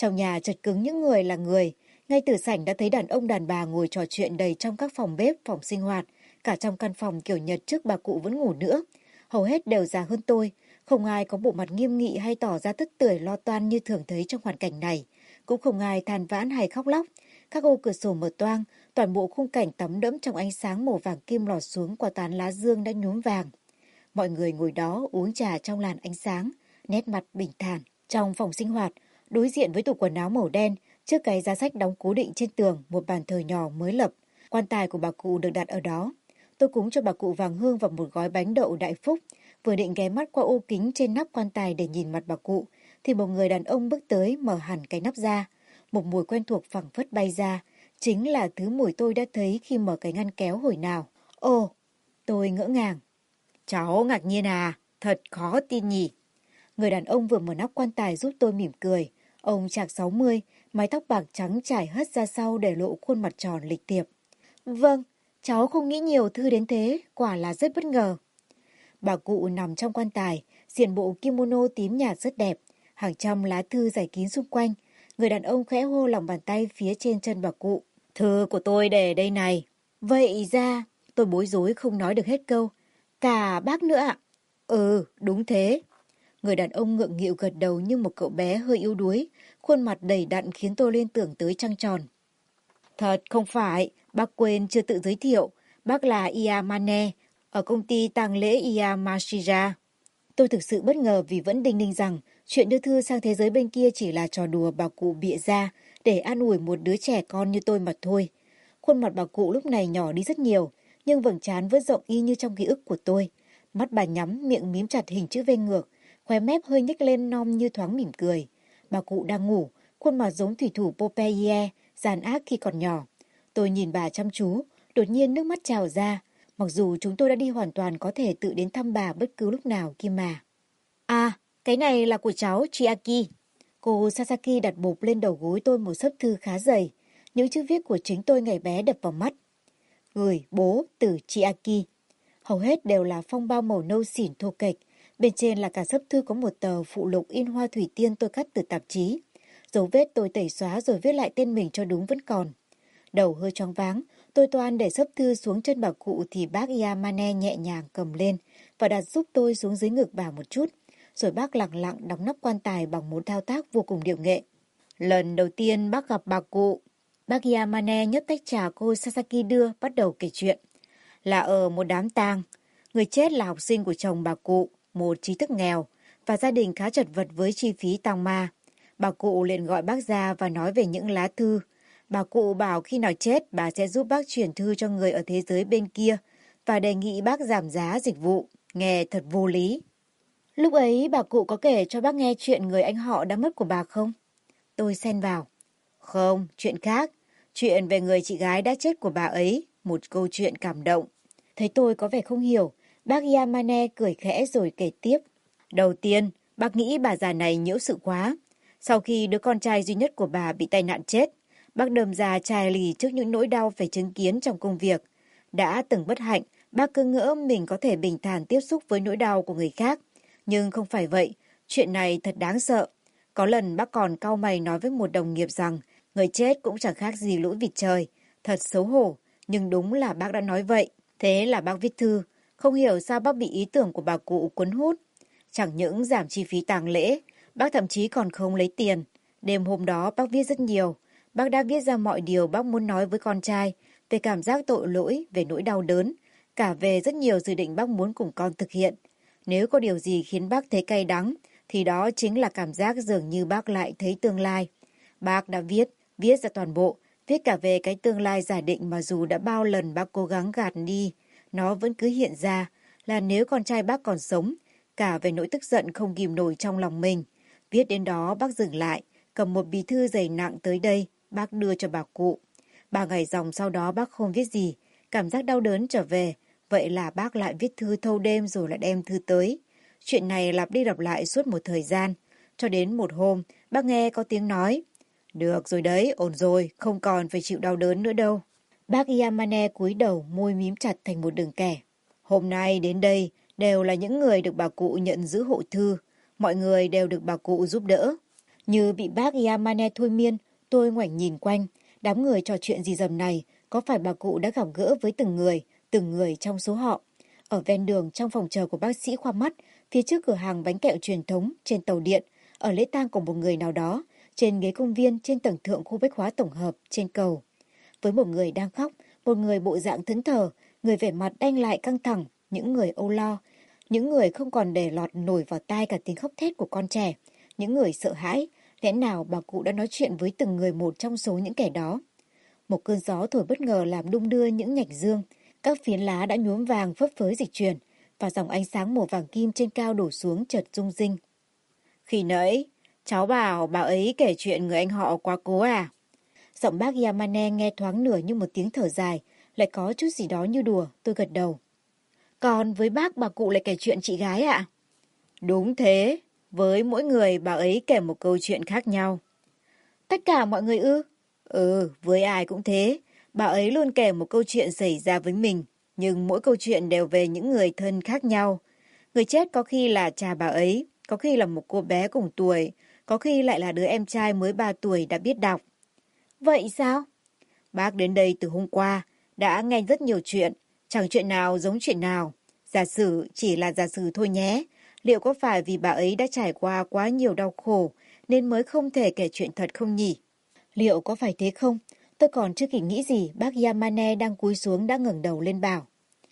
Trong nhà chật cứng những người là người. Ngay từ sảnh đã thấy đàn ông đàn bà ngồi trò chuyện đầy trong các phòng bếp, phòng sinh hoạt. Cả trong căn phòng kiểu Nhật trước bà cụ vẫn ngủ nữa. Hầu hết đều già hơn tôi. Không ai có bộ mặt nghiêm nghị hay tỏ ra tức tưởi lo toan như thường thấy trong hoàn cảnh này. Cũng không ai than vãn hay khóc lóc. Các ô cửa sổ mở toang, toàn bộ khung cảnh tắm đẫm trong ánh sáng màu vàng kim lọt xuống qua tán lá dương đã nhuốm vàng. Mọi người ngồi đó uống trà trong làn ánh sáng, nét mặt bình thản. Trong phòng sinh hoạt, đối diện với tủ quần áo màu đen, trước cái giá sách đóng cố định trên tường, một bàn thờ nhỏ mới lập. Quan tài của bà cụ được đặt ở đó. Tôi cúng cho bà cụ vàng hương và một gói bánh đậu đại phúc. Vừa định ghé mắt qua ô kính trên nắp quan tài để nhìn mặt bà cụ, thì một người đàn ông bước tới mở hẳn cái nắp ra. Một mùi quen thuộc phảng phất bay ra, chính là thứ mùi tôi đã thấy khi mở cái ngăn kéo hồi nào. Ồ, tôi ngỡ ngàng. Cháu ngạc nhiên à, thật khó tin nhỉ. Người đàn ông vừa mở nắp quan tài giúp tôi mỉm cười. Ông chạc sáu mươi, mái tóc bạc trắng trải hất ra sau để lộ khuôn mặt tròn lịch thiệp. Vâng, cháu không nghĩ nhiều thư đến thế, quả là rất bất ngờ. Bà cụ nằm trong quan tài, diện bộ kimono tím nhạt rất đẹp, hàng trăm lá thư rải kín xung quanh. Người đàn ông khẽ hô lòng bàn tay phía trên chân bà cụ. Thư của tôi để đây này. Vậy ra, tôi bối rối không nói được hết câu. Cả bác nữa ạ? Ừ, đúng thế. Người đàn ông ngượng nghịu gật đầu như một cậu bé hơi yếu đuối, khuôn mặt đầy đặn khiến tôi liên tưởng tới trăng tròn. Thật không phải, bác quên chưa tự giới thiệu, bác là Iyamane, ở công ty tang lễ Iyamashira. Tôi thực sự bất ngờ vì vẫn đinh ninh rằng chuyện đưa thư sang thế giới bên kia chỉ là trò đùa bà cụ bịa ra để an ủi một đứa trẻ con như tôi mà thôi. Khuôn mặt bà cụ lúc này nhỏ đi rất nhiều, nhưng vầng trán vẫn rộng y như trong ký ức của tôi. Mắt bà nhắm, miệng mím chặt hình chữ V ngược, khóe mép hơi nhếch lên non như thoáng mỉm cười. Bà cụ đang ngủ, khuôn mặt giống thủy thủ Popeye, gian ác khi còn nhỏ. Tôi nhìn bà chăm chú, đột nhiên nước mắt trào ra, mặc dù chúng tôi đã đi hoàn toàn có thể tự đến thăm bà bất cứ lúc nào kia mà. À, cái này là của cháu Chiaki. Cô Sasaki đặt bộp lên đầu gối tôi một xấp thư khá dày. Những chữ viết của chính tôi ngày bé đập vào mắt. Gửi bố từ Chiaki. Hầu hết đều là phong bao màu nâu xỉn thô kệch. Bên trên là cả xấp thư có một tờ phụ lục in hoa thủy tiên tôi cắt từ tạp chí. Dấu vết tôi tẩy xóa rồi viết lại tên mình cho đúng vẫn còn. Đầu hơi choáng váng, tôi toan để xấp thư xuống chân bà cụ thì bác Yamane nhẹ nhàng cầm lên và đặt giúp tôi xuống dưới ngực bà một chút. Rồi bác lặng lặng đóng nắp quan tài bằng một thao tác vô cùng điệu nghệ. Lần đầu tiên bác gặp bà cụ, bác Yamane nhấp tách trà cô Sasaki đưa, bắt đầu kể chuyện. Là ở một đám tang, người chết là học sinh của chồng bà cụ, một trí thức nghèo, và gia đình khá chật vật với chi phí tang ma. Bà cụ liền gọi bác ra và nói về những lá thư. Bà cụ bảo khi nào chết bà sẽ giúp bác chuyển thư cho người ở thế giới bên kia và đề nghị bác giảm giá dịch vụ. Nghe thật vô lý. Lúc ấy bà cụ có kể cho bác nghe chuyện người anh họ đã mất của bà không? Tôi xen vào. Không, chuyện khác. Chuyện về người chị gái đã chết của bà ấy. Một câu chuyện cảm động. Thấy tôi có vẻ không hiểu, bác Yamane cười khẽ rồi kể tiếp. Đầu tiên, bác nghĩ bà già này nhiễu sự quá. Sau khi đứa con trai duy nhất của bà bị tai nạn chết, bác đâm ra chai lì trước những nỗi đau phải chứng kiến trong công việc. Đã từng bất hạnh, bác cứ ngỡ mình có thể bình thản tiếp xúc với nỗi đau của người khác. Nhưng không phải vậy, chuyện này thật đáng sợ. Có lần bác còn cau mày nói với một đồng nghiệp rằng người chết cũng chẳng khác gì lũ vịt trời. Thật xấu hổ, nhưng đúng là bác đã nói vậy. Thế là bác viết thư, không hiểu sao bác bị ý tưởng của bà cụ cuốn hút. Chẳng những giảm chi phí tang lễ, bác thậm chí còn không lấy tiền. Đêm hôm đó bác viết rất nhiều. Bác đã viết ra mọi điều bác muốn nói với con trai, về cảm giác tội lỗi, về nỗi đau đớn, cả về rất nhiều dự định bác muốn cùng con thực hiện. Nếu có điều gì khiến bác thấy cay đắng, thì đó chính là cảm giác dường như bác lại thấy tương lai. Bác đã viết, viết ra toàn bộ, viết cả về cái tương lai giả định mà dù đã bao lần bác cố gắng gạt đi, nó vẫn cứ hiện ra, là nếu con trai bác còn sống, cả về nỗi tức giận không kìm nổi trong lòng mình. Viết đến đó bác dừng lại, cầm một bì thư dày nặng tới đây, bác đưa cho bà cụ. Ba ngày dòng sau đó bác không viết gì, cảm giác đau đớn trở về, vậy là bác lại viết thư thâu đêm rồi lại đem thư tới. Chuyện này lặp đi lặp lại suốt một thời gian, cho đến một hôm bác nghe có tiếng nói. Được rồi đấy, ổn rồi, không còn phải chịu đau đớn nữa đâu. Bác Yamane cúi đầu, môi mím chặt thành một đường kẻ. Hôm nay đến đây đều là những người được bà cụ nhận giữ hộ thư, mọi người đều được bà cụ giúp đỡ. Như bị bác Yamane thôi miên, tôi ngoảnh nhìn quanh, đám người trò chuyện gì dầm này, có phải bà cụ đã gặp gỡ với từng người, từng người trong số họ. Ở ven đường trong phòng chờ của bác sĩ khoa mắt, phía trước cửa hàng bánh kẹo truyền thống, trên tàu điện, ở lễ tang của một người nào đó, trên ghế công viên, trên tầng thượng khu bách hóa tổng hợp, trên cầu. Với một người đang khóc, một người bộ dạng thẫn thờ, người vẻ mặt đanh lại căng thẳng, những người âu lo, những người không còn để lọt nổi vào tai cả tiếng khóc thét của con trẻ, những người sợ hãi. Lẽ nào bà cụ đã nói chuyện với từng người một trong số những kẻ đó? Một cơn gió thổi bất ngờ làm đung đưa những nhành dương, các phiến lá đã nhuốm vàng phấp phới dịch chuyển, và dòng ánh sáng màu vàng kim trên cao đổ xuống chợt rung rinh. Khi nãy, cháu bảo bà ấy kể chuyện người anh họ quá cố à? Giọng bác Yamane nghe thoáng nửa như một tiếng thở dài, lại có chút gì đó như đùa, tôi gật đầu. Còn với bác bà cụ lại kể chuyện chị gái ạ? Đúng thế, với mỗi người bà ấy kể một câu chuyện khác nhau. Tất cả mọi người ư? Ừ, với ai cũng thế. Bà ấy luôn kể một câu chuyện xảy ra với mình, nhưng mỗi câu chuyện đều về những người thân khác nhau. Người chết có khi là cha bà ấy, có khi là một cô bé cùng tuổi, có khi lại là đứa em trai mới ba tuổi đã biết đọc. Vậy sao? Bác đến đây từ hôm qua, đã nghe rất nhiều chuyện, chẳng chuyện nào giống chuyện nào. Giả sử chỉ là giả sử thôi nhé. Liệu có phải vì bà ấy đã trải qua quá nhiều đau khổ nên mới không thể kể chuyện thật không nhỉ? Liệu có phải thế không? Tôi còn chưa kịp nghĩ gì, bác Yamane đang cúi xuống đã ngẩng đầu lên bảo.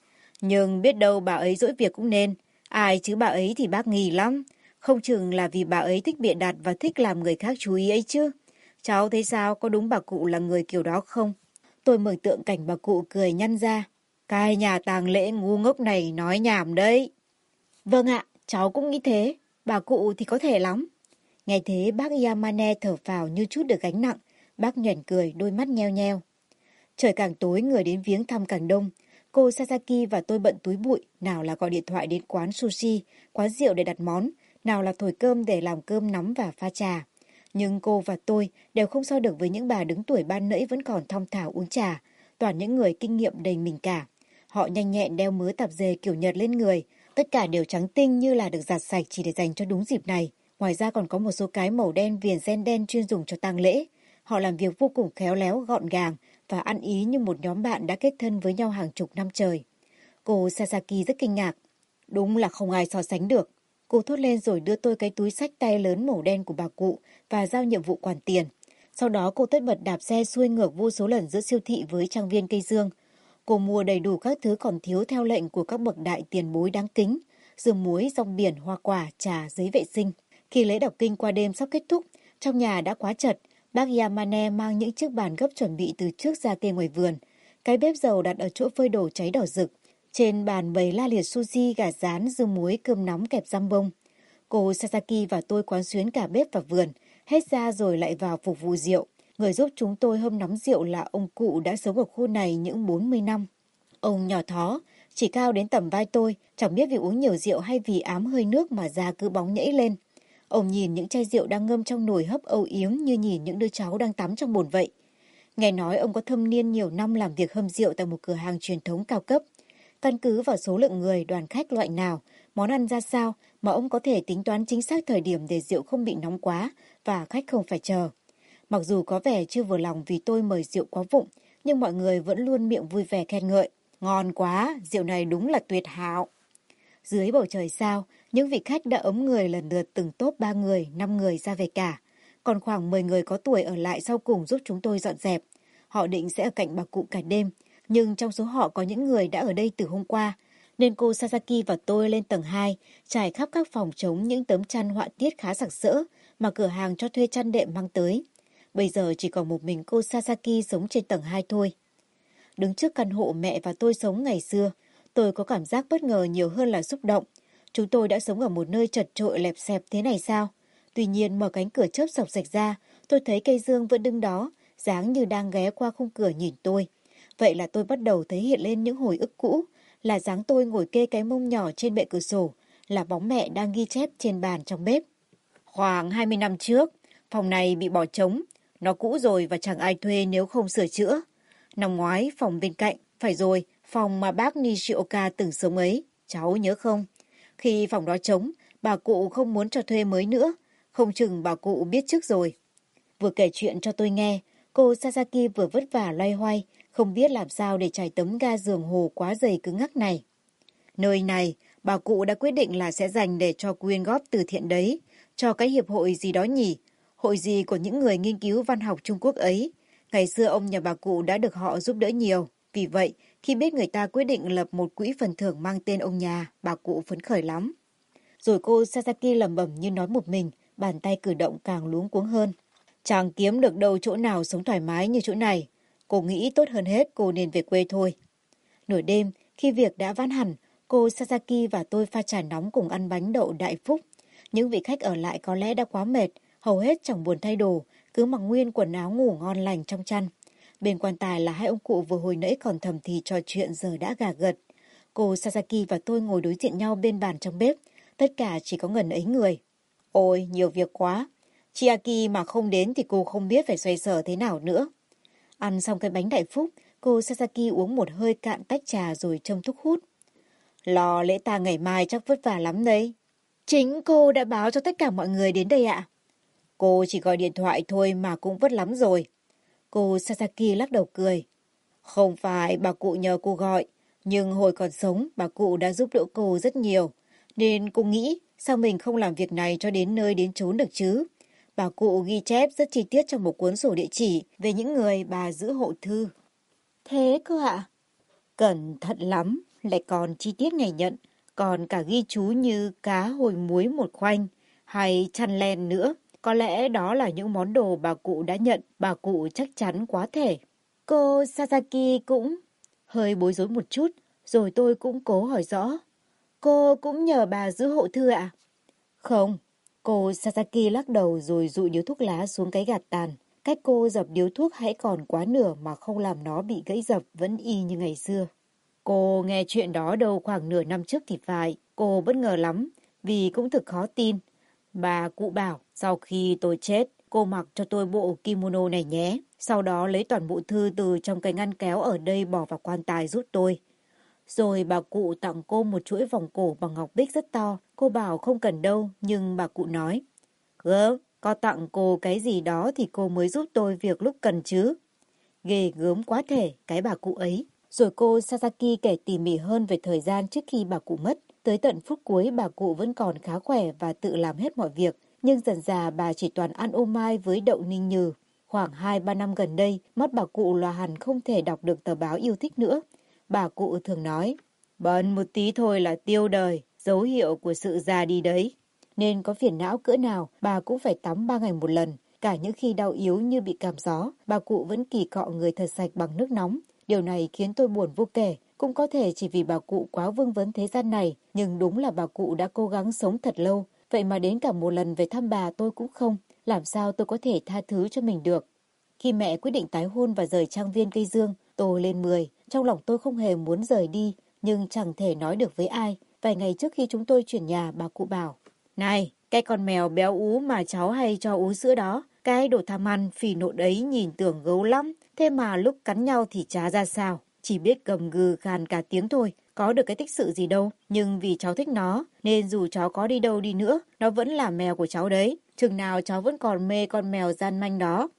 Nhưng biết đâu bà ấy dỗi việc cũng nên. Ai chứ bà ấy thì bác nghi lắm. Không chừng là vì bà ấy thích bịa đặt và thích làm người khác chú ý ấy chứ. Cháu thấy sao, có đúng bà cụ là người kiểu đó không? Tôi mường tượng cảnh bà cụ cười nhăn ra. Cái nhà tang lễ ngu ngốc này nói nhảm đấy. Vâng ạ, cháu cũng nghĩ thế. Bà cụ thì có thể lắm. Nghe thế bác Yamane thở phào như chút được gánh nặng. Bác nhoẻn cười, đôi mắt nheo nheo. Trời càng tối, người đến viếng thăm càng đông. Cô Sasaki và tôi bận túi bụi, nào là gọi điện thoại đến quán sushi, quán rượu để đặt món, nào là thổi cơm để làm cơm nóng và pha trà. Nhưng cô và tôi đều không so được với những bà đứng tuổi ban nãy vẫn còn thong thả uống trà, toàn những người kinh nghiệm đầy mình cả. Họ nhanh nhẹn đeo mớ tạp dề kiểu Nhật lên người, tất cả đều trắng tinh như là được giặt sạch chỉ để dành cho đúng dịp này. Ngoài ra còn có một số cái màu đen viền ren đen chuyên dùng cho tang lễ. Họ làm việc vô cùng khéo léo, gọn gàng và ăn ý như một nhóm bạn đã kết thân với nhau hàng chục năm trời. Cô Sasaki rất kinh ngạc. Đúng là không ai so sánh được. Cô thốt lên rồi đưa tôi cái túi xách tay lớn màu đen của bà cụ và giao nhiệm vụ quản tiền. Sau đó cô tất bật đạp xe xuôi ngược vô số lần giữa siêu thị với trang viên cây dương. Cô mua đầy đủ các thứ còn thiếu theo lệnh của các bậc đại tiền bối đáng kính. Dưa muối, rong biển, hoa quả, trà, giấy vệ sinh. Khi lễ đọc kinh qua đêm sắp kết thúc, trong nhà đã quá chật. Bác Yamane mang những chiếc bàn gấp chuẩn bị từ trước ra kê ngoài vườn. Cái bếp dầu đặt ở chỗ phơi đồ cháy đỏ rực. Trên bàn bày la liệt sushi, gà rán, dưa muối, cơm nóng kẹp răm bông. Cô Sasaki và tôi quán xuyến cả bếp và vườn. Hết ra rồi lại vào phục vụ rượu. Người giúp chúng tôi hâm nóng rượu là ông cụ đã sống ở khu này những bốn mươi năm. Ông nhỏ thó, chỉ cao đến tầm vai tôi, chẳng biết vì uống nhiều rượu hay vì ám hơi nước mà da cứ bóng nhễ lên. Ông nhìn những chai rượu đang ngâm trong nồi hấp âu yếm như nhìn những đứa cháu đang tắm trong bồn vậy. Nghe nói ông có thâm niên nhiều năm làm việc hâm rượu tại một cửa hàng truyền thống cao cấp. Căn cứ vào số lượng người, đoàn khách loại nào, món ăn ra sao mà ông có thể tính toán chính xác thời điểm để rượu không bị nóng quá và khách không phải chờ. Mặc dù có vẻ chưa vừa lòng vì tôi mời rượu quá vụng, nhưng mọi người vẫn luôn miệng vui vẻ khen ngợi. Ngon quá, rượu này đúng là tuyệt hảo. Dưới bầu trời sao, những vị khách đã ấm người lần lượt từng tốp ba người, năm người ra về cả. Còn khoảng mười người có tuổi ở lại sau cùng giúp chúng tôi dọn dẹp. Họ định sẽ ở cạnh bà cụ cả đêm, nhưng trong số họ có những người đã ở đây từ hôm qua. Nên cô Sasaki và tôi lên tầng hai, trải khắp các phòng trống những tấm chăn họa tiết khá sặc sỡ mà cửa hàng cho thuê chăn đệm mang tới. Bây giờ chỉ còn một mình cô Sasaki sống trên tầng hai thôi. Đứng trước căn hộ mẹ và tôi sống ngày xưa, tôi có cảm giác bất ngờ nhiều hơn là xúc động. Chúng tôi đã sống ở một nơi chật chội lẹp xẹp thế này sao? Tuy nhiên mở cánh cửa chớp sọc sạch ra, tôi thấy cây dương vẫn đứng đó, dáng như đang ghé qua khung cửa nhìn tôi. Vậy là tôi bắt đầu thấy hiện lên những hồi ức cũ, là dáng tôi ngồi kê cái mông nhỏ trên bệ cửa sổ, là bóng mẹ đang ghi chép trên bàn trong bếp. Khoảng hai mươi năm trước, phòng này bị bỏ trống, nó cũ rồi và chẳng ai thuê nếu không sửa chữa. Năm ngoái, phòng bên cạnh, phải rồi, phòng mà bác Nishioka từng sống ấy, cháu nhớ không? Khi phòng đó trống, bà cụ không muốn cho thuê mới nữa, không chừng bà cụ biết trước rồi. Vừa kể chuyện cho tôi nghe, cô Sasaki vừa vất vả loay hoay, không biết làm sao để trải tấm ga giường hồ quá dày cứng ngắc này. Nơi này, bà cụ đã quyết định là sẽ dành để cho quyên góp từ thiện đấy, cho cái hiệp hội gì đó nhỉ, hội gì của những người nghiên cứu văn học Trung Quốc ấy. Ngày xưa ông nhà bà cụ đã được họ giúp đỡ nhiều, vì vậy khi biết người ta quyết định lập một quỹ phần thưởng mang tên ông nhà, bà cụ phấn khởi lắm. Rồi cô Sasaki lẩm bẩm như nói một mình, bàn tay cử động càng luống cuống hơn. Chẳng kiếm được đâu chỗ nào sống thoải mái như chỗ này. Cô nghĩ tốt hơn hết cô nên về quê thôi. Nửa đêm, khi việc đã vãn hẳn, cô Sasaki và tôi pha trà nóng cùng ăn bánh đậu Đại Phúc. Những vị khách ở lại có lẽ đã quá mệt, hầu hết chẳng buồn thay đồ, cứ mặc nguyên quần áo ngủ ngon lành trong chăn. Bên quan tài là hai ông cụ vừa hồi nãy còn thầm thì trò chuyện giờ đã gà gật. Cô Sasaki và tôi ngồi đối diện nhau bên bàn trong bếp, tất cả chỉ có ngần ấy người. Ôi, nhiều việc quá. Chiaki mà không đến thì cô không biết phải xoay sở thế nào nữa. Ăn xong cái bánh Đại Phúc, cô Sasaki uống một hơi cạn tách trà rồi châm thuốc hút. Lo lễ tang ngày mai chắc vất vả lắm đấy. Chính cô đã báo cho tất cả mọi người đến đây ạ. Cô chỉ gọi điện thoại thôi mà cũng vất lắm rồi. Cô Sasaki lắc đầu cười. Không phải bà cụ nhờ cô gọi, nhưng hồi còn sống bà cụ đã giúp đỡ cô rất nhiều. Nên cô nghĩ sao mình không làm việc này cho đến nơi đến chốn được chứ. Bà cụ ghi chép rất chi tiết trong một cuốn sổ địa chỉ về những người bà giữ hộ thư. Thế cơ ạ? Cẩn thận lắm, lại còn chi tiết ngày nhận, còn cả ghi chú như cá hồi muối một khoanh hay chăn len nữa. Có lẽ đó là những món đồ bà cụ đã nhận, bà cụ chắc chắn quá thể. Cô Sasaki cũng hơi bối rối một chút, rồi tôi cũng cố hỏi rõ. Cô cũng nhờ bà giữ hộ thư ạ? Không, cô Sasaki lắc đầu rồi dụi điếu thuốc lá xuống cái gạt tàn. Cách cô dập điếu thuốc hãy còn quá nửa mà không làm nó bị gãy dập vẫn y như ngày xưa. Cô nghe chuyện đó đâu khoảng nửa năm trước thì phải. Cô bất ngờ lắm, vì cũng thực khó tin. Bà cụ bảo, sau khi tôi chết, cô mặc cho tôi bộ kimono này nhé. Sau đó lấy toàn bộ thư từ trong cái ngăn kéo ở đây bỏ vào quan tài giúp tôi. Rồi bà cụ tặng cô một chuỗi vòng cổ bằng ngọc bích rất to. Cô bảo không cần đâu, nhưng bà cụ nói. Gớm, có tặng cô cái gì đó thì cô mới giúp tôi việc lúc cần chứ. Ghê gớm quá thể, cái bà cụ ấy. Rồi cô Sasaki kể tỉ mỉ hơn về thời gian trước khi bà cụ mất. Tới tận phút cuối bà cụ vẫn còn khá khỏe và tự làm hết mọi việc. Nhưng dần dà bà chỉ toàn ăn ô mai với đậu ninh nhừ. Khoảng hai ba năm gần đây, mắt bà cụ là hẳn không thể đọc được tờ báo yêu thích nữa. Bà cụ thường nói, bận một tí thôi là tiêu đời, dấu hiệu của sự già đi đấy. Nên có phiền não cỡ nào, bà cũng phải tắm ba ngày một lần. Cả những khi đau yếu như bị cảm gió, bà cụ vẫn kỳ cọ người thật sạch bằng nước nóng. Điều này khiến tôi buồn vô kể, cũng có thể chỉ vì bà cụ quá vương vấn thế gian này, nhưng đúng là bà cụ đã cố gắng sống thật lâu, vậy mà đến cả một lần về thăm bà tôi cũng không, làm sao tôi có thể tha thứ cho mình được. Khi mẹ quyết định tái hôn và rời trang viên cây dương, tôi lên mười, trong lòng tôi không hề muốn rời đi, nhưng chẳng thể nói được với ai. Vài ngày trước khi chúng tôi chuyển nhà, bà cụ bảo, này, cái con mèo béo ú mà cháu hay cho uống sữa đó, cái đồ tham ăn phì nộn ấy nhìn tưởng gấu lắm, thế mà lúc cắn nhau thì chả ra sao, chỉ biết gầm gừ khàn cả tiếng thôi, có được cái tích sự gì đâu, nhưng vì cháu thích nó, nên dù cháu có đi đâu đi nữa, nó vẫn là mèo của cháu đấy, chừng nào cháu vẫn còn mê con mèo gian manh đó.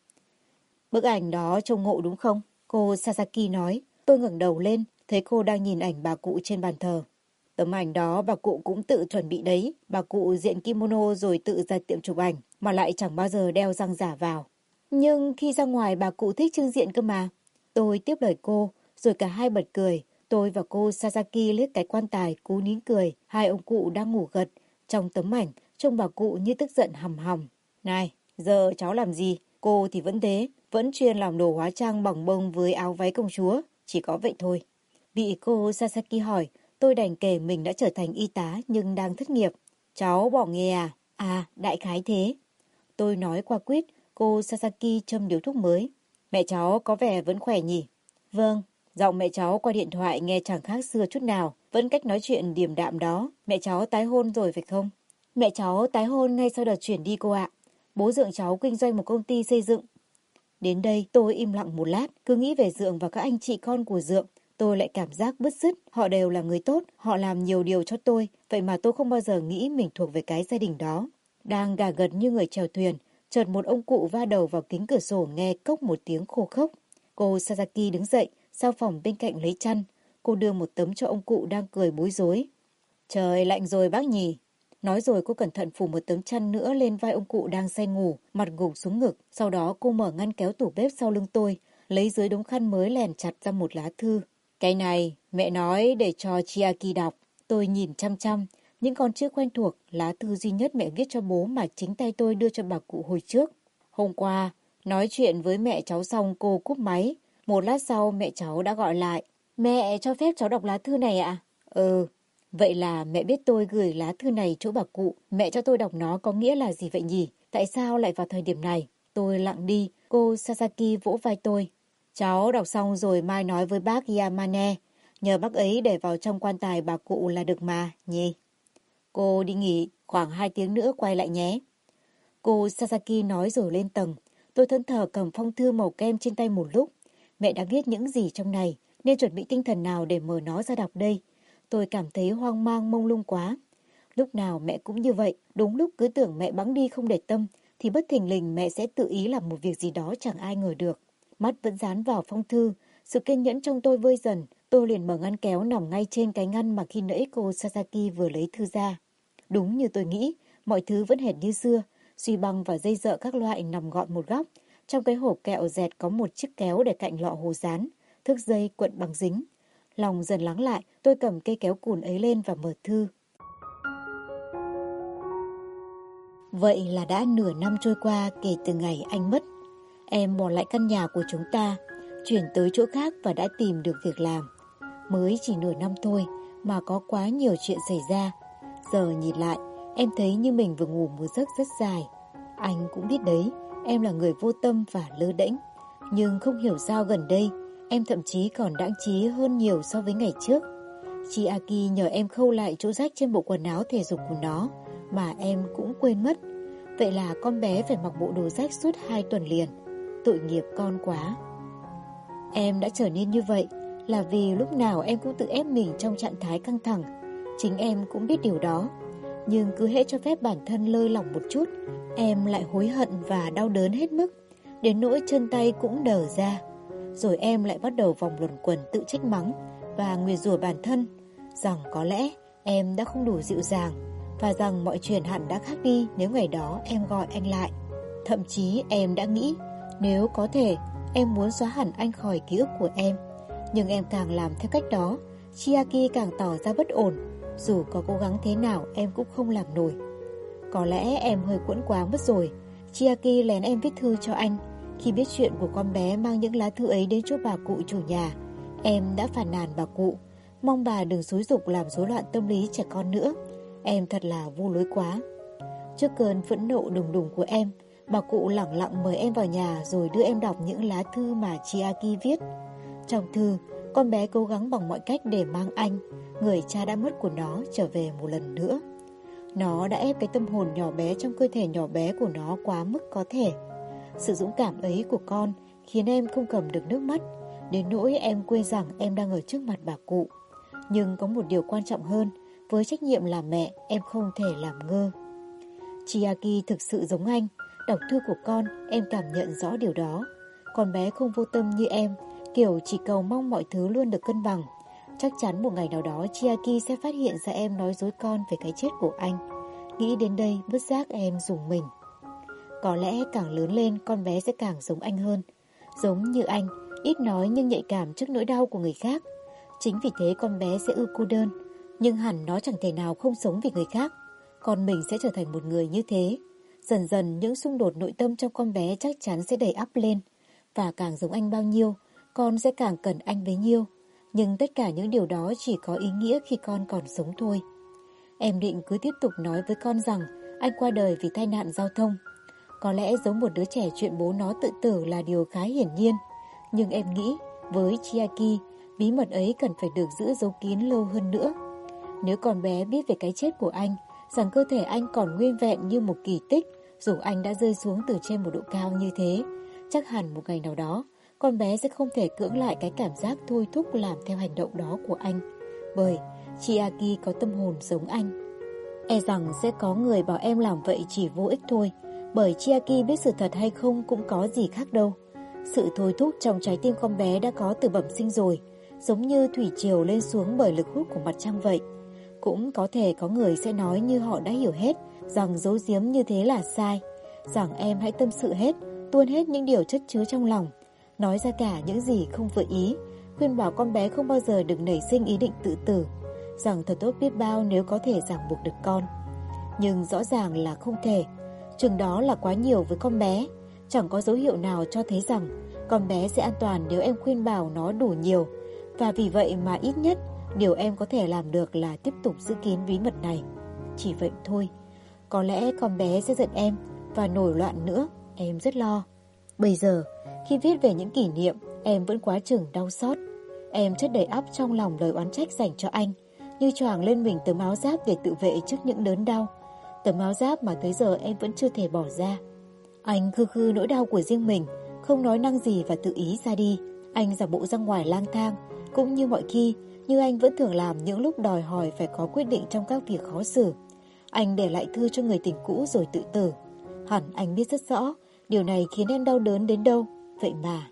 Bức ảnh đó trông ngộ đúng không? Cô Sasaki nói. Tôi ngẩng đầu lên, thấy cô đang nhìn ảnh bà cụ trên bàn thờ. Tấm ảnh đó bà cụ cũng tự chuẩn bị đấy. Bà cụ diện kimono rồi tự ra tiệm chụp ảnh, mà lại chẳng bao giờ đeo răng giả vào. Nhưng khi ra ngoài bà cụ thích trưng diện cơ mà. Tôi tiếp lời cô, rồi cả hai bật cười. Tôi và cô Sasaki liếc cái quan tài cú nín cười. Hai ông cụ đang ngủ gật. Trong tấm ảnh, trông bà cụ như tức giận hầm hầm. Này, giờ cháu làm gì? Cô thì vẫn thế, vẫn chuyên làm đồ hóa trang bỏng bông với áo váy công chúa. Chỉ có vậy thôi. Bị cô Sasaki hỏi, tôi đành kể mình đã trở thành y tá nhưng đang thất nghiệp. Cháu bỏ nghề à? À, đại khái thế. Tôi nói qua quýt, cô Sasaki châm điếu thuốc mới. Mẹ cháu có vẻ vẫn khỏe nhỉ? Vâng, giọng mẹ cháu qua điện thoại nghe chẳng khác xưa chút nào. Vẫn cách nói chuyện điềm đạm đó. Mẹ cháu tái hôn rồi phải không? Mẹ cháu tái hôn ngay sau đợt chuyển đi cô ạ. Bố Dượng cháu kinh doanh một công ty xây dựng. Đến đây tôi im lặng một lát, cứ nghĩ về Dượng và các anh chị con của Dượng. Tôi lại cảm giác bứt rứt, họ đều là người tốt, họ làm nhiều điều cho tôi, vậy mà tôi không bao giờ nghĩ mình thuộc về cái gia đình đó. Đang gà gật như người chèo thuyền, chợt một ông cụ va đầu vào kính cửa sổ nghe cốc một tiếng khô khốc. Cô Sasaki đứng dậy, sau phòng bên cạnh lấy chăn. Cô đưa một tấm cho ông cụ đang cười bối rối. Trời lạnh rồi bác nhỉ. Nói rồi cô cẩn thận phủ một tấm chăn nữa lên vai ông cụ đang say ngủ, mặt gục xuống ngực. Sau đó cô mở ngăn kéo tủ bếp sau lưng tôi, lấy dưới đống khăn mới lèn chặt ra một lá thư. Cái này, mẹ nói để cho Chiaki đọc. Tôi nhìn chăm chăm, những con chữ quen thuộc, lá thư duy nhất mẹ viết cho bố mà chính tay tôi đưa cho bà cụ hồi trước. Hôm qua, nói chuyện với mẹ cháu xong cô cúp máy. Một lát sau mẹ cháu đã gọi lại. Mẹ cho phép cháu đọc lá thư này ạ? Ừ. Vậy là mẹ biết tôi gửi lá thư này chỗ bà cụ. Mẹ cho tôi đọc nó có nghĩa là gì vậy nhỉ? Tại sao lại vào thời điểm này? Tôi lặng đi, cô Sasaki vỗ vai tôi. Cháu đọc xong rồi mai nói với bác Yamane. Nhờ bác ấy để vào trong quan tài bà cụ là được mà, nhỉ? Cô đi nghỉ, khoảng hai tiếng nữa quay lại nhé. Cô Sasaki nói rồi lên tầng. Tôi thẫn thờ cầm phong thư màu kem trên tay một lúc. Mẹ đã viết những gì trong này, nên chuẩn bị tinh thần nào để mở nó ra đọc đây? Tôi cảm thấy hoang mang mông lung quá. Lúc nào mẹ cũng như vậy, đúng lúc cứ tưởng mẹ bẵng đi không để tâm, thì bất thình lình mẹ sẽ tự ý làm một việc gì đó chẳng ai ngờ được. Mắt vẫn dán vào phong thư, sự kiên nhẫn trong tôi vơi dần. Tôi liền mở ngăn kéo nằm ngay trên cái ngăn mà khi nãy cô Sasaki vừa lấy thư ra. Đúng như tôi nghĩ, mọi thứ vẫn hệt như xưa. Suy băng và dây dợ các loại nằm gọn một góc. Trong cái hộp kẹo dẹt có một chiếc kéo để cạnh lọ hồ dán, thước dây cuộn bằng dính. Lòng dần lắng lại, tôi cầm cây kéo cùn ấy lên và mở thư. Vậy là đã nửa năm trôi qua kể từ ngày anh mất. Em bỏ lại căn nhà của chúng ta, chuyển tới chỗ khác và đã tìm được việc làm. Mới chỉ nửa năm thôi mà có quá nhiều chuyện xảy ra. Giờ nhìn lại, em thấy như mình vừa ngủ một giấc rất dài. Anh cũng biết đấy, em là người vô tâm và lơ đễnh. Nhưng không hiểu sao gần đây, em thậm chí còn đãng trí hơn nhiều so với ngày trước. Chiaki nhờ em khâu lại chỗ rách trên bộ quần áo thể dục của nó, mà em cũng quên mất. Vậy là con bé phải mặc bộ đồ rách suốt hai tuần liền. Tội nghiệp con quá. Em đã trở nên như vậy là vì lúc nào em cũng tự ép mình trong trạng thái căng thẳng. Chính em cũng biết điều đó. Nhưng cứ hễ cho phép bản thân lơi lỏng một chút, em lại hối hận và đau đớn hết mức, đến nỗi chân tay cũng đờ ra. Rồi em lại bắt đầu vòng luẩn quẩn tự trách mắng và nguyền rủa bản thân rằng có lẽ em đã không đủ dịu dàng và rằng mọi chuyện hẳn đã khác đi nếu ngày đó em gọi anh lại. Thậm chí em đã nghĩ nếu có thể em muốn xóa hẳn anh khỏi ký ức của em. Nhưng em càng làm theo cách đó, Chiaki càng tỏ ra bất ổn. Dù có cố gắng thế nào em cũng không làm nổi. Có lẽ em hơi quẫn quá mất rồi. Chiaki lén em viết thư cho anh. Khi biết chuyện của con bé mang những lá thư ấy đến chỗ bà cụ chủ nhà, em đã phàn nàn bà cụ, mong bà đừng xúi giục làm rối loạn tâm lý trẻ con nữa. Em thật là vô lối quá. Trước cơn phẫn nộ đùng đùng của em, bà cụ lẳng lặng mời em vào nhà rồi đưa em đọc những lá thư mà Chiaki viết. Trong thư, con bé cố gắng bằng mọi cách để mang anh, người cha đã mất của nó, trở về một lần nữa. Nó đã ép cái tâm hồn nhỏ bé trong cơ thể nhỏ bé của nó quá mức có thể. Sự dũng cảm ấy của con khiến em không cầm được nước mắt, đến nỗi em quên rằng em đang ở trước mặt bà cụ. Nhưng có một điều quan trọng hơn, với trách nhiệm làm mẹ, em không thể làm ngơ. Chiaki thực sự giống anh. Đọc thư của con, em cảm nhận rõ điều đó. Con bé không vô tâm như em, kiểu chỉ cầu mong mọi thứ luôn được cân bằng. Chắc chắn một ngày nào đó Chiaki sẽ phát hiện ra em nói dối con về cái chết của anh. Nghĩ đến đây, bất giác em rùng mình. Có lẽ càng lớn lên, con bé sẽ càng giống anh hơn. Giống như anh, ít nói nhưng nhạy cảm trước nỗi đau của người khác. Chính vì thế con bé sẽ ưa cô đơn. Nhưng hẳn nó chẳng thể nào không sống vì người khác. Con mình sẽ trở thành một người như thế. Dần dần những xung đột nội tâm trong con bé chắc chắn sẽ đầy ắp lên. Và càng giống anh bao nhiêu, con sẽ càng cần anh bấy nhiêu. Nhưng tất cả những điều đó chỉ có ý nghĩa khi con còn sống thôi. Em định cứ tiếp tục nói với con rằng anh qua đời vì tai nạn giao thông. Có lẽ giống một đứa trẻ chuyện bố nó tự tử là điều khá hiển nhiên. Nhưng em nghĩ với Chiaki, bí mật ấy cần phải được giữ giấu kín lâu hơn nữa. Nếu con bé biết về cái chết của anh, rằng cơ thể anh còn nguyên vẹn như một kỳ tích, dù anh đã rơi xuống từ trên một độ cao như thế, chắc hẳn một ngày nào đó con bé sẽ không thể cưỡng lại cái cảm giác thôi thúc làm theo hành động đó của anh. Bởi Chiaki có tâm hồn giống anh. E rằng sẽ có người bảo em làm vậy chỉ vô ích thôi, bởi Chiaki biết sự thật hay không cũng có gì khác đâu. Sự thôi thúc trong trái tim con bé đã có từ bẩm sinh rồi, giống như thủy triều lên xuống bởi lực hút của mặt trăng vậy. Cũng có thể có người sẽ nói như họ đã hiểu hết, rằng giấu giếm như thế là sai, rằng em hãy tâm sự hết, tuôn hết những điều chất chứa trong lòng, nói ra cả những gì không vừa ý, khuyên bảo con bé không bao giờ được nảy sinh ý định tự tử, rằng thật tốt biết bao nếu có thể ràng buộc được con. Nhưng rõ ràng là không thể, chừng đó là quá nhiều với con bé, chẳng có dấu hiệu nào cho thấy rằng con bé sẽ an toàn nếu em khuyên bảo nó đủ nhiều, và vì vậy mà ít nhất điều em có thể làm được là tiếp tục giữ kín bí mật này. Chỉ vậy thôi. Có lẽ con bé sẽ giận em và nổi loạn nữa, em rất lo. Bây giờ, khi viết về những kỷ niệm, em vẫn quá chừng đau xót. Em chất đầy ắp trong lòng lời oán trách dành cho anh, như choàng lên mình tấm áo giáp để tự vệ trước những đớn đau. Tấm áo giáp mà tới giờ em vẫn chưa thể bỏ ra. Anh khư khư nỗi đau của riêng mình, không nói năng gì và tự ý ra đi. Anh giả bộ ra ngoài lang thang, cũng như mọi khi, như anh vẫn thường làm những lúc đòi hỏi phải có quyết định trong các việc khó xử. Anh để lại thư cho người tình cũ rồi tự tử. Hẳn anh biết rất rõ, điều này khiến em đau đớn đến đâu, vậy mà.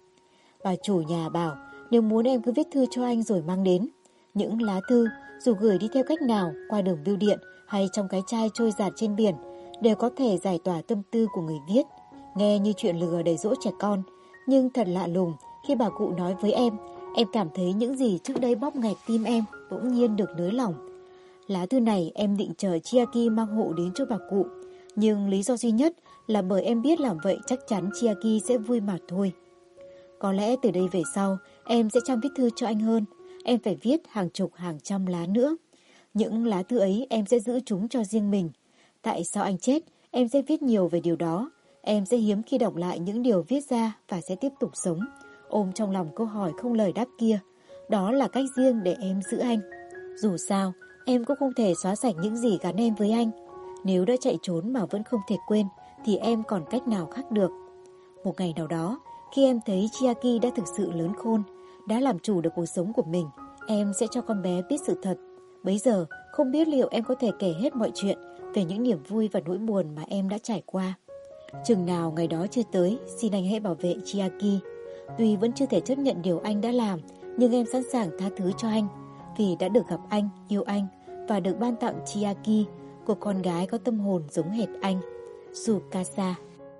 Bà chủ nhà bảo, nếu muốn em cứ viết thư cho anh rồi mang đến. Những lá thư, dù gửi đi theo cách nào, qua đường bưu điện hay trong cái chai trôi dạt trên biển, đều có thể giải tỏa tâm tư của người viết. Nghe như chuyện lừa để dỗ trẻ con, nhưng thật lạ lùng khi bà cụ nói với em, em cảm thấy những gì trước đây bóp nghẹt tim em bỗng nhiên được nới lỏng. Lá thư này em định chờ Chiaki mang hộ đến cho bà cụ, nhưng lý do duy nhất là bởi em biết làm vậy chắc chắn Chiaki sẽ vui mà thôi. Có lẽ từ đây về sau em sẽ chăm viết thư cho anh hơn. Em phải viết hàng chục hàng trăm lá nữa. Những lá thư ấy em sẽ giữ chúng cho riêng mình. Tại sao anh chết, em sẽ viết nhiều về điều đó. Em sẽ hiếm khi đọc lại những điều viết ra và sẽ tiếp tục sống, ôm trong lòng câu hỏi không lời đáp kia. Đó là cách riêng để em giữ anh. Dù sao, em cũng không thể xóa sạch những gì gắn em với anh. Nếu đã chạy trốn mà vẫn không thể quên, thì em còn cách nào khác được. Một ngày nào đó, khi em thấy Chiaki đã thực sự lớn khôn, đã làm chủ được cuộc sống của mình, em sẽ cho con bé biết sự thật. Bấy giờ, không biết liệu em có thể kể hết mọi chuyện về những niềm vui và nỗi buồn mà em đã trải qua. Chừng nào ngày đó chưa tới, xin anh hãy bảo vệ Chiaki. Tuy vẫn chưa thể chấp nhận điều anh đã làm, nhưng em sẵn sàng tha thứ cho anh, vì đã được gặp anh, yêu anh và được ban tặng Chiaki, cô con gái có tâm hồn giống hệt anh. Tsukasa.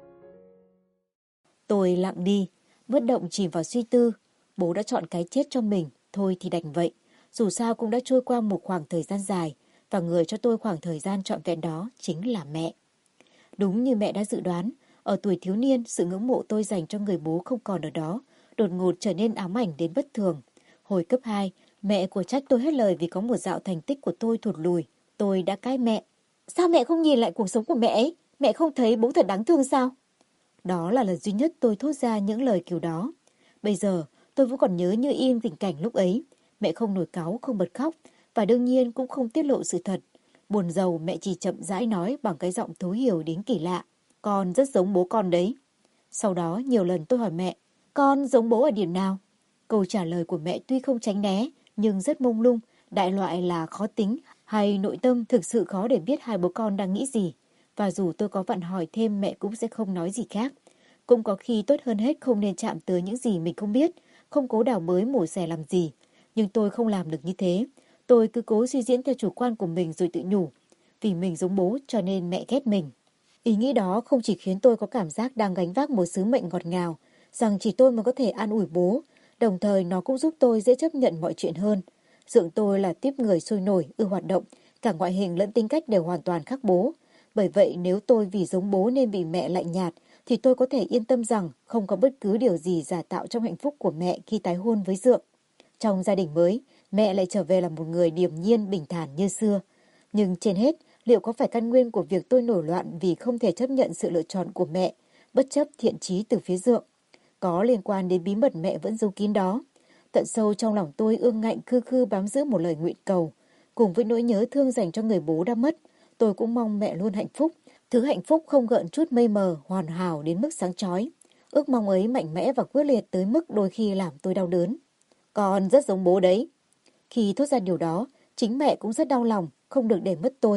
Tôi lặng đi, bất động chìm vào suy tư. Bố đã chọn cái chết cho mình, thôi thì đành vậy. Dù sao cũng đã trôi qua một khoảng thời gian dài, và người cho tôi khoảng thời gian trọn vẹn đó chính là mẹ. Đúng như mẹ đã dự đoán, ở tuổi thiếu niên, sự ngưỡng mộ tôi dành cho người bố không còn ở đó, đột ngột trở nên ám ảnh đến bất thường. Hồi cấp hai, mẹ của trách tôi hết lời vì có một dạo thành tích của tôi thụt lùi. Tôi đã cãi mẹ. Sao mẹ không nhìn lại cuộc sống của mẹ ấy? Mẹ không thấy bố thật đáng thương sao? Đó là lần duy nhất tôi thốt ra những lời kiểu đó. Bây giờ, tôi vẫn còn nhớ như in tình cảnh lúc ấy. Mẹ không nổi cáu, không bật khóc, và đương nhiên cũng không tiết lộ sự thật. Buồn rầu, mẹ chỉ chậm rãi nói bằng cái giọng thấu hiểu đến kỳ lạ. Con rất giống bố con đấy. Sau đó, nhiều lần tôi hỏi mẹ, con giống bố ở điểm nào? Câu trả lời của mẹ tuy không tránh né, nhưng rất mông lung, đại loại là khó tính, hay nội tâm thực sự khó để biết hai bố con đang nghĩ gì. Và dù tôi có vặn hỏi thêm, mẹ cũng sẽ không nói gì khác. Cũng có khi tốt hơn hết không nên chạm tới những gì mình không biết, không cố đào bới mổ xẻ làm gì. Nhưng tôi không làm được như thế. Tôi cứ cố suy diễn theo chủ quan của mình rồi tự nhủ. Vì mình giống bố cho nên mẹ ghét mình. Ý nghĩ đó không chỉ khiến tôi có cảm giác đang gánh vác một sứ mệnh ngọt ngào, rằng chỉ tôi mới có thể an ủi bố, đồng thời nó cũng giúp tôi dễ chấp nhận mọi chuyện hơn. Dượng tôi là tiếp người sôi nổi, ưa hoạt động, cả ngoại hình lẫn tính cách đều hoàn toàn khác bố. Bởi vậy nếu tôi vì giống bố nên bị mẹ lạnh nhạt, thì tôi có thể yên tâm rằng không có bất cứ điều gì giả tạo trong hạnh phúc của mẹ khi tái hôn với Dượng. Trong gia đình mới, mẹ lại trở về là một người điềm nhiên bình thản như xưa. Nhưng trên hết, liệu có phải căn nguyên của việc tôi nổi loạn vì không thể chấp nhận sự lựa chọn của mẹ, bất chấp thiện chí từ phía Dượng, có liên quan đến bí mật mẹ vẫn giấu kín đó? Tận sâu trong lòng tôi ương ngạnh khư khư bám giữ một lời nguyện cầu. Cùng với nỗi nhớ thương dành cho người bố đã mất, tôi cũng mong mẹ luôn hạnh phúc. Thứ hạnh phúc không gợn chút mây mờ, hoàn hảo đến mức sáng chói. Ước mong ấy mạnh mẽ và quyết liệt tới mức đôi khi làm tôi đau đớn. Con rất giống bố đấy. Khi thốt ra điều đó, chính mẹ cũng rất đau lòng, không được để mất tôi.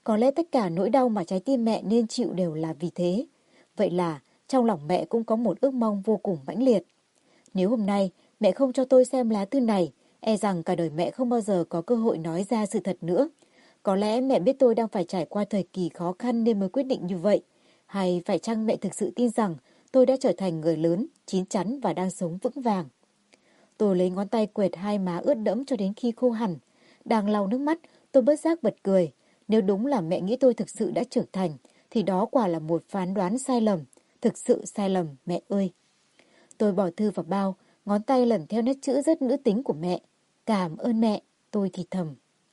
Có lẽ tất cả nỗi đau mà trái tim mẹ nên chịu đều là vì thế. Vậy là trong lòng mẹ cũng có một ước mong vô cùng mãnh liệt. Nếu hôm nay mẹ không cho tôi xem lá thư này, e rằng cả đời mẹ không bao giờ có cơ hội nói ra sự thật nữa. Có lẽ mẹ biết tôi đang phải trải qua thời kỳ khó khăn nên mới quyết định như vậy. Hay phải chăng mẹ thực sự tin rằng tôi đã trở thành người lớn, chín chắn và đang sống vững vàng? Tôi lấy ngón tay quệt hai má ướt đẫm cho đến khi khô hẳn. Đang lau nước mắt, tôi bất giác bật cười. Nếu đúng là mẹ nghĩ tôi thực sự đã trưởng thành, thì đó quả là một phán đoán sai lầm. Thực sự sai lầm, mẹ ơi. Tôi bỏ thư vào bao, ngón tay lần theo nét chữ rất nữ tính của mẹ. Cảm ơn mẹ, tôi thì thầm.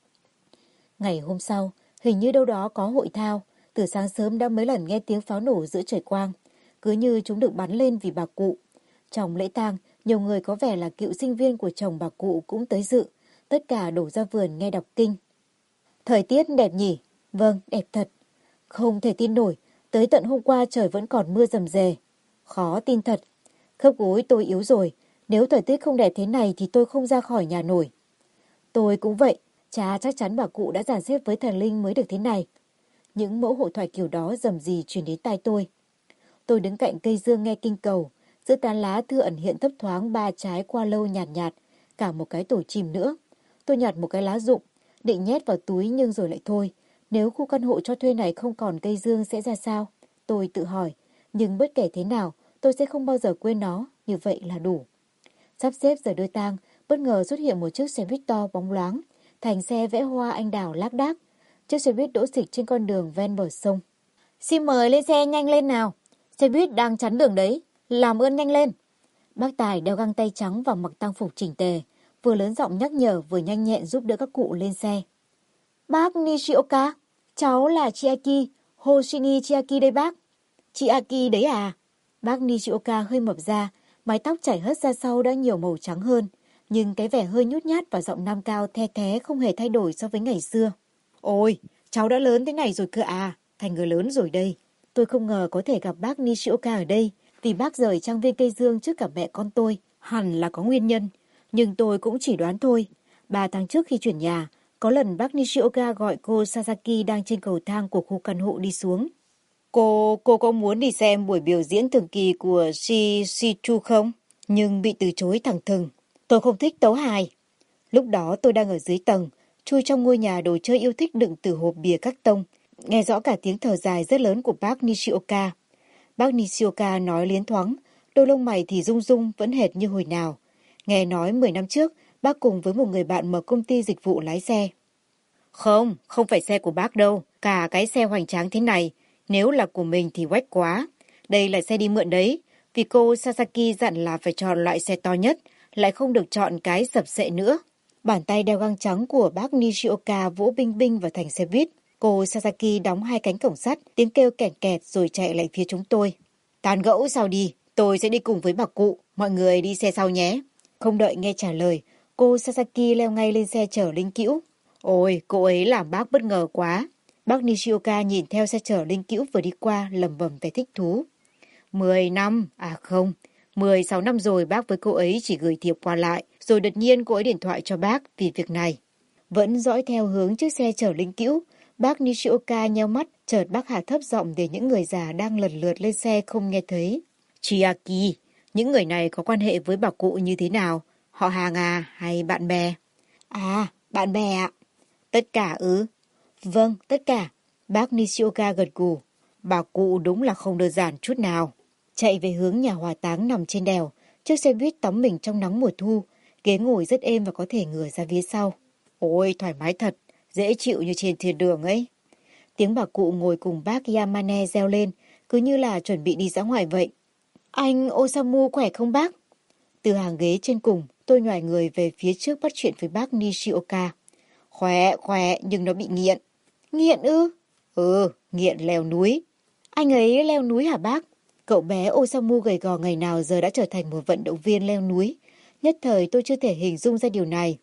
Ngày hôm sau, hình như đâu đó có hội thao. Từ sáng sớm đã mấy lần nghe tiếng pháo nổ giữa trời quang. Cứ như chúng được bắn lên vì bà cụ. Trong lễ tang, nhiều người có vẻ là cựu sinh viên của chồng bà cụ cũng tới dự. Tất cả đổ ra vườn nghe đọc kinh. Thời tiết đẹp nhỉ? Vâng, đẹp thật. Không thể tin nổi, tới tận hôm qua trời vẫn còn mưa rầm rề. Khó tin thật. Khớp gối tôi yếu rồi. Nếu thời tiết không đẹp thế này thì tôi không ra khỏi nhà nổi. Tôi cũng vậy. Cha chắc chắn bà cụ đã dàn xếp với thần linh mới được thế này. Những mẫu hội thoại kiểu đó rầm rì truyền đến tai tôi. Tôi đứng cạnh cây dương nghe kinh cầu. Giữa tán lá thư ẩn hiện thấp thoáng ba trái qua lâu nhạt nhạt. Cả một cái tổ chìm nữa. Tôi nhặt một cái lá rụng, định nhét vào túi nhưng rồi lại thôi. Nếu khu căn hộ cho thuê này không còn cây dương sẽ ra sao? Tôi tự hỏi. Nhưng bất kể thế nào, tôi sẽ không bao giờ quên nó. Như vậy là đủ. Sắp xếp giờ đưa tang, bất ngờ xuất hiện một chiếc xe buýt to bóng loáng. Thành xe vẽ hoa anh đào lác đác. Chiếc xe buýt đỗ xịch trên con đường ven bờ sông. Xin mời lên xe, nhanh lên nào. Xe buýt đang chắn đường đấy. Làm ơn nhanh lên. Bác Tài đeo găng tay trắng và mặc tang phục chỉnh tề. Vừa lớn giọng nhắc nhở vừa nhanh nhẹn giúp đỡ các cụ lên xe. Bác Nishioka, cháu là Chiaki, Hoshini Chiaki đây bác. Chiaki đấy à? Bác Nishioka hơi mập ra, mái tóc chảy hất ra sau đã nhiều màu trắng hơn. Nhưng cái vẻ hơi nhút nhát và giọng nam cao the thé không hề thay đổi so với ngày xưa. Ôi, cháu đã lớn thế này rồi cơ à, thành người lớn rồi đây. Tôi không ngờ có thể gặp bác Nishioka ở đây, vì bác rời trang viên cây dương trước cả mẹ con tôi, hẳn là có nguyên nhân. Nhưng tôi cũng chỉ đoán thôi. Ba tháng trước khi chuyển nhà, có lần bác Nishioka gọi cô Sasaki đang trên cầu thang của khu căn hộ đi xuống. Cô, cô có muốn đi xem buổi biểu diễn thường kỳ của Shichichu không? Nhưng bị từ chối thẳng thừng. Tôi không thích tấu hài. Lúc đó tôi đang ở dưới tầng, chui trong ngôi nhà đồ chơi yêu thích đựng từ hộp bìa các tông. Nghe rõ cả tiếng thở dài rất lớn của bác Nishioka. Bác Nishioka nói liến thoáng, đôi lông mày thì rung rung vẫn hệt như hồi nào. Nghe nói mười năm trước, bác cùng với một người bạn mở công ty dịch vụ lái xe. Không, không phải xe của bác đâu. Cả cái xe hoành tráng thế này, nếu là của mình thì quách quá. Đây là xe đi mượn đấy. Vì cô Sasaki dặn là phải chọn loại xe to nhất, lại không được chọn cái sập xệ nữa. Bàn tay đeo găng trắng của bác Nishioka vỗ binh binh vào thành xe buýt. Cô Sasaki đóng hai cánh cổng sắt, tiếng kêu kẹt kẹt rồi chạy lại phía chúng tôi. Tán gẫu sao đi, tôi sẽ đi cùng với bà cụ, mọi người đi xe sau nhé. Không đợi nghe trả lời, cô Sasaki leo ngay lên xe chở Linh Cữu. Ôi, cô ấy làm bác bất ngờ quá. Bác Nishioka nhìn theo xe chở Linh Cữu vừa đi qua lẩm bẩm vẻ thích thú. Mười năm, à không, mười sáu năm rồi bác với cô ấy chỉ gửi thiệp qua lại, rồi đột nhiên cô ấy điện thoại cho bác vì việc này. Vẫn dõi theo hướng chiếc xe chở Linh Cữu, bác Nishioka nheo mắt, chợt bác hạ thấp giọng để những người già đang lần lượt lên xe không nghe thấy. Chiaki, những người này có quan hệ với bà cụ như thế nào? Họ hàng à hay bạn bè? À, bạn bè ạ. Tất cả ư? Vâng, tất cả. Bác Nishioka gật gù. Bà cụ đúng là không đơn giản chút nào. Chạy về hướng nhà hỏa táng nằm trên đèo, chiếc xe buýt tắm mình trong nắng mùa thu, ghế ngồi rất êm và có thể ngửa ra phía sau. Ôi, thoải mái thật, dễ chịu như trên thiên đường ấy. Tiếng bà cụ ngồi cùng bác Yamane reo lên, cứ như là chuẩn bị đi ra ngoài vậy. Anh Osamu khỏe không bác? Từ hàng ghế trên cùng, tôi nhoài người về phía trước bắt chuyện với bác Nishioka. Khỏe, khỏe, nhưng nó bị nghiện. Nghiện ư? Ừ, nghiện leo núi. Anh ấy leo núi hả bác? Cậu bé Osamu gầy gò ngày nào giờ đã trở thành một vận động viên leo núi. Nhất thời tôi chưa thể hình dung ra điều này.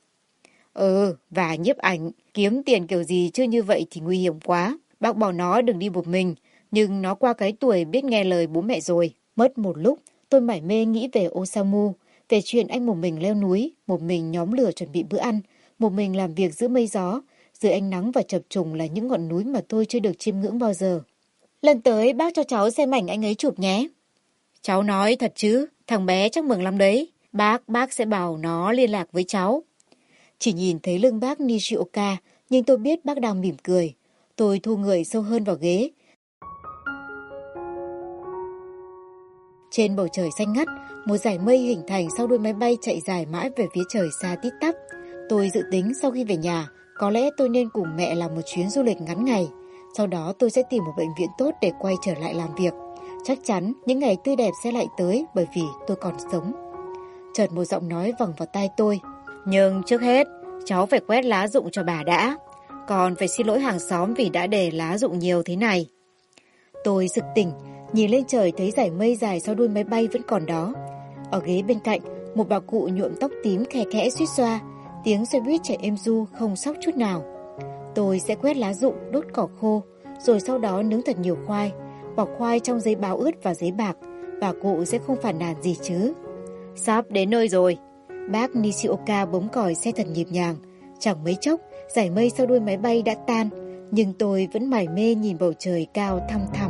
Ừ, và nhiếp ảnh, kiếm tiền kiểu gì chứ như vậy thì nguy hiểm quá. Bác bảo nó đừng đi một mình, nhưng nó qua cái tuổi biết nghe lời bố mẹ rồi. Mất một lúc, tôi mải mê nghĩ về Osamu, về chuyện anh một mình leo núi, một mình nhóm lửa chuẩn bị bữa ăn, một mình làm việc giữa mây gió, Dưới ánh nắng và chập trùng là những ngọn núi mà tôi chưa được chiêm ngưỡng bao giờ. Lần tới bác cho cháu xem ảnh anh ấy chụp nhé. Cháu nói thật chứ, thằng bé chắc mừng lắm đấy. Bác, bác sẽ bảo nó liên lạc với cháu. Chỉ nhìn thấy lưng bác Nishioka, nhưng tôi biết bác đang mỉm cười. Tôi thu người sâu hơn vào ghế. Trên bầu trời xanh ngắt, một dải mây hình thành sau đuôi máy bay chạy dài mãi về phía trời xa tít tắp. Tôi dự tính sau khi về nhà, có lẽ tôi nên cùng mẹ làm một chuyến du lịch ngắn ngày. Sau đó tôi sẽ tìm một bệnh viện tốt để quay trở lại làm việc. Chắc chắn những ngày tươi đẹp sẽ lại tới bởi vì tôi còn sống. Chợt một giọng nói vẳng vào tai tôi. Nhưng trước hết, cháu phải quét lá rụng cho bà đã. Còn phải xin lỗi hàng xóm vì đã để lá rụng nhiều thế này. Tôi sực tỉnh, nhìn lên trời thấy dải mây dài sau đuôi máy bay vẫn còn đó. Ở ghế bên cạnh, một bà cụ nhuộm tóc tím khè khẽ suýt xoa. Tiếng xe buýt chạy êm du không sóc chút nào. Tôi sẽ quét lá rụng, đốt cỏ khô, rồi sau đó nướng thật nhiều khoai. Bỏ khoai trong giấy báo ướt và giấy bạc. Bà cụ sẽ không phản nàn gì chứ. Sắp đến nơi rồi. Bác Nishioka bấm còi xe thật nhịp nhàng. Chẳng mấy chốc, dải mây sau đuôi máy bay đã tan. Nhưng tôi vẫn mải mê nhìn bầu trời cao thăm thẳm.